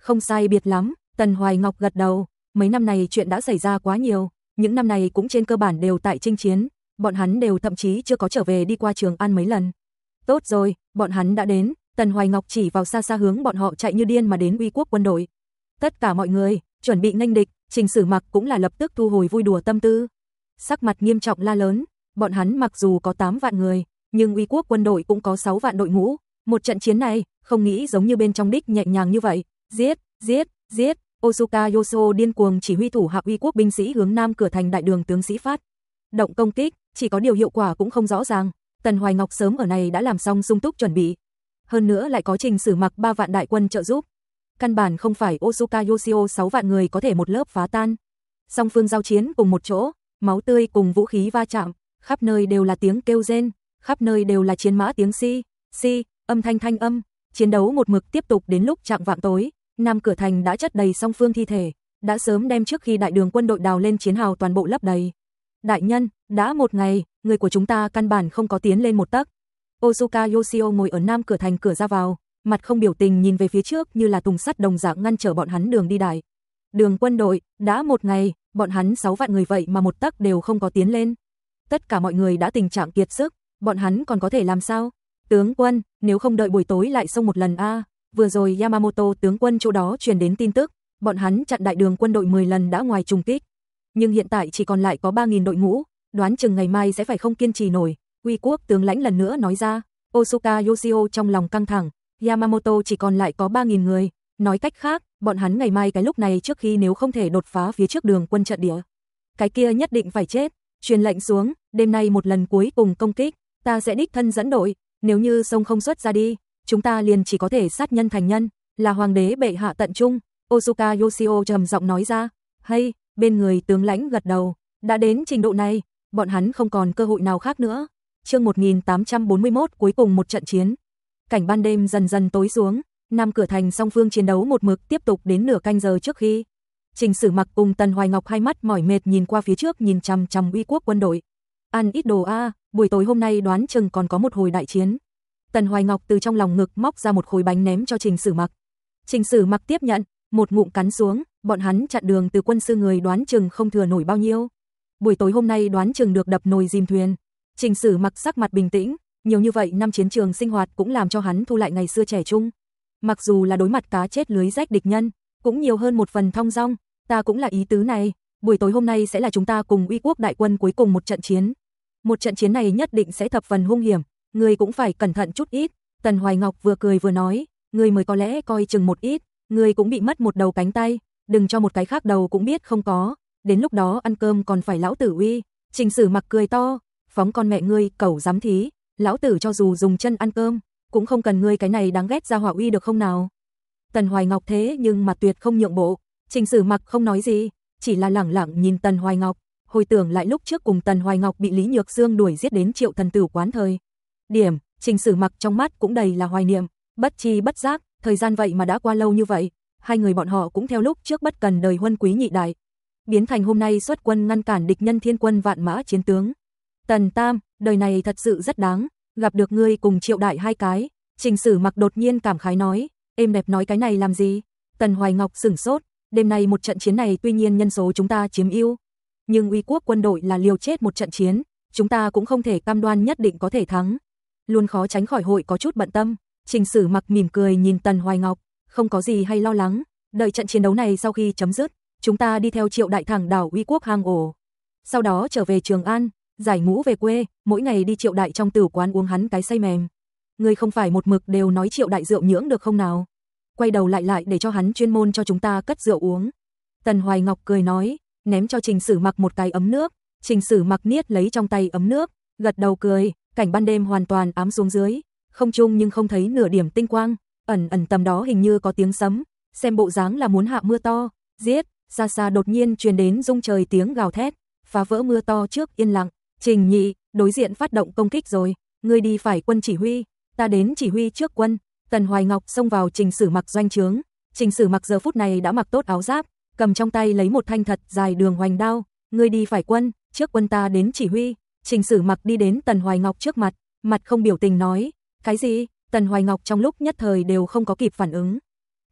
Không sai biệt lắm, Tần Hoài Ngọc gật đầu, mấy năm này chuyện đã xảy ra quá nhiều, những năm này cũng trên cơ bản đều tại chinh chiến, bọn hắn đều thậm chí chưa có trở về đi qua Trường An mấy lần. Tốt rồi, bọn hắn đã đến, Tần Hoài Ngọc chỉ vào xa xa hướng bọn họ chạy như điên mà đến Uy Quốc quân đội. Tất cả mọi người, chuẩn bị nghênh địch, Trình Sử Mặc cũng là lập tức thu hồi vui đùa tâm tư. Sắc mặt nghiêm trọng la lớn, bọn hắn mặc dù có tám vạn người, nhưng Uy Quốc quân đội cũng có sáu vạn đội ngũ, một trận chiến này, không nghĩ giống như bên trong đích nhẹ nhàng như vậy, giết, giết, giết, Osuka Yoso điên cuồng chỉ huy thủ hạ Uy Quốc binh sĩ hướng nam cửa thành đại đường tướng sĩ phát động công kích, chỉ có điều hiệu quả cũng không rõ ràng. Tần Hoài Ngọc sớm ở này đã làm xong sung túc chuẩn bị, hơn nữa lại có Trình Sử Mặc ba vạn đại quân trợ giúp, căn bản không phải Osuka Yoshio sáu vạn người có thể một lớp phá tan. Song phương giao chiến cùng một chỗ, máu tươi cùng vũ khí va chạm, khắp nơi đều là tiếng kêu rên, khắp nơi đều là chiến mã tiếng xi, xi, âm thanh thanh âm, chiến đấu một mực tiếp tục đến lúc chạng vạng tối, nam cửa thành đã chất đầy song phương thi thể, đã sớm đem trước khi đại đường quân đội đào lên chiến hào toàn bộ lấp đầy. Đại nhân, đã một ngày, người của chúng ta căn bản không có tiến lên một tấc. Osuka Yoshio ngồi ở nam cửa thành cửa ra vào, mặt không biểu tình nhìn về phía trước như là tùng sắt đồng dạng ngăn trở bọn hắn đường đi đại. Đường quân đội, đã một ngày, bọn hắn sáu vạn người vậy mà một tấc đều không có tiến lên. Tất cả mọi người đã tình trạng kiệt sức, bọn hắn còn có thể làm sao? Tướng quân, nếu không đợi buổi tối lại xông một lần a, à, vừa rồi Yamamoto tướng quân chỗ đó truyền đến tin tức, bọn hắn chặn đại đường quân đội mười lần đã ngoài trùng kích. Nhưng hiện tại chỉ còn lại có ba nghìn đội ngũ, đoán chừng ngày mai sẽ phải không kiên trì nổi, Uy Quốc tướng lãnh lần nữa nói ra. Osuka Yoshio trong lòng căng thẳng, Yamamoto chỉ còn lại có ba nghìn người, nói cách khác, bọn hắn ngày mai cái lúc này trước khi nếu không thể đột phá phía trước đường quân trận địa, cái kia nhất định phải chết. Truyền lệnh xuống, đêm nay một lần cuối cùng công kích, ta sẽ đích thân dẫn đội, nếu như sông không xuất ra đi, chúng ta liền chỉ có thể sát nhân thành nhân, là hoàng đế bệ hạ tận trung. Osuka Yoshio trầm giọng nói ra. Hay, bên người tướng lãnh gật đầu, đã đến trình độ này, bọn hắn không còn cơ hội nào khác nữa. Chương một nghìn tám trăm bốn mươi mốt cuối cùng một trận chiến. Cảnh ban đêm dần dần tối xuống, nam cửa thành song phương chiến đấu một mực tiếp tục đến nửa canh giờ trước khi Trình Sử Mặc cùng Tần Hoài Ngọc hai mắt mỏi mệt nhìn qua phía trước nhìn chằm chằm Uy Quốc quân đội. Ăn ít đồ a, à, buổi tối hôm nay đoán chừng còn có một hồi đại chiến. Tần Hoài Ngọc từ trong lòng ngực móc ra một khối bánh ném cho Trình Sử Mặc. Trình Sử Mặc tiếp nhận, một ngụm cắn xuống, bọn hắn chặn đường từ quân sư người đoán chừng không thừa nổi bao nhiêu. Buổi tối hôm nay đoán chừng được đập nồi dìm thuyền. Trình Sử Mặc sắc mặt bình tĩnh, nhiều như vậy năm chiến trường sinh hoạt cũng làm cho hắn thu lại ngày xưa trẻ trung. Mặc dù là đối mặt cá chết lưới rách địch nhân, cũng nhiều hơn một phần thong dong, ta cũng là ý tứ này, buổi tối hôm nay sẽ là chúng ta cùng Uy Quốc đại quân cuối cùng một trận chiến. Một trận chiến này nhất định sẽ thập phần hung hiểm, ngươi cũng phải cẩn thận chút ít. Tần Hoài Ngọc vừa cười vừa nói, ngươi mới có lẽ coi chừng một ít, ngươi cũng bị mất một đầu cánh tay, đừng cho một cái khác đầu cũng biết không có, đến lúc đó ăn cơm còn phải lão tử uy. Trình Sử Mặc cười to, phóng con mẹ ngươi, cẩu dám thí, lão tử cho dù dùng chân ăn cơm, cũng không cần ngươi cái này đáng ghét ra hỏa uy được không nào. Tần Hoài Ngọc thế nhưng mà tuyệt không nhượng bộ, Trình Sử Mặc không nói gì, chỉ là lẳng lặng nhìn Tần Hoài Ngọc, hồi tưởng lại lúc trước cùng Tần Hoài Ngọc bị Lý Nhược Dương đuổi giết đến Triệu Thần Tử quán thời điểm, Trình Sử Mặc trong mắt cũng đầy là hoài niệm, bất chi bất giác, thời gian vậy mà đã qua lâu như vậy, hai người bọn họ cũng theo lúc trước bất cần đời huân quý nhị đại, biến thành hôm nay xuất quân ngăn cản địch nhân thiên quân vạn mã chiến tướng. Tần Tam, đời này thật sự rất đáng, gặp được ngươi cùng Triệu đại hai cái. Trình Sử Mặc đột nhiên cảm khái nói, êm đẹp nói cái này làm gì? Tần Hoài Ngọc sửng sốt, đêm nay một trận chiến này tuy nhiên nhân số chúng ta chiếm ưu, nhưng Uy Quốc quân đội là liều chết một trận chiến, chúng ta cũng không thể cam đoan nhất định có thể thắng, luôn khó tránh khỏi hội có chút bận tâm. Trình Sử Mặc mỉm cười nhìn Tần Hoài Ngọc, không có gì hay lo lắng, đợi trận chiến đấu này sau khi chấm dứt, chúng ta đi theo Triệu đại thẳng đảo Uy Quốc hang ổ, sau đó trở về Trường An, giải ngũ về quê, mỗi ngày đi Triệu đại trong tử quán uống hắn cái say mềm. Ngươi không phải một mực đều nói Triệu đại rượu nhưỡng được không nào? Quay đầu lại lại để cho hắn chuyên môn cho chúng ta cất rượu uống. Tần Hoài Ngọc cười nói, ném cho Trình Sử Mặc một cái ấm nước. Trình Sử Mặc niết lấy trong tay ấm nước, gật đầu cười. Cảnh ban đêm hoàn toàn ám xuống dưới, không trung nhưng không thấy nửa điểm tinh quang, ẩn ẩn tầm đó hình như có tiếng sấm, xem bộ dáng là muốn hạ mưa to. Giết! Xa xa đột nhiên truyền đến rung trời tiếng gào thét, phá vỡ mưa to trước yên lặng. Trình Nhị, đối diện phát động công kích rồi, ngươi đi phải quân chỉ huy, ta đến chỉ huy trước quân. Tần Hoài Ngọc xông vào Trình Sử Mặc doanh trướng. Trình Sử Mặc giờ phút này đã mặc tốt áo giáp, cầm trong tay lấy một thanh thật dài đường hoành đao. Ngươi đi phải quân, trước quân ta đến chỉ huy. Trình Sử Mặc đi đến Tần Hoài Ngọc trước mặt, mặt không biểu tình nói, cái gì? Tần Hoài Ngọc trong lúc nhất thời đều không có kịp phản ứng.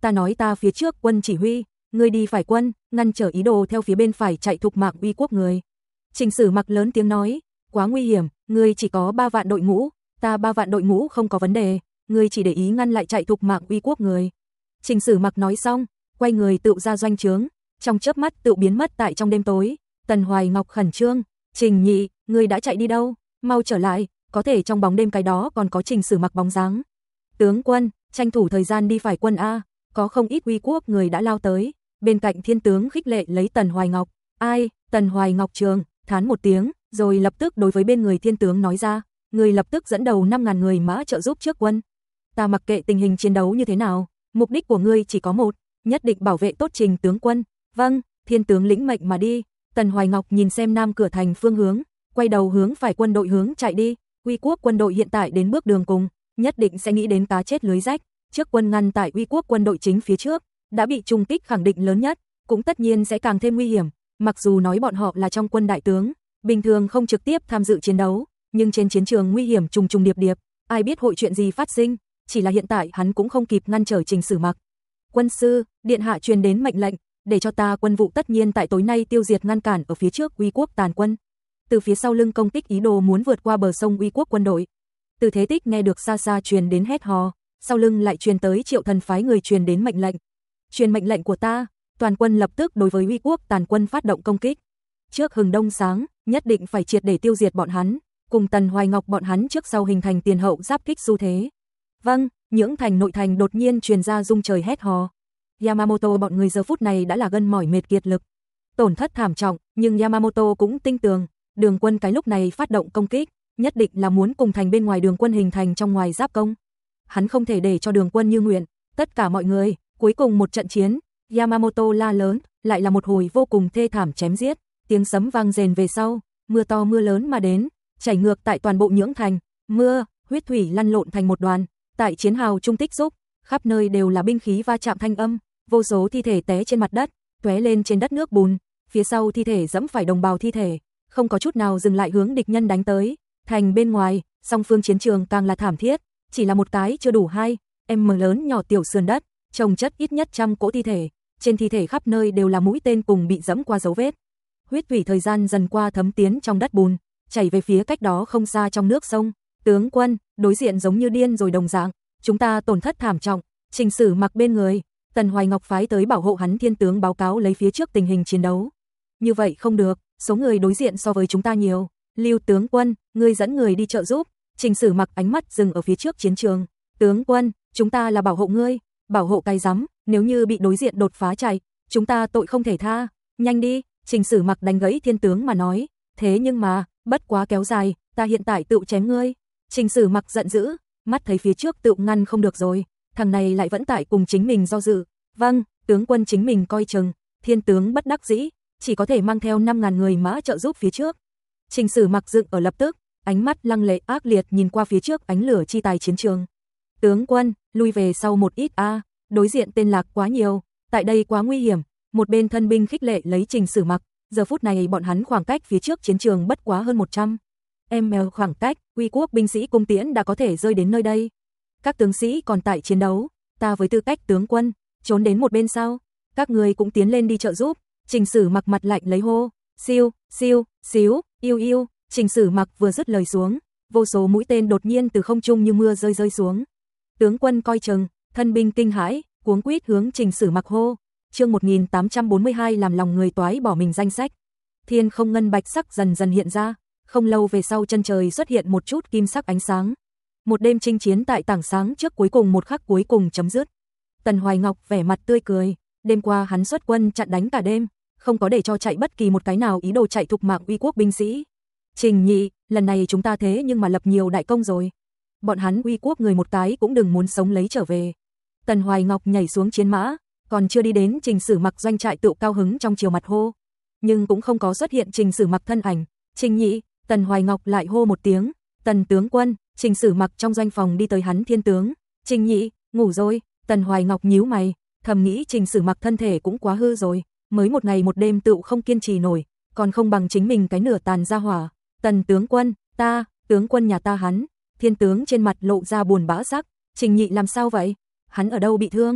ta nói ta phía trước quân chỉ huy, ngươi đi phải quân, ngăn trở ý đồ theo phía bên phải chạy thục mạng uy quốc người. Trình Sử Mặc lớn tiếng nói, quá nguy hiểm, ngươi chỉ có ba vạn đội ngũ, ta ba vạn đội ngũ không có vấn đề, ngươi chỉ để ý ngăn lại chạy thục mạng uy quốc người. Trình Sử Mặc nói xong, quay người tự ra doanh trướng, trong chớp mắt tự biến mất tại trong đêm tối. Tần Hoài Ngọc khẩn trương, Trình Nhị, ngươi đã chạy đi đâu, mau trở lại, có thể trong bóng đêm cái đó còn có Trình Sử Mặc bóng dáng. Tướng quân, tranh thủ thời gian đi phải quân a, có không ít uy quốc người đã lao tới, bên cạnh thiên tướng khích lệ lấy Tần Hoài Ngọc. Ai? Tần Hoài Ngọc trường, thán một tiếng, rồi lập tức đối với bên người thiên tướng nói ra, người lập tức dẫn đầu năm ngàn người mã trợ giúp trước quân. Ta mặc kệ tình hình chiến đấu như thế nào, mục đích của ngươi chỉ có một, nhất định bảo vệ tốt Trình tướng quân. Vâng, thiên tướng lĩnh mệnh mà đi. Tần Hoài Ngọc nhìn xem nam cửa thành phương hướng, quay đầu hướng phải quân đội hướng chạy đi. Uy quốc quân đội hiện tại đến bước đường cùng, nhất định sẽ nghĩ đến cá chết lưới rách. Trước quân ngăn tại Uy quốc quân đội chính phía trước, đã bị trùng kích khẳng định lớn nhất, cũng tất nhiên sẽ càng thêm nguy hiểm. Mặc dù nói bọn họ là trong quân đại tướng, bình thường không trực tiếp tham dự chiến đấu, nhưng trên chiến trường nguy hiểm trùng trùng điệp điệp, ai biết hội chuyện gì phát sinh, chỉ là hiện tại hắn cũng không kịp ngăn trở Trình Sử Mặc. Quân sư, điện hạ truyền đến mệnh lệnh, để cho ta quân vụ tất nhiên tại tối nay tiêu diệt ngăn cản ở phía trước Uy quốc tàn quân. Từ phía sau lưng công kích ý đồ muốn vượt qua bờ sông Uy quốc quân đội. Từ Thế Tích nghe được xa xa truyền đến hét hò, sau lưng lại truyền tới Triệu Thần phái người truyền đến mệnh lệnh. Truyền mệnh lệnh của ta, toàn quân lập tức đối với Uy quốc tàn quân phát động công kích. Trước hừng đông sáng, nhất định phải triệt để tiêu diệt bọn hắn, cùng Tần Hoài Ngọc bọn hắn trước sau hình thành tiền hậu giáp kích xu thế. Vâng, những thành nội thành đột nhiên truyền ra rung trời hét hò. Yamamoto bọn người giờ phút này đã là gân mỏi mệt kiệt lực, tổn thất thảm trọng, nhưng Yamamoto cũng tin tưởng, đường quân cái lúc này phát động công kích, nhất định là muốn cùng thành bên ngoài đường quân hình thành trong ngoài giáp công. Hắn không thể để cho đường quân như nguyện, tất cả mọi người, cuối cùng một trận chiến, Yamamoto la lớn, lại là một hồi vô cùng thê thảm chém giết, tiếng sấm vang rền về sau, mưa to mưa lớn mà đến, chảy ngược tại toàn bộ Nhưỡng thành, mưa, huyết thủy lăn lộn thành một đoàn, tại chiến hào trung tích xúc, khắp nơi đều là binh khí va chạm thanh âm, vô số thi thể té trên mặt đất, tóe lên trên đất nước bùn, phía sau thi thể dẫm phải đồng bào thi thể, không có chút nào dừng lại hướng địch nhân đánh tới. Thành bên ngoài, song phương chiến trường càng là thảm thiết, chỉ là một cái chưa đủ hai, em mở lớn nhỏ tiểu sườn đất, chồng chất ít nhất trăm cỗ thi thể, trên thi thể khắp nơi đều là mũi tên cùng bị dẫm qua dấu vết. Huyết thủy thời gian dần qua thấm tiến trong đất bùn, chảy về phía cách đó không xa trong nước sông. Tướng quân, đối diện giống như điên rồi đồng dạng, chúng ta tổn thất thảm trọng. Trình Sử Mặc bên người, Tần Hoài Ngọc phái tới bảo hộ hắn thiên tướng báo cáo lấy phía trước tình hình chiến đấu. Như vậy không được, số người đối diện so với chúng ta nhiều. Lưu tướng quân, ngươi dẫn người đi trợ giúp. Trình Sử Mặc ánh mắt dừng ở phía trước chiến trường. Tướng quân, chúng ta là bảo hộ ngươi, bảo hộ cái rắm, nếu như bị đối diện đột phá chạy, chúng ta tội không thể tha. Nhanh đi, Trình Sử Mặc đánh gãy thiên tướng mà nói. Thế nhưng mà, bất quá kéo dài, ta hiện tại tự chém ngươi. Trình Sử Mặc giận dữ, mắt thấy phía trước tự ngăn không được rồi, thằng này lại vẫn tại cùng chính mình do dự. Vâng, tướng quân chính mình coi chừng. Thiên tướng bất đắc dĩ, chỉ có thể mang theo năm ngàn người mã trợ giúp phía trước. Trình Sử Mặc dựng ở lập tức, ánh mắt lăng lệ ác liệt nhìn qua phía trước ánh lửa chi tài chiến trường. Tướng quân, lui về sau một ít a, à, đối diện tên lạc quá nhiều, tại đây quá nguy hiểm. Một bên thân binh khích lệ lấy Trình Sử Mặc, giờ phút này bọn hắn khoảng cách phía trước chiến trường bất quá hơn một trăm mét khoảng cách, Uy quốc binh sĩ cung tiễn đã có thể rơi đến nơi đây. Các tướng sĩ còn tại chiến đấu, ta với tư cách tướng quân, trốn đến một bên sau, các người cũng tiến lên đi trợ giúp. Trình Sử Mặc mặt lạnh lấy hô, siêu, siêu, xíu, yêu yêu. Trình Sử Mặc vừa dứt lời xuống, vô số mũi tên đột nhiên từ không trung như mưa rơi rơi xuống. Tướng quân coi chừng, thân binh kinh hãi, cuống quýt hướng Trình Sử Mặc hô. Chương một nghìn tám trăm bốn mươi hai làm lòng người toái bỏ mình danh sách. Thiên không ngân bạch sắc dần dần hiện ra, không lâu về sau chân trời xuất hiện một chút kim sắc ánh sáng. Một đêm chinh chiến tại tảng sáng trước cuối cùng một khắc cuối cùng chấm dứt. Tần Hoài Ngọc vẻ mặt tươi cười, đêm qua hắn xuất quân chặn đánh cả đêm, không có để cho chạy bất kỳ một cái nào ý đồ chạy thục mạng Uy quốc binh sĩ. Trình Nhị, lần này chúng ta thế nhưng mà lập nhiều đại công rồi. Bọn hắn Uy quốc người một cái cũng đừng muốn sống lấy trở về. Tần Hoài Ngọc nhảy xuống chiến mã, còn chưa đi đến Trình Sử Mặc doanh trại tự cao hứng trong chiều mặt hô, nhưng cũng không có xuất hiện Trình Sử Mặc thân ảnh. Trình Nhị, Tần Hoài Ngọc lại hô một tiếng, Tần tướng quân. Trình Sử Mặc trong doanh phòng đi tới hắn thiên tướng. Trình Nhị, ngủ rồi. Tần Hoài Ngọc nhíu mày, thầm nghĩ Trình Sử Mặc thân thể cũng quá hư rồi, mới một ngày một đêm tự không kiên trì nổi, còn không bằng chính mình cái nửa tàn ra hỏa. Tần tướng quân, ta, tướng quân nhà ta hắn. Thiên tướng trên mặt lộ ra buồn bã sắc. Trình Nhị làm sao vậy? Hắn ở đâu bị thương?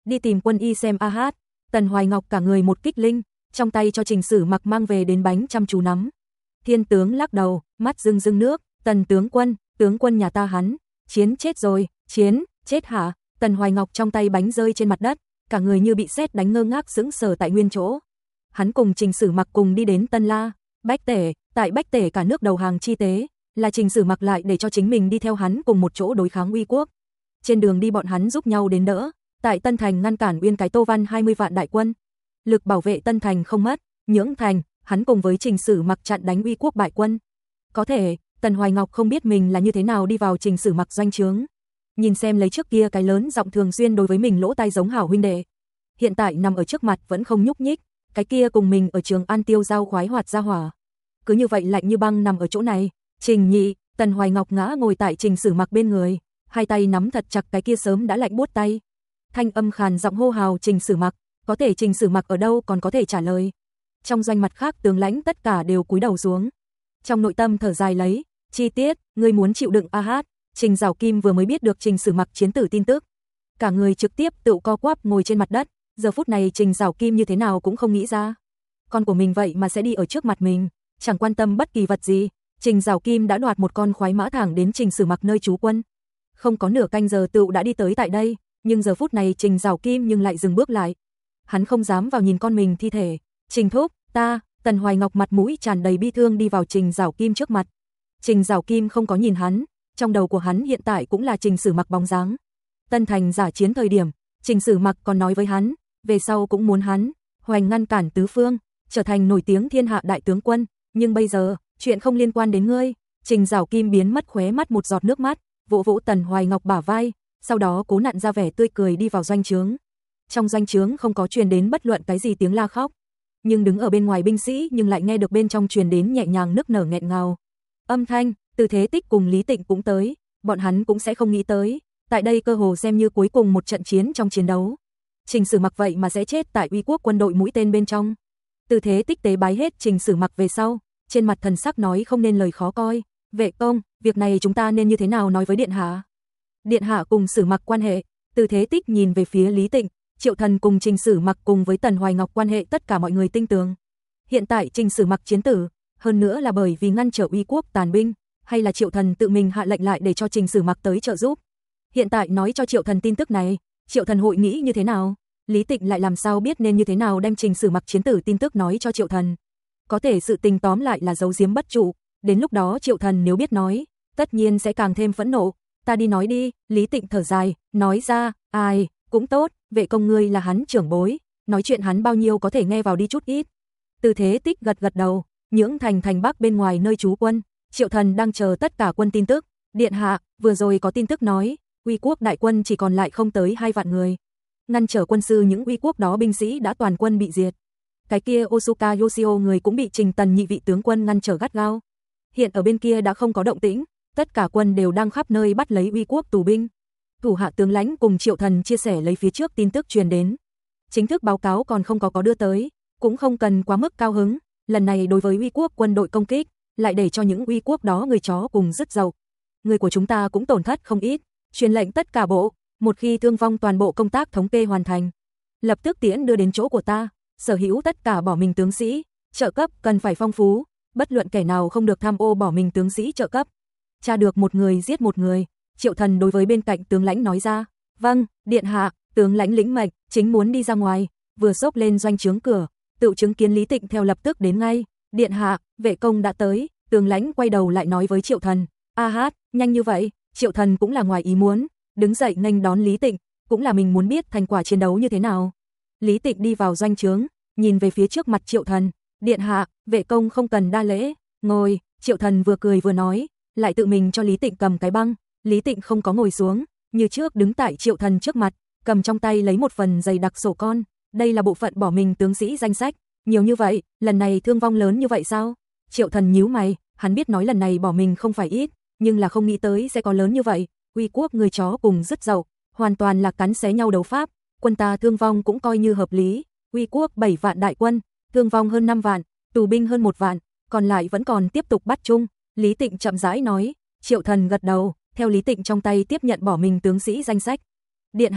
đi tìm Quân Y xem a hát. Tần Hoài Ngọc cả người một kích linh, trong tay cho Trình Sử Mặc mang về đến bánh chăm chú nắm. Thiên tướng lắc đầu, mắt rưng rưng nước, Tần tướng quân, tướng quân nhà ta hắn, chiến chết rồi, chiến, chết hả? Tần Hoài Ngọc trong tay bánh rơi trên mặt đất, cả người như bị sét đánh ngơ ngác sững sờ tại nguyên chỗ. Hắn cùng Trình Sử Mặc cùng đi đến Tân La, Bách Tể, tại Bách Tể cả nước đầu hàng chi tế, là Trình Sử Mặc lại để cho chính mình đi theo hắn cùng một chỗ đối kháng Uy quốc. Trên đường đi bọn hắn giúp nhau đến đỡ, tại Tân Thành ngăn cản Uyên Cái Tô Văn hai mươi vạn đại quân. Lực bảo vệ Tân Thành không mất, Nhưỡng Thành, hắn cùng với Trình Sử Mặc chặn đánh Uy quốc bại quân. Có thể, Tần Hoài Ngọc không biết mình là như thế nào đi vào Trình Sử Mặc doanh trướng. Nhìn xem lấy trước kia cái lớn giọng thường xuyên đối với mình lỗ tai giống hảo huynh đệ. Hiện tại nằm ở trước mặt vẫn không nhúc nhích, cái kia cùng mình ở Trường An tiêu giao khoái hoạt ra hỏa. Cứ như vậy lạnh như băng nằm ở chỗ này. Trình Nhị, Tần Hoài Ngọc ngã ngồi tại Trình Sử Mặc bên người, hai tay nắm thật chặt cái kia sớm đã lạnh buốt tay. Thanh âm khàn giọng hô hào Trình Sử Mặc, có thể Trình Sử Mặc ở đâu còn có thể trả lời. Trong doanh mặt khác tướng lãnh tất cả đều cúi đầu xuống. Trong nội tâm thở dài lấy, chi tiết, ngươi muốn chịu đựng a hát. Trình Giảo Kim vừa mới biết được Trình Sử Mặc chiến tử tin tức, cả người trực tiếp tự co quắp ngồi trên mặt đất. Giờ phút này Trình Giảo Kim như thế nào cũng không nghĩ ra, con của mình vậy mà sẽ đi ở trước mặt mình, chẳng quan tâm bất kỳ vật gì. Trình Giảo Kim đã đoạt một con khoái mã thẳng đến Trình Sử Mặc nơi trú quân, không có nửa canh giờ tựu đã đi tới tại đây, nhưng giờ phút này Trình Giảo Kim nhưng lại dừng bước lại. Hắn không dám vào nhìn con mình thi thể. Trình thúc, ta, Tần Hoài Ngọc mặt mũi tràn đầy bi thương đi vào Trình Giảo Kim trước mặt. Trình Giảo Kim không có nhìn hắn, trong đầu của hắn hiện tại cũng là Trình Sử Mặc bóng dáng. Tân Thành giả chiến thời điểm, Trình Sử Mặc còn nói với hắn, về sau cũng muốn hắn hoành ngăn cản tứ phương, trở thành nổi tiếng thiên hạ đại tướng quân, nhưng bây giờ, chuyện không liên quan đến ngươi. Trình Giảo Kim biến mất khóe mắt một giọt nước mắt, vỗ vỗ Tần Hoài Ngọc bả vai, sau đó cố nặn ra vẻ tươi cười đi vào doanh trướng. Trong doanh trướng không có truyền đến bất luận cái gì tiếng la khóc, nhưng đứng ở bên ngoài binh sĩ nhưng lại nghe được bên trong truyền đến nhẹ nhàng nức nở nghẹn ngào âm thanh. Từ Thế Tích cùng Lý Tịnh cũng tới, bọn hắn cũng sẽ không nghĩ tới, tại đây cơ hồ xem như cuối cùng một trận chiến trong chiến đấu, Trình Sử Mặc vậy mà sẽ chết tại Uy quốc quân đội mũi tên bên trong. Từ Thế Tích tế bái hết Trình Sử Mặc về sau, trên mặt thần sắc nói không nên lời khó coi, vệ công, việc này chúng ta nên như thế nào nói với điện hạ? Điện hạ cùng Sử Mặc quan hệ. Từ Thế Tích nhìn về phía Lý Tịnh, Triệu Thần cùng Trình Sử Mặc cùng với Tần Hoài Ngọc quan hệ tất cả mọi người tinh tường. Hiện tại Trình Sử Mặc chiến tử, hơn nữa là bởi vì ngăn trở Uy quốc tàn binh, hay là Triệu Thần tự mình hạ lệnh lại để cho Trình Sử Mặc tới trợ giúp? Hiện tại nói cho Triệu Thần tin tức này, Triệu Thần hội nghĩ như thế nào? Lý Tịnh lại làm sao biết nên như thế nào đem Trình Sử Mặc chiến tử tin tức nói cho Triệu Thần? Có thể sự tình tóm lại là giấu giếm bất trụ, đến lúc đó Triệu Thần nếu biết nói, tất nhiên sẽ càng thêm phẫn nộ. Ta đi nói đi. Lý Tịnh thở dài, nói ra, ai, cũng tốt, vệ công ngươi là hắn trưởng bối, nói chuyện hắn bao nhiêu có thể nghe vào đi chút ít. Từ Thế Tích gật gật đầu, Nhưỡng Thành thành Bắc bên ngoài nơi trú quân, Triệu Thần đang chờ tất cả quân tin tức. Điện hạ, vừa rồi có tin tức nói, Uy quốc đại quân chỉ còn lại không tới hai vạn người. Ngăn trở quân sư những Uy quốc đó binh sĩ đã toàn quân bị diệt. Cái kia Osuka Yoshio người cũng bị Trình Tần nhị vị tướng quân ngăn trở gắt gao. Hiện ở bên kia đã không có động tĩnh, tất cả quân đều đang khắp nơi bắt lấy Uy quốc tù binh. Thủ hạ tướng lãnh cùng Triệu Thần chia sẻ lấy phía trước tin tức truyền đến. Chính thức báo cáo còn không có có đưa tới, cũng không cần quá mức cao hứng, lần này đối với Uy quốc quân đội công kích, lại để cho những Uy quốc đó người chó cùng rứt dậu. Người của chúng ta cũng tổn thất không ít, truyền lệnh tất cả bộ, một khi thương vong toàn bộ công tác thống kê hoàn thành, lập tức tiễn đưa đến chỗ của ta, sở hữu tất cả bỏ mình tướng sĩ, trợ cấp cần phải phong phú, bất luận kẻ nào không được tham ô bỏ mình tướng sĩ trợ cấp. Tra được một người giết một người, Triệu Thần đối với bên cạnh tướng lãnh nói ra, vâng, điện hạ. Tướng lãnh lĩnh mệnh, chính muốn đi ra ngoài, vừa xốc lên doanh trướng cửa, tự chứng kiến Lý Tịnh theo lập tức đến ngay. Điện hạ, vệ công đã tới. Tướng lãnh quay đầu lại nói với Triệu Thần, a hát, nhanh như vậy. Triệu Thần cũng là ngoài ý muốn, đứng dậy nghênh đón Lý Tịnh, cũng là mình muốn biết thành quả chiến đấu như thế nào. Lý Tịnh đi vào doanh trướng, nhìn về phía trước mặt Triệu Thần, điện hạ, vệ công không cần đa lễ, ngồi. Triệu Thần vừa cười vừa nói, lại tự mình cho Lý Tịnh cầm cái băng. Lý Tịnh không có ngồi xuống, như trước đứng tại Triệu Thần trước mặt, cầm trong tay lấy một phần dày đặc sổ con. Đây là bộ phận bỏ mình tướng sĩ danh sách, nhiều như vậy, lần này thương vong lớn như vậy sao? Triệu Thần nhíu mày, hắn biết nói lần này bỏ mình không phải ít, nhưng là không nghĩ tới sẽ có lớn như vậy. Uy quốc người chó cùng rứt dậu, hoàn toàn là cắn xé nhau đấu pháp, quân ta thương vong cũng coi như hợp lý. Uy quốc bảy vạn đại quân, thương vong hơn năm vạn, tù binh hơn một vạn, còn lại vẫn còn tiếp tục bắt chung. Lý Tịnh chậm rãi nói. Triệu Thần gật đầu, theo Lý Tịnh trong tay tiếp nhận bỏ mình tướng sĩ danh sách. Điện hạ,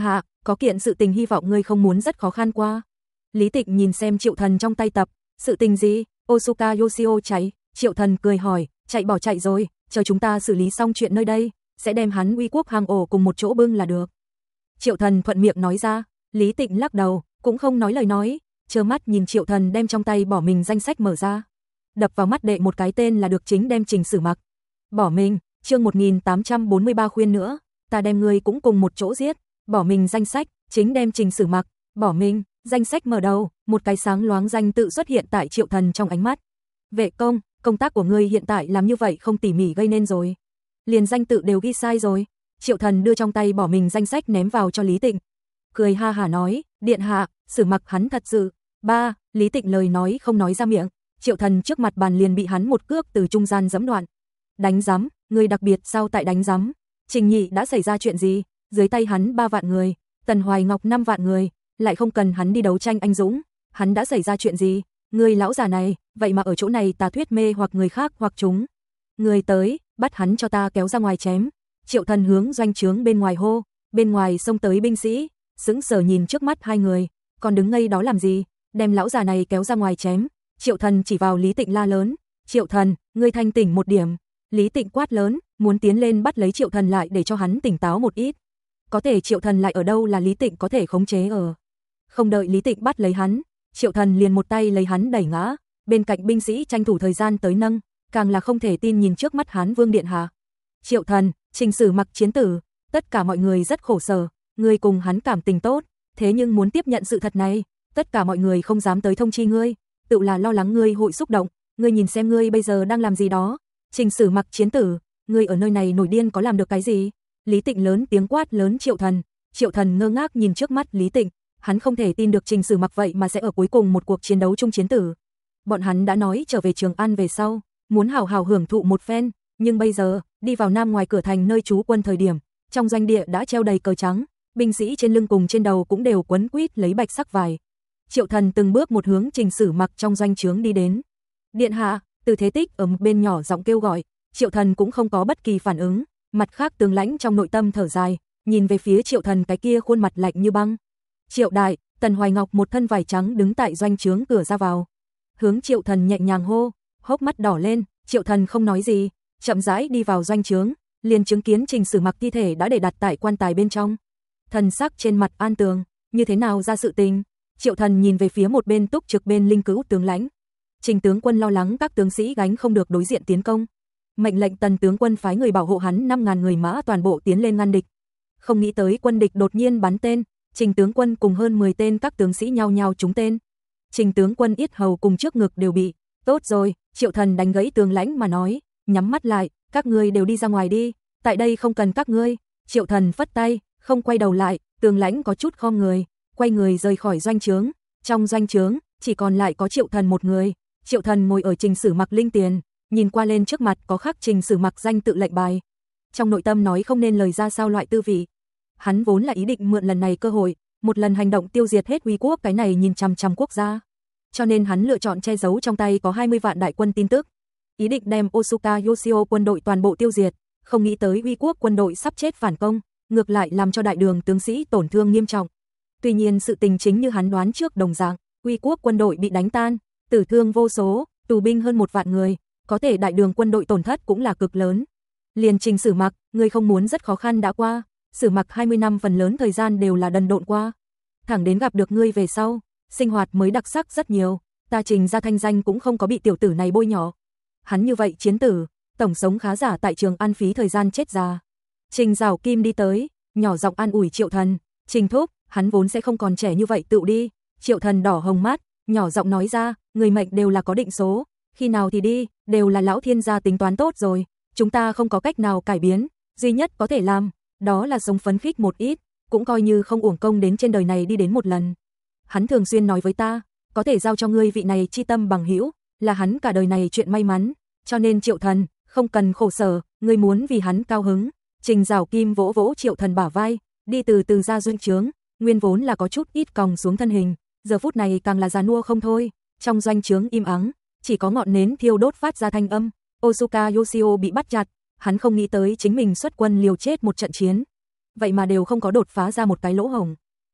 có kiện sự tình hy vọng ngươi không muốn rất khó khăn qua. Lý Tịnh nhìn xem Triệu Thần trong tay tập, sự tình gì? Osuka Yoshio cháy, Triệu Thần cười hỏi, chạy bỏ chạy rồi, chờ chúng ta xử lý xong chuyện nơi đây, sẽ đem hắn Uy Quốc hang ổ cùng một chỗ bưng là được. Triệu Thần thuận miệng nói ra, Lý Tịnh lắc đầu, cũng không nói lời nói, trơ mắt nhìn Triệu Thần đem trong tay bỏ mình danh sách mở ra. Đập vào mắt đệ một cái tên là được chính đem Trình Sử Mặc. Bỏ mình, chương một nghìn tám trăm bốn mươi ba khuyên nữa, ta đem ngươi cũng cùng một chỗ giết, bỏ mình danh sách, chính đem Trình Sử Mặc, bỏ mình, danh sách mở đầu, một cái sáng loáng danh tự xuất hiện tại Triệu Thần trong ánh mắt. Vệ công, công tác của ngươi hiện tại làm như vậy không tỉ mỉ gây nên rồi. Liền danh tự đều ghi sai rồi. Triệu Thần đưa trong tay bỏ mình danh sách ném vào cho Lý Tịnh. Cười ha hả nói, điện hạ, Sử Mặc hắn thật sự. Ba, Lý Tịnh lời nói không nói ra miệng. Triệu Thần trước mặt bàn liền bị hắn một cước từ trung gian giẫm đoạn. Đánh giấm, người đặc biệt sao tại đánh giấm? Trình Nhị đã xảy ra chuyện gì? Dưới tay hắn ba vạn người, Tần Hoài Ngọc năm vạn người, lại không cần hắn đi đấu tranh anh dũng, hắn đã xảy ra chuyện gì? Người lão già này, vậy mà ở chỗ này tà thuyết mê hoặc người khác hoặc chúng. Người tới, bắt hắn cho ta kéo ra ngoài chém. Triệu Thần hướng doanh trướng bên ngoài hô, bên ngoài xông tới binh sĩ, sững sờ nhìn trước mắt hai người, còn đứng ngây đó làm gì? Đem lão già này kéo ra ngoài chém. Triệu Thần chỉ vào Lý Tịnh la lớn, Triệu Thần, ngươi thanh tỉnh một điểm. Lý Tịnh quát lớn, muốn tiến lên bắt lấy Triệu Thần lại để cho hắn tỉnh táo một ít. Có thể Triệu Thần lại ở đâu là Lý Tịnh có thể khống chế ở. Không đợi Lý Tịnh bắt lấy hắn, Triệu Thần liền một tay lấy hắn đẩy ngã, bên cạnh binh sĩ tranh thủ thời gian tới nâng, càng là không thể tin nhìn trước mắt hắn Vương điện hạ. Triệu Thần, Trình Sử Mặc chiến tử, tất cả mọi người rất khổ sở, ngươi cùng hắn cảm tình tốt, thế nhưng muốn tiếp nhận sự thật này, tất cả mọi người không dám tới thông chi ngươi, tự là lo lắng ngươi hội xúc động, ngươi nhìn xem ngươi bây giờ đang làm gì đó. Trình Sử Mặc chiến tử, ngươi ở nơi này nổi điên có làm được cái gì? Lý Tịnh lớn tiếng quát lớn Triệu Thần. Triệu Thần ngơ ngác nhìn trước mắt Lý Tịnh, hắn không thể tin được Trình Sử Mặc vậy mà sẽ ở cuối cùng một cuộc chiến đấu chung chiến tử. Bọn hắn đã nói trở về Trường An về sau, muốn hào hào hưởng thụ một phen, nhưng bây giờ, đi vào nam ngoài cửa thành nơi trú quân thời điểm, trong doanh địa đã treo đầy cờ trắng, binh sĩ trên lưng cùng trên đầu cũng đều quấn quýt lấy bạch sắc vải. Triệu Thần từng bước một hướng Trình Sử Mặc trong doanh trướng đi đến. Điện hạ, Từ Thế Tích ở một bên nhỏ giọng kêu gọi, Triệu Thần cũng không có bất kỳ phản ứng, mặt khác Tướng Lãnh trong nội tâm thở dài, nhìn về phía Triệu Thần cái kia khuôn mặt lạnh như băng. Triệu đại, Tần Hoài Ngọc một thân vải trắng đứng tại doanh trướng cửa ra vào, hướng Triệu Thần nhẹ nhàng hô, hốc mắt đỏ lên, Triệu Thần không nói gì, chậm rãi đi vào doanh trướng, liền chứng kiến Trình Sử Mặc thi thể đã để đặt tại quan tài bên trong. Thần sắc trên mặt an tường, như thế nào ra sự tình? Triệu Thần nhìn về phía một bên túc trực bên Linh Cữu tướng lãnh. Trình tướng quân lo lắng các tướng sĩ gánh không được đối diện tiến công, mệnh lệnh Tần tướng quân phái người bảo hộ hắn năm ngàn người mã toàn bộ tiến lên ngăn địch. Không nghĩ tới quân địch đột nhiên bắn tên, Trình tướng quân cùng hơn mười tên các tướng sĩ nhao nhao trúng tên. Trình tướng quân yết hầu cùng trước ngực đều bị. Tốt rồi, Triệu Thần đánh gãy tướng lãnh mà nói, nhắm mắt lại, các ngươi đều đi ra ngoài đi, tại đây không cần các ngươi. Triệu Thần phất tay, không quay đầu lại, tướng lãnh có chút khom người, quay người rời khỏi doanh trướng. Trong doanh trướng, chỉ còn lại có Triệu Thần một người. Triệu Thần ngồi ở Trình Sử Mặc linh tiền, nhìn qua lên trước mặt có khắc Trình Sử Mặc danh tự lệnh bài. Trong nội tâm nói không nên lời ra sao loại tư vị. Hắn vốn là ý định mượn lần này cơ hội, một lần hành động tiêu diệt hết Uy Quốc cái này nhìn chằm chằm quốc gia. Cho nên hắn lựa chọn che giấu trong tay có hai mươi vạn đại quân tin tức. Ý định đem Osuka Yoshio quân đội toàn bộ tiêu diệt, không nghĩ tới Uy Quốc quân đội sắp chết phản công, ngược lại làm cho đại đường tướng sĩ tổn thương nghiêm trọng. Tuy nhiên sự tình chính như hắn đoán trước đồng dạng, Uy Quốc quân đội bị đánh tan, tử thương vô số, tù binh hơn một vạn người, có thể đại đường quân đội tổn thất cũng là cực lớn. Liền Trình Sử Mặc, người không muốn rất khó khăn đã qua, Sử Mặc hai mươi năm phần lớn thời gian đều là đần độn qua. Thẳng đến gặp được ngươi về sau, sinh hoạt mới đặc sắc rất nhiều, ta Trình gia thanh danh cũng không có bị tiểu tử này bôi nhọ. Hắn như vậy chiến tử, tổng sống khá giả tại Trường An phí thời gian chết già. Trình Giảo Kim đi tới, nhỏ giọng an ủi Triệu Thần, Trình thúc, hắn vốn sẽ không còn trẻ như vậy tự đi. Triệu Thần đỏ hồng mắt, nhỏ giọng nói ra, người mệnh đều là có định số, khi nào thì đi, đều là lão thiên gia tính toán tốt rồi, chúng ta không có cách nào cải biến, duy nhất có thể làm, đó là sống phấn khích một ít, cũng coi như không uổng công đến trên đời này đi đến một lần. Hắn thường xuyên nói với ta, có thể giao cho ngươi vị này chi tâm bằng hữu, là hắn cả đời này chuyện may mắn, cho nên Triệu Thần, không cần khổ sở, ngươi muốn vì hắn cao hứng. Trình Giảo Kim vỗ vỗ Triệu Thần bả vai, đi từ từ ra doanh trướng, nguyên vốn là có chút ít còng xuống thân hình, giờ phút này càng là già nua không thôi. Trong doanh trướng im ắng, chỉ có ngọn nến thiêu đốt phát ra thanh âm. Osuka Yoshio bị bắt chặt, hắn không nghĩ tới chính mình xuất quân liều chết một trận chiến, vậy mà đều không có đột phá ra một cái lỗ hổng.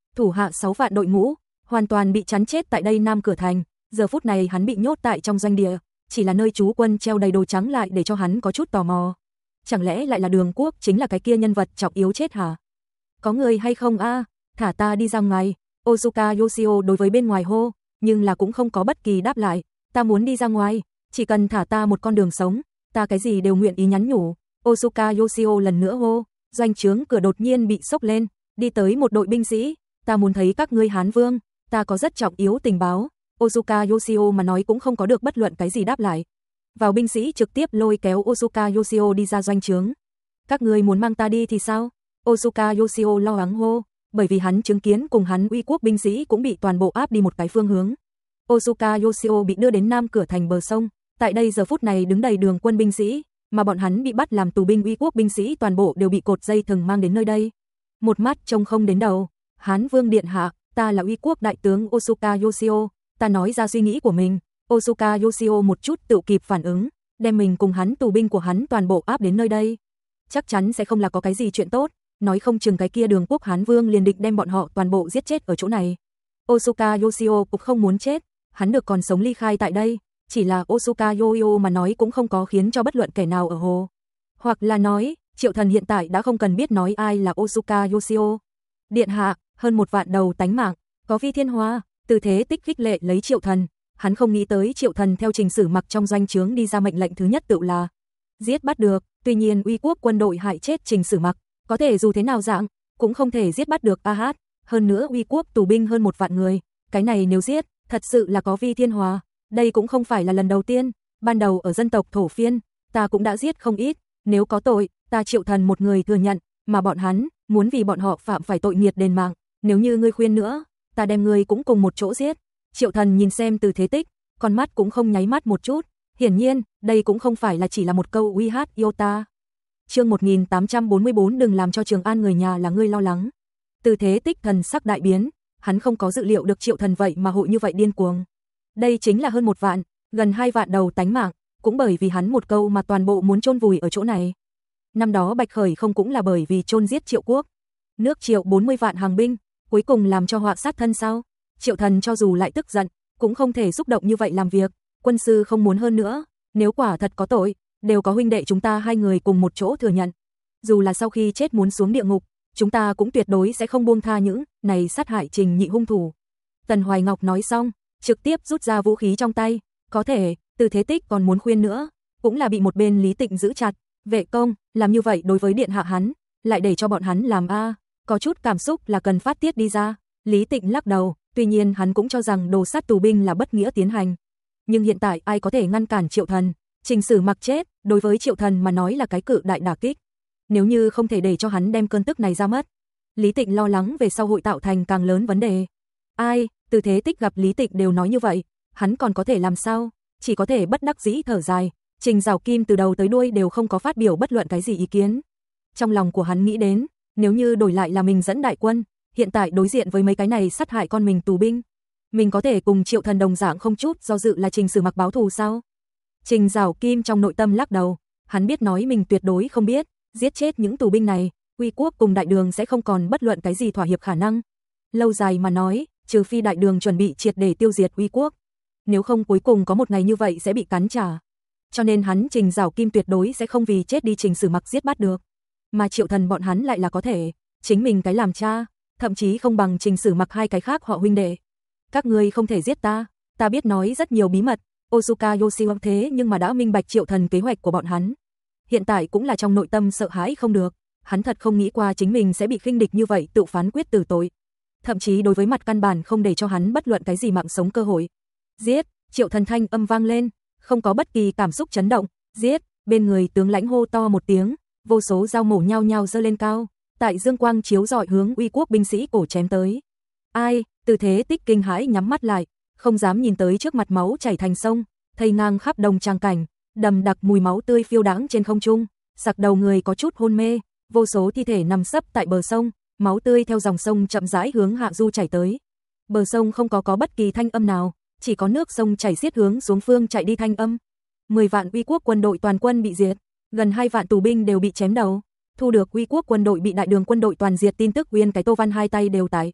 thủ hạ sáu vạn đội ngũ, hoàn toàn bị chắn chết tại đây Nam cửa thành, giờ phút này hắn bị nhốt tại trong doanh địa, chỉ là nơi trú quân treo đầy đồ trắng lại để cho hắn có chút tò mò. Chẳng lẽ lại là Đường Quốc chính là cái kia nhân vật trọng yếu chết hả? Có người hay không a? Thả ta đi ra ngoài. Ozuka Yoshio đối với bên ngoài hô, nhưng là cũng không có bất kỳ đáp lại. Ta muốn đi ra ngoài, chỉ cần thả ta một con đường sống, ta cái gì đều nguyện ý nhắn nhủ. Ozuka Yoshio lần nữa hô, doanh trướng cửa đột nhiên bị sốc lên, đi tới một đội binh sĩ. Ta muốn thấy các ngươi Hán Vương, ta có rất trọng yếu tình báo. Ozuka Yoshio mà nói cũng không có được bất luận cái gì đáp lại. Vào binh sĩ trực tiếp lôi kéo Ozuka Yoshio đi ra doanh trướng. Các ngươi muốn mang ta đi thì sao? Ozuka Yoshio lo lắng hô, bởi vì hắn chứng kiến cùng hắn uy quốc binh sĩ cũng bị toàn bộ áp đi một cái phương hướng. Ozuka Yoshio bị đưa đến Nam cửa thành bờ sông, tại đây giờ phút này đứng đầy đường quân binh sĩ, mà bọn hắn bị bắt làm tù binh uy quốc binh sĩ toàn bộ đều bị cột dây thừng mang đến nơi đây. Một mắt trông không đến đầu, Hán Vương điện hạ, ta là uy quốc đại tướng Ozuka Yoshio, ta nói ra suy nghĩ của mình. Ozuka Yoshio một chút tự kịp phản ứng, đem mình cùng hắn tù binh của hắn toàn bộ áp đến nơi đây. Chắc chắn sẽ không là có cái gì chuyện tốt, nói không chừng cái kia Đường Quốc Hán Vương liền định đem bọn họ toàn bộ giết chết ở chỗ này. Ozuka Yoshio cũng không muốn chết, hắn được còn sống ly khai tại đây, chỉ là Ozuka Yoshio mà nói cũng không có khiến cho bất luận kẻ nào ở hồ. Hoặc là nói, Triệu Thần hiện tại đã không cần biết nói ai là Ozuka Yoshio. Điện hạ, hơn một vạn đầu tánh mạng, có Vi Thiên Hoa, Từ Thế Tích khích lệ lấy Triệu Thần. Hắn không nghĩ tới Triệu Thần theo Trình Sử Mặc trong doanh trướng đi ra mệnh lệnh thứ nhất tự là giết bắt được, tuy nhiên uy quốc quân đội hại chết Trình Sử Mặc, có thể dù thế nào dạng, cũng không thể giết bắt được a hát, hơn nữa uy quốc tù binh hơn một vạn người, cái này nếu giết, thật sự là có Vi Thiên Hòa, đây cũng không phải là lần đầu tiên, ban đầu ở dân tộc Thổ Phiên, ta cũng đã giết không ít, nếu có tội, ta Triệu Thần một người thừa nhận, mà bọn hắn muốn vì bọn họ phạm phải tội nghiệt đền mạng, nếu như ngươi khuyên nữa, ta đem ngươi cũng cùng một chỗ giết. Triệu Thần nhìn xem Từ Thế Tích, con mắt cũng không nháy mắt một chút, hiển nhiên, đây cũng không phải là chỉ là một câu uy hát yêu ta. Chương một nghìn tám trăm bốn mươi bốn đừng làm cho Trường An người nhà là ngươi lo lắng. Từ Thế Tích thần sắc đại biến, hắn không có dự liệu được Triệu Thần vậy mà hội như vậy điên cuồng. Đây chính là hơn một vạn, gần hai vạn đầu tánh mạng, cũng bởi vì hắn một câu mà toàn bộ muốn chôn vùi ở chỗ này. Năm đó Bạch Khởi không cũng là bởi vì chôn giết Triệu Quốc, nước Triệu bốn mươi vạn hàng binh, cuối cùng làm cho họa sát thân sao? Triệu Thần cho dù lại tức giận, cũng không thể xúc động như vậy làm việc, quân sư không muốn hơn nữa, nếu quả thật có tội, đều có huynh đệ chúng ta hai người cùng một chỗ thừa nhận. Dù là sau khi chết muốn xuống địa ngục, chúng ta cũng tuyệt đối sẽ không buông tha những này sát hại Trình Nhị hung thủ. Tần Hoài Ngọc nói xong, trực tiếp rút ra vũ khí trong tay, có thể, Từ Thế Tích còn muốn khuyên nữa, cũng là bị một bên Lý Tịnh giữ chặt, vệ công, làm như vậy đối với điện hạ hắn, lại để cho bọn hắn làm a, có chút cảm xúc là cần phát tiết đi ra. Lý Tịnh lắc đầu, tuy nhiên hắn cũng cho rằng đồ sát tù binh là bất nghĩa tiến hành. Nhưng hiện tại ai có thể ngăn cản Triệu Thần, Trình Sử Mặc chết, đối với Triệu Thần mà nói là cái cự đại đả kích. Nếu như không thể để cho hắn đem cơn tức này ra mất, Lý Tịnh lo lắng về sau hội tạo thành càng lớn vấn đề. Ai, Từ Thế Tích gặp Lý Tịnh đều nói như vậy, hắn còn có thể làm sao, chỉ có thể bất đắc dĩ thở dài. Trình Giảo Kim từ đầu tới đuôi đều không có phát biểu bất luận cái gì ý kiến. Trong lòng của hắn nghĩ đến, nếu như đổi lại là mình dẫn đại quân, hiện tại đối diện với mấy cái này sát hại con mình tù binh, mình có thể cùng Triệu Thần đồng dạng không chút do dự là Trình Sử Mặc báo thù sao? Trình Giảo Kim trong nội tâm lắc đầu, hắn biết nói mình tuyệt đối không biết, giết chết những tù binh này, uy quốc cùng đại đường sẽ không còn bất luận cái gì thỏa hiệp khả năng. Lâu dài mà nói, trừ phi đại đường chuẩn bị triệt để tiêu diệt uy quốc, nếu không cuối cùng có một ngày như vậy sẽ bị cắn trả. Cho nên hắn Trình Giảo Kim tuyệt đối sẽ không vì chết đi Trình Sử Mặc giết bắt được, mà Triệu Thần bọn hắn lại là có thể, chính mình cái làm cha, thậm chí không bằng Trình Sử Mặc hai cái khác họ huynh đệ. Các ngươi không thể giết ta, ta biết nói rất nhiều bí mật, Ozuka Yoshio thế nhưng mà đã minh bạch Triệu Thần kế hoạch của bọn hắn. Hiện tại cũng là trong nội tâm sợ hãi không được, hắn thật không nghĩ qua chính mình sẽ bị khinh địch như vậy tự phán quyết tử tội. Thậm chí đối với mặt căn bản không để cho hắn bất luận cái gì mạng sống cơ hội. Giết, Triệu Thần thanh âm vang lên, không có bất kỳ cảm xúc chấn động, giết, bên người tướng lãnh hô to một tiếng, vô số dao mổ nhao nhao giơ lên cao, tại dương quang chiếu rọi hướng uy quốc binh sĩ cổ chém tới. Ai, Từ Thế Tích kinh hãi nhắm mắt lại, không dám nhìn tới trước mặt máu chảy thành sông, thây ngang khắp đồng trang cảnh, đầm đặc mùi máu tươi phiêu đãng trên không trung, sặc đầu người có chút hôn mê, vô số thi thể nằm sấp tại bờ sông, máu tươi theo dòng sông chậm rãi hướng hạ du chảy tới. Bờ sông không có có bất kỳ thanh âm nào, chỉ có nước sông chảy xiết hướng xuống phương chạy đi thanh âm. Mười vạn uy quốc quân đội toàn quân bị diệt, gần hai vạn tù binh đều bị chém đầu. Thu được uy quốc quân đội bị đại đường quân đội toàn diệt tin tức, Uyên cái Tô Văn hai tay đều tái.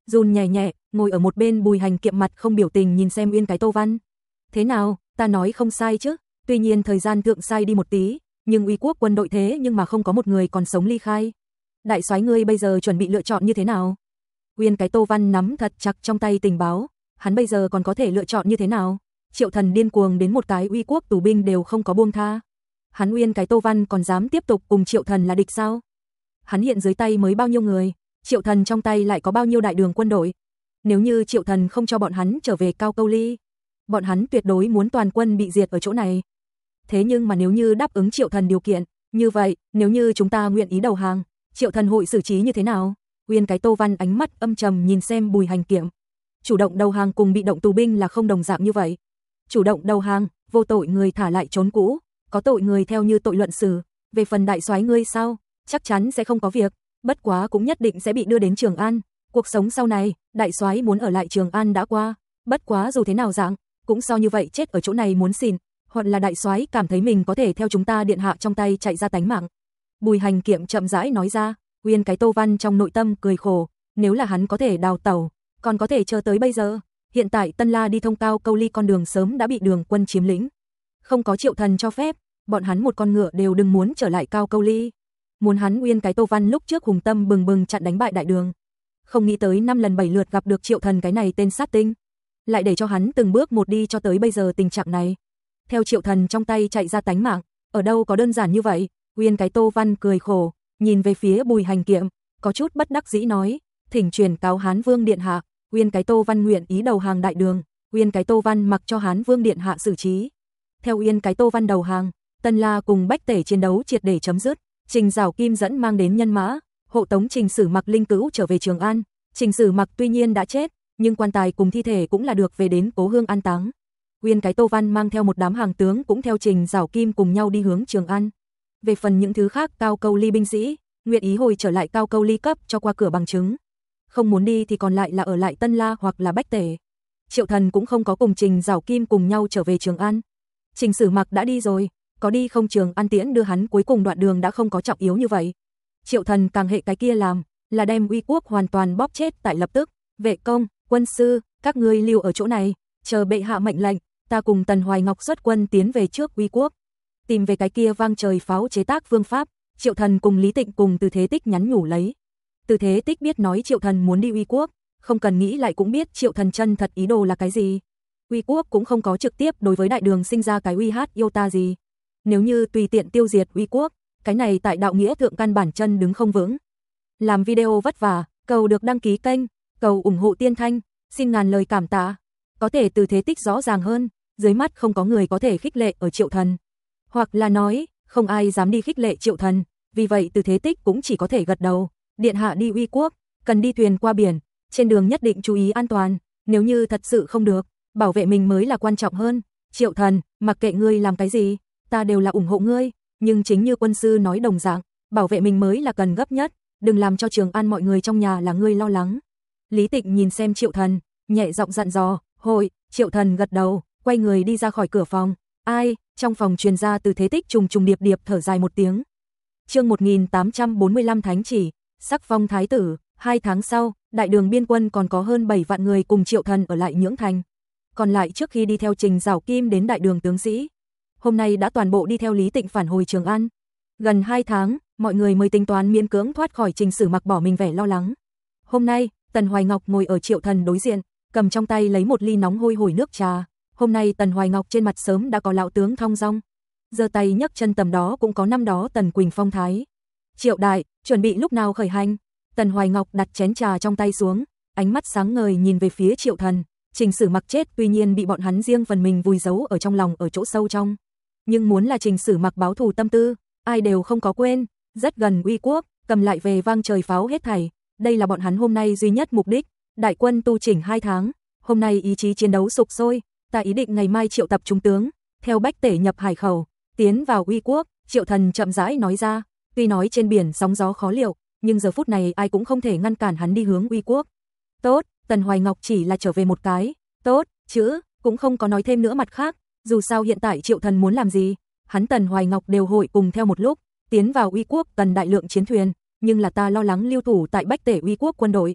Run nhẹ nhẹ, ngồi ở một bên Bùi Hành Kiệm mặt không biểu tình nhìn xem Uyên cái Tô Văn. Thế nào, ta nói không sai chứ? Tuy nhiên thời gian thượng sai đi một tí, nhưng Uy Quốc quân đội thế nhưng mà không có một người còn sống ly khai. Đại soái ngươi bây giờ chuẩn bị lựa chọn như thế nào? Uyên cái Tô Văn nắm thật chặt trong tay tình báo, hắn bây giờ còn có thể lựa chọn như thế nào? Triệu Thần điên cuồng đến một cái Uy Quốc tù binh đều không có buông tha. Hắn Uyên cái Tô Văn còn dám tiếp tục cùng Triệu Thần là địch sao? Hắn hiện dưới tay mới bao nhiêu người, Triệu Thần trong tay lại có bao nhiêu đại đường quân đội? Nếu như Triệu Thần không cho bọn hắn trở về Cao Câu Ly, bọn hắn tuyệt đối muốn toàn quân bị diệt ở chỗ này. Thế nhưng mà nếu như đáp ứng Triệu Thần điều kiện, như vậy, nếu như chúng ta nguyện ý đầu hàng, Triệu Thần hội xử trí như thế nào? Uyên cái Tô Văn ánh mắt âm trầm nhìn xem Bùi Hành Kiệm. Chủ động đầu hàng cùng bị động tù binh là không đồng dạng như vậy. Chủ động đầu hàng, vô tội người thả lại trốn cũ, có tội người theo như tội luận xử. Về phần đại soái ngươi sao, chắc chắn sẽ không có việc, bất quá cũng nhất định sẽ bị đưa đến Trường An. Cuộc sống sau này, đại soái muốn ở lại Trường An đã qua, bất quá dù thế nào dạng, cũng so như vậy chết ở chỗ này muốn xỉn, hoặc là đại soái cảm thấy mình có thể theo chúng ta điện hạ trong tay chạy ra tánh mạng. Bùi Hành Kiệm chậm rãi nói ra. Uyên cái Tô Văn trong nội tâm cười khổ, nếu là hắn có thể đào tẩu, còn có thể chờ tới bây giờ. Hiện tại Tân La đi thông Cao Câu Ly con đường sớm đã bị đường quân chiếm lĩnh. Không có Triệu Thần cho phép, bọn hắn một con ngựa đều đừng muốn trở lại Cao Câu Ly. Muốn hắn Uyên cái Tô Văn lúc trước hùng tâm bừng bừng chặn đánh bại đại đường. Không nghĩ tới năm lần bảy lượt gặp được Triệu Thần cái này tên sát tinh, lại để cho hắn từng bước một đi cho tới bây giờ tình trạng này. Theo Triệu Thần trong tay chạy ra tánh mạng, ở đâu có đơn giản như vậy. Uyên cái Tô Văn cười khổ, nhìn về phía Bùi Hành Kiệm, có chút bất đắc dĩ nói, thỉnh truyền cáo Hán Vương điện hạ, Uyên cái Tô Văn nguyện ý đầu hàng đại đường, Uyên cái Tô Văn mặc cho Hán Vương điện hạ xử trí. Theo Uyên cái Tô Văn đầu hàng, Tân La cùng Bách Tể chiến đấu triệt để chấm dứt, Trình Giảo Kim dẫn mang đến nhân mã, hộ tống Trình Sử Mặc linh cữu trở về Trường An. Trình Sử Mặc tuy nhiên đã chết, nhưng quan tài cùng thi thể cũng là được về đến cố hương an táng. Uyên cái Tô Văn mang theo một đám hàng tướng cũng theo Trình Giảo Kim cùng nhau đi hướng Trường An. Về phần những thứ khác Cao Câu Ly binh sĩ, nguyện ý hồi trở lại Cao Câu Ly cấp cho qua cửa bằng chứng. Không muốn đi thì còn lại là ở lại Tân La hoặc là Bách Tể. Triệu Thần cũng không có cùng Trình Giảo Kim cùng nhau trở về Trường An. Trình Sử Mặc đã đi rồi, có đi không Trường An tiễn đưa hắn cuối cùng đoạn đường đã không có trọng yếu như vậy. Triệu Thần càng hệ cái kia làm, là đem Uy Quốc hoàn toàn bóp chết tại lập tức. Vệ công, quân sư, các ngươi lưu ở chỗ này, chờ bệ hạ mệnh lệnh, ta cùng Tần Hoài Ngọc xuất quân tiến về trước Uy Quốc. Tìm về cái kia vang trời pháo chế tác phương pháp, Triệu Thần cùng Lý Tịnh cùng Từ Thế Tích nhắn nhủ lấy. Từ Thế Tích biết nói Triệu Thần muốn đi Uy Quốc, không cần nghĩ lại cũng biết Triệu Thần chân thật ý đồ là cái gì. Uy Quốc cũng không có trực tiếp đối với đại đường sinh ra cái uy hát yêu ta gì. Nếu như tùy tiện tiêu diệt Uy Quốc, cái này tại đạo nghĩa thượng căn bản chân đứng không vững. Làm video vất vả, cầu được đăng ký kênh, cầu ủng hộ Tiên Thanh, xin ngàn lời cảm tạ. Có thể Từ Thế Tích rõ ràng hơn, dưới mắt không có người có thể khích lệ ở Triệu Thần. Hoặc là nói, không ai dám đi khích lệ Triệu Thần, vì vậy Từ Thế Tích cũng chỉ có thể gật đầu. Điện hạ đi Uy Quốc, cần đi thuyền qua biển, trên đường nhất định chú ý an toàn, nếu như thật sự không được, bảo vệ mình mới là quan trọng hơn. Triệu Thần, mặc kệ ngươi làm cái gì, ta đều là ủng hộ ngươi, nhưng chính như quân sư nói đồng dạng, bảo vệ mình mới là cần gấp nhất, đừng làm cho Trường An mọi người trong nhà là ngươi lo lắng. Lý Tịnh nhìn xem Triệu Thần, nhẹ giọng dặn dò, "Hội." Triệu Thần gật đầu, quay người đi ra khỏi cửa phòng. Ai? Trong phòng truyền ra Từ Thế Tích trùng trùng điệp điệp thở dài một tiếng. Chương một nghìn tám trăm bốn mươi lăm Thánh chỉ, sắc phong thái tử. Hai tháng sau, đại đường biên quân còn có hơn bảy vạn người cùng Triệu Thần ở lại Nhưỡng Thành. Còn lại trước khi đi theo Trình Giảo Kim đến đại đường tướng sĩ, hôm nay đã toàn bộ đi theo Lý Tịnh phản hồi Trường An. Gần hai tháng, mọi người mới tính toán miễn cưỡng thoát khỏi Trình Sử Mặc bỏ mình vẻ lo lắng. Hôm nay, Tần Hoài Ngọc ngồi ở Triệu Thần đối diện, cầm trong tay lấy một ly nóng hôi hổi nước trà. Hôm nay Tần Hoài Ngọc trên mặt sớm đã có lão tướng thong dong, giơ tay nhấc chân tầm đó cũng có năm đó Tần Quỳnh phong thái. Triệu đại, chuẩn bị lúc nào khởi hành? Tần Hoài Ngọc đặt chén trà trong tay xuống, ánh mắt sáng ngời nhìn về phía Triệu Thần. Trình Sử Mặc chết tuy nhiên bị bọn hắn riêng phần mình vùi giấu ở trong lòng ở chỗ sâu trong, nhưng muốn là Trình Sử Mặc báo thù tâm tư, ai đều không có quên. Rất gần Uy Quốc, cầm lại về vang trời pháo hết thảy, đây là bọn hắn hôm nay duy nhất mục đích. Đại quân tu chỉnh hai tháng, hôm nay ý chí chiến đấu sục sôi, ta ý định ngày mai triệu tập trung tướng, theo Bách Tể nhập Hải Khẩu, tiến vào Uy Quốc. Triệu Thần chậm rãi nói ra, tuy nói trên biển sóng gió khó liệu, nhưng giờ phút này ai cũng không thể ngăn cản hắn đi hướng Uy Quốc. Tốt, Tần Hoài Ngọc chỉ là trở về một cái, tốt, chứ, cũng không có nói thêm nữa mặt khác, dù sao hiện tại Triệu Thần muốn làm gì, hắn Tần Hoài Ngọc đều hội cùng theo một lúc, tiến vào Uy Quốc cần đại lượng chiến thuyền, nhưng là ta lo lắng lưu thủ tại Bách Tể Uy Quốc quân đội.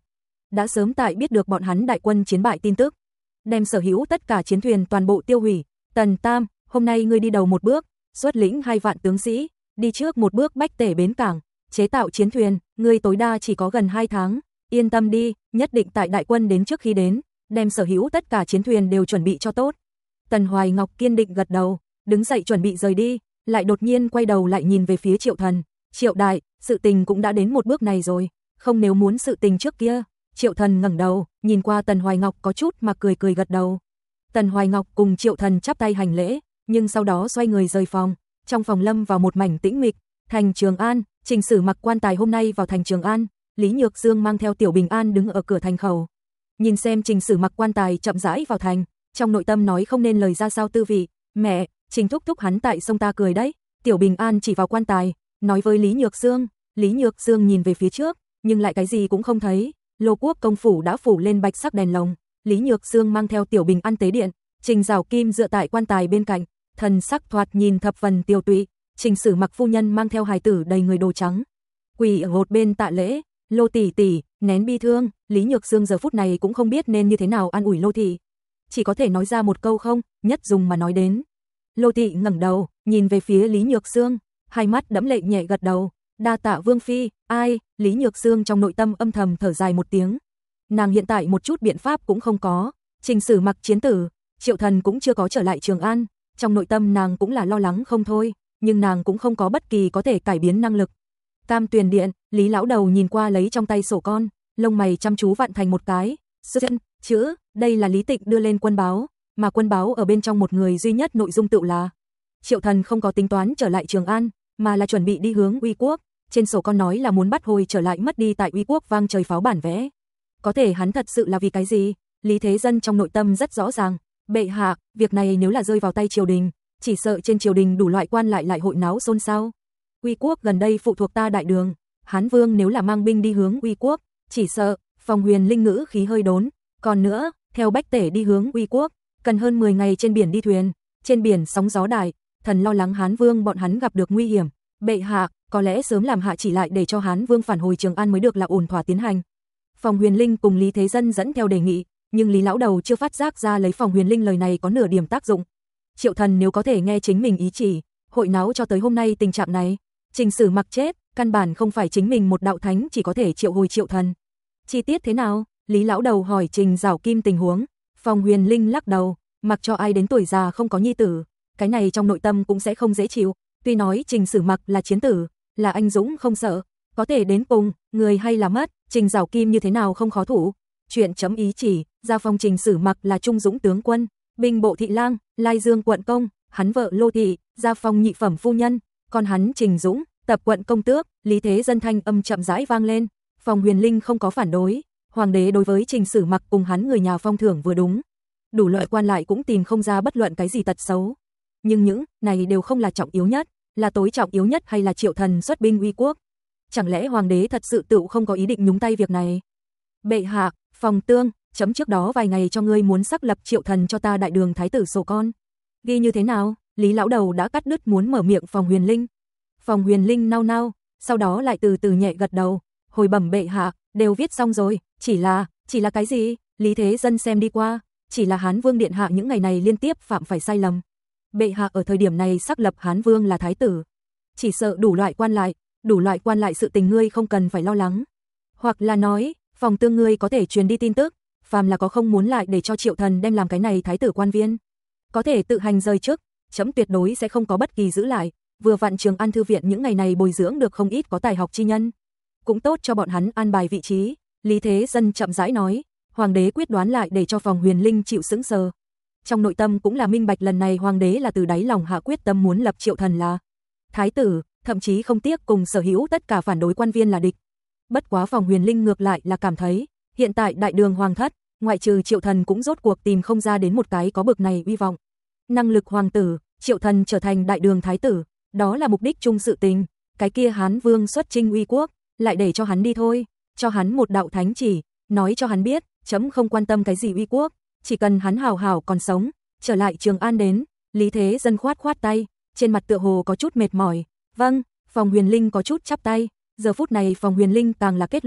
đã sớm tại biết được bọn hắn đại quân chiến bại tin tức, đem sở hữu tất cả chiến thuyền toàn bộ tiêu hủy. Tần Tam, hôm nay ngươi đi đầu một bước, xuất lĩnh hai vạn tướng sĩ, đi trước một bước bách tể bến cảng, chế tạo chiến thuyền, ngươi tối đa chỉ có gần hai tháng, yên tâm đi, nhất định tại đại quân đến trước khi đến, đem sở hữu tất cả chiến thuyền đều chuẩn bị cho tốt. Tần Hoài Ngọc kiên định gật đầu, đứng dậy chuẩn bị rời đi, lại đột nhiên quay đầu lại nhìn về phía Triệu Thần. Triệu đại, sự tình cũng đã đến một bước này rồi, không nếu muốn sự tình trước kia. Triệu Thần ngẩng đầu, nhìn qua Tần Hoài Ngọc có chút mà cười cười gật đầu. Tần Hoài Ngọc cùng Triệu Thần chắp tay hành lễ, nhưng sau đó xoay người rời phòng, trong phòng lâm vào một mảnh tĩnh mịch. Thành Trường An, Trình Sử mặc quan tài hôm nay vào thành Trường An, Lý Nhược Dương mang theo Tiểu Bình An đứng ở cửa thành khẩu. Nhìn xem Trình Sử mặc quan tài chậm rãi vào thành, trong nội tâm nói không nên lời ra sao tư vị. Mẹ, Trình thúc thúc hắn tại sông ta cười đấy. Tiểu Bình An chỉ vào quan tài, nói với Lý Nhược Dương. Lý Nhược Dương nhìn về phía trước, nhưng lại cái gì cũng không thấy. Lô Quốc công phủ đã phủ lên bạch sắc đèn lồng. Lý Nhược Dương mang theo Tiểu Bình An tế điện, Trình Giảo Kim dựa tại quan tài bên cạnh, thần sắc thoạt nhìn thập phần tiêu tụy. Trình Sử mặc phu nhân mang theo hài tử đầy người đồ trắng, quỳ ở một bên tạ lễ. Lô tỷ tỷ, nén bi thương. Lý Nhược Dương giờ phút này cũng không biết nên như thế nào an ủi Lô thị, chỉ có thể nói ra một câu không, nhất dùng mà nói đến. Lô thị ngẩng đầu, nhìn về phía Lý Nhược Dương, hai mắt đẫm lệ nhẹ gật đầu. Đa tạ vương phi. Ai? Lý Nhược Dương trong nội tâm âm thầm thở dài một tiếng. Nàng hiện tại một chút biện pháp cũng không có. Trình Sử mặc chiến tử, Triệu Thần cũng chưa có trở lại Trường An, trong nội tâm nàng cũng là lo lắng không thôi, nhưng nàng cũng không có bất kỳ có thể cải biến năng lực. Cam Tuyền Điện, Lý lão đầu nhìn qua lấy trong tay sổ con, lông mày chăm chú vặn thành một cái. Sơn, chữ, đây là Lý Tịnh đưa lên quân báo, mà quân báo ở bên trong một người duy nhất nội dung tự là Triệu Thần không có tính toán trở lại Trường An, mà là chuẩn bị đi hướng Uy Quốc. Trên sổ con nói là muốn bắt hồi trở lại mất đi tại Uy Quốc vang trời pháo bản vẽ. Có thể hắn thật sự là vì cái gì? Lý Thế Dân trong nội tâm rất rõ ràng. Bệ hạ, việc này nếu là rơi vào tay triều đình, chỉ sợ trên triều đình đủ loại quan lại lại hội náo xôn xao. Uy Quốc gần đây phụ thuộc ta Đại Đường, Hán Vương nếu là mang binh đi hướng Uy Quốc, chỉ sợ. Phòng Huyền Linh ngữ khí hơi đốn. Còn nữa, theo bách tể đi hướng Uy Quốc, cần hơn mười ngày trên biển đi thuyền, trên biển sóng gió đại, thần lo lắng Hán Vương bọn hắn gặp được nguy hiểm. Bệ hạ, có lẽ sớm làm hạ chỉ lại để cho Hán Vương phản hồi Trường An mới được là ổn thỏa tiến hành. Phòng Huyền Linh cùng Lý Thế Dân dẫn theo đề nghị, nhưng Lý lão đầu chưa phát giác ra lấy Phòng Huyền Linh lời này có nửa điểm tác dụng. Triệu Thần nếu có thể nghe chính mình ý chỉ, hội náo cho tới hôm nay tình trạng này. Trình Sử mặc chết, căn bản không phải chính mình một đạo thánh chỉ có thể triệu hồi Triệu Thần. Chi tiết thế nào? Lý lão đầu hỏi Trình Giảo Kim tình huống. Phòng Huyền Linh lắc đầu, mặc cho ai đến tuổi già không có nhi tử, cái này trong nội tâm cũng sẽ không dễ chịu. Tuy nói Trình Sử mặc là chiến tử, là anh dũng không sợ, có thể đến cùng, người hay là mất, Trình Giảo Kim như thế nào không khó thủ. Chuyện chấm ý chỉ, gia phong Trình Sử mặc là trung dũng tướng quân, binh bộ thị lang, Lai Dương quận công, hắn vợ Lô thị, gia phong nhị phẩm phu nhân, còn hắn Trình Dũng, tập quận công tước. Lý Thế Dân thanh âm chậm rãi vang lên. Phòng Huyền Linh không có phản đối, hoàng đế đối với Trình Sử mặc cùng hắn người nhà phong thưởng vừa đúng, đủ loại quan lại cũng tìm không ra bất luận cái gì tật xấu. Nhưng những này đều không là trọng yếu nhất, là tối trọng yếu nhất hay là Triệu Thần xuất binh Uy Quốc? Chẳng lẽ hoàng đế thật sự tự không có ý định nhúng tay việc này? Bệ hạ, Phòng Tương, chấm trước đó vài ngày cho ngươi muốn xác lập Triệu Thần cho ta Đại Đường thái tử sổ con. Ghi như thế nào? Lý lão đầu đã cắt đứt muốn mở miệng Phòng Huyền Linh. Phòng Huyền Linh nao nao, sau đó lại từ từ nhẹ gật đầu, hồi bẩm bệ hạ, đều viết xong rồi, chỉ là, chỉ là cái gì? Lý Thế Dân xem đi qua, chỉ là Hán Vương điện hạ những ngày này liên tiếp phạm phải sai lầm. Bệ hạ ở thời điểm này xác lập Hán Vương là thái tử, chỉ sợ đủ loại quan lại, đủ loại quan lại sự tình ngươi không cần phải lo lắng. Hoặc là nói, Phòng Tương ngươi có thể truyền đi tin tức, phàm là có không muốn lại để cho Triệu Thần đem làm cái này thái tử quan viên, có thể tự hành rời chức, chấm tuyệt đối sẽ không có bất kỳ giữ lại. Vừa vặn Trường An thư viện những ngày này bồi dưỡng được không ít có tài học chi nhân, cũng tốt cho bọn hắn an bài vị trí. Lý Thế Dân chậm rãi nói, hoàng đế quyết đoán lại để cho Phòng Huyền Linh chịu sững sờ. Trong nội tâm cũng là minh bạch lần này hoàng đế là từ đáy lòng hạ quyết tâm muốn lập Triệu Thần là thái tử, thậm chí không tiếc cùng sở hữu tất cả phản đối quan viên là địch. Bất quá Phòng Huyền Linh ngược lại là cảm thấy, hiện tại Đại Đường hoàng thất, ngoại trừ Triệu Thần cũng rốt cuộc tìm không ra đến một cái có bực này uy vọng. Năng lực hoàng tử, Triệu Thần trở thành Đại Đường thái tử, đó là mục đích chung sự tình, cái kia Hán Vương xuất chinh Uy Quốc, lại để cho hắn đi thôi, cho hắn một đạo thánh chỉ, nói cho hắn biết, chấm không quan tâm cái gì Uy Quốc, chỉ cần hắn hào hảo còn sống, trở lại Trường An đến. Lý Thế Dân khoát khoát tay, trên mặt tựa hồ có chút mệt mỏi. Vâng. Phòng Huyền Linh có chút chắp tay, giờ phút này Phòng Huyền Linh càng là kết luận,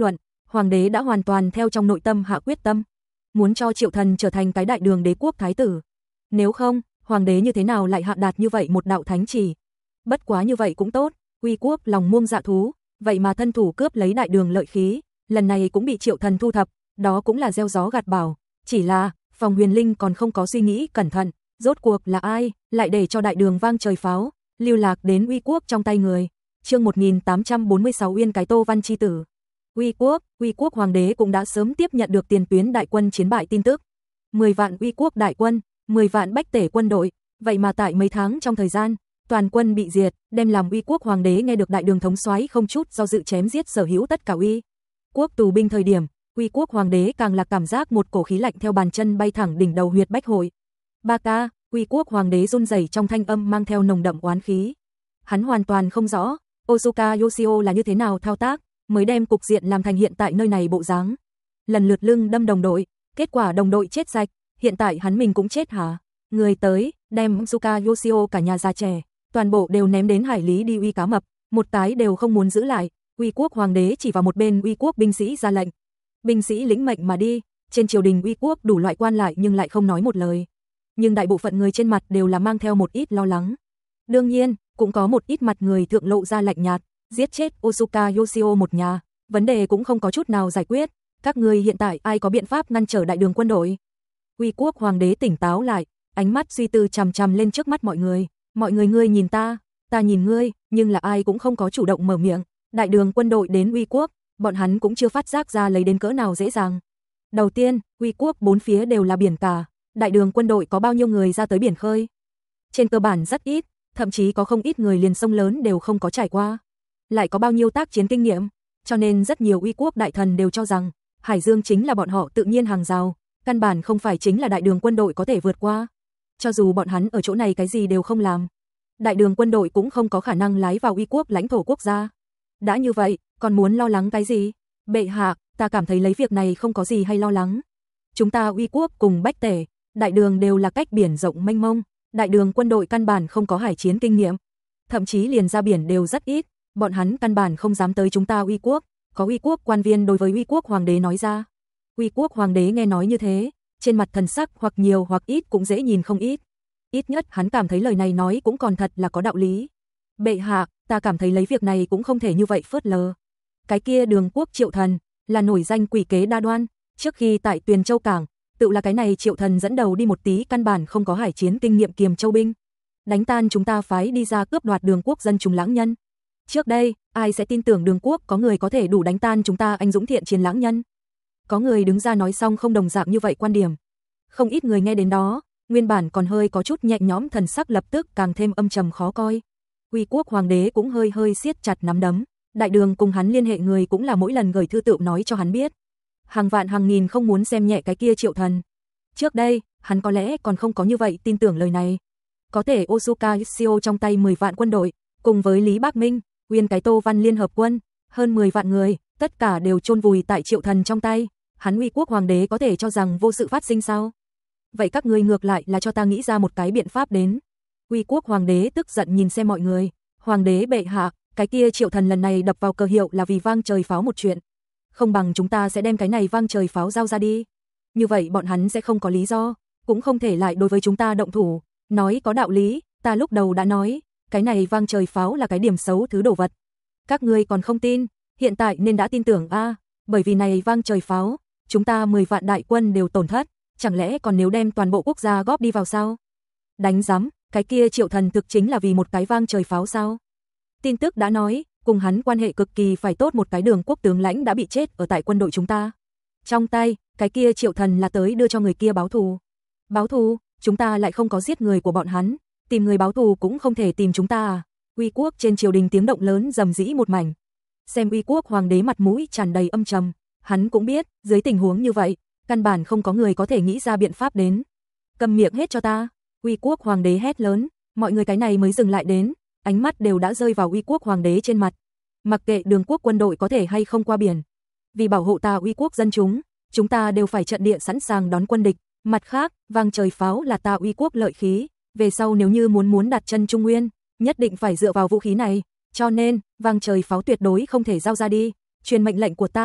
hoàng đế đã hoàn toàn theo trong nội tâm hạ quyết tâm, muốn cho Triệu Thần trở thành cái đại đường đế quốc thái tử. Nếu không, hoàng đế như thế nào lại hạ đạt như vậy một đạo thánh chỉ? Bất quá như vậy cũng tốt, Uy Quốc lòng muông dạ thú, vậy mà thân thủ cướp lấy đại đường lợi khí, lần này cũng bị Triệu Thần thu thập, đó cũng là gieo gió gặt bão, chỉ là Phòng Huyền Linh còn không có suy nghĩ cẩn thận, rốt cuộc là ai lại để cho đại đường vang trời pháo, lưu lạc đến Uy Quốc trong tay người. Chương một nghìn tám trăm bốn mươi sáu Uyên cái Tô Văn chi tử. Uy Quốc, Uy Quốc hoàng đế cũng đã sớm tiếp nhận được tiền tuyến đại quân chiến bại tin tức. mười vạn Uy Quốc đại quân, mười vạn bách tể quân đội, vậy mà tại mấy tháng trong thời gian, toàn quân bị diệt, đem làm Uy Quốc hoàng đế nghe được đại đường thống soái không chút do dự chém giết sở hữu tất cả Uy Quốc tù binh thời điểm, Uy Quốc hoàng đế càng là cảm giác một cổ khí lạnh theo bàn chân bay thẳng đỉnh đầu huyệt bách hội. Ba ca, Uy Quốc hoàng đế run rẩy trong thanh âm mang theo nồng đậm oán khí. Hắn hoàn toàn không rõ, Ozuka Yoshio là như thế nào thao tác, mới đem cục diện làm thành hiện tại nơi này bộ dáng. Lần lượt lưng đâm đồng đội, kết quả đồng đội chết sạch, hiện tại hắn mình cũng chết hả? Người tới, đem Ozuka Yoshio cả nhà già trẻ, toàn bộ đều ném đến hải lý đi uy cá mập, một cái đều không muốn giữ lại. Uy Quốc hoàng đế chỉ vào một bên Uy Quốc binh sĩ ra lệnh. Binh sĩ lĩnh mệnh mà đi, trên triều đình Uy Quốc đủ loại quan lại nhưng lại không nói một lời. Nhưng đại bộ phận người trên mặt đều là mang theo một ít lo lắng. Đương nhiên, cũng có một ít mặt người thượng lộ ra lạnh nhạt, giết chết Ozuka Yoshio một nhà, vấn đề cũng không có chút nào giải quyết, các ngươi hiện tại ai có biện pháp ngăn trở đại đường quân đội? Uy Quốc hoàng đế tỉnh táo lại, ánh mắt suy tư chằm chằm lên trước mắt mọi người, mọi người ngươi nhìn ta, ta nhìn ngươi, nhưng là ai cũng không có chủ động mở miệng. Đại đường quân đội đến Uy Quốc, bọn hắn cũng chưa phát giác ra lấy đến cỡ nào dễ dàng. Đầu tiên, Uy Quốc bốn phía đều là biển cả, đại đường quân đội có bao nhiêu người ra tới biển khơi? Trên cơ bản rất ít, thậm chí có không ít người liền sông lớn đều không có trải qua. Lại có bao nhiêu tác chiến kinh nghiệm, cho nên rất nhiều Uy Quốc đại thần đều cho rằng Hải Dương chính là bọn họ tự nhiên hàng rào, căn bản không phải chính là đại đường quân đội có thể vượt qua. Cho dù bọn hắn ở chỗ này cái gì đều không làm, đại đường quân đội cũng không có khả năng lái vào Uy Quốc lãnh thổ quốc gia. Đã như vậy, còn muốn lo lắng cái gì? Bệ hạ, ta cảm thấy lấy việc này không có gì hay lo lắng. Chúng ta Uy Quốc cùng bách tể, đại đường đều là cách biển rộng mênh mông, đại đường quân đội căn bản không có hải chiến kinh nghiệm, thậm chí liền ra biển đều rất ít, bọn hắn căn bản không dám tới chúng ta Uy Quốc. Có Uy Quốc quan viên đối với Uy Quốc hoàng đế nói ra. Uy Quốc hoàng đế nghe nói như thế, trên mặt thần sắc hoặc nhiều hoặc ít cũng dễ nhìn không ít. Ít nhất hắn cảm thấy lời này nói cũng còn thật là có đạo lý. Bệ hạ, ta cảm thấy lấy việc này cũng không thể như vậy phớt lờ. Cái kia Đường Quốc Triệu Thần là nổi danh quỷ kế đa đoan, trước khi tại Tuyền Châu cảng, tự là cái này Triệu Thần dẫn đầu đi một tí căn bản không có hải chiến kinh nghiệm kiềm châu binh, đánh tan chúng ta phái đi ra cướp đoạt Đường Quốc dân chúng lãng nhân. Trước đây, ai sẽ tin tưởng Đường Quốc có người có thể đủ đánh tan chúng ta anh dũng thiện chiến lãng nhân? Có người đứng ra nói xong không đồng dạng như vậy quan điểm. Không ít người nghe đến đó, nguyên bản còn hơi có chút nhẹ nhõm thần sắc lập tức càng thêm âm trầm khó coi. Uy Quốc hoàng đế cũng hơi hơi siết chặt nắm đấm, đại đường cùng hắn liên hệ người cũng là mỗi lần gửi thư tự nói cho hắn biết. Hàng vạn hàng nghìn không muốn xem nhẹ cái kia Triệu Thần. Trước đây, hắn có lẽ còn không có như vậy tin tưởng lời này. Có thể Ozuka Yoshio trong tay mười vạn quân đội, cùng với Lý Bác Minh, Uyên cái Tô Văn liên hợp quân, hơn mười vạn người, tất cả đều chôn vùi tại Triệu Thần trong tay, hắn Uy Quốc hoàng đế có thể cho rằng vô sự phát sinh sao? Vậy các ngươi ngược lại là cho ta nghĩ ra một cái biện pháp đến. Uy Quốc hoàng đế tức giận nhìn xem mọi người, hoàng đế bệ hạ, cái kia Triệu Thần lần này đập vào cờ hiệu là vì vang trời pháo một chuyện. Không bằng chúng ta sẽ đem cái này vang trời pháo giao ra đi. Như vậy bọn hắn sẽ không có lý do, cũng không thể lại đối với chúng ta động thủ. Nói có đạo lý, ta lúc đầu đã nói, cái này vang trời pháo là cái điểm xấu thứ đồ vật. Các ngươi còn không tin, hiện tại nên đã tin tưởng a, à, bởi vì này vang trời pháo, chúng ta mười vạn đại quân đều tổn thất, chẳng lẽ còn nếu đem toàn bộ quốc gia góp đi vào sao? Đánh rắm, cái kia Triệu Thần thực chính là vì một cái vang trời pháo sao? Tin tức đã nói, cùng hắn quan hệ cực kỳ phải tốt một cái Đường Quốc tướng lãnh đã bị chết ở tại quân đội chúng ta. Trong tay, cái kia Triệu Thần là tới đưa cho người kia báo thù. Báo thù, chúng ta lại không có giết người của bọn hắn, tìm người báo thù cũng không thể tìm chúng ta à? Uy Quốc trên triều đình tiếng động lớn rầm rĩ một mảnh. Xem Uy Quốc hoàng đế mặt mũi tràn đầy âm trầm, hắn cũng biết, dưới tình huống như vậy, căn bản không có người có thể nghĩ ra biện pháp đến. Cầm miệng hết cho ta, Uy Quốc hoàng đế hét lớn, mọi người cái này mới dừng lại đến, ánh mắt đều đã rơi vào Uy Quốc hoàng đế trên mặt. Mặc kệ Đường Quốc quân đội có thể hay không qua biển, vì bảo hộ ta Uy Quốc dân chúng, chúng ta đều phải trận địa sẵn sàng đón quân địch. Mặt khác, vang trời pháo là ta Uy Quốc lợi khí, về sau nếu như muốn muốn đặt chân Trung Nguyên, nhất định phải dựa vào vũ khí này, cho nên, vang trời pháo tuyệt đối không thể giao ra đi. Truyền mệnh lệnh của ta,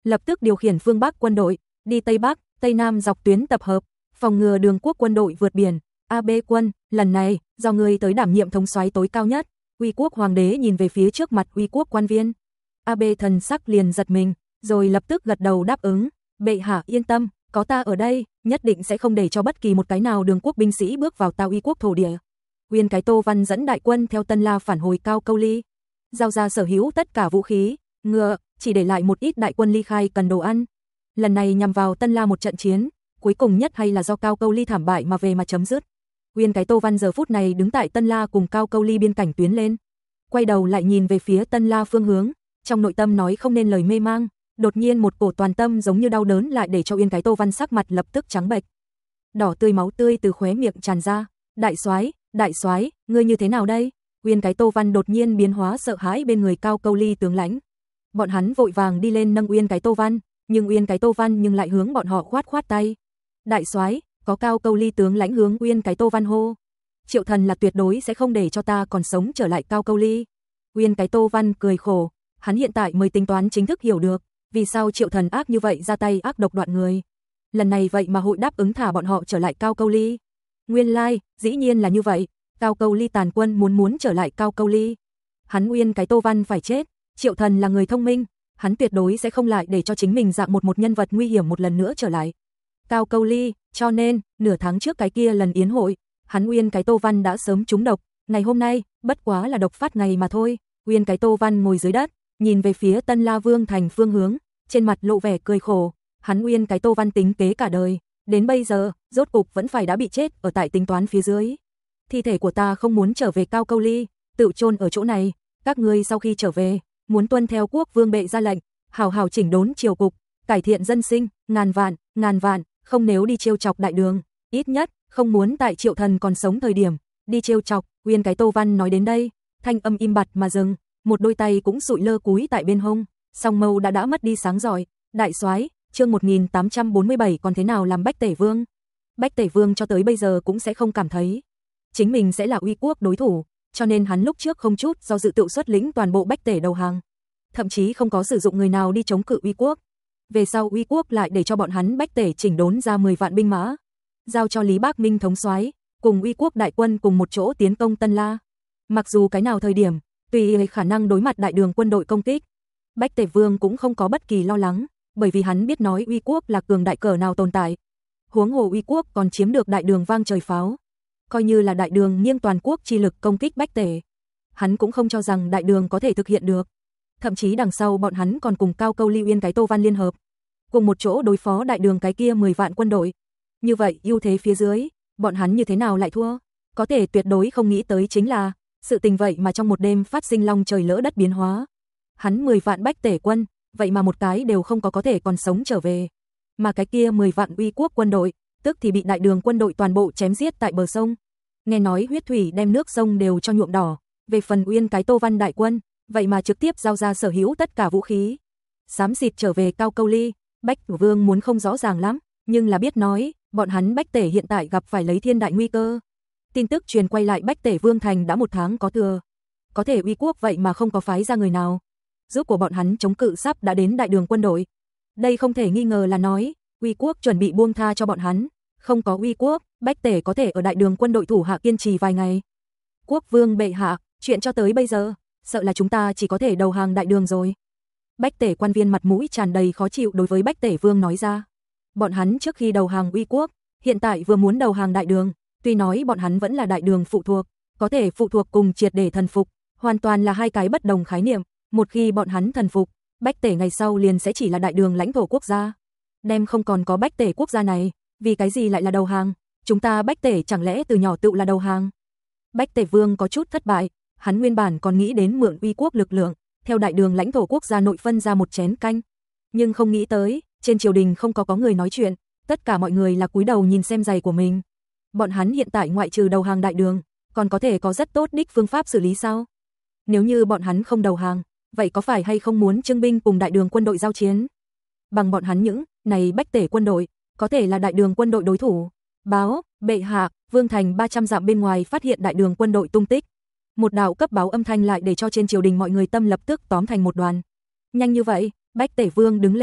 lập tức điều khiển phương Bắc quân đội, đi Tây Bắc, Tây Nam dọc tuyến tập hợp, phòng ngừa Đường Quốc quân đội vượt biển. A B quân, lần này, do ngươi tới đảm nhiệm thống soái tối cao nhất. Uy Quốc hoàng đế nhìn về phía trước mặt Uy Quốc quan viên. A B thần sắc liền giật mình, rồi lập tức gật đầu đáp ứng. Bệ hạ yên tâm, có ta ở đây, nhất định sẽ không để cho bất kỳ một cái nào Đường Quốc binh sĩ bước vào ta Uy Quốc thổ địa. Uyên Cái Tô Văn dẫn đại quân theo Tân La phản hồi Cao Câu Ly, giao ra sở hữu tất cả vũ khí, ngựa, chỉ để lại một ít đại quân ly khai cần đồ ăn. Lần này nhằm vào Tân La một trận chiến, cuối cùng nhất hay là do Cao Câu Ly thảm bại mà về mà chấm dứt. Uyên Cái Tô Văn giờ phút này đứng tại Tân La cùng Cao Câu Ly biên cảnh tuyến lên, quay đầu lại nhìn về phía Tân La phương hướng, trong nội tâm nói không nên lời mê mang, đột nhiên một cổ toàn tâm giống như đau đớn lại để cho Uyên Cái Tô Văn sắc mặt lập tức trắng bệch. Đỏ tươi máu tươi từ khóe miệng tràn ra, "Đại soái, đại soái, ngươi như thế nào đây?" Uyên Cái Tô Văn đột nhiên biến hóa sợ hãi bên người Cao Câu Ly tướng lãnh. Bọn hắn vội vàng đi lên nâng Uyên Cái Tô Văn, nhưng Uyên Cái Tô Văn nhưng lại hướng bọn họ khoát khoát tay. "Đại soái." Có Cao Câu Ly tướng lãnh hướng Uyên Cái Tô Văn hô. "Triệu Thần là tuyệt đối sẽ không để cho ta còn sống trở lại." Cao Câu Ly. Uyên Cái Tô Văn cười khổ, hắn hiện tại mới tính toán chính thức hiểu được, vì sao Triệu Thần ác như vậy ra tay ác độc đoạn người. Lần này vậy mà hội đáp ứng thả bọn họ trở lại Cao Câu Ly. Nguyên lai, like, dĩ nhiên là như vậy, Cao Câu Ly tàn quân muốn muốn trở lại Cao Câu Ly. Hắn Uyên Cái Tô Văn phải chết, Triệu Thần là người thông minh, hắn tuyệt đối sẽ không lại để cho chính mình dạng một một nhân vật nguy hiểm một lần nữa trở lại Cao Câu Ly, cho nên, nửa tháng trước cái kia lần yến hội, hắn Uyên Cái Tô Văn đã sớm trúng độc, ngày hôm nay, bất quá là độc phát ngày mà thôi. Uyên Cái Tô Văn ngồi dưới đất, nhìn về phía Tân La Vương thành phương hướng, trên mặt lộ vẻ cười khổ, hắn Uyên Cái Tô Văn tính kế cả đời, đến bây giờ, rốt cục vẫn phải đã bị chết ở tại tính toán phía dưới. Thi thể của ta không muốn trở về Cao Câu Ly, tự chôn ở chỗ này, các ngươi sau khi trở về, muốn tuân theo quốc vương bệ ra lệnh, hào hào chỉnh đốn triều cục, cải thiện dân sinh, ngàn vạn, ngàn vạn, không nếu đi trêu chọc đại đường, ít nhất không muốn tại Triệu Thần còn sống thời điểm đi trêu chọc. Uyên Cái Tô Văn nói đến đây, thanh âm im bặt mà dừng, một đôi tay cũng sụi lơ cúi tại bên hông, song mâu đã đã mất đi sáng rọi. Đại soái, chương một nghìn tám trăm bốn mươi bảy còn thế nào làm Bách Tể Vương? Bách Tể Vương cho tới bây giờ cũng sẽ không cảm thấy chính mình sẽ là Uy Quốc đối thủ, cho nên hắn lúc trước không chút do dự tự xuất lĩnh toàn bộ Bách Tể đầu hàng, thậm chí không có sử dụng người nào đi chống cự Uy Quốc. Về sau Uy Quốc lại để cho bọn hắn Bách Tể chỉnh đốn ra mười vạn binh mã, giao cho Lý Bác Minh thống soái, cùng Uy Quốc đại quân cùng một chỗ tiến công Tân La. Mặc dù cái nào thời điểm, tùy khả năng đối mặt đại đường quân đội công kích, Bách Tể Vương cũng không có bất kỳ lo lắng, bởi vì hắn biết nói Uy Quốc là cường đại cỡ nào tồn tại. Huống hồ Uy Quốc còn chiếm được đại đường vang trời pháo, coi như là đại đường nghiêng toàn quốc chi lực công kích Bách Tể, hắn cũng không cho rằng đại đường có thể thực hiện được. Thậm chí đằng sau bọn hắn còn cùng Cao Câu Ly Uyên Cái Tô Văn liên hợp, cùng một chỗ đối phó đại đường cái kia mười vạn quân đội. Như vậy, ưu thế phía dưới, bọn hắn như thế nào lại thua? Có thể tuyệt đối không nghĩ tới chính là, sự tình vậy mà trong một đêm phát sinh long trời lỡ đất biến hóa. Hắn mười vạn Bách Tể quân, vậy mà một cái đều không có có thể còn sống trở về. Mà cái kia mười vạn Uy Quốc quân đội, tức thì bị đại đường quân đội toàn bộ chém giết tại bờ sông. Nghe nói huyết thủy đem nước sông đều cho nhuộm đỏ, về phần Uyên Cái Tô Văn đại quân, vậy mà trực tiếp giao ra sở hữu tất cả vũ khí, xám xịt trở về Cao Câu Ly. Bách Tử Vương muốn không rõ ràng lắm, nhưng là biết nói, bọn hắn Bách Tể hiện tại gặp phải lấy thiên đại nguy cơ. Tin tức truyền quay lại Bách Tể Vương thành đã một tháng có thừa, có thể Uy Quốc vậy mà không có phái ra người nào giúp của bọn hắn chống cự sắp đã đến đại đường quân đội. Đây không thể nghi ngờ là nói, Uy Quốc chuẩn bị buông tha cho bọn hắn, không có Uy Quốc, Bách Tể có thể ở đại đường quân đội thủ hạ kiên trì vài ngày. Quốc vương bệ hạ, chuyện cho tới bây giờ, sợ là chúng ta chỉ có thể đầu hàng đại đường rồi. Bách Tể quan viên mặt mũi tràn đầy khó chịu đối với Bách Tể Vương nói ra. Bọn hắn trước khi đầu hàng Uy Quốc, hiện tại vừa muốn đầu hàng đại đường, tuy nói bọn hắn vẫn là đại đường phụ thuộc, có thể phụ thuộc cùng triệt để thần phục, hoàn toàn là hai cái bất đồng khái niệm. Một khi bọn hắn thần phục, Bách Tể ngày sau liền sẽ chỉ là đại đường lãnh thổ quốc gia. Đem không còn có Bách Tể quốc gia này, vì cái gì lại là đầu hàng? Chúng ta Bách Tể chẳng lẽ từ nhỏ tự là đầu hàng? Bách Tể Vương có chút thất bại, hắn nguyên bản còn nghĩ đến mượn Uy Quốc lực lượng, theo đại đường lãnh thổ quốc gia nội phân ra một chén canh, nhưng không nghĩ tới, trên triều đình không có có người nói chuyện, tất cả mọi người là cúi đầu nhìn xem giày của mình. Bọn hắn hiện tại ngoại trừ đầu hàng đại đường, còn có thể có rất tốt đích phương pháp xử lý sao? Nếu như bọn hắn không đầu hàng, vậy có phải hay không muốn trưng binh cùng đại đường quân đội giao chiến? Bằng bọn hắn những này Bách Tể quân đội, có thể là đại đường quân đội đối thủ. Báo, bệ hạ, Vương thành ba trăm dặm bên ngoài phát hiện đại đường quân đội tung tích. Một đạo cấp báo âm thanh lại để cho trên triều đình mọi người tâm lập tức tóm thành một đoàn. Nhanh như vậy, Bách Tể Vương đứng lên,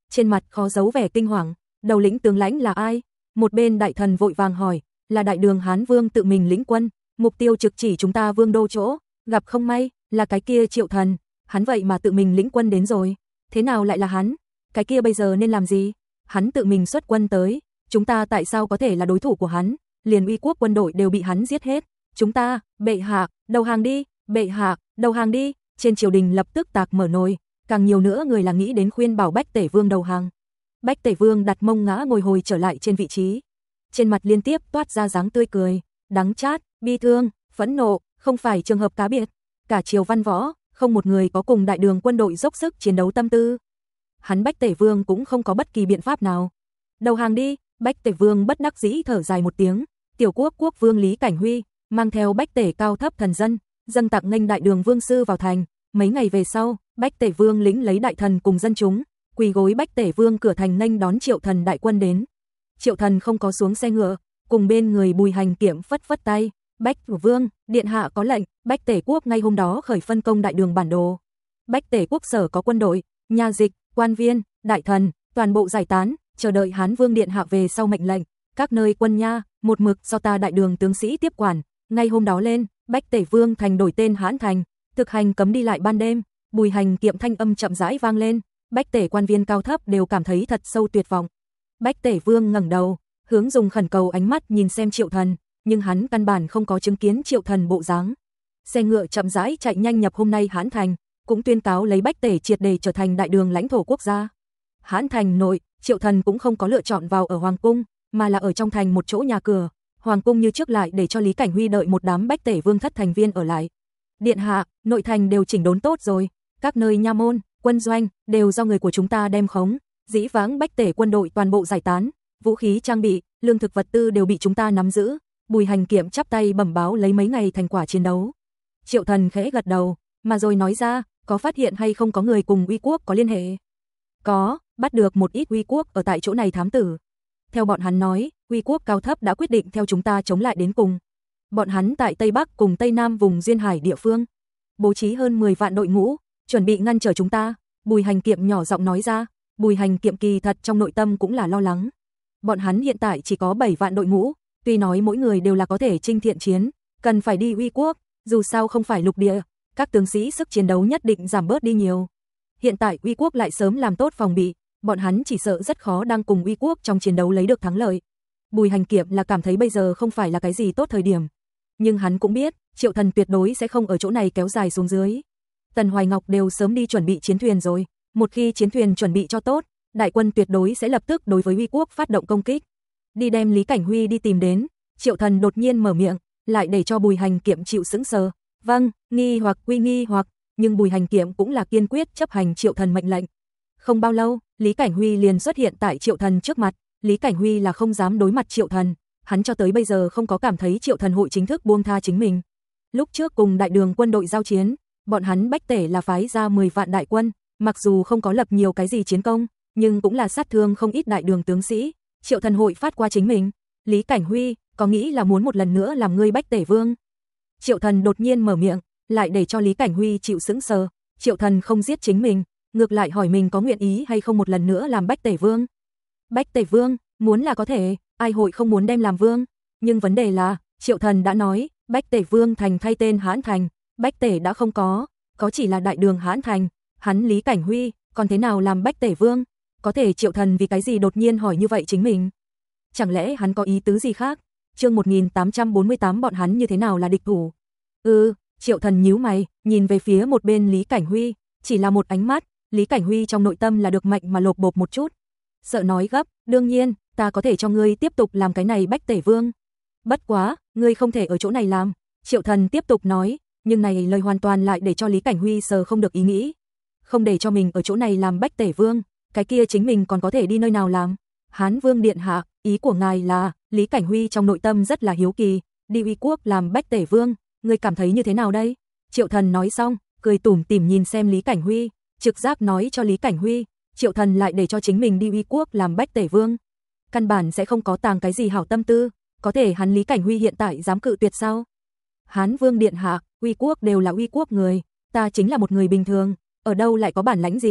trên mặt khó giấu vẻ kinh hoàng. Đầu lĩnh tướng lãnh là ai? Một bên đại thần vội vàng hỏi, là đại đường Hán Vương tự mình lĩnh quân, mục tiêu trực chỉ chúng ta Vương đô chỗ, gặp không may, là cái kia Triệu Thần, hắn vậy mà tự mình lĩnh quân đến rồi. Thế nào lại là hắn? Cái kia bây giờ nên làm gì? Hắn tự mình xuất quân tới, chúng ta tại sao có thể là đối thủ của hắn? Liền uy quốc quân đội đều bị hắn giết hết. Chúng ta, bệ hạ, đầu hàng đi, bệ hạ, đầu hàng đi. Trên triều đình lập tức tạc mở nồi, càng nhiều nữa người là nghĩ đến khuyên bảo Bách Tể Vương đầu hàng. Bách Tể Vương đặt mông ngã ngồi hồi trở lại trên vị trí. Trên mặt liên tiếp toát ra dáng tươi cười, đắng chát, bi thương, phẫn nộ, không phải trường hợp cá biệt. Cả triều văn võ, không một người có cùng đại đường quân đội dốc sức chiến đấu tâm tư. Hắn Bách Tể Vương cũng không có bất kỳ biện pháp nào. Đầu hàng đi, Bách Tể Vương bất đắc dĩ thở dài một tiếng. Tiểu quốc quốc vương Lý Cảnh Huy mang theo Bách Tể cao thấp thần dân, dâng tặng nghênh đại đường vương sư vào thành. Mấy ngày về sau, Bách Tể Vương lĩnh lấy đại thần cùng dân chúng, quỳ gối Bách Tể Vương cửa thành nghênh đón Triệu Thần đại quân đến. Triệu Thần không có xuống xe ngựa, cùng bên người Bùi Hành Kiệm phất phất tay. Bách Vương, điện hạ có lệnh. Bách Tể quốc ngay hôm đó khởi phân công đại đường bản đồ. Bách Tể quốc sở có quân đội, nha dịch, quan viên, đại thần, toàn bộ giải tán, chờ đợi Hán Vương điện hạ về sau mệnh lệnh. Các nơi quân nha, một mực do ta đại đường tướng sĩ tiếp quản. Ngay hôm đó lên, Bách Tể Vương thành đổi tên Hán Thành, thực hành cấm đi lại ban đêm. Bùi Hành Kiệm thanh âm chậm rãi vang lên, Bách Tể quan viên cao thấp đều cảm thấy thật sâu tuyệt vọng. Bách Tể Vương ngẩng đầu, hướng dùng khẩn cầu ánh mắt nhìn xem Triệu Thần, nhưng hắn căn bản không có chứng kiến Triệu Thần bộ dáng. Xe ngựa chậm rãi chạy nhanh nhập hôm nay Hán Thành, cũng tuyên cáo lấy Bách Tể triệt để trở thành đại đường lãnh thổ quốc gia. Hán Thành nội, Triệu Thần cũng không có lựa chọn vào ở hoàng cung, mà là ở trong thành một chỗ nhà cửa. Hoàng cung như trước lại để cho Lý Cảnh Huy đợi một đám Bách Tể Vương thất thành viên ở lại. Điện hạ, nội thành đều chỉnh đốn tốt rồi, các nơi nha môn, quân doanh đều do người của chúng ta đem khống. Dĩ vãng Bách Tể quân đội toàn bộ giải tán, vũ khí trang bị, lương thực vật tư đều bị chúng ta nắm giữ. Bùi Hành Kiệm chắp tay bẩm báo lấy mấy ngày thành quả chiến đấu. Triệu Thần khẽ gật đầu, mà rồi nói ra, có phát hiện hay không có người cùng uy quốc có liên hệ? Có, bắt được một ít uy quốc ở tại chỗ này thám tử. Theo bọn hắn nói, uy quốc cao thấp đã quyết định theo chúng ta chống lại đến cùng. Bọn hắn tại Tây Bắc cùng Tây Nam vùng duyên hải địa phương, bố trí hơn mười vạn đội ngũ, chuẩn bị ngăn trở chúng ta. Bùi Hành Kiệm nhỏ giọng nói ra. Bùi Hành Kiệm kỳ thật trong nội tâm cũng là lo lắng. Bọn hắn hiện tại chỉ có bảy vạn đội ngũ, tuy nói mỗi người đều là có thể chinh thiện chiến, cần phải đi uy quốc, dù sao không phải lục địa, các tướng sĩ sức chiến đấu nhất định giảm bớt đi nhiều. Hiện tại uy quốc lại sớm làm tốt phòng bị, bọn hắn chỉ sợ rất khó đang cùng uy quốc trong chiến đấu lấy được thắng lợi. Bùi Hành Kiệm là cảm thấy bây giờ không phải là cái gì tốt thời điểm, nhưng hắn cũng biết, Triệu Thần tuyệt đối sẽ không ở chỗ này kéo dài xuống dưới. Tần Hoài Ngọc đều sớm đi chuẩn bị chiến thuyền rồi, một khi chiến thuyền chuẩn bị cho tốt, đại quân tuyệt đối sẽ lập tức đối với uy quốc phát động công kích. Đi đem Lý Cảnh Huy đi tìm đến. Triệu Thần đột nhiên mở miệng, lại để cho Bùi Hành Kiệm chịu sững sờ. Vâng, nghi hoặc quy nghi hoặc, nhưng Bùi Hành Kiệm cũng là kiên quyết chấp hành Triệu Thần mệnh lệnh. Không bao lâu, Lý Cảnh Huy liền xuất hiện tại Triệu Thần trước mặt. Lý Cảnh Huy là không dám đối mặt Triệu Thần, hắn cho tới bây giờ không có cảm thấy Triệu Thần hội chính thức buông tha chính mình. Lúc trước cùng đại đường quân đội giao chiến, bọn hắn Bách Tể là phái ra mười vạn đại quân, mặc dù không có lập nhiều cái gì chiến công, nhưng cũng là sát thương không ít đại đường tướng sĩ. Triệu Thần hội phát qua chính mình. Lý Cảnh Huy, có nghĩ là muốn một lần nữa làm ngươi Bách Tể Vương? Triệu Thần đột nhiên mở miệng, lại để cho Lý Cảnh Huy chịu sững sờ. Triệu Thần không giết chính mình, ngược lại hỏi mình có nguyện ý hay không một lần nữa làm Bách Tể Vương. Bách Tể Vương, muốn là có thể, ai hội không muốn đem làm vương. Nhưng vấn đề là, Triệu Thần đã nói, Bách Tể Vương thành thay tên Hán Thành, Bách Tể đã không có, có chỉ là đại đường Hán Thành. Hắn Lý Cảnh Huy, còn thế nào làm Bách Tể Vương? Có thể Triệu Thần vì cái gì đột nhiên hỏi như vậy chính mình? Chẳng lẽ hắn có ý tứ gì khác? Chương một nghìn tám trăm bốn mươi tám bọn hắn như thế nào là địch thủ? Ừ, Triệu Thần nhíu mày, nhìn về phía một bên Lý Cảnh Huy, chỉ là một ánh mắt, Lý Cảnh Huy trong nội tâm là được mạnh mà lột bột một chút. Sợ nói gấp, đương nhiên, ta có thể cho ngươi tiếp tục làm cái này Bách Tể Vương. Bất quá, ngươi không thể ở chỗ này làm. Triệu Thần tiếp tục nói, nhưng này lời hoàn toàn lại để cho Lý Cảnh Huy sờ không được ý nghĩ. Không để cho mình ở chỗ này làm Bách Tể Vương, cái kia chính mình còn có thể đi nơi nào làm? Hán Vương điện hạ, ý của ngài là? Lý Cảnh Huy trong nội tâm rất là hiếu kỳ, đi uy quốc làm Bách Tể Vương, ngươi cảm thấy như thế nào đây? Triệu Thần nói xong, cười tủm tỉm nhìn xem Lý Cảnh Huy, trực giác nói cho Lý Cảnh Huy, Triệu Thần lại để cho chính mình đi uy quốc làm Bách Tể Vương, căn bản sẽ không có tàng cái gì hảo tâm tư, có thể hắn Lý Cảnh Huy hiện tại dám cự tuyệt sao? Hán Vương điện hạ, uy quốc đều là uy quốc người, ta chính là một người bình thường, ở đâu lại có bản lãnh gì?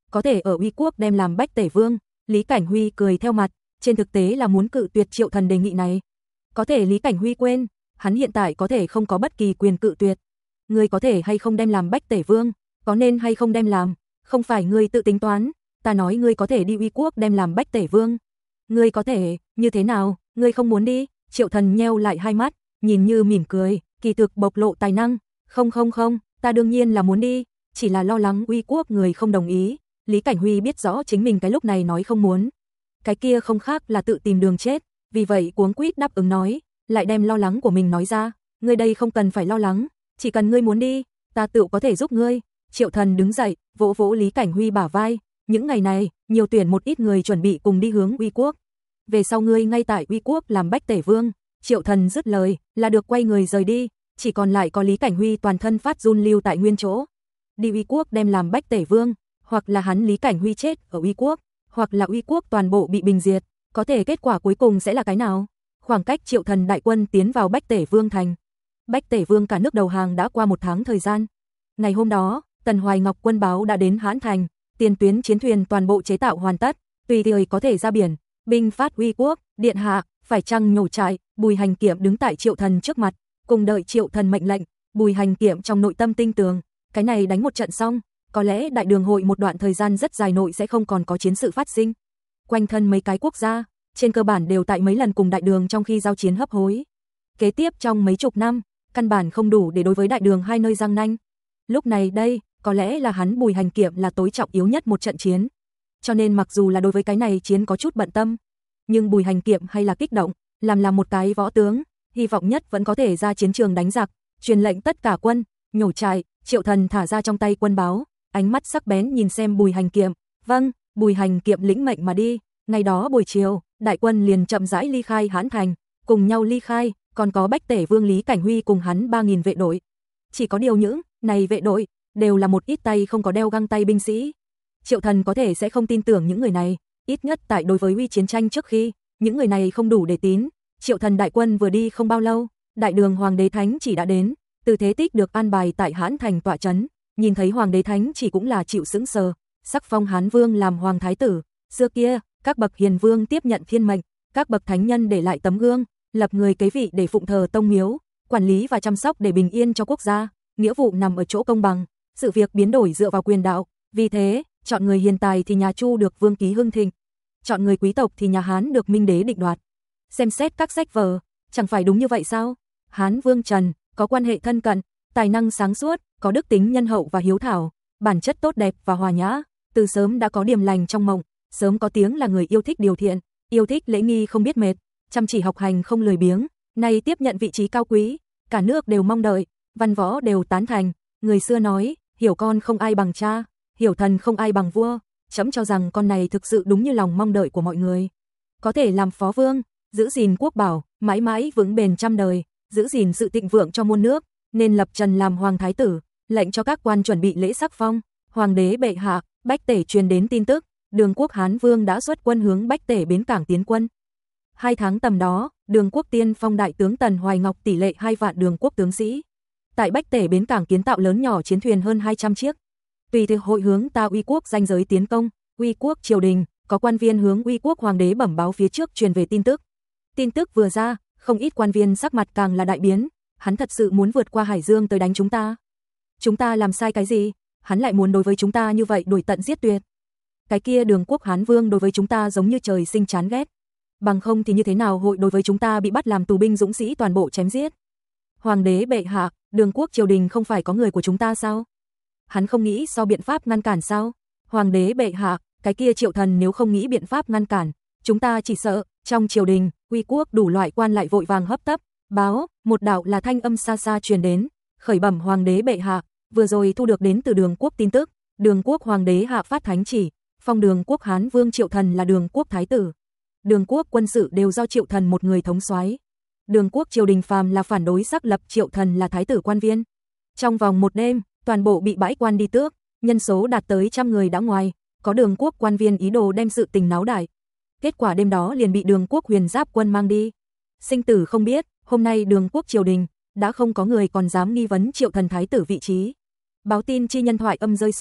có thể ở Uy quốc đem làm Bách Tể Vương. Lý Cảnh Huy cười theo mặt, trên thực tế là muốn cự tuyệt Triệu Thần đề nghị này. Có thể Lý Cảnh Huy quên, hắn hiện tại có thể không có bất kỳ quyền cự tuyệt. Ngươi có thể hay không đem làm Bách Tể Vương, có nên hay không đem làm, không phải ngươi tự tính toán, ta nói ngươi có thể đi Uy quốc đem làm Bách Tể Vương. Ngươi có thể, như thế nào, ngươi không muốn đi? Triệu Thần nheo lại hai mắt, nhìn như mỉm cười, kỳ thực bộc lộ tài năng. Không không không, ta đương nhiên là muốn đi, chỉ là lo lắng Uy quốc người không đồng ý. Lý Cảnh Huy biết rõ chính mình cái lúc này nói không muốn, cái kia không khác là tự tìm đường chết, vì vậy cuống quýt đáp ứng nói, lại đem lo lắng của mình nói ra. Ngươi đây không cần phải lo lắng, chỉ cần ngươi muốn đi, ta tự có thể giúp ngươi. Triệu Thần đứng dậy, vỗ vỗ Lý Cảnh Huy bả vai, những ngày này, nhiều tuyển một ít người chuẩn bị cùng đi hướng Uy quốc. Về sau ngươi ngay tại Uy quốc làm Bách Tể Vương. Triệu Thần dứt lời, là được quay người rời đi, chỉ còn lại có Lý Cảnh Huy toàn thân phát run lưu tại nguyên chỗ. Đi Uy quốc đem làm Bách Tể Vương, hoặc là hắn Lý Cảnh Huy chết ở Uy quốc, hoặc là Uy quốc toàn bộ bị bình diệt, có thể kết quả cuối cùng sẽ là cái nào? Khoảng cách Triệu Thần đại quân tiến vào Bách Tể Vương thành. Bách Tể Vương cả nước đầu hàng đã qua một tháng thời gian. Ngày hôm đó, Tần Hoài Ngọc quân báo đã đến Hãn thành, tiền tuyến chiến thuyền toàn bộ chế tạo hoàn tất, tùy thời có thể ra biển, binh phát Uy quốc. Điện hạ, phải chăng nhổ trại? Bùi Hành Kiệm đứng tại Triệu Thần trước mặt, cùng đợi Triệu Thần mệnh lệnh. Bùi Hành Kiệm trong nội tâm tinh tường, cái này đánh một trận xong, có lẽ đại đường hội một đoạn thời gian rất dài nội sẽ không còn có chiến sự phát sinh. Quanh thân mấy cái quốc gia, trên cơ bản đều tại mấy lần cùng đại đường trong khi giao chiến hấp hối. Kế tiếp trong mấy chục năm, căn bản không đủ để đối với đại đường hai nơi giang nanh. Lúc này đây, có lẽ là hắn Bùi Hành Kiệm là tối trọng yếu nhất một trận chiến. Cho nên mặc dù là đối với cái này chiến có chút bận tâm, nhưng Bùi Hành Kiệm hay là kích động, làm là một cái võ tướng, hy vọng nhất vẫn có thể ra chiến trường đánh giặc, truyền lệnh tất cả quân, nhổ trại. Triệu Thần thả ra trong tay quân báo, ánh mắt sắc bén nhìn xem Bùi Hành Kiệm. Vâng, Bùi Hành Kiệm lĩnh mệnh mà đi. Ngày đó buổi chiều, đại quân liền chậm rãi ly khai Hãn thành, cùng nhau ly khai, còn có Bách Tể Vương Lý Cảnh Huy cùng hắn ba nghìn vệ đội. Chỉ có điều những này vệ đội đều là một ít tay không có đeo găng tay binh sĩ. Triệu Thần có thể sẽ không tin tưởng những người này, ít nhất tại đối với uy chiến tranh trước khi, những người này không đủ để tín. Triệu Thần đại quân vừa đi không bao lâu, đại đường Hoàng đế Thánh Chỉ đã đến, Từ Thế Tích được an bài tại Hãn thành tọa trấn, nhìn thấy Hoàng đế Thánh Chỉ cũng là chịu sững sờ, sắc phong Hán Vương làm Hoàng thái tử. Xưa kia, các bậc hiền vương tiếp nhận thiên mệnh, các bậc thánh nhân để lại tấm gương, lập người kế vị để phụng thờ tông miếu, quản lý và chăm sóc để bình yên cho quốc gia, nghĩa vụ nằm ở chỗ công bằng, sự việc biến đổi dựa vào quyền đạo, vì thế, chọn người hiền tài thì nhà Chu được vương ký hưng thịnh, chọn người quý tộc thì nhà Hán được minh đế định đoạt. Xem xét các sách vở, chẳng phải đúng như vậy sao? Hán Vương Trần có quan hệ thân cận, tài năng sáng suốt, có đức tính nhân hậu và hiếu thảo, bản chất tốt đẹp và hòa nhã, từ sớm đã có điềm lành trong mộng, sớm có tiếng là người yêu thích điều thiện, yêu thích lễ nghi không biết mệt, chăm chỉ học hành không lười biếng, nay tiếp nhận vị trí cao quý, cả nước đều mong đợi, văn võ đều tán thành. Người xưa nói, hiểu con không ai bằng cha, hiểu thần không ai bằng vua, chấm cho rằng con này thực sự đúng như lòng mong đợi của mọi người. Có thể làm phó vương, giữ gìn quốc bảo, mãi mãi vững bền trăm đời, giữ gìn sự thịnh vượng cho muôn nước, nên lập Trần làm hoàng thái tử, lệnh cho các quan chuẩn bị lễ sắc phong. Hoàng đế bệ hạ, Bách Tể truyền đến tin tức, Đường quốc Hán Vương đã xuất quân hướng Bách Tể bến cảng tiến quân. Hai tháng tầm đó, Đường quốc tiên phong đại tướng Tần Hoài Ngọc tỷ lệ hai vạn Đường quốc tướng sĩ. Tại Bách Tể bến cảng kiến tạo lớn nhỏ chiến thuyền hơn hai trăm chiếc. Tùy theo hội hướng ta Uy quốc danh giới tiến công, Uy quốc triều đình, có quan viên hướng Uy quốc hoàng đế bẩm báo phía trước truyền về tin tức. Tin tức vừa ra, không ít quan viên sắc mặt càng là đại biến, hắn thật sự muốn vượt qua Hải Dương tới đánh chúng ta. Chúng ta làm sai cái gì? Hắn lại muốn đối với chúng ta như vậy đuổi tận giết tuyệt. Cái kia Đường quốc Hán Vương đối với chúng ta giống như trời sinh chán ghét. Bằng không thì như thế nào hội đối với chúng ta bị bắt làm tù binh dũng sĩ toàn bộ chém giết. Hoàng đế bệ hạ, Đường quốc triều đình không phải có người của chúng ta sao? Hắn không nghĩ so biện pháp ngăn cản sao? Hoàng đế bệ hạ, cái kia Triệu Thần nếu không nghĩ biện pháp ngăn cản, chúng ta chỉ sợ, trong triều đình, Uy quốc đủ loại quan lại vội vàng hấp tấp, báo, một đạo là thanh âm xa xa truyền đến, khởi bẩm hoàng đế bệ hạ, vừa rồi thu được đến từ Đường quốc tin tức, Đường quốc hoàng đế hạ phát thánh chỉ, phong Đường quốc Hán Vương Triệu Thần là Đường quốc thái tử. Đường quốc quân sự đều do Triệu Thần một người thống soái. Đường quốc triều đình phàm là phản đối xác lập Triệu Thần là thái tử quan viên. Trong vòng một đêm, toàn bộ bị bãi quan đi tước, nhân số đạt tới trăm người đã ngoài, có Đường quốc quan viên ý đồ đem sự tình náo đại. Kết quả đêm đó liền bị Đường quốc huyền giáp quân mang đi. Sinh tử không biết, hôm nay Đường quốc triều đình đã không có người còn dám nghi vấn Triệu Thần thái tử vị trí. Báo tin chi nhân thoại âm rơi xuống,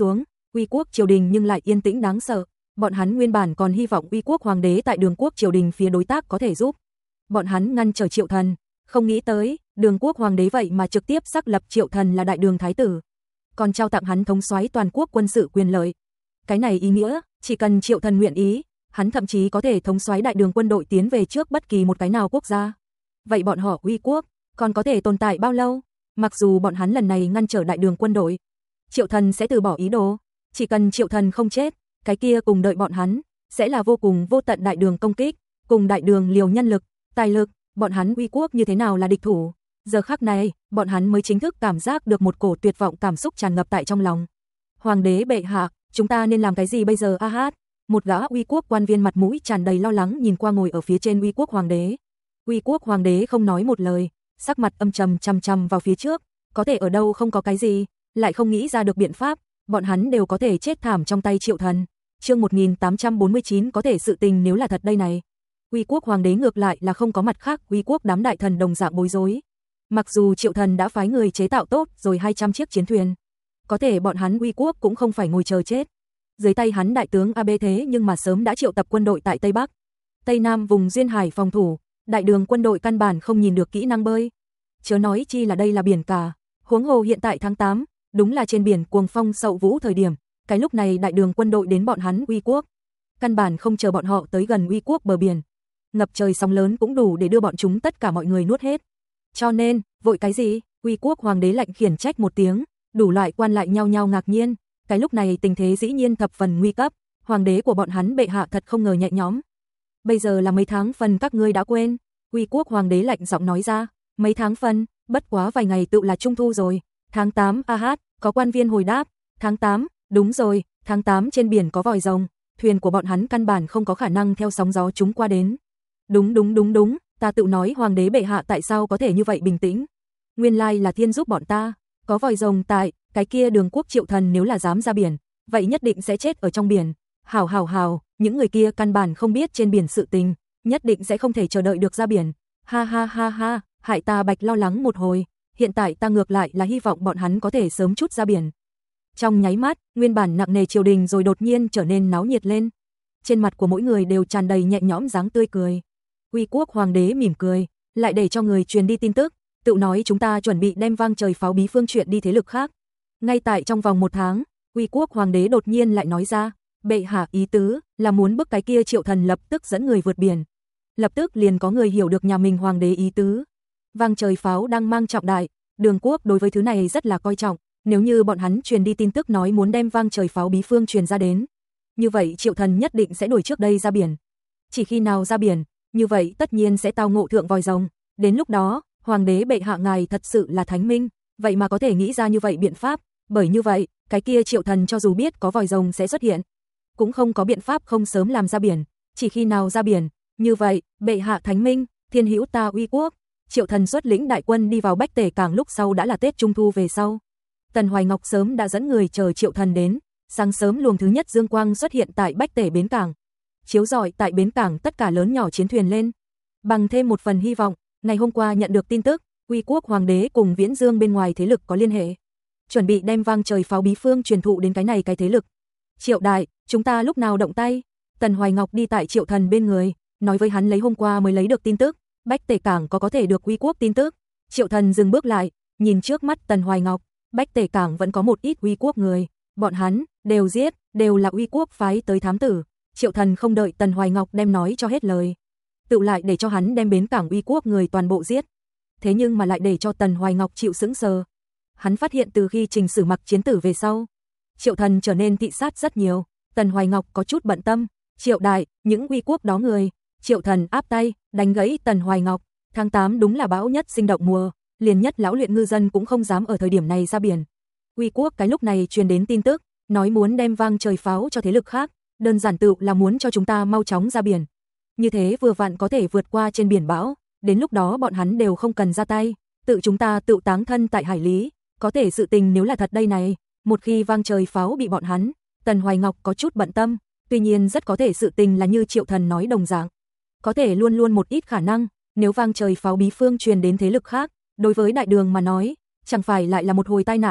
Uy quốc triều đình nhưng lại yên tĩnh đáng sợ. Bọn hắn nguyên bản còn hy vọng Uy quốc hoàng đế tại Đường quốc triều đình phía đối tác có thể giúp bọn hắn ngăn trở Triệu Thần, không nghĩ tới, Đường quốc hoàng đế vậy mà trực tiếp xác lập Triệu Thần là đại đường thái tử, còn trao tặng hắn thống soái toàn quốc quân sự quyền lợi. Cái này ý nghĩa, chỉ cần Triệu Thần nguyện ý, hắn thậm chí có thể thống soái đại đường quân đội tiến về trước bất kỳ một cái nào quốc gia. Vậy bọn họ Uy quốc còn có thể tồn tại bao lâu? Mặc dù bọn hắn lần này ngăn trở đại đường quân đội, Triệu Thần sẽ từ bỏ ý đồ, chỉ cần Triệu Thần không chết, cái kia cùng đợi bọn hắn sẽ là vô cùng vô tận đại đường công kích, cùng đại đường liều nhân lực, tài lực, bọn hắn Uy quốc như thế nào là địch thủ. Giờ khắc này, bọn hắn mới chính thức cảm giác được một cổ tuyệt vọng cảm xúc tràn ngập tại trong lòng. Hoàng đế bệ hạ, chúng ta nên làm cái gì bây giờ a hát? Một gã Uy quốc quan viên mặt mũi tràn đầy lo lắng nhìn qua ngồi ở phía trên Uy quốc hoàng đế. Uy quốc hoàng đế không nói một lời, sắc mặt âm trầm chằm chằm vào phía trước, có thể ở đâu không có cái gì, lại không nghĩ ra được biện pháp, bọn hắn đều có thể chết thảm trong tay Triệu Thần. Chương một nghìn tám trăm bốn mươi chín có thể sự tình nếu là thật đây này. Uy quốc hoàng đế ngược lại là không có mặt khác, Uy quốc đám đại thần đồng dạng bối rối. Mặc dù Triệu Thần đã phái người chế tạo tốt rồi hai trăm chiếc chiến thuyền, có thể bọn hắn Uy quốc cũng không phải ngồi chờ chết. Dưới tay hắn đại tướng a bê thế nhưng mà sớm đã triệu tập quân đội tại Tây Bắc, Tây Nam vùng duyên hải phòng thủ, đại đường quân đội căn bản không nhìn được kỹ năng bơi. Chớ nói chi là đây là biển cả, huống hồ hiện tại tháng tám, đúng là trên biển cuồng phong sậu vũ thời điểm, cái lúc này đại đường quân đội đến bọn hắn Uy quốc, căn bản không chờ bọn họ tới gần Uy quốc bờ biển. Ngập trời sóng lớn cũng đủ để đưa bọn chúng tất cả mọi người nuốt hết. Cho nên, vội cái gì? Uy quốc hoàng đế lạnh khiển trách một tiếng, đủ loại quan lại nhao nhao ngạc nhiên, cái lúc này tình thế dĩ nhiên thập phần nguy cấp, hoàng đế của bọn hắn bệ hạ thật không ngờ nhẹ nhõm. Bây giờ là mấy tháng phần các ngươi đã quên? Uy quốc hoàng đế lạnh giọng nói ra, mấy tháng phần, bất quá vài ngày tự là trung thu rồi. Tháng tám a hát, có quan viên hồi đáp, tháng tám, đúng rồi, tháng tám trên biển có vòi rồng, thuyền của bọn hắn căn bản không có khả năng theo sóng gió chúng qua đến. Đúng đúng đúng đúng, ta tự nói hoàng đế bệ hạ tại sao có thể như vậy bình tĩnh. Nguyên lai là thiên giúp bọn ta, có vòi rồng tại, cái kia Đường quốc Triệu Thần nếu là dám ra biển, vậy nhất định sẽ chết ở trong biển. Hào hào hào, những người kia căn bản không biết trên biển sự tình, nhất định sẽ không thể chờ đợi được ra biển. Ha ha ha ha, hại ta Bạch lo lắng một hồi, hiện tại ta ngược lại là hy vọng bọn hắn có thể sớm chút ra biển. Trong nháy mắt, nguyên bản nặng nề triều đình rồi đột nhiên trở nên náo nhiệt lên. Trên mặt của mỗi người đều tràn đầy nhẹ nhõm dáng tươi cười. Uy quốc hoàng đế mỉm cười, lại để cho người truyền đi tin tức, tự nói chúng ta chuẩn bị đem vang trời pháo bí phương chuyện đi thế lực khác. Ngay tại trong vòng một tháng, Uy quốc hoàng đế đột nhiên lại nói ra, bệ hạ ý tứ là muốn bức cái kia Triệu Thần lập tức dẫn người vượt biển. Lập tức liền có người hiểu được nhà mình hoàng đế ý tứ. Vang trời pháo đang mang trọng đại, Đường quốc đối với thứ này rất là coi trọng, nếu như bọn hắn truyền đi tin tức nói muốn đem vang trời pháo bí phương truyền ra đến, như vậy Triệu Thần nhất định sẽ đuổi trước đây ra biển. Chỉ khi nào ra biển, như vậy tất nhiên sẽ tao ngộ thượng vòi rồng, đến lúc đó, hoàng đế bệ hạ ngài thật sự là thánh minh, vậy mà có thể nghĩ ra như vậy biện pháp, bởi như vậy, cái kia Triệu Thần cho dù biết có vòi rồng sẽ xuất hiện, cũng không có biện pháp không sớm làm ra biển, chỉ khi nào ra biển, như vậy, bệ hạ thánh minh, thiên hữu ta Uy quốc. Triệu Thần xuất lĩnh đại quân đi vào Bách Tể cảng lúc sau đã là Tết Trung thu về sau. Tần Hoài Ngọc sớm đã dẫn người chờ Triệu Thần đến, sáng sớm luồng thứ nhất dương quang xuất hiện tại Bách Tể bến cảng, chiếu rọi tại bến cảng tất cả lớn nhỏ chiến thuyền lên. Bằng thêm một phần hy vọng, ngày hôm qua nhận được tin tức, Uy quốc hoàng đế cùng Viễn Dương bên ngoài thế lực có liên hệ, chuẩn bị đem vang trời pháo bí phương truyền thụ đến cái này cái thế lực. Triệu đại, chúng ta lúc nào động tay? Tần Hoài Ngọc đi tại Triệu Thần bên người, nói với hắn lấy hôm qua mới lấy được tin tức, Bách Tể cảng có có thể được Uy quốc tin tức. Triệu Thần dừng bước lại, nhìn trước mắt Tần Hoài Ngọc, Bách Tể cảng vẫn có một ít Uy quốc người, bọn hắn đều giết, đều là Uy quốc phái tới thám tử. Triệu Thần không đợi Tần Hoài Ngọc đem nói cho hết lời, tự lại để cho hắn đem bến cảng Uy quốc người toàn bộ giết. Thế nhưng mà lại để cho Tần Hoài Ngọc chịu sững sờ. Hắn phát hiện từ khi Trình Sử mặc chiến tử về sau, Triệu Thần trở nên thị sát rất nhiều. Tần Hoài Ngọc có chút bận tâm, Triệu đại, những Uy quốc đó người. Triệu Thần áp tay, đánh gãy Tần Hoài Ngọc, tháng tám đúng là bão nhất sinh động mùa, liền nhất lão luyện ngư dân cũng không dám ở thời điểm này ra biển. Uy quốc cái lúc này truyền đến tin tức, nói muốn đem vang trời pháo cho thế lực khác, đơn giản tự là muốn cho chúng ta mau chóng ra biển. Như thế vừa vặn có thể vượt qua trên biển bão, đến lúc đó bọn hắn đều không cần ra tay, tự chúng ta tự táng thân tại hải lý, có thể sự tình nếu là thật đây này, một khi vang trời pháo bị bọn hắn, Tần Hoài Ngọc có chút bận tâm, tuy nhiên rất có thể sự tình là như Triệu Thần nói đồng dạng, có thể luôn luôn một ít khả năng, nếu vang trời pháo bí phương truyền đến thế lực khác, đối với đại đường mà nói, chẳng phải lại là một hồi tai nạn.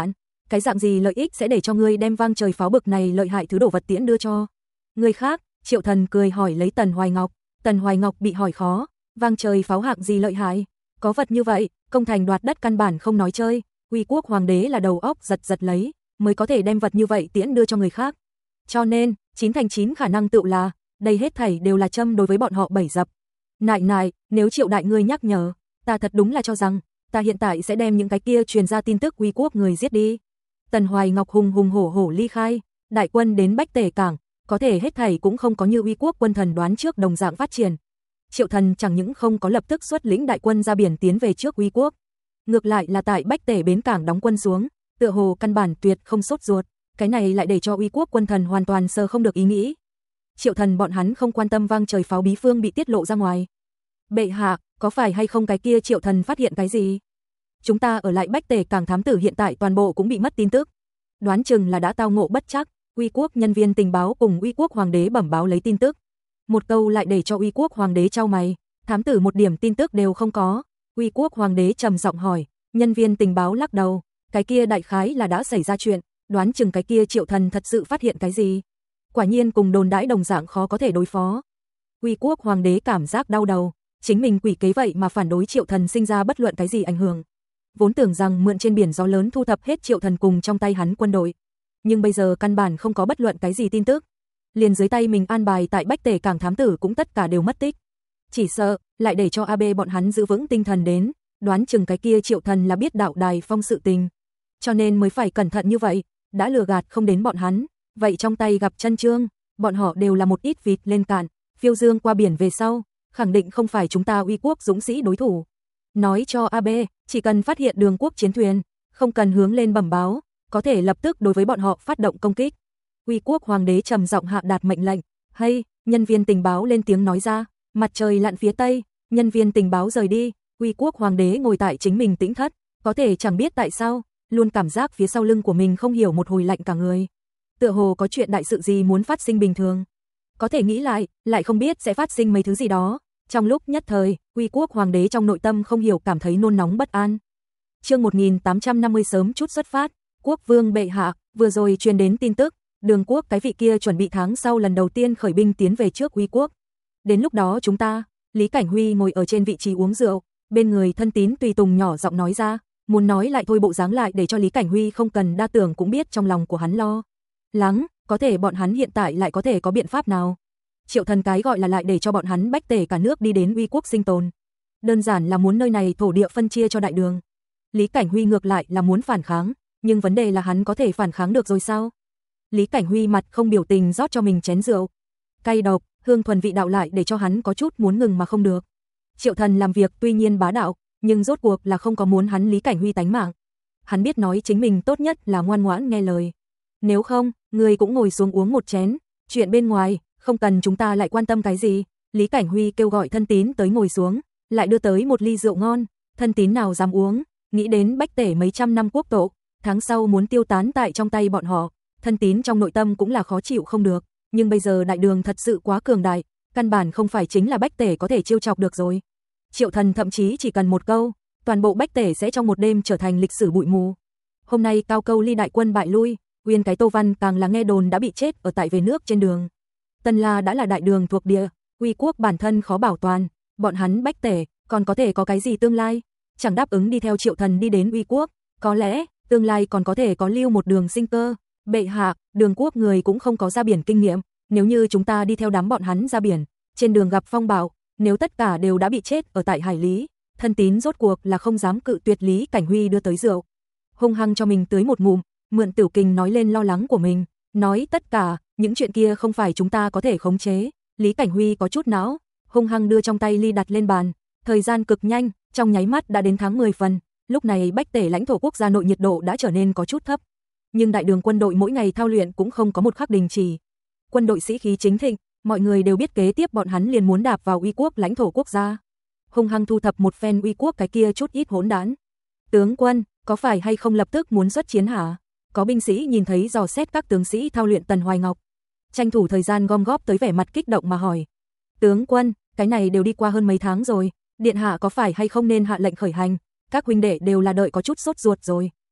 cái dạng gì lợi ích sẽ để cho ngươi đem vang trời pháo bực này lợi hại thứ đồ vật tiễn đưa cho người khác? Triệu Thần cười hỏi lấy Tần Hoài Ngọc. Tần Hoài Ngọc bị hỏi khó, vang trời pháo hạng gì lợi hại? Có vật như vậy, công thành đoạt đất căn bản không nói chơi, Uy Quốc hoàng đế là đầu óc giật giật lấy, mới có thể đem vật như vậy tiễn đưa cho người khác. Cho nên, chín thành chín khả năng tựu là, đây hết thảy đều là châm đối với bọn họ bẫy dập. Nại nại, nếu Triệu đại ngươi nhắc nhở, ta thật đúng là cho rằng, ta hiện tại sẽ đem những cái kia truyền ra tin tức Uy Quốc người giết đi. Tần Hoài Ngọc hùng hùng hổ hổ ly khai, đại quân đến Bách Tể cảng, có thể hết thảy cũng không có như Uy Quốc quân thần đoán trước đồng dạng phát triển. Triệu Thần chẳng những không có lập tức xuất lĩnh đại quân ra biển tiến về trước Uy Quốc, ngược lại là tại Bách Tể bến cảng đóng quân xuống, tựa hồ căn bản tuyệt không sốt ruột, cái này lại để cho Uy Quốc quân thần hoàn toàn sơ không được ý nghĩ. Triệu Thần bọn hắn không quan tâm vang trời pháo bí phương bị tiết lộ ra ngoài. Bệ hạ, có phải hay không cái kia Triệu Thần phát hiện cái gì? Chúng ta ở lại Bách Tể cảng thám tử hiện tại toàn bộ cũng bị mất tin tức. Đoán chừng là đã tao ngộ bất trắc, Uy Quốc nhân viên tình báo cùng Uy Quốc hoàng đế bẩm báo lấy tin tức. Một câu lại để cho Uy Quốc hoàng đế chau mày, thám tử một điểm tin tức đều không có. Uy Quốc hoàng đế trầm giọng hỏi, nhân viên tình báo lắc đầu, cái kia đại khái là đã xảy ra chuyện, đoán chừng cái kia Triệu Thần thật sự phát hiện cái gì. Quả nhiên cùng đồn đãi đồng dạng khó có thể đối phó. Uy Quốc hoàng đế cảm giác đau đầu, chính mình quỷ kế vậy mà phản đối Triệu Thần sinh ra bất luận cái gì ảnh hưởng. Vốn tưởng rằng mượn trên biển gió lớn thu thập hết Triệu Thần cùng trong tay hắn quân đội, nhưng bây giờ căn bản không có bất luận cái gì tin tức. Liền dưới tay mình an bài tại Bách Tể cảng thám tử cũng tất cả đều mất tích. Chỉ sợ lại để cho a bê bọn hắn giữ vững tinh thần đến, đoán chừng cái kia Triệu Thần là biết đạo đài phong sự tình, cho nên mới phải cẩn thận như vậy, đã lừa gạt không đến bọn hắn, vậy trong tay gặp chân trương, bọn họ đều là một ít vịt lên cạn, phiêu dương qua biển về sau, khẳng định không phải chúng ta Uy Quốc dũng sĩ đối thủ. Nói cho a bê, chỉ cần phát hiện Đường Quốc chiến thuyền, không cần hướng lên bẩm báo, có thể lập tức đối với bọn họ phát động công kích. Uy Quốc hoàng đế trầm giọng hạ đạt mệnh lệnh. Hay, nhân viên tình báo lên tiếng nói ra, mặt trời lặn phía tây, nhân viên tình báo rời đi. Uy Quốc hoàng đế ngồi tại chính mình tĩnh thất, có thể chẳng biết tại sao, luôn cảm giác phía sau lưng của mình không hiểu một hồi lạnh cả người. Tựa hồ có chuyện đại sự gì muốn phát sinh bình thường. Có thể nghĩ lại, lại không biết sẽ phát sinh mấy thứ gì đó. Trong lúc nhất thời, Uy Quốc hoàng đế trong nội tâm không hiểu cảm thấy nôn nóng bất an. Chương một nghìn tám trăm năm mươi sớm chút xuất phát. Quốc vương bệ hạ, vừa rồi truyền đến tin tức, Đường Quốc cái vị kia chuẩn bị tháng sau lần đầu tiên khởi binh tiến về trước Uy Quốc. Đến lúc đó chúng ta, Lý Cảnh Huy ngồi ở trên vị trí uống rượu, bên người thân tín tùy tùng nhỏ giọng nói ra, muốn nói lại thôi bộ dáng lại để cho Lý Cảnh Huy không cần đa tưởng cũng biết trong lòng của hắn lo lắng, có thể bọn hắn hiện tại lại có thể có biện pháp nào? Triệu Thần cái gọi là lại để cho bọn hắn Bách Tể cả nước đi đến Uy Quốc sinh tồn, đơn giản là muốn nơi này thổ địa phân chia cho đại đường. Lý Cảnh Huy ngược lại là muốn phản kháng, nhưng vấn đề là hắn có thể phản kháng được rồi sao? Lý Cảnh Huy mặt không biểu tình rót cho mình chén rượu, cay độc, hương thuần vị đạo lại để cho hắn có chút muốn ngừng mà không được. Triệu Thần làm việc tuy nhiên bá đạo, nhưng rốt cuộc là không có muốn hắn Lý Cảnh Huy tánh mạng. Hắn biết nói chính mình tốt nhất là ngoan ngoãn nghe lời. Nếu không, người cũng ngồi xuống uống một chén, chuyện bên ngoài, không cần chúng ta lại quan tâm cái gì. Lý Cảnh Huy kêu gọi thân tín tới ngồi xuống, lại đưa tới một ly rượu ngon, thân tín nào dám uống, nghĩ đến Bách Tể mấy trăm năm quốc tổ, tháng sau muốn tiêu tán tại trong tay bọn họ, thân tín trong nội tâm cũng là khó chịu không được, nhưng bây giờ đại đường thật sự quá cường đại, căn bản không phải chính là Bách Tể có thể chiêu chọc được rồi. Triệu Thần thậm chí chỉ cần một câu, toàn bộ Bách Tể sẽ trong một đêm trở thành lịch sử bụi mù. Hôm nay Cao Câu Ly đại quân bại lui, Uyên cái Tô Văn càng là nghe đồn đã bị chết ở tại về nước trên đường. Tân La đã là đại đường thuộc địa, Uy Quốc bản thân khó bảo toàn, bọn hắn Bách Tể còn có thể có cái gì tương lai? Chẳng đáp ứng đi theo Triệu Thần đi đến Uy Quốc, có lẽ tương lai còn có thể có lưu một đường sinh cơ. Bệ hạ, Đường Quốc người cũng không có ra biển kinh nghiệm, nếu như chúng ta đi theo đám bọn hắn ra biển, trên đường gặp phong bạo, nếu tất cả đều đã bị chết ở tại hải lý, thân tín rốt cuộc là không dám cự tuyệt Lý Cảnh Huy đưa tới rượu. Hung hăng cho mình tưới một ngụm, mượn Tiểu Kình nói lên lo lắng của mình, nói tất cả, những chuyện kia không phải chúng ta có thể khống chế. Lý Cảnh Huy có chút não, hung hăng đưa trong tay ly đặt lên bàn, thời gian cực nhanh, trong nháy mắt đã đến tháng mười phần, lúc này Bách Tể lãnh thổ quốc gia nội nhiệt độ đã trở nên có chút thấp. Nhưng đại đường quân đội mỗi ngày thao luyện cũng không có một khắc đình chỉ. Quân đội sĩ khí chính thịnh, mọi người đều biết kế tiếp bọn hắn liền muốn đạp vào Uy Quốc lãnh thổ quốc gia. Hung hăng thu thập một phen Uy Quốc cái kia chút ít hỗn đản. Tướng quân, có phải hay không lập tức muốn xuất chiến hả? Có binh sĩ nhìn thấy dò xét các tướng sĩ thao luyện Tần Hoài Ngọc, tranh thủ thời gian gom góp tới vẻ mặt kích động mà hỏi. Tướng quân, cái này đều đi qua hơn mấy tháng rồi, điện hạ có phải hay không nên hạ lệnh khởi hành? Các huynh đệ đều là đợi có chút sốt ruột rồi.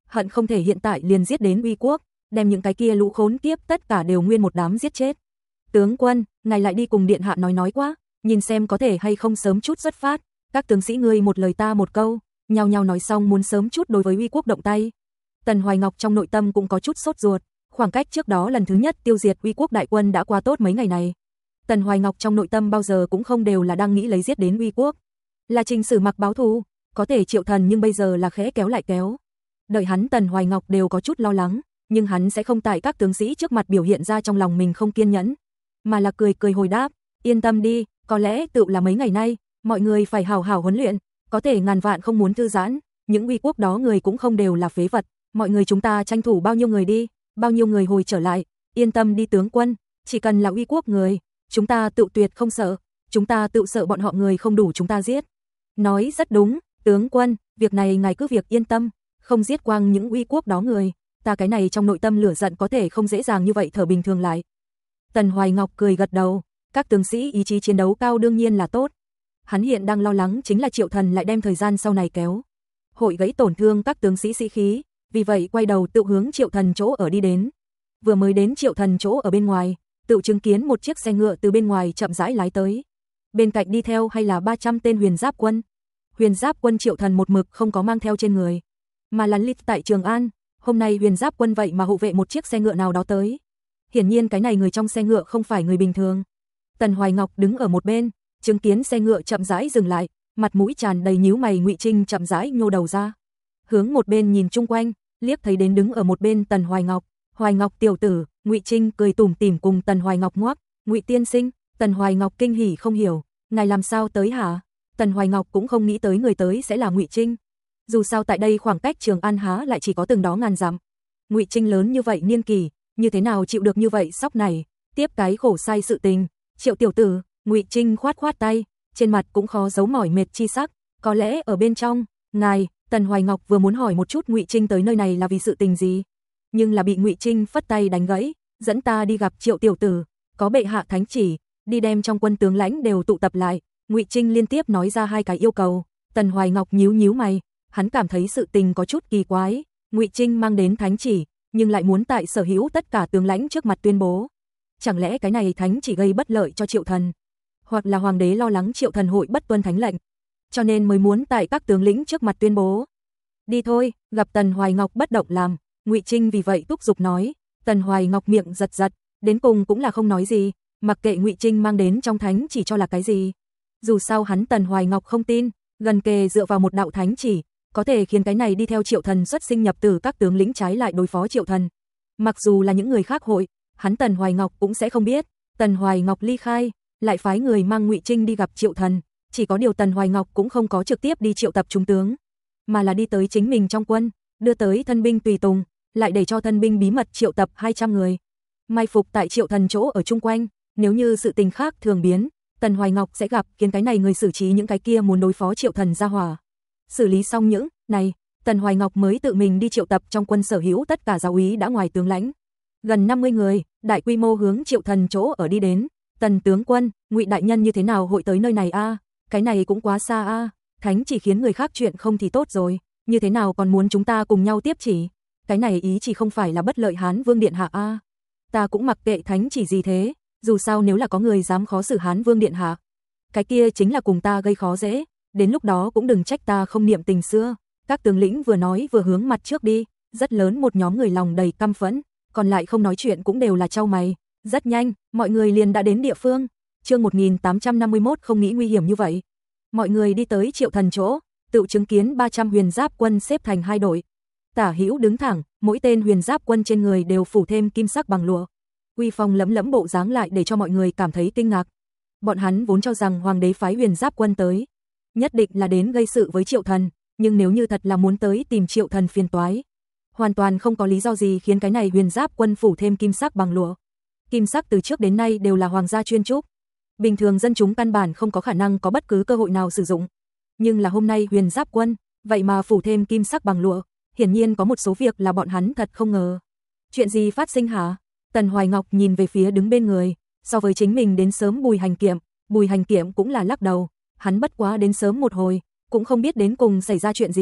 hận không thể hiện tại liền giết đến Uy quốc, đem những cái kia lũ khốn kiếp tất cả đều nguyên một đám giết chết. Tướng quân, ngài lại đi cùng điện hạ nói nói quá, nhìn xem có thể hay không sớm chút xuất phát. Các tướng sĩ ngươi một lời ta một câu, nhau nhau nói xong muốn sớm chút đối với Uy quốc động tay. Tần Hoài Ngọc trong nội tâm cũng có chút sốt ruột, khoảng cách trước đó lần thứ nhất tiêu diệt Uy quốc đại quân đã qua tốt mấy ngày này. Tần Hoài Ngọc trong nội tâm bao giờ cũng không đều là đang nghĩ lấy giết đến Uy quốc, là Trình Sử Mặc báo thù, có thể Triệu Thần nhưng bây giờ là khẽ kéo lại kéo. Đợi hắn Tần Hoài Ngọc đều có chút lo lắng, nhưng hắn sẽ không tại các tướng sĩ trước mặt biểu hiện ra trong lòng mình không kiên nhẫn, mà là cười cười hồi đáp, yên tâm đi, có lẽ tự là mấy ngày nay, mọi người phải hào hào huấn luyện, có thể ngàn vạn không muốn thư giãn, những Uy quốc đó người cũng không đều là phế vật, mọi người chúng ta tranh thủ bao nhiêu người đi, bao nhiêu người hồi trở lại, yên tâm đi tướng quân, chỉ cần là Uy quốc người, chúng ta tự tuyệt không sợ, chúng ta tự sợ bọn họ người không đủ chúng ta giết. Nói rất đúng, tướng quân, việc này ngài cứ việc yên tâm, không giết quang những Uy quốc đó người, ta cái này trong nội tâm lửa giận có thể không dễ dàng như vậy thở bình thường lại. Tần Hoài Ngọc cười gật đầu, các tướng sĩ ý chí chiến đấu cao đương nhiên là tốt. Hắn hiện đang lo lắng chính là Triệu Thần lại đem thời gian sau này kéo, hội gãy tổn thương các tướng sĩ sĩ khí, vì vậy quay đầu tự hướng Triệu Thần chỗ ở đi đến. Vừa mới đến Triệu Thần chỗ ở bên ngoài, tự chứng kiến một chiếc xe ngựa từ bên ngoài chậm rãi lái tới. Bên cạnh đi theo hay là ba trăm tên huyền giáp quân. Huyền giáp quân Triệu Thần một mực không có mang theo trên người, mà là lít tại Trường An. Hôm nay huyền giáp quân vậy mà hộ vệ một chiếc xe ngựa nào đó tới. Hiển nhiên cái này người trong xe ngựa không phải người bình thường. Tần Hoài Ngọc đứng ở một bên, chứng kiến xe ngựa chậm rãi dừng lại, mặt mũi tràn đầy nhíu mày Ngụy Trinh chậm rãi nhô đầu ra, hướng một bên nhìn chung quanh, liếc thấy đến đứng ở một bên Tần Hoài Ngọc. Hoài Ngọc tiểu tử, Ngụy Trinh cười tủm tỉm cùng Tần Hoài Ngọc ngoác, Ngụy tiên sinh. Tần Hoài Ngọc kinh hỉ không hiểu, ngài làm sao tới hả? Tần Hoài Ngọc cũng không nghĩ tới người tới sẽ là Ngụy Trinh. Dù sao tại đây khoảng cách Trường An há lại chỉ có từng đó ngàn dặm. Ngụy Trinh lớn như vậy niên kỳ, như thế nào chịu được như vậy sóc này, tiếp cái khổ sai sự tình. Triệu tiểu tử, Ngụy Trinh khoát khoát tay, trên mặt cũng khó giấu mỏi mệt chi sắc, có lẽ ở bên trong, ngài, Tần Hoài Ngọc vừa muốn hỏi một chút Ngụy Trinh tới nơi này là vì sự tình gì, nhưng là bị Ngụy Trinh phất tay đánh gãy, dẫn ta đi gặp Triệu tiểu tử, có bệ hạ thánh chỉ, đi đem trong quân tướng lãnh đều tụ tập lại. Ngụy Trinh liên tiếp nói ra hai cái yêu cầu, Tần Hoài Ngọc nhíu nhíu mày, hắn cảm thấy sự tình có chút kỳ quái, Ngụy Trinh mang đến thánh chỉ, nhưng lại muốn tại sở hữu tất cả tướng lãnh trước mặt tuyên bố. Chẳng lẽ cái này thánh chỉ gây bất lợi cho Triệu Thần, hoặc là hoàng đế lo lắng Triệu Thần hội bất tuân thánh lệnh, cho nên mới muốn tại các tướng lĩnh trước mặt tuyên bố. Đi thôi, gặp Tần Hoài Ngọc bất động làm, Ngụy Trinh vì vậy thúc giục nói. Tần Hoài Ngọc miệng giật giật, đến cùng cũng là không nói gì, mặc kệ Ngụy Trinh mang đến trong thánh chỉ cho là cái gì. Dù sao hắn Tần Hoài Ngọc không tin, gần kề dựa vào một đạo thánh chỉ, có thể khiến cái này đi theo Triệu Thần xuất sinh nhập tử các tướng lĩnh trái lại đối phó Triệu Thần. Mặc dù là những người khác hội, hắn Tần Hoài Ngọc cũng sẽ không biết. Tần Hoài Ngọc ly khai, lại phái người mang Ngụy Trinh đi gặp Triệu Thần, chỉ có điều Tần Hoài Ngọc cũng không có trực tiếp đi triệu tập trung tướng, mà là đi tới chính mình trong quân, đưa tới thân binh tùy tùng, lại để cho thân binh bí mật triệu tập hai trăm người, mai phục tại Triệu Thần chỗ ở chung quanh, nếu như sự tình khác thường biến, Tần Hoài Ngọc sẽ gặp khiến cái này người xử trí những cái kia muốn đối phó Triệu Thần ra hỏa. Xử lý xong những này, Tần Hoài Ngọc mới tự mình đi triệu tập trong quân sở hữu tất cả giáo úy đã ngoài tướng lãnh, gần năm mươi người, đại quy mô hướng Triệu Thần chỗ ở đi đến. Tần tướng quân, Ngụy đại nhân như thế nào hội tới nơi này a? À? Cái này cũng quá xa a. À? Thánh chỉ khiến người khác chuyện không thì tốt rồi, như thế nào còn muốn chúng ta cùng nhau tiếp chỉ? Cái này ý chỉ không phải là bất lợi Hán Vương điện hạ a. À? Ta cũng mặc kệ thánh chỉ gì thế, dù sao nếu là có người dám khó xử Hán Vương điện hạ, cái kia chính là cùng ta gây khó dễ, đến lúc đó cũng đừng trách ta không niệm tình xưa. Các tướng lĩnh vừa nói vừa hướng mặt trước đi, rất lớn một nhóm người lòng đầy căm phẫn, còn lại không nói chuyện cũng đều là chau mày. Rất nhanh, mọi người liền đã đến địa phương. Chương một nghìn tám trăm năm mươi mốt không nghĩ nguy hiểm như vậy. Mọi người đi tới Triệu Thần chỗ, tự chứng kiến ba trăm huyền giáp quân xếp thành hai đội. Tả hữu đứng thẳng, mỗi tên huyền giáp quân trên người đều phủ thêm kim sắc bằng lụa. Uy phong lẫm lẫm bộ dáng lại để cho mọi người cảm thấy kinh ngạc. Bọn hắn vốn cho rằng hoàng đế phái huyền giáp quân tới, nhất định là đến gây sự với Triệu Thần, nhưng nếu như thật là muốn tới tìm Triệu Thần phiền toái, hoàn toàn không có lý do gì khiến cái này huyền giáp quân phủ thêm kim sắc bằng lụa. Kim sắc từ trước đến nay đều là hoàng gia chuyên trúc, bình thường dân chúng căn bản không có khả năng có bất cứ cơ hội nào sử dụng. Nhưng là hôm nay huyền giáp quân, vậy mà phủ thêm kim sắc bằng lụa, hiển nhiên có một số việc là bọn hắn thật không ngờ. Chuyện gì phát sinh hả? Tần Hoài Ngọc nhìn về phía đứng bên người, so với chính mình đến sớm Bùi Hành Kiệm, Bùi Hành Kiệm cũng là lắc đầu, hắn bất quá đến sớm một hồi, cũng không biết đến cùng xảy ra chuyện gì,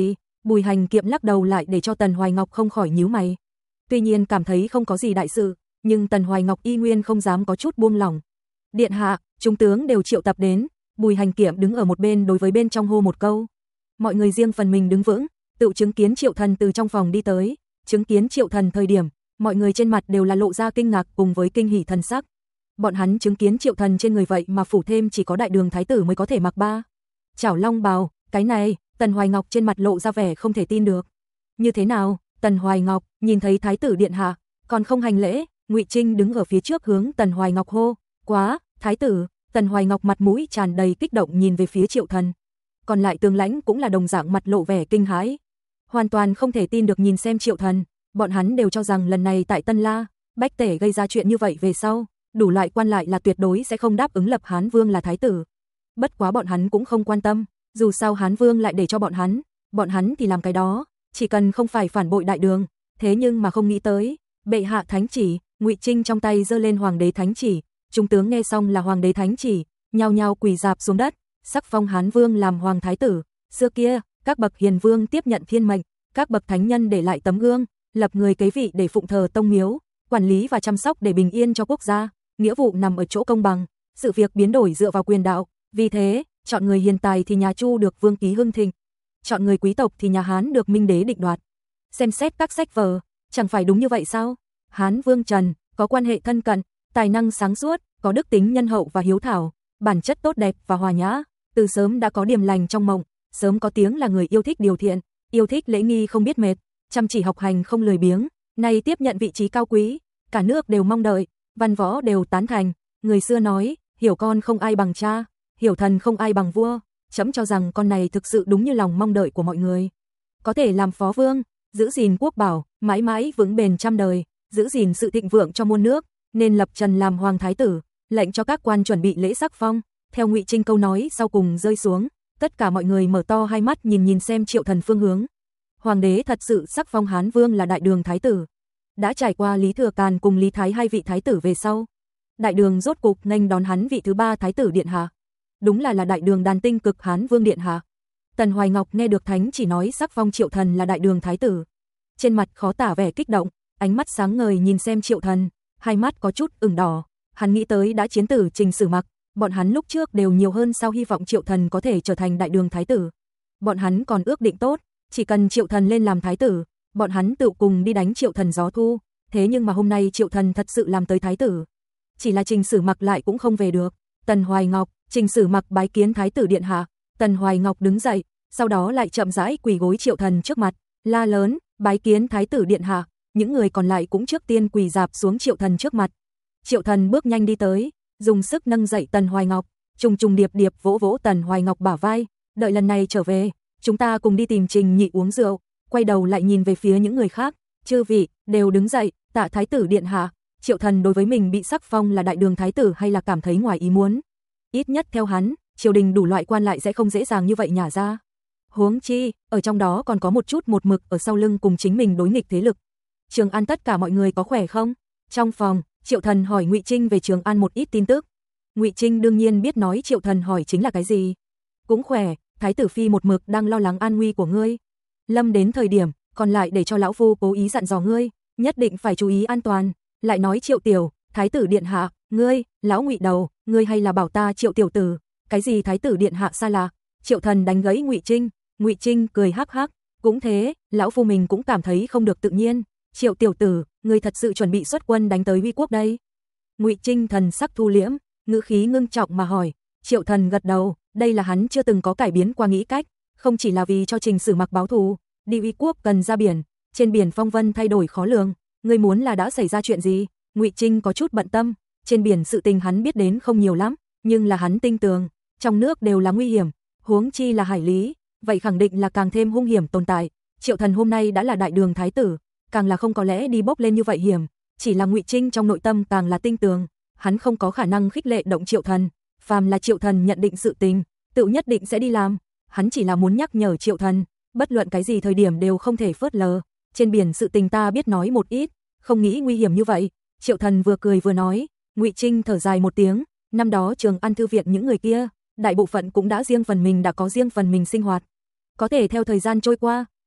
Bùi Hành Kiệm lắc đầu lại để cho Tần Hoài Ngọc không khỏi nhíu mày. Tuy nhiên cảm thấy không có gì đại sự, nhưng Tần Hoài Ngọc y nguyên không dám có chút buông lỏng. Điện hạ, chúng tướng đều triệu tập đến. Bùi Hành Kiệm đứng ở một bên đối với bên trong hô một câu. Mọi người riêng phần mình đứng vững, tự chứng kiến Triệu Thần từ trong phòng đi tới. Chứng kiến Triệu Thần thời điểm, mọi người trên mặt đều là lộ ra kinh ngạc cùng với kinh hỉ thần sắc. Bọn hắn chứng kiến Triệu Thần trên người vậy mà phủ thêm chỉ có đại đường thái tử mới có thể mặc ba. Chảo long bào, cái này, Tần Hoài Ngọc trên mặt lộ ra vẻ không thể tin được. Như thế nào? Tần Hoài Ngọc nhìn thấy thái tử điện hạ, còn không hành lễ. Ngụy Trinh đứng ở phía trước hướng Tần Hoài Ngọc hô, "Quá, thái tử." Tần Hoài Ngọc mặt mũi tràn đầy kích động nhìn về phía Triệu Thần. Còn lại tướng lãnh cũng là đồng dạng mặt lộ vẻ kinh hãi, hoàn toàn không thể tin được nhìn xem Triệu Thần. Bọn hắn đều cho rằng lần này tại Tân La, Bách Tể gây ra chuyện như vậy về sau, đủ loại quan lại là tuyệt đối sẽ không đáp ứng lập Hán Vương là thái tử. Bất quá bọn hắn cũng không quan tâm, dù sao Hán Vương lại để cho bọn hắn, bọn hắn thì làm cái đó, chỉ cần không phải phản bội đại đường. Thế nhưng mà không nghĩ tới, bệ hạ thánh chỉ. Ngụy Trinh trong tay giơ lên hoàng đế thánh chỉ, trung tướng nghe xong là hoàng đế thánh chỉ, nhao nhao quỳ rạp xuống đất, sắc phong Hán Vương làm hoàng thái tử. Xưa kia, các bậc hiền vương tiếp nhận thiên mệnh, các bậc thánh nhân để lại tấm gương, lập người kế vị để phụng thờ tông miếu, quản lý và chăm sóc để bình yên cho quốc gia, nghĩa vụ nằm ở chỗ công bằng, sự việc biến đổi dựa vào quyền đạo, vì thế, chọn người hiền tài thì nhà Chu được vương ký hưng thịnh, chọn người quý tộc thì nhà Hán được minh đế định đoạt. Xem xét các sách vở, chẳng phải đúng như vậy sao? Hán Vương Trần có quan hệ thân cận, tài năng sáng suốt, có đức tính nhân hậu và hiếu thảo, bản chất tốt đẹp và hòa nhã, từ sớm đã có điềm lành trong mộng, sớm có tiếng là người yêu thích điều thiện, yêu thích lễ nghi không biết mệt, chăm chỉ học hành không lười biếng, nay tiếp nhận vị trí cao quý, cả nước đều mong đợi, văn võ đều tán thành. Người xưa nói, hiểu con không ai bằng cha, hiểu thần không ai bằng vua, chấm cho rằng con này thực sự đúng như lòng mong đợi của mọi người. Có thể làm phó vương, giữ gìn quốc bảo, mãi mãi vững bền trăm đời, giữ gìn sự thịnh vượng cho muôn nước, nên lập Trần làm hoàng thái tử, lệnh cho các quan chuẩn bị lễ sắc phong. Theo Ngụy Trinh câu nói sau cùng rơi xuống, tất cả mọi người mở to hai mắt nhìn nhìn xem Triệu Thần phương hướng. Hoàng đế thật sự sắc phong Hán Vương là đại đường thái tử. Đã trải qua Lý Thừa Càn cùng Lý Thái hai vị thái tử về sau, đại đường rốt cục nghênh đón hắn vị thứ ba thái tử điện hạ. Đúng là là đại đường đàn tinh cực Hán Vương điện hạ. Tần Hoài Ngọc nghe được thánh chỉ nói sắc phong Triệu Thần là đại đường thái tử, trên mặt khó tả vẻ kích động, ánh mắt sáng ngời nhìn xem Triệu Thần, hai mắt có chút ửng đỏ. Hắn nghĩ tới đã chiến tử Trình Sử Mặc, bọn hắn lúc trước đều nhiều hơn sao hy vọng Triệu Thần có thể trở thành đại đường thái tử. Bọn hắn còn ước định tốt, chỉ cần Triệu Thần lên làm thái tử, bọn hắn tự cùng đi đánh Triệu Thần gió thu. Thế nhưng mà hôm nay Triệu Thần thật sự làm tới thái tử, chỉ là Trình Sử Mặc lại cũng không về được. Tần Hoài Ngọc, Trình Sử Mặc bái kiến thái tử điện hạ. Tần Hoài Ngọc đứng dậy, sau đó lại chậm rãi quỳ gối Triệu Thần trước mặt, la lớn, bái kiến thái tử điện hạ. Những người còn lại cũng trước tiên quỳ rạp xuống Triệu Thần trước mặt. Triệu Thần bước nhanh đi tới, dùng sức nâng dậy Tần Hoài Ngọc, trùng trùng điệp điệp vỗ vỗ Tần Hoài Ngọc bả vai, đợi lần này trở về, chúng ta cùng đi tìm Trình Nhị uống rượu. Quay đầu lại nhìn về phía những người khác, chư vị đều đứng dậy, tạ thái tử điện hạ. Triệu Thần đối với mình bị sắc phong là đại đường thái tử hay là cảm thấy ngoài ý muốn? Ít nhất theo hắn, triều đình đủ loại quan lại sẽ không dễ dàng như vậy nhả ra. Huống chi, ở trong đó còn có một chút một mực ở sau lưng cùng chính mình đối nghịch thế lực. Trường An tất cả mọi người có khỏe không? Trong phòng, Triệu Thần hỏi Ngụy Trinh về Trường An một ít tin tức. Ngụy Trinh đương nhiên biết nói Triệu Thần hỏi chính là cái gì. Cũng khỏe, thái tử phi một mực đang lo lắng an nguy của ngươi. Lâm đến thời điểm, còn lại để cho lão phu cố ý dặn dò ngươi, nhất định phải chú ý an toàn. Lại nói Triệu tiểu, thái tử điện hạ, ngươi, lão Ngụy đầu, ngươi hay là bảo ta Triệu tiểu tử, cái gì thái tử điện hạ xa lạ? Triệu Thần đánh gãy Ngụy Trinh. Ngụy Trinh cười hắc hắc, cũng thế, lão phu mình cũng cảm thấy không được tự nhiên. Triệu tiểu tử, ngươi thật sự chuẩn bị xuất quân đánh tới Uy quốc đây? Ngụy Trinh thần sắc thu liễm, ngữ khí ngưng trọng mà hỏi. Triệu Thần gật đầu, đây là hắn chưa từng có cải biến qua nghĩ cách, không chỉ là vì cho Trình Sử Mặc báo thù, đi Uy quốc cần ra biển, trên biển phong vân thay đổi khó lường, ngươi muốn là đã xảy ra chuyện gì? Ngụy Trinh có chút bận tâm, trên biển sự tình hắn biết đến không nhiều lắm, nhưng là hắn tin tưởng, trong nước đều là nguy hiểm, huống chi là hải lý, vậy khẳng định là càng thêm hung hiểm tồn tại. Triệu Thần hôm nay đã là đại đường thái tử, càng là không có lẽ đi bốc lên như vậy hiểm, chỉ là Ngụy Trinh trong nội tâm càng là tin tưởng, hắn không có khả năng khích lệ động Triệu Thần, phàm là Triệu Thần nhận định sự tình, tự nhất định sẽ đi làm, hắn chỉ là muốn nhắc nhở Triệu Thần, bất luận cái gì thời điểm đều không thể phớt lờ, trên biển sự tình ta biết nói một ít, không nghĩ nguy hiểm như vậy. Triệu Thần vừa cười vừa nói. Ngụy Trinh thở dài một tiếng, năm đó Trường An thư viện những người kia, đại bộ phận cũng đã riêng phần mình đã có riêng phần mình sinh hoạt. Có thể theo thời gian trôi qua,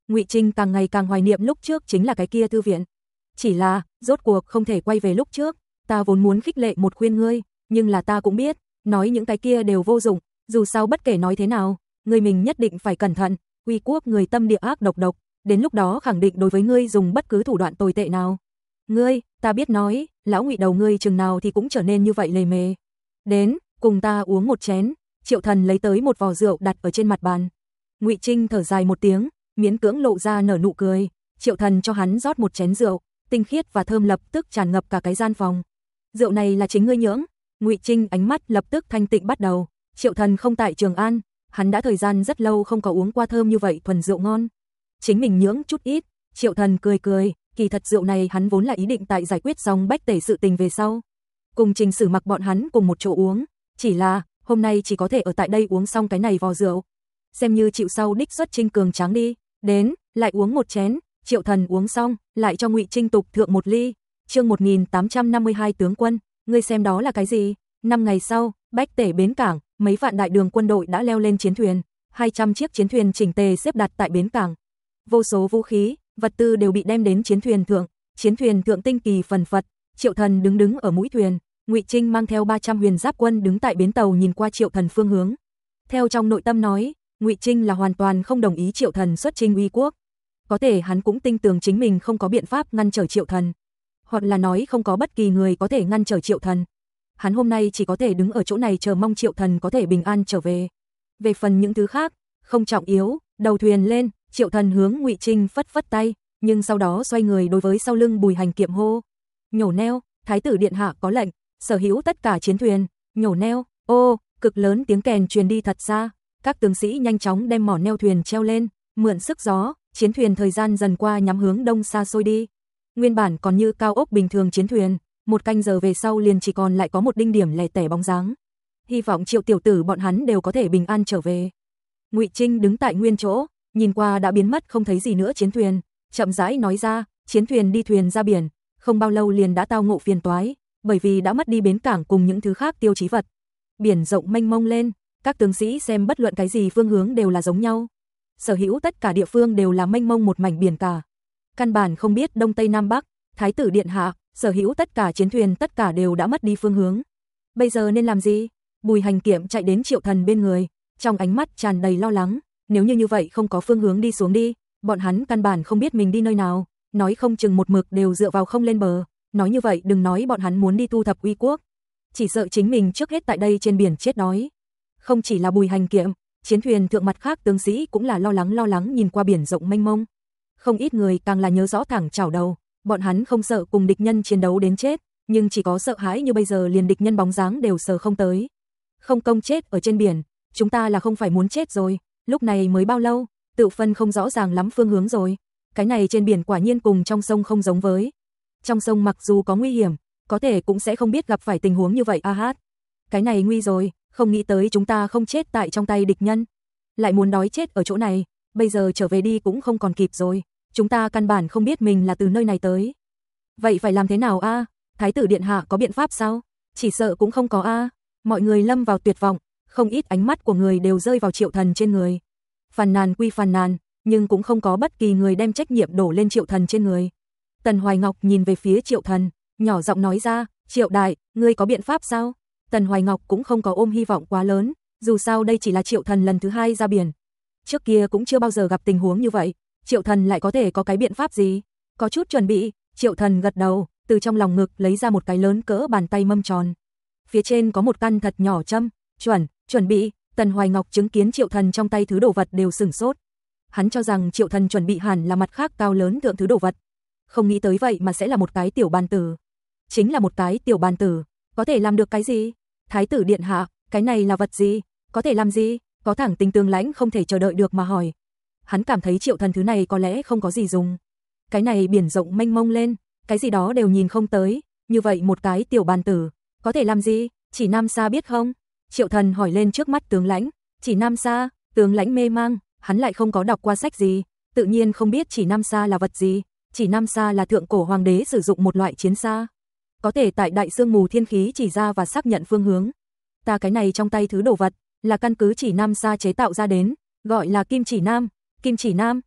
Ngụy Trinh càng ngày càng hoài niệm lúc trước chính là cái kia thư viện. Chỉ là, rốt cuộc không thể quay về lúc trước, ta vốn muốn khích lệ một khuyên ngươi, nhưng là ta cũng biết, nói những cái kia đều vô dụng, dù sao bất kể nói thế nào, ngươi mình nhất định phải cẩn thận, Uy Quốc người tâm địa ác độc độc, đến lúc đó khẳng định đối với ngươi dùng bất cứ thủ đoạn tồi tệ nào. Ngươi, ta biết nói, lão Ngụy đầu ngươi chừng nào thì cũng trở nên như vậy lề mề. Đến, cùng ta uống một chén. Triệu Thần lấy tới một vò rượu đặt ở trên mặt bàn. Ngụy Trinh thở dài một tiếng, miễn cưỡng lộ ra nở nụ cười. Triệu Thần cho hắn rót một chén rượu, tinh khiết và thơm lập tức tràn ngập cả cái gian phòng. Rượu này là chính ngươi nhưỡng? Ngụy Trinh ánh mắt lập tức thanh tịnh bắt đầu. Triệu Thần không tại Trường An, hắn đã thời gian rất lâu không có uống qua thơm như vậy thuần rượu ngon. Chính mình nhưỡng chút ít. Triệu Thần cười cười, kỳ thật rượu này hắn vốn là ý định tại giải quyết xong Bách Tể sự tình về sau, cùng Trình Sử Mặc bọn hắn cùng một chỗ uống, chỉ là hôm nay chỉ có thể ở tại đây uống xong cái này vò rượu, xem như chịu sau đích xuất Trinh cường tráng đi. Đến, lại uống một chén. Triệu Thần uống xong, lại cho Ngụy Trinh tục thượng một ly. Chương một nghìn tám trăm năm mươi hai tướng quân, ngươi xem đó là cái gì? Năm ngày sau, Bách Tể bến cảng, mấy vạn đại đường quân đội đã leo lên chiến thuyền, hai trăm chiếc chiến thuyền chỉnh tề xếp đặt tại bến cảng. Vô số vũ khí, vật tư đều bị đem đến chiến thuyền thượng, chiến thuyền thượng tinh kỳ phần phật. Triệu Thần đứng đứng ở mũi thuyền, Ngụy Trinh mang theo ba trăm huyền giáp quân đứng tại bến tàu nhìn qua Triệu Thần phương hướng. Theo trong nội tâm nói, Ngụy Trinh là hoàn toàn không đồng ý Triệu Thần xuất chinh Uy Quốc. Có thể hắn cũng tin tưởng chính mình không có biện pháp ngăn trở Triệu Thần, hoặc là nói không có bất kỳ người có thể ngăn trở Triệu Thần. Hắn hôm nay chỉ có thể đứng ở chỗ này chờ mong Triệu Thần có thể bình an trở về. Về phần những thứ khác, không trọng yếu. Đầu thuyền lên, Triệu Thần hướng Ngụy Trinh phất phất tay, nhưng sau đó xoay người đối với sau lưng Bùi Hành Kiệm hô: "Nhổ neo, thái tử điện hạ có lệnh, sở hữu tất cả chiến thuyền, nhổ neo." Ô, cực lớn tiếng kèn truyền đi thật xa, các tướng sĩ nhanh chóng đem mỏ neo thuyền treo lên, mượn sức gió, chiến thuyền thời gian dần qua nhắm hướng đông xa xôi đi. Nguyên bản còn như cao ốc bình thường chiến thuyền, một canh giờ về sau liền chỉ còn lại có một đinh điểm lẻ tẻ bóng dáng. Hy vọng Triệu tiểu tử bọn hắn đều có thể bình an trở về. Ngụy Trinh đứng tại nguyên chỗ, nhìn qua đã biến mất không thấy gì nữa chiến thuyền, chậm rãi nói ra, chiến thuyền đi thuyền ra biển, không bao lâu liền đã tao ngộ phiền toái, bởi vì đã mất đi bến cảng cùng những thứ khác tiêu chí vật. Biển rộng mênh mông lên, các tướng sĩ xem bất luận cái gì phương hướng đều là giống nhau. Sở hữu tất cả địa phương đều là mênh mông một mảnh biển cả. Căn bản không biết đông tây nam bắc, thái tử điện hạ, sở hữu tất cả chiến thuyền tất cả đều đã mất đi phương hướng. Bây giờ nên làm gì? Bùi Hành Kiệm chạy đến Triệu Thần bên người, trong ánh mắt tràn đầy lo lắng, nếu như như vậy không có phương hướng đi xuống đi, bọn hắn căn bản không biết mình đi nơi nào, nói không chừng một mực đều dựa vào không lên bờ, nói như vậy đừng nói bọn hắn muốn đi thu thập Uy Quốc, chỉ sợ chính mình trước hết tại đây trên biển chết đói. Không chỉ là Bùi Hành Kiệm, chiến thuyền thượng mặt khác tướng sĩ cũng là lo lắng lo lắng nhìn qua biển rộng mênh mông. Không ít người càng là nhớ rõ thẳng chảo đầu, bọn hắn không sợ cùng địch nhân chiến đấu đến chết, nhưng chỉ có sợ hãi như bây giờ liền địch nhân bóng dáng đều sờ không tới. Không công chết ở trên biển, chúng ta là không phải muốn chết rồi, lúc này mới bao lâu, tự phân không rõ ràng lắm phương hướng rồi. Cái này trên biển quả nhiên cùng trong sông không giống với. Trong sông mặc dù có nguy hiểm, có thể cũng sẽ không biết gặp phải tình huống như vậy a hát. Cái này nguy rồi, không nghĩ tới chúng ta không chết tại trong tay địch nhân, lại muốn đói chết ở chỗ này, bây giờ trở về đi cũng không còn kịp rồi, chúng ta căn bản không biết mình là từ nơi này tới. Vậy phải làm thế nào a? Thái tử điện hạ có biện pháp sao? Chỉ sợ cũng không có a. Mọi người lâm vào tuyệt vọng, không ít ánh mắt của người đều rơi vào Triệu Thần trên người. Phàn nàn quy phàn nàn, nhưng cũng không có bất kỳ người đem trách nhiệm đổ lên Triệu Thần trên người. Tần Hoài Ngọc nhìn về phía Triệu Thần, nhỏ giọng nói ra, Triệu đại, ngươi có biện pháp sao? Tần Hoài Ngọc cũng không có ôm hy vọng quá lớn, dù sao đây chỉ là Triệu Thần lần thứ hai ra biển. Trước kia cũng chưa bao giờ gặp tình huống như vậy, Triệu Thần lại có thể có cái biện pháp gì? Có chút chuẩn bị, Triệu Thần gật đầu, từ trong lòng ngực lấy ra một cái lớn cỡ bàn tay mâm tròn. Phía trên có một căn thật nhỏ châm, chuẩn, chuẩn bị. Tần Hoài Ngọc chứng kiến Triệu Thần trong tay thứ đồ vật đều sửng sốt. Hắn cho rằng Triệu Thần chuẩn bị hẳn là mặt khác cao lớn thượng thứ đồ vật, không nghĩ tới vậy mà sẽ là một cái tiểu bàn tử. Chính là một cái tiểu bàn tử, có thể làm được cái gì? Thái tử điện hạ, cái này là vật gì? Có thể làm gì? Có thẳng Tình Tường Lãnh không thể chờ đợi được mà hỏi. Hắn cảm thấy Triệu Thần thứ này có lẽ không có gì dùng. Cái này biển rộng mênh mông lên, cái gì đó đều nhìn không tới, như vậy một cái tiểu bàn tử, có thể làm gì? Chỉ Nam Sa biết không? Triệu Thần hỏi lên trước mắt tướng lãnh. Chỉ Nam Sa? Tướng lãnh mê mang, hắn lại không có đọc qua sách gì, tự nhiên không biết Chỉ Nam Sa là vật gì. Chỉ Nam Sa là thượng cổ hoàng đế sử dụng một loại chiến xa, có thể tại đại sương mù thiên khí chỉ ra và xác nhận phương hướng. Ta cái này trong tay thứ đồ vật là căn cứ Chỉ Nam Sa chế tạo ra đến, gọi là Kim Chỉ Nam. Kim Chỉ Nam,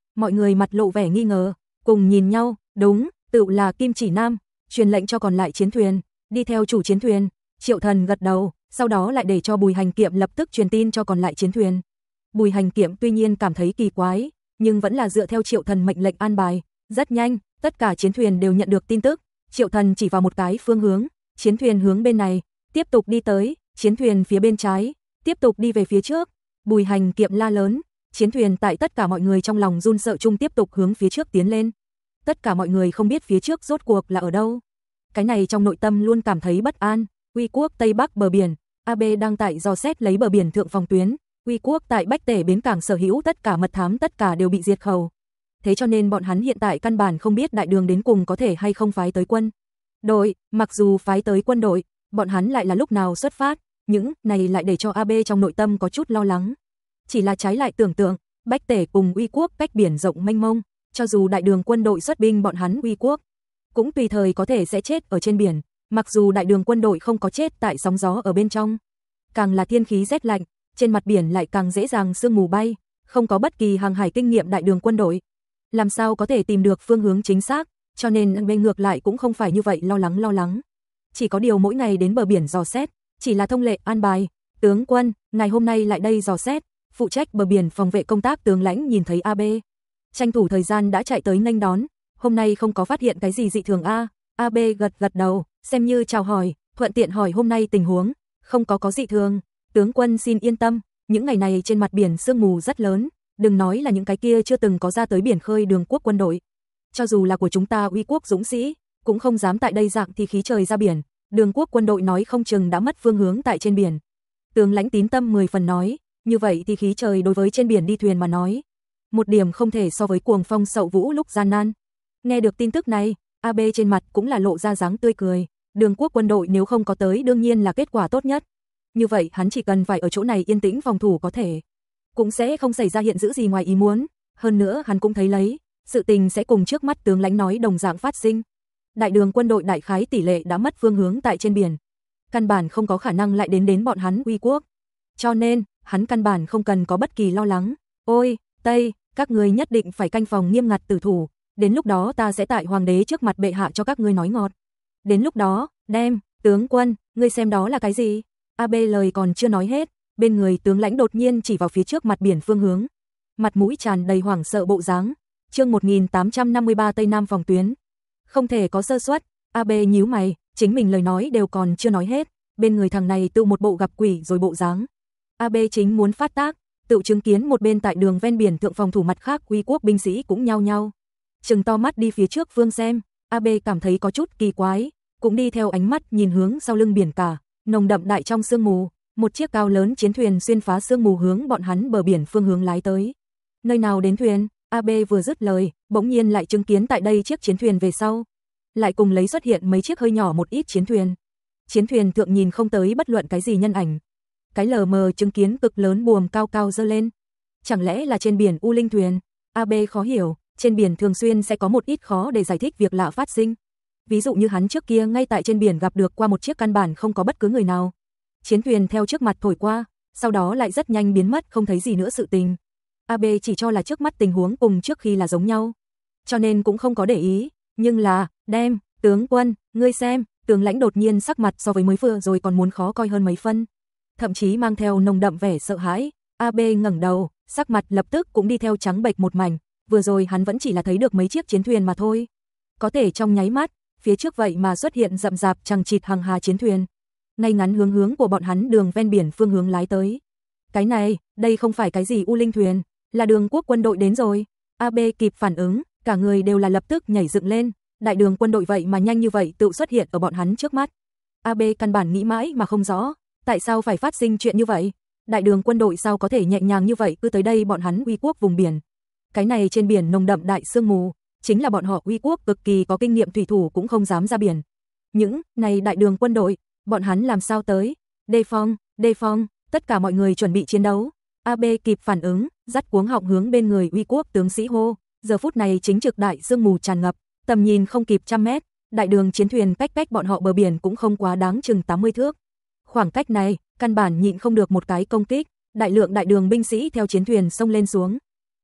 mọi người mặt lộ vẻ nghi ngờ, cùng nhìn nhau, đúng, tự là Kim Chỉ Nam, truyền lệnh cho còn lại chiến thuyền, đi theo chủ chiến thuyền. Triệu Thần gật đầu, sau đó lại để cho Bùi Hành Kiệm lập tức truyền tin cho còn lại chiến thuyền. Bùi Hành Kiệm tuy nhiên cảm thấy kỳ quái, nhưng vẫn là dựa theo Triệu Thần mệnh lệnh an bài, rất nhanh, tất cả chiến thuyền đều nhận được tin tức. Triệu Thần chỉ vào một cái phương hướng, chiến thuyền hướng bên này, tiếp tục đi tới, chiến thuyền phía bên trái, tiếp tục đi về phía trước. Bùi Hành Kiệm la lớn, chiến thuyền tại tất cả mọi người trong lòng run sợ chung tiếp tục hướng phía trước tiến lên. Tất cả mọi người không biết phía trước rốt cuộc là ở đâu. Cái này trong nội tâm luôn cảm thấy bất an. Uy Quốc Tây Bắc bờ biển, a bê đang tại dò xét lấy bờ biển thượng phòng tuyến. Uy Quốc tại Bách Tể bến cảng sở hữu tất cả mật thám tất cả đều bị diệt khẩu. Thế cho nên bọn hắn hiện tại căn bản không biết đại đường đến cùng có thể hay không phái tới quân đội, mặc dù phái tới quân đội, bọn hắn lại là lúc nào xuất phát, những này lại để cho a bê trong nội tâm có chút lo lắng. Chỉ là trái lại tưởng tượng, Bách Tể cùng Uy Quốc cách biển rộng mênh mông, cho dù đại đường quân đội xuất binh bọn hắn Uy Quốc, cũng tùy thời có thể sẽ chết ở trên biển, mặc dù đại đường quân đội không có chết tại sóng gió ở bên trong. Càng là thiên khí rét lạnh, trên mặt biển lại càng dễ dàng sương mù bay, không có bất kỳ hàng hải kinh nghiệm đại đường quân đội. Làm sao có thể tìm được phương hướng chính xác, cho nên bên ngược lại cũng không phải như vậy lo lắng lo lắng. Chỉ có điều mỗi ngày đến bờ biển dò xét, chỉ là thông lệ an bài, tướng quân, ngày hôm nay lại đây dò xét, phụ trách bờ biển phòng vệ công tác tướng lãnh nhìn thấy a bê. Tranh thủ thời gian đã chạy tới nghênh đón, hôm nay không có phát hiện cái gì dị thường a, a bê gật gật đầu, xem như chào hỏi, thuận tiện hỏi hôm nay tình huống, không có có dị thường, tướng quân xin yên tâm, những ngày này trên mặt biển sương mù rất lớn, đừng nói là những cái kia chưa từng có ra tới biển khơi đường quốc quân đội. Cho dù là của chúng ta Uy Quốc dũng sĩ, cũng không dám tại đây dạng thì khí trời ra biển, đường quốc quân đội nói không chừng đã mất phương hướng tại trên biển. Tướng lãnh tín tâm mười phần nói, như vậy thì khí trời đối với trên biển đi thuyền mà nói, một điểm không thể so với cuồng phong sậu vũ lúc gian nan. Nghe được tin tức này, a bê trên mặt cũng là lộ ra dáng tươi cười, đường quốc quân đội nếu không có tới đương nhiên là kết quả tốt nhất. Như vậy hắn chỉ cần phải ở chỗ này yên tĩnh phòng thủ có thể, cũng sẽ không xảy ra hiện dữ gì ngoài ý muốn, hơn nữa hắn cũng thấy lấy, sự tình sẽ cùng trước mắt tướng lãnh nói đồng dạng phát sinh. Đại đường quân đội đại khái tỷ lệ đã mất phương hướng tại trên biển, căn bản không có khả năng lại đến đến bọn hắn Uy Quốc. Cho nên, hắn căn bản không cần có bất kỳ lo lắng. Ôi, Tây, các ngươi nhất định phải canh phòng nghiêm ngặt tử thủ, đến lúc đó ta sẽ tại hoàng đế trước mặt bệ hạ cho các ngươi nói ngọt. Đến lúc đó, đem, tướng quân, ngươi xem đó là cái gì? a bê lời còn chưa nói hết, bên người tướng lãnh đột nhiên chỉ vào phía trước mặt biển phương hướng. Mặt mũi tràn đầy hoảng sợ bộ dáng. Chương một nghìn tám trăm năm mươi ba Tây Nam phòng tuyến. Không thể có sơ suất, a bê nhíu mày, chính mình lời nói đều còn chưa nói hết, bên người thằng này tự một bộ gặp quỷ rồi bộ dáng. a bê chính muốn phát tác, tự chứng kiến một bên tại đường ven biển thượng phòng thủ mặt khác Uy Quốc binh sĩ cũng nhao nhao trừng to mắt đi phía trước phương xem, a bê cảm thấy có chút kỳ quái, cũng đi theo ánh mắt nhìn hướng sau lưng biển cả, nồng đậm đại trong sương mù, một chiếc cao lớn chiến thuyền xuyên phá sương mù hướng bọn hắn bờ biển phương hướng lái tới. Nơi nào đến thuyền? a bê vừa dứt lời, bỗng nhiên lại chứng kiến tại đây chiếc chiến thuyền về sau, lại cùng lấy xuất hiện mấy chiếc hơi nhỏ một ít chiến thuyền. Chiến thuyền thượng nhìn không tới bất luận cái gì nhân ảnh. Cái lờ mờ chứng kiến cực lớn buồm cao cao dơ lên. Chẳng lẽ là trên biển U Linh thuyền? a bê khó hiểu, trên biển thường xuyên sẽ có một ít khó để giải thích việc lạ phát sinh. Ví dụ như hắn trước kia ngay tại trên biển gặp được qua một chiếc căn bản không có bất cứ người nào. Chiến thuyền theo trước mặt thổi qua, sau đó lại rất nhanh biến mất không thấy gì nữa sự tình. a bê chỉ cho là trước mắt tình huống cùng trước khi là giống nhau, cho nên cũng không có để ý, nhưng là, đem, tướng quân, ngươi xem, tướng lãnh đột nhiên sắc mặt so với mới vừa rồi còn muốn khó coi hơn mấy phân, thậm chí mang theo nồng đậm vẻ sợ hãi. a bê ngẩng đầu, sắc mặt lập tức cũng đi theo trắng bệch một mảnh, vừa rồi hắn vẫn chỉ là thấy được mấy chiếc chiến thuyền mà thôi, có thể trong nháy mắt, phía trước vậy mà xuất hiện rậm rạp chằng chịt hàng hà chiến thuyền, ngay ngắn hướng hướng của bọn hắn đường ven biển phương hướng lái tới. Cái này, đây không phải cái gì U Linh thuyền, là đường quốc quân đội đến rồi. a bê kịp phản ứng, cả người đều là lập tức nhảy dựng lên, đại đường quân đội vậy mà nhanh như vậy tự xuất hiện ở bọn hắn trước mắt. a bê căn bản nghĩ mãi mà không rõ, tại sao phải phát sinh chuyện như vậy? Đại đường quân đội sao có thể nhẹ nhàng như vậy cứ tới đây bọn hắn Uy Quốc vùng biển. Cái này trên biển nồng đậm đại sương mù, chính là bọn họ Uy Quốc cực kỳ có kinh nghiệm thủy thủ cũng không dám ra biển. Những này đại đường quân đội, bọn hắn làm sao tới? Đề phòng, đề phòng, tất cả mọi người chuẩn bị chiến đấu. a bê kịp phản ứng, dắt cuống họng hướng bên người Uy Quốc tướng sĩ hô, giờ phút này chính trực đại sương mù tràn ngập, tầm nhìn không kịp trăm mét, đại đường chiến thuyền cách cách bọn họ bờ biển cũng không quá đáng chừng tám mươi thước. Khoảng cách này, căn bản nhịn không được một cái công kích, đại lượng đại đường binh sĩ theo chiến thuyền xông lên xuống.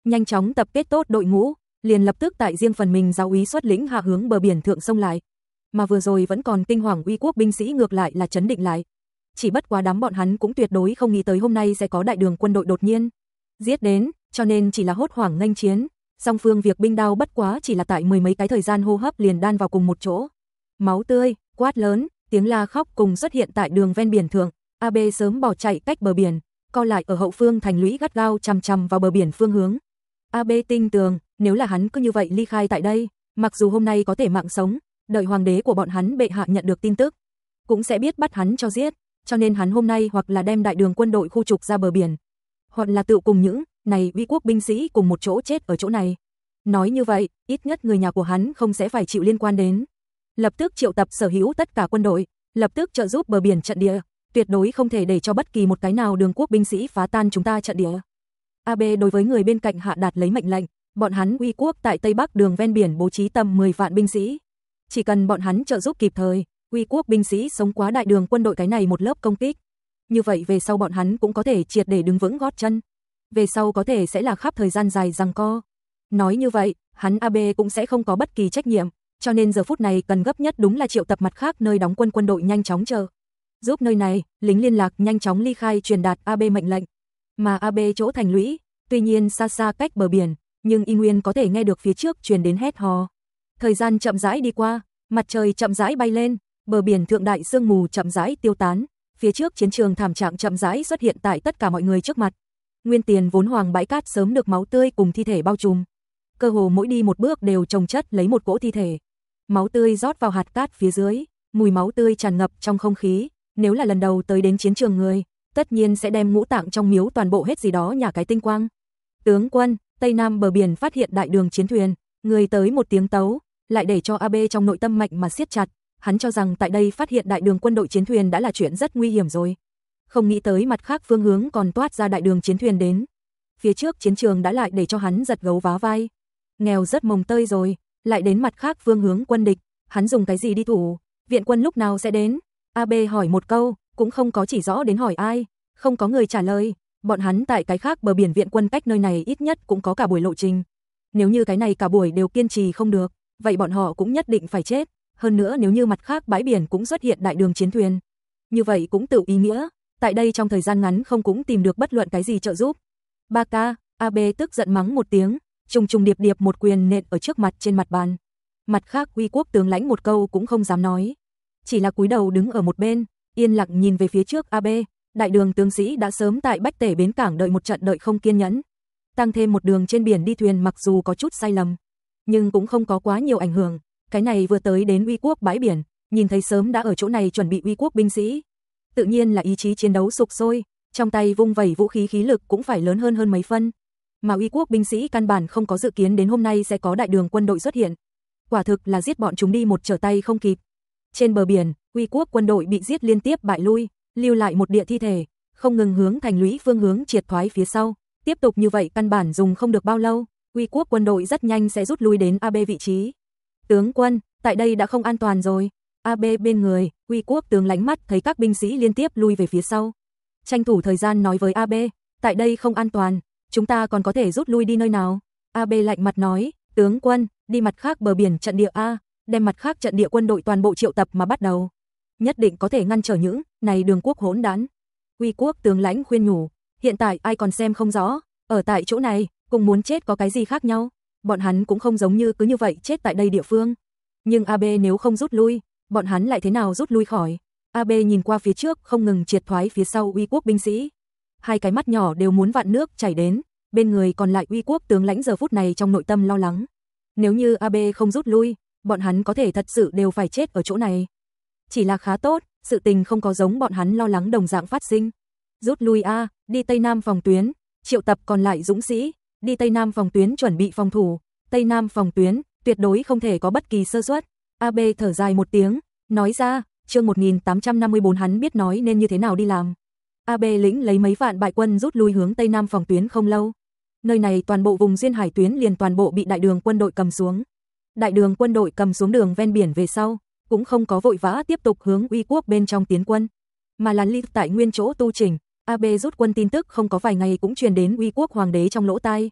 nhanh chóng tập kết tốt đội ngũ, liền lập tức tại riêng phần mình giáo úy xuất lĩnh hạ hướng bờ biển thượng sông lại. Mà vừa rồi vẫn còn kinh hoàng uy quốc binh sĩ ngược lại là trấn định lại. Chỉ bất quá đám bọn hắn cũng tuyệt đối không nghĩ tới hôm nay sẽ có đại đường quân đội đột nhiên giết đến, cho nên chỉ là hốt hoảng nghênh chiến. Song phương việc binh đao bất quá chỉ là tại mười mấy cái thời gian hô hấp liền đan vào cùng một chỗ. Máu tươi, quát lớn, tiếng la khóc cùng xuất hiện tại đường ven biển thượng. a bê sớm bỏ chạy cách bờ biển, co lại ở hậu phương thành lũy gắt gao chằm chằm vào bờ biển phương hướng. a bê tin tưởng, nếu là hắn cứ như vậy ly khai tại đây, mặc dù hôm nay có thể mạng sống, đợi hoàng đế của bọn hắn bệ hạ nhận được tin tức, cũng sẽ biết bắt hắn cho giết, cho nên hắn hôm nay hoặc là đem đại đường quân đội khu trục ra bờ biển, hoặc là tự cùng những này uy quốc binh sĩ cùng một chỗ chết ở chỗ này. Nói như vậy, ít nhất người nhà của hắn không sẽ phải chịu liên quan đến. Lập tức triệu tập sở hữu tất cả quân đội, lập tức trợ giúp bờ biển trận địa, tuyệt đối không thể để cho bất kỳ một cái nào đường quốc binh sĩ phá tan chúng ta trận địa. a bê đối với người bên cạnh hạ đạt lấy mệnh lệnh, bọn hắn uy quốc tại Tây Bắc đường ven biển bố trí tầm mười vạn binh sĩ. Chỉ cần bọn hắn trợ giúp kịp thời, uy quốc binh sĩ sống quá đại đường quân đội cái này một lớp công kích. Như vậy về sau bọn hắn cũng có thể triệt để đứng vững gót chân. Về sau có thể sẽ là khắp thời gian dài giằng co. Nói như vậy, hắn a bê cũng sẽ không có bất kỳ trách nhiệm, cho nên giờ phút này cần gấp nhất đúng là triệu tập mặt khác nơi đóng quân quân đội nhanh chóng chờ giúp nơi này, lính liên lạc nhanh chóng ly khai truyền đạt a bê mệnh lệnh. Mà a bê chỗ thành lũy, tuy nhiên xa xa cách bờ biển, nhưng y nguyên có thể nghe được phía trước truyền đến hét hò. Thời gian chậm rãi đi qua, mặt trời chậm rãi bay lên, bờ biển thượng đại sương mù chậm rãi tiêu tán, phía trước chiến trường thảm trạng chậm rãi xuất hiện tại tất cả mọi người trước mặt. Nguyên tiền vốn hoàng bãi cát sớm được máu tươi cùng thi thể bao trùm. Cơ hồ mỗi đi một bước đều chồng chất lấy một cỗ thi thể. Máu tươi rót vào hạt cát phía dưới, mùi máu tươi tràn ngập trong không khí, nếu là lần đầu tới đến chiến trường người, tất nhiên sẽ đem ngũ tạng trong miếu toàn bộ hết gì đó nhả cái tinh quang. Tướng quân, Tây Nam bờ biển phát hiện đại đường chiến thuyền, người tới một tiếng tấu, lại để cho a bê trong nội tâm mạnh mà siết chặt, hắn cho rằng tại đây phát hiện đại đường quân đội chiến thuyền đã là chuyện rất nguy hiểm rồi. Không nghĩ tới mặt khác phương hướng còn toát ra đại đường chiến thuyền đến. Phía trước chiến trường đã lại để cho hắn giật gấu vá vai. Nghèo rất mồng tơi rồi, lại đến mặt khác phương hướng quân địch, hắn dùng cái gì đi thủ, viện quân lúc nào sẽ đến? a bê hỏi một câu, cũng không có chỉ rõ đến hỏi ai, không có người trả lời, bọn hắn tại cái khác bờ biển viện quân cách nơi này ít nhất cũng có cả buổi lộ trình. Nếu như cái này cả buổi đều kiên trì không được, vậy bọn họ cũng nhất định phải chết, hơn nữa nếu như mặt khác bãi biển cũng xuất hiện đại đường chiến thuyền. Như vậy cũng tự ý nghĩa, tại đây trong thời gian ngắn không cũng tìm được bất luận cái gì trợ giúp. Ba ca, a bê tức giận mắng một tiếng, trùng trùng điệp điệp một quyền nện ở trước mặt trên mặt bàn. Mặt khác uy quốc tướng lãnh một câu cũng không dám nói, chỉ là cúi đầu đứng ở một bên, yên lặng nhìn về phía trước a bê. Đại đường tướng sĩ đã sớm tại Bách Tể bến cảng đợi một trận đợi không kiên nhẫn. Tăng thêm một đường trên biển đi thuyền mặc dù có chút sai lầm, nhưng cũng không có quá nhiều ảnh hưởng. Cái này vừa tới đến uy quốc bãi biển, nhìn thấy sớm đã ở chỗ này chuẩn bị uy quốc binh sĩ. Tự nhiên là ý chí chiến đấu sục sôi, trong tay vung vẩy vũ khí khí lực cũng phải lớn hơn hơn mấy phân. Mà uy quốc binh sĩ căn bản không có dự kiến đến hôm nay sẽ có đại đường quân đội xuất hiện. Quả thực là giết bọn chúng đi một trở tay không kịp. Trên bờ biển, uy quốc quân đội bị giết liên tiếp bại lui, lưu lại một địa thi thể, không ngừng hướng thành lũy phương hướng triệt thoái phía sau. Tiếp tục như vậy căn bản dùng không được bao lâu, uy quốc quân đội rất nhanh sẽ rút lui đến a bê vị trí. Tướng quân, tại đây đã không an toàn rồi. a bê bên người, uy quốc tướng lãnh mắt thấy các binh sĩ liên tiếp lui về phía sau. Tranh thủ thời gian nói với a bê, tại đây không an toàn, chúng ta còn có thể rút lui đi nơi nào. a bê lạnh mặt nói, tướng quân, đi mặt khác bờ biển trận địa A, đem mặt khác trận địa quân đội toàn bộ triệu tập mà bắt đầu. Nhất định có thể ngăn trở những này đường quốc hỗn đản. Uy quốc tướng lãnh khuyên nhủ, hiện tại ai còn xem không rõ, ở tại chỗ này, cùng muốn chết có cái gì khác nhau, bọn hắn cũng không giống như cứ như vậy chết tại đây địa phương. Nhưng a bê nếu không rút lui, bọn hắn lại thế nào rút lui khỏi? a bê nhìn qua phía trước không ngừng triệt thoái phía sau uy quốc binh sĩ. Hai cái mắt nhỏ đều muốn vạn nước chảy đến, bên người còn lại uy quốc tướng lãnh giờ phút này trong nội tâm lo lắng. Nếu như a bê không rút lui, bọn hắn có thể thật sự đều phải chết ở chỗ này. Chỉ là khá tốt, sự tình không có giống bọn hắn lo lắng đồng dạng phát sinh. Rút lui a, đi Tây Nam phòng tuyến, triệu tập còn lại dũng sĩ, đi Tây Nam phòng tuyến chuẩn bị phòng thủ, Tây Nam phòng tuyến, tuyệt đối không thể có bất kỳ sơ suất. a bê thở dài một tiếng, nói ra, chương một nghìn tám trăm năm mươi bốn hắn biết nói nên như thế nào đi làm. a bê lĩnh lấy mấy vạn bại quân rút lui hướng Tây Nam phòng tuyến không lâu. Nơi này toàn bộ vùng duyên hải tuyến liền toàn bộ bị đại đường quân đội cầm xuống. Đại đường quân đội cầm xuống đường ven biển về sau, cũng không có vội vã tiếp tục hướng uy quốc bên trong tiến quân, mà là lưu tại nguyên chỗ tu chỉnh. a bê rút quân tin tức không có vài ngày cũng truyền đến uy quốc hoàng đế trong lỗ tai.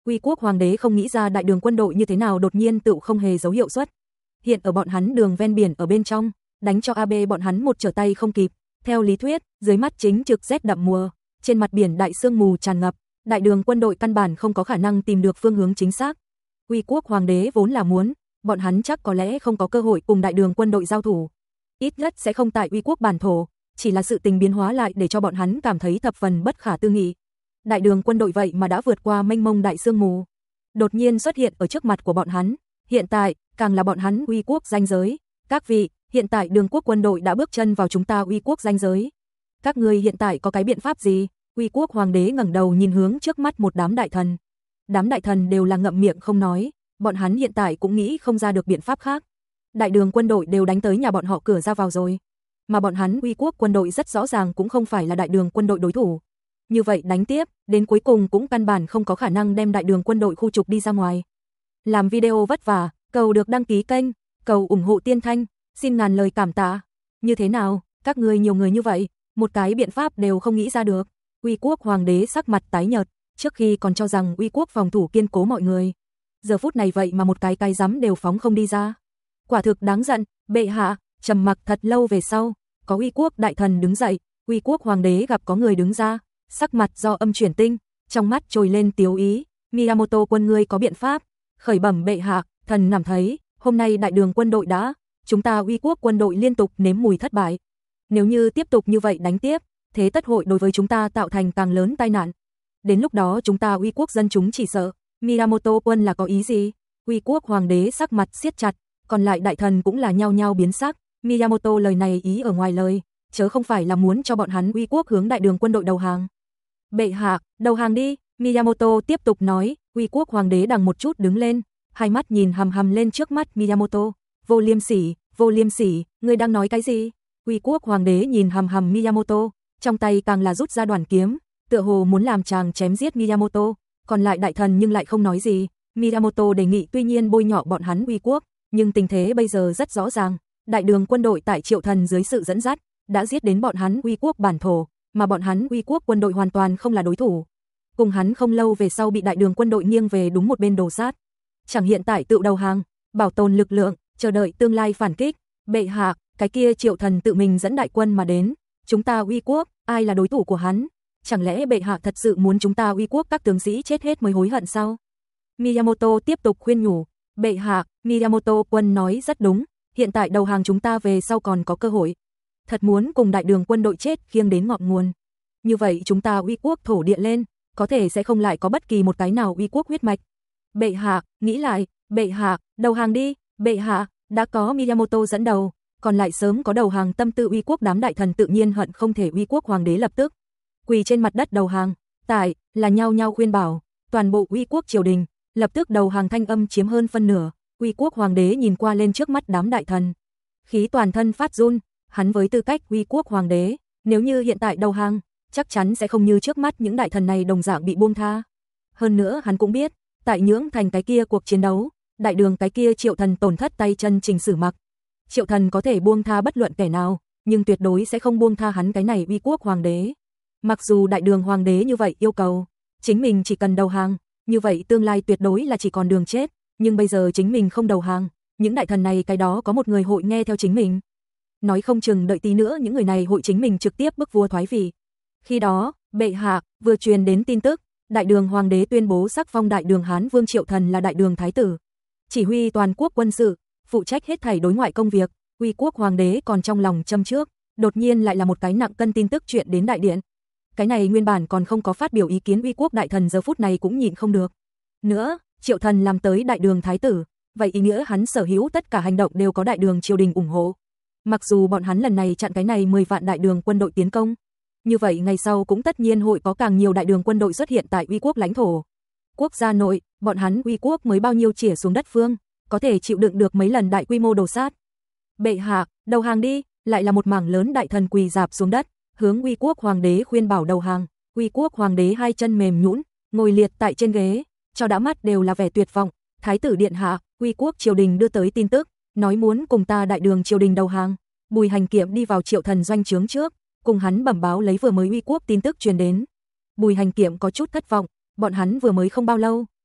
Uy Quốc hoàng đế không nghĩ ra đại đường quân đội như thế nào đột nhiên tự không hề dấu hiệu xuất hiện ở bọn hắn đường ven biển ở bên trong, đánh cho a bê bọn hắn một trở tay không kịp. Theo lý thuyết, dưới mắt chính trực rét đậm mùa, trên mặt biển đại sương mù tràn ngập, đại đường quân đội căn bản không có khả năng tìm được phương hướng chính xác. Uy Quốc hoàng đế vốn là muốn, bọn hắn chắc có lẽ không có cơ hội cùng đại đường quân đội giao thủ. Ít nhất sẽ không tại Uy Quốc bản thổ, chỉ là sự tình biến hóa lại để cho bọn hắn cảm thấy thập phần bất khả tư nghị. Đại đường quân đội vậy mà đã vượt qua mênh mông đại sương mù, đột nhiên xuất hiện ở trước mặt của bọn hắn, hiện tại, càng là bọn hắn Uy Quốc ranh giới. Các vị, hiện tại đường quốc quân đội đã bước chân vào chúng ta Uy Quốc ranh giới. Các ngươi hiện tại có cái biện pháp gì? Uy Quốc hoàng đế ngẩng đầu nhìn hướng trước mắt một đám đại thần. Đám đại thần đều là ngậm miệng không nói, bọn hắn hiện tại cũng nghĩ không ra được biện pháp khác. Đại đường quân đội đều đánh tới nhà bọn họ cửa ra vào rồi, mà bọn hắn Uy Quốc quân đội rất rõ ràng cũng không phải là đại đường quân đội đối thủ. Như vậy đánh tiếp, đến cuối cùng cũng căn bản không có khả năng đem đại đường quân đội khu trục đi ra ngoài. Làm video vất vả, cầu được đăng ký kênh, cầu ủng hộ Tiên Thanh, xin ngàn lời cảm tạ. Như thế nào, các ngươi nhiều người như vậy, một cái biện pháp đều không nghĩ ra được. Uy Quốc hoàng đế sắc mặt tái nhợt, trước khi còn cho rằng Uy Quốc phòng thủ kiên cố mọi người, giờ phút này vậy mà một cái cái rắm đều phóng không đi ra. Quả thực đáng giận. Bệ hạ. Trầm mặc thật lâu về sau, có Uy Quốc đại thần đứng dậy. Uy Quốc hoàng đế gặp có người đứng ra, sắc mặt do âm chuyển tinh, trong mắt trồi lên tiếu ý. Miyamoto quân ngươi có biện pháp? Khởi bẩm bệ hạ, thần cảm thấy hôm nay đại đường quân đội đã, chúng ta Uy Quốc quân đội liên tục nếm mùi thất bại. Nếu như tiếp tục như vậy đánh tiếp, thế tất hội đối với chúng ta tạo thành càng lớn tai nạn. Đến lúc đó chúng ta Uy Quốc dân chúng chỉ sợ. Miyamoto quân là có ý gì? Uy Quốc hoàng đế sắc mặt siết chặt, còn lại đại thần cũng là nhao nhao biến sắc. Miyamoto lời này ý ở ngoài lời, chớ không phải là muốn cho bọn hắn Uy Quốc hướng đại đường quân đội đầu hàng. Bệ hạ, đầu hàng đi. Miyamoto tiếp tục nói. Uy Quốc hoàng đế đằng một chút đứng lên, hai mắt nhìn hằm hằm lên trước mắt Miyamoto. Vô liêm sỉ, vô liêm sỉ, ngươi đang nói cái gì? Uy Quốc hoàng đế nhìn hằm hằm Miyamoto, trong tay càng là rút ra đoàn kiếm, tựa hồ muốn làm chàng chém giết Miyamoto. Còn lại đại thần nhưng lại không nói gì. Miyamoto đề nghị tuy nhiên bôi nhọ bọn hắn Uy Quốc, nhưng tình thế bây giờ rất rõ ràng, đại đường quân đội tại Triệu Thần dưới sự dẫn dắt đã giết đến bọn hắn Uy Quốc bản thổ, mà bọn hắn Uy Quốc quân đội hoàn toàn không là đối thủ. Cùng hắn không lâu về sau bị đại đường quân đội nghiêng về đúng một bên đồ sát. Chẳng hiện tại tự đầu hàng, bảo tồn lực lượng, chờ đợi tương lai phản kích. Bệ hạ, cái kia Triệu Thần tự mình dẫn đại quân mà đến, chúng ta Uy Quốc, ai là đối thủ của hắn? Chẳng lẽ bệ hạ thật sự muốn chúng ta Uy Quốc các tướng sĩ chết hết mới hối hận sao? Miyamoto tiếp tục khuyên nhủ. Bệ hạ, Miyamoto quân nói rất đúng, hiện tại đầu hàng chúng ta về sau còn có cơ hội. Thật muốn cùng đại đường quân đội chết khiêng đến ngọn nguồn. Như vậy chúng ta Uy Quốc thổ địa lên, có thể sẽ không lại có bất kỳ một cái nào Uy Quốc huyết mạch. Bệ hạ, nghĩ lại. Bệ hạ, đầu hàng đi. Bệ hạ, đã có Miyamoto dẫn đầu, còn lại sớm có đầu hàng tâm tư Uy Quốc đám đại thần tự nhiên hận không thể Uy Quốc hoàng đế lập tức quỳ trên mặt đất đầu hàng. Tại là nhao nhao khuyên bảo, toàn bộ Uy Quốc triều đình lập tức đầu hàng thanh âm chiếm hơn phân nửa. Uy Quốc hoàng đế nhìn qua lên trước mắt đám đại thần, khí toàn thân phát run. Hắn với tư cách Uy Quốc hoàng đế, nếu như hiện tại đầu hàng, chắc chắn sẽ không như trước mắt những đại thần này đồng dạng bị buông tha. Hơn nữa hắn cũng biết, tại Nhưỡng Thành cái kia cuộc chiến đấu, đại đường cái kia Triệu Thần tổn thất tay chân Trình Sử Mặc. Triệu Thần có thể buông tha bất luận kẻ nào, nhưng tuyệt đối sẽ không buông tha hắn cái này Uy Quốc hoàng đế. Mặc dù đại đường hoàng đế như vậy yêu cầu, chính mình chỉ cần đầu hàng, như vậy tương lai tuyệt đối là chỉ còn đường chết, nhưng bây giờ chính mình không đầu hàng, những đại thần này cái đó có một người hội nghe theo chính mình. Nói không chừng đợi tí nữa những người này hội chính mình trực tiếp bức vua thoái vị. Khi đó, bệ hạ vừa truyền đến tin tức, đại đường hoàng đế tuyên bố sắc phong đại đường Hán Vương Triệu Thần là đại đường thái tử, chỉ huy toàn quốc quân sự, phụ trách hết thảy đối ngoại công việc. Uy Quốc hoàng đế còn trong lòng châm trước, đột nhiên lại là một cái nặng cân tin tức chuyện đến đại điện. Cái này nguyên bản còn không có phát biểu ý kiến Uy Quốc đại thần giờ phút này cũng nhịn không được. Nữa, Triệu Thần làm tới đại đường thái tử, vậy ý nghĩa hắn sở hữu tất cả hành động đều có đại đường triều đình ủng hộ. Mặc dù bọn hắn lần này chặn cái này mười vạn đại đường quân đội tiến công, như vậy ngày sau cũng tất nhiên hội có càng nhiều đại đường quân đội xuất hiện tại Uy Quốc lãnh thổ. Quốc gia nội, bọn hắn Uy Quốc mới bao nhiêu chĩa xuống đất phương, có thể chịu đựng được mấy lần đại quy mô đồ sát. Bệ hạ, đầu hàng đi. Lại là một mảng lớn đại thần quỳ rạp xuống đất, hướng Uy Quốc hoàng đế khuyên bảo đầu hàng. Uy Quốc hoàng đế hai chân mềm nhũn, ngồi liệt tại trên ghế, cho đã mắt đều là vẻ tuyệt vọng. Thái tử điện hạ, Uy Quốc triều đình đưa tới tin tức, nói muốn cùng ta đại đường triều đình đầu hàng. Bùi Hành Kiệm đi vào Triệu Thần doanh trướng trước, cùng hắn bẩm báo lấy vừa mới Uy Quốc tin tức truyền đến. Bùi Hành Kiệm có chút thất vọng, bọn hắn vừa mới không bao lâu,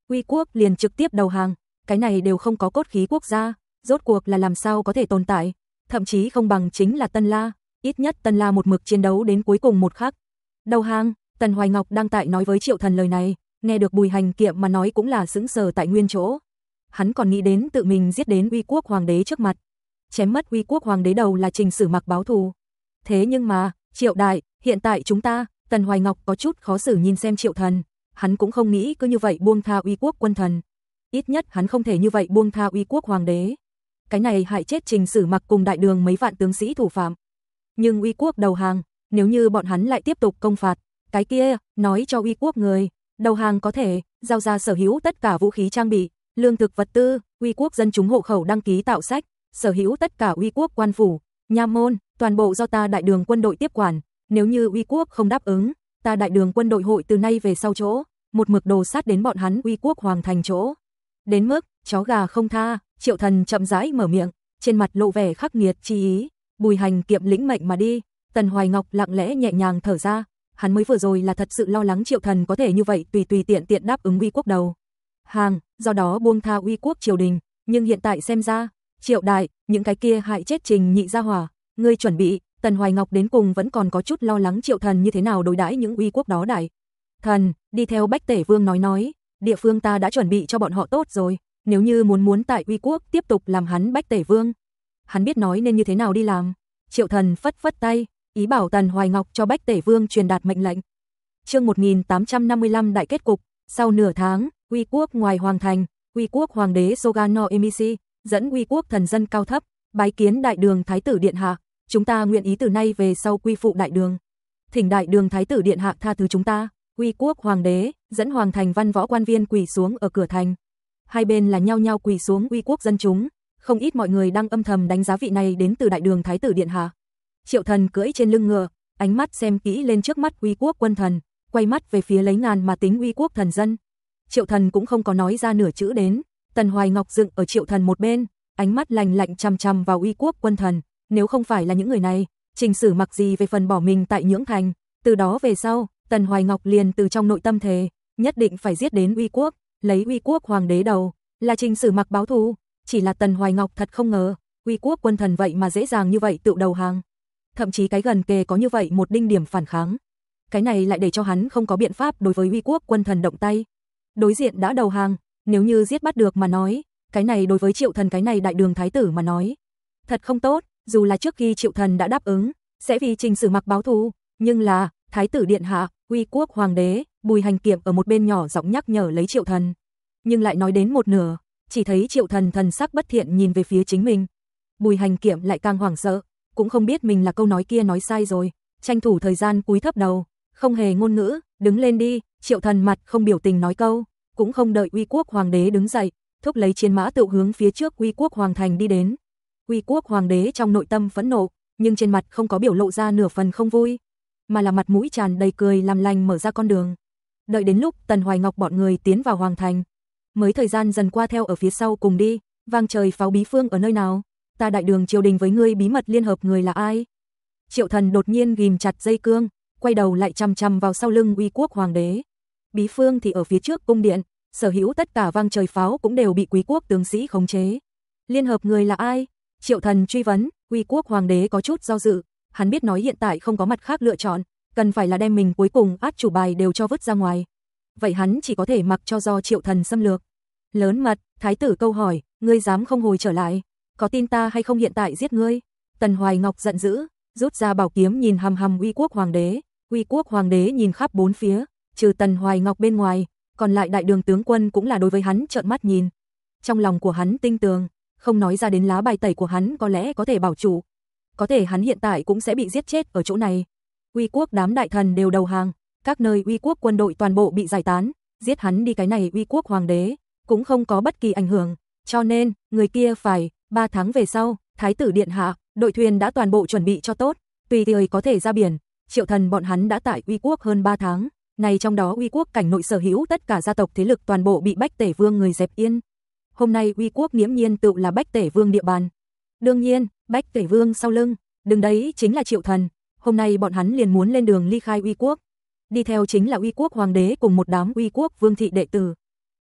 Uy quốc liền trực tiếp đầu hàng, cái này đều không có cốt khí quốc gia, rốt cuộc là làm sao có thể tồn tại, thậm chí không bằng chính là Tân La, ít nhất Tân La một mực chiến đấu đến cuối cùng một khắc. Đầu hàng, Tần Hoài Ngọc đang tại nói với Triệu Thần lời này, nghe được Bùi Hành Kiệm mà nói cũng là sững sờ tại nguyên chỗ. Hắn còn nghĩ đến tự mình giết đến Uy quốc hoàng đế trước mặt, chém mất Uy quốc hoàng đế đầu là Trình Sử Mặc báo thù. Thế nhưng mà, Triệu đại, hiện tại chúng ta, Tần Hoài Ngọc có chút khó xử nhìn xem Triệu Thần, hắn cũng không nghĩ cứ như vậy buông tha Uy quốc quân thần. Ít nhất hắn không thể như vậy buông tha Uy quốc hoàng đế. Cái này hại chết Trình Sử Mặc cùng đại đường mấy vạn tướng sĩ thủ phạm. Nhưng Uy quốc đầu hàng, nếu như bọn hắn lại tiếp tục công phạt, cái kia, nói cho Uy quốc người, đầu hàng có thể giao ra sở hữu tất cả vũ khí trang bị, lương thực vật tư, Uy quốc dân chúng hộ khẩu đăng ký tạo sách, sở hữu tất cả Uy quốc quan phủ, nha môn, toàn bộ do ta đại đường quân đội tiếp quản, nếu như Uy quốc không đáp ứng, ta đại đường quân đội hội từ nay về sau chỗ, một mực đồ sát đến bọn hắn Uy quốc hoàng thành chỗ. Đến mức, chó gà không tha, Triệu Thần chậm rãi mở miệng, trên mặt lộ vẻ khắc nghiệt chi ý, Bùi Hành Kiệm lĩnh mệnh mà đi, Tần Hoài Ngọc lặng lẽ nhẹ nhàng thở ra, hắn mới vừa rồi là thật sự lo lắng Triệu Thần có thể như vậy tùy tùy tiện tiện đáp ứng Uy quốc đầu hàng, do đó buông tha Uy quốc triều đình, nhưng hiện tại xem ra, Triệu đại, những cái kia hại chết Trình nhị gia hỏa, ngươi chuẩn bị, Tần Hoài Ngọc đến cùng vẫn còn có chút lo lắng Triệu Thần như thế nào đối đãi những Uy quốc đó đại thần, đi theo Bách Tể Vương nói nói, địa phương ta đã chuẩn bị cho bọn họ tốt rồi, nếu như muốn muốn tại Uy quốc tiếp tục làm hắn Bách Tể Vương, hắn biết nói nên như thế nào đi làm. Triệu Thần phất phất tay, ý bảo Tần Hoài Ngọc cho Bách Tể Vương truyền đạt mệnh lệnh. Chương một nghìn tám trăm năm mươi lăm đại kết cục, sau nửa tháng, Uy quốc ngoài hoàng thành, Uy quốc hoàng đế Sogano Emisi dẫn Uy quốc thần dân cao thấp, bái kiến đại đường thái tử điện hạ, chúng ta nguyện ý từ nay về sau quy phụ đại đường. Thỉnh đại đường thái tử điện hạ tha thứ chúng ta. Uy quốc hoàng đế dẫn hoàng thành văn võ quan viên quỳ xuống ở cửa thành. Hai bên là nhao nhao quỳ xuống Uy quốc dân chúng, không ít mọi người đang âm thầm đánh giá vị này đến từ đại đường thái tử điện hạ. Triệu Thần cưỡi trên lưng ngựa, ánh mắt xem kỹ lên trước mắt Uy quốc quân thần, quay mắt về phía lấy ngàn mà tính Uy quốc thần dân. Triệu Thần cũng không có nói ra nửa chữ đến, Tần Hoài Ngọc dựng ở Triệu Thần một bên, ánh mắt lạnh lạnh chằm chằm vào Uy quốc quân thần, nếu không phải là những người này, Trình Sử Mặc gì về phần bỏ mình tại Nhưỡng Thành, từ đó về sau, Tần Hoài Ngọc liền từ trong nội tâm thề, nhất định phải giết đến Uy quốc, lấy Uy quốc hoàng đế đầu, là Trình Sử Mặc báo thù, chỉ là Tần Hoài Ngọc thật không ngờ, Uy quốc quân thần vậy mà dễ dàng như vậy tự đầu hàng, thậm chí cái gần kề có như vậy một đinh điểm phản kháng. Cái này lại để cho hắn không có biện pháp đối với Uy quốc quân thần động tay. Đối diện đã đầu hàng, nếu như giết bắt được mà nói, cái này đối với Triệu Thần cái này đại đường thái tử mà nói, thật không tốt, dù là trước khi Triệu Thần đã đáp ứng, sẽ vì Trình Sử Mặc báo thù, nhưng là, thái tử điện hạ, Uy quốc hoàng đế, Bùi Hành Kiệm ở một bên nhỏ giọng nhắc nhở lấy Triệu Thần, nhưng lại nói đến một nửa, chỉ thấy Triệu Thần thần sắc bất thiện nhìn về phía chính mình. Bùi Hành Kiệm lại càng hoảng sợ, cũng không biết mình là câu nói kia nói sai rồi, tranh thủ thời gian cúi thấp đầu, không hề ngôn ngữ, đứng lên đi, Triệu Thần mặt không biểu tình nói câu, cũng không đợi Uy quốc hoàng đế đứng dậy, thúc lấy chiến mã tự hướng phía trước Uy quốc hoàng thành đi đến. Uy quốc hoàng đế trong nội tâm phẫn nộ, nhưng trên mặt không có biểu lộ ra nửa phần không vui, mà là mặt mũi tràn đầy cười làm lành mở ra con đường. Đợi đến lúc Tần Hoài Ngọc bọn người tiến vào hoàng thành, mới thời gian dần qua theo ở phía sau cùng đi, vang trời pháo bí phương ở nơi nào, ta đại đường triều đình với ngươi bí mật liên hợp người là ai? Triệu Thần đột nhiên ghim chặt dây cương, quay đầu lại chằm chằm vào sau lưng Uy quốc hoàng đế. Bí phương thì ở phía trước cung điện, sở hữu tất cả vang trời pháo cũng đều bị Quý quốc tướng sĩ khống chế. Liên hợp người là ai? Triệu Thần truy vấn. Uy quốc hoàng đế có chút do dự, hắn biết nói hiện tại không có mặt khác lựa chọn, cần phải là đem mình cuối cùng át chủ bài đều cho vứt ra ngoài. Vậy hắn chỉ có thể mặc cho do Triệu Thần xâm lược. Lớn mật, thái tử câu hỏi, ngươi dám không hồi trở lại, có tin ta hay không hiện tại giết ngươi? Tần Hoài Ngọc giận dữ, rút ra bảo kiếm nhìn hằm hằm Uy quốc hoàng đế. Uy quốc hoàng đế nhìn khắp bốn phía, trừ Tần Hoài Ngọc bên ngoài, còn lại đại đường tướng quân cũng là đối với hắn trợn mắt nhìn. Trong lòng của hắn tinh tường, không nói ra đến lá bài tẩy của hắn có lẽ có thể bảo chủ. Có thể hắn hiện tại cũng sẽ bị giết chết ở chỗ này. Uy quốc đám đại thần đều đầu hàng, các nơi Uy quốc quân đội toàn bộ bị giải tán, giết hắn đi cái này Uy quốc hoàng đế, cũng không có bất kỳ ảnh hưởng. Cho nên, người kia phải, ba tháng về sau, thái tử điện hạ, đội thuyền đã toàn bộ chuẩn bị cho tốt, tùy thời có thể ra biển. Triệu Thần bọn hắn đã tại Uy quốc hơn ba tháng, này trong đó Uy quốc cảnh nội sở hữu tất cả gia tộc thế lực toàn bộ bị Bách Tể Vương người dẹp yên. Hôm nay Uy quốc nghiễm nhiên tự là Bách Tể Vương địa bàn. Đương nhiên, Bách Tể Vương sau lưng, đứng đấy chính là Triệu Thần. Hôm nay bọn hắn liền muốn lên đường ly khai Uy quốc. Đi theo chính là Uy quốc hoàng đế cùng một đám Uy quốc vương thị đệ tử.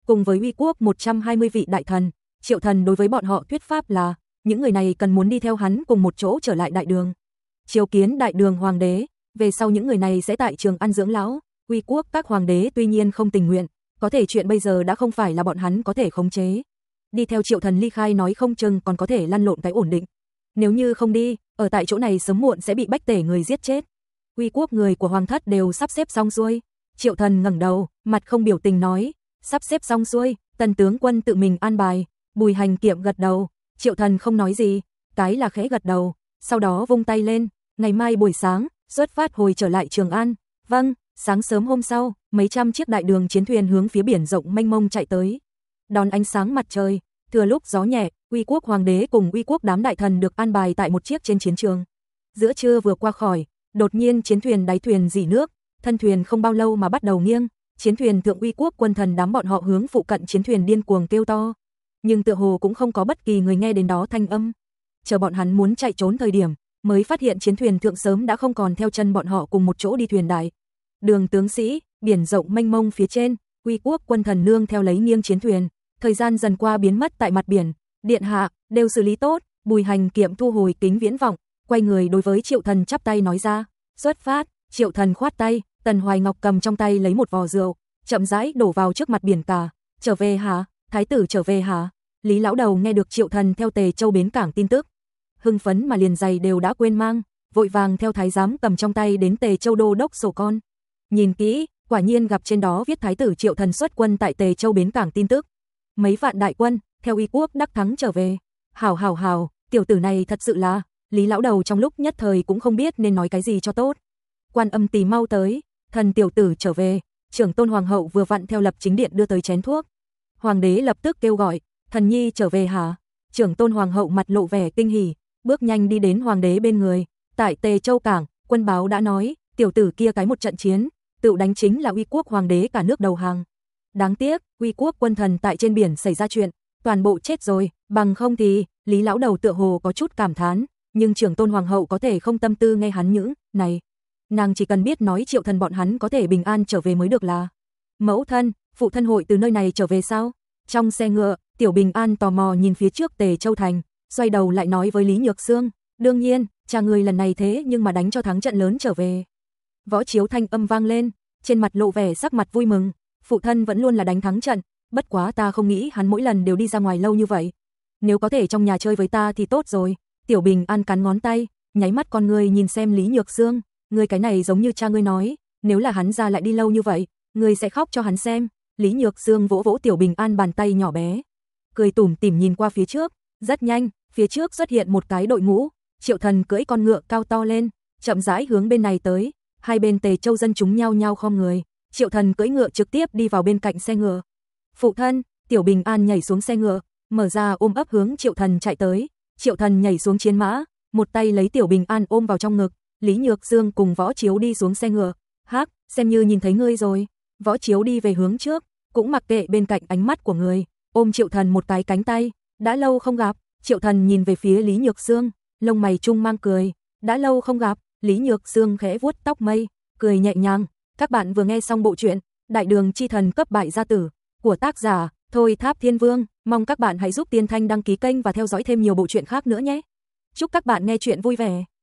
cùng với uy quốc một trăm hai mươi vị đại thần. Triệu Thần đối với bọn họ thuyết pháp là, những người này cần muốn đi theo hắn cùng một chỗ trở lại đại đường. Chiếu kiến đại đường hoàng đế, về sau những người này sẽ tại Trường An dưỡng lão. Uy quốc các hoàng đế tuy nhiên không tình nguyện, có thể chuyện bây giờ đã không phải là bọn hắn có thể khống chế. Đi theo Triệu Thần ly khai nói không chừng còn có thể lăn lộn cái ổn định. Nếu như không đi, ở tại chỗ này sớm muộn sẽ bị bách tể người giết chết. Uy quốc người của hoàng thất đều sắp xếp xong xuôi. Triệu Thần ngẩng đầu, mặt không biểu tình nói, sắp xếp xong xuôi, Tần tướng quân tự mình an bài. Bùi Hành Kiệm gật đầu, Triệu Thần không nói gì, cái là khẽ gật đầu, sau đó vung tay lên, ngày mai buổi sáng, xuất phát hồi trở lại Trường An. Vâng. Sáng sớm hôm sau, mấy trăm chiếc đại đường chiến thuyền hướng phía biển rộng mênh mông chạy tới. Đón ánh sáng mặt trời, thừa lúc gió nhẹ, Uy quốc hoàng đế cùng Uy quốc đám đại thần được an bài tại một chiếc trên chiến trường. Giữa trưa vừa qua khỏi, đột nhiên chiến thuyền đáy thuyền rỉ nước, thân thuyền không bao lâu mà bắt đầu nghiêng, chiến thuyền thượng Uy quốc quân thần đám bọn họ hướng phụ cận chiến thuyền điên cuồng kêu to, nhưng tựa hồ cũng không có bất kỳ người nghe đến đó thanh âm. Chờ bọn hắn muốn chạy trốn thời điểm, mới phát hiện chiến thuyền thượng sớm đã không còn theo chân bọn họ cùng một chỗ đi thuyền đại. Đường tướng sĩ, biển rộng mênh mông phía trên, Uy quốc quân thần nương theo lấy nghiêng chiến thuyền, thời gian dần qua biến mất tại mặt biển. Điện hạ, đều xử lý tốt. Bùi Hành Kiệm thu hồi kính viễn vọng, quay người đối với Triệu Thần chắp tay nói ra, xuất phát. Triệu Thần khoát tay, Tần Hoài Ngọc cầm trong tay lấy một vò rượu, chậm rãi đổ vào trước mặt biển cả. Trở về hả? Thái tử trở về hả? Lý lão đầu nghe được Triệu Thần theo Tề Châu bến cảng tin tức, hưng phấn mà liền giày đều đã quên mang, vội vàng theo thái giám cầm trong tay đến Tề Châu đô đốc sổ con. Nhìn kỹ, quả nhiên gặp trên đó viết Thái tử Triệu Thần xuất quân tại Tề Châu bến cảng tin tức. Mấy vạn đại quân, theo Uy quốc đắc thắng trở về. Hảo hảo hảo, tiểu tử này thật sự là, Lý lão đầu trong lúc nhất thời cũng không biết nên nói cái gì cho tốt. Quan Âm tỳ mau tới, thần tiểu tử trở về. Trưởng tôn hoàng hậu vừa vặn theo lập chính điện đưa tới chén thuốc. Hoàng đế lập tức kêu gọi, thần nhi trở về hả? Trưởng tôn hoàng hậu mặt lộ vẻ kinh hỉ, bước nhanh đi đến hoàng đế bên người. Tại Tề Châu cảng, quân báo đã nói, tiểu tử kia cái một trận chiến, tự đánh chính là Uy quốc hoàng đế cả nước đầu hàng. Đáng tiếc, Uy quốc quân thần tại trên biển xảy ra chuyện, toàn bộ chết rồi, bằng không thì, Lý lão đầu tựa hồ có chút cảm thán, nhưng trưởng tôn hoàng hậu có thể không tâm tư nghe hắn những này. Nàng chỉ cần biết nói Triệu Thần bọn hắn có thể bình an trở về mới được là. Mẫu thân, phụ thân hội từ nơi này trở về sao? Trong xe ngựa, Tiểu Bình An tò mò nhìn phía trước Tề Châu thành, xoay đầu lại nói với Lý Nhược Sương, đương nhiên, cha người lần này thế nhưng mà đánh cho thắng trận lớn trở về. Võ Chiếu thanh âm vang lên, trên mặt lộ vẻ sắc mặt vui mừng, phụ thân vẫn luôn là đánh thắng trận, bất quá ta không nghĩ hắn mỗi lần đều đi ra ngoài lâu như vậy. Nếu có thể trong nhà chơi với ta thì tốt rồi. Tiểu Bình An cắn ngón tay, nháy mắt con người nhìn xem Lý Nhược Sương, ngươi cái này giống như cha ngươi nói, nếu là hắn ra lại đi lâu như vậy, ngươi sẽ khóc cho hắn xem. Lý Nhược Sương vỗ vỗ Tiểu Bình An bàn tay nhỏ bé, cười tủm tỉm nhìn qua phía trước, rất nhanh, phía trước xuất hiện một cái đội ngũ, Triệu Thần cưỡi con ngựa cao to lên, chậm rãi hướng bên này tới, hai bên Tề Châu dân chúng nhao nhao khom người, Triệu Thần cưỡi ngựa trực tiếp đi vào bên cạnh xe ngựa. Phụ thân, Tiểu Bình An nhảy xuống xe ngựa, mở ra ôm ấp hướng Triệu Thần chạy tới, Triệu Thần nhảy xuống chiến mã, một tay lấy Tiểu Bình An ôm vào trong ngực, Lý Nhược Sương cùng Võ Chiếu đi xuống xe ngựa, hắc, xem như nhìn thấy ngươi rồi. Võ Chiếu đi về hướng trước, cũng mặc kệ bên cạnh ánh mắt của người, ôm Triệu Thần một cái cánh tay, đã lâu không gặp. Triệu Thần nhìn về phía Lý Nhược Sương, lông mày trung mang cười, đã lâu không gặp. Lý Nhược Sương khẽ vuốt tóc mây, cười nhẹ nhàng. Các bạn vừa nghe xong bộ truyện Đại Đường Chi Thần Cấp Bại Gia Tử của tác giả Thôi Tháp Thiên Vương, mong các bạn hãy giúp Tiên Thanh đăng ký kênh và theo dõi thêm nhiều bộ truyện khác nữa nhé. Chúc các bạn nghe truyện vui vẻ.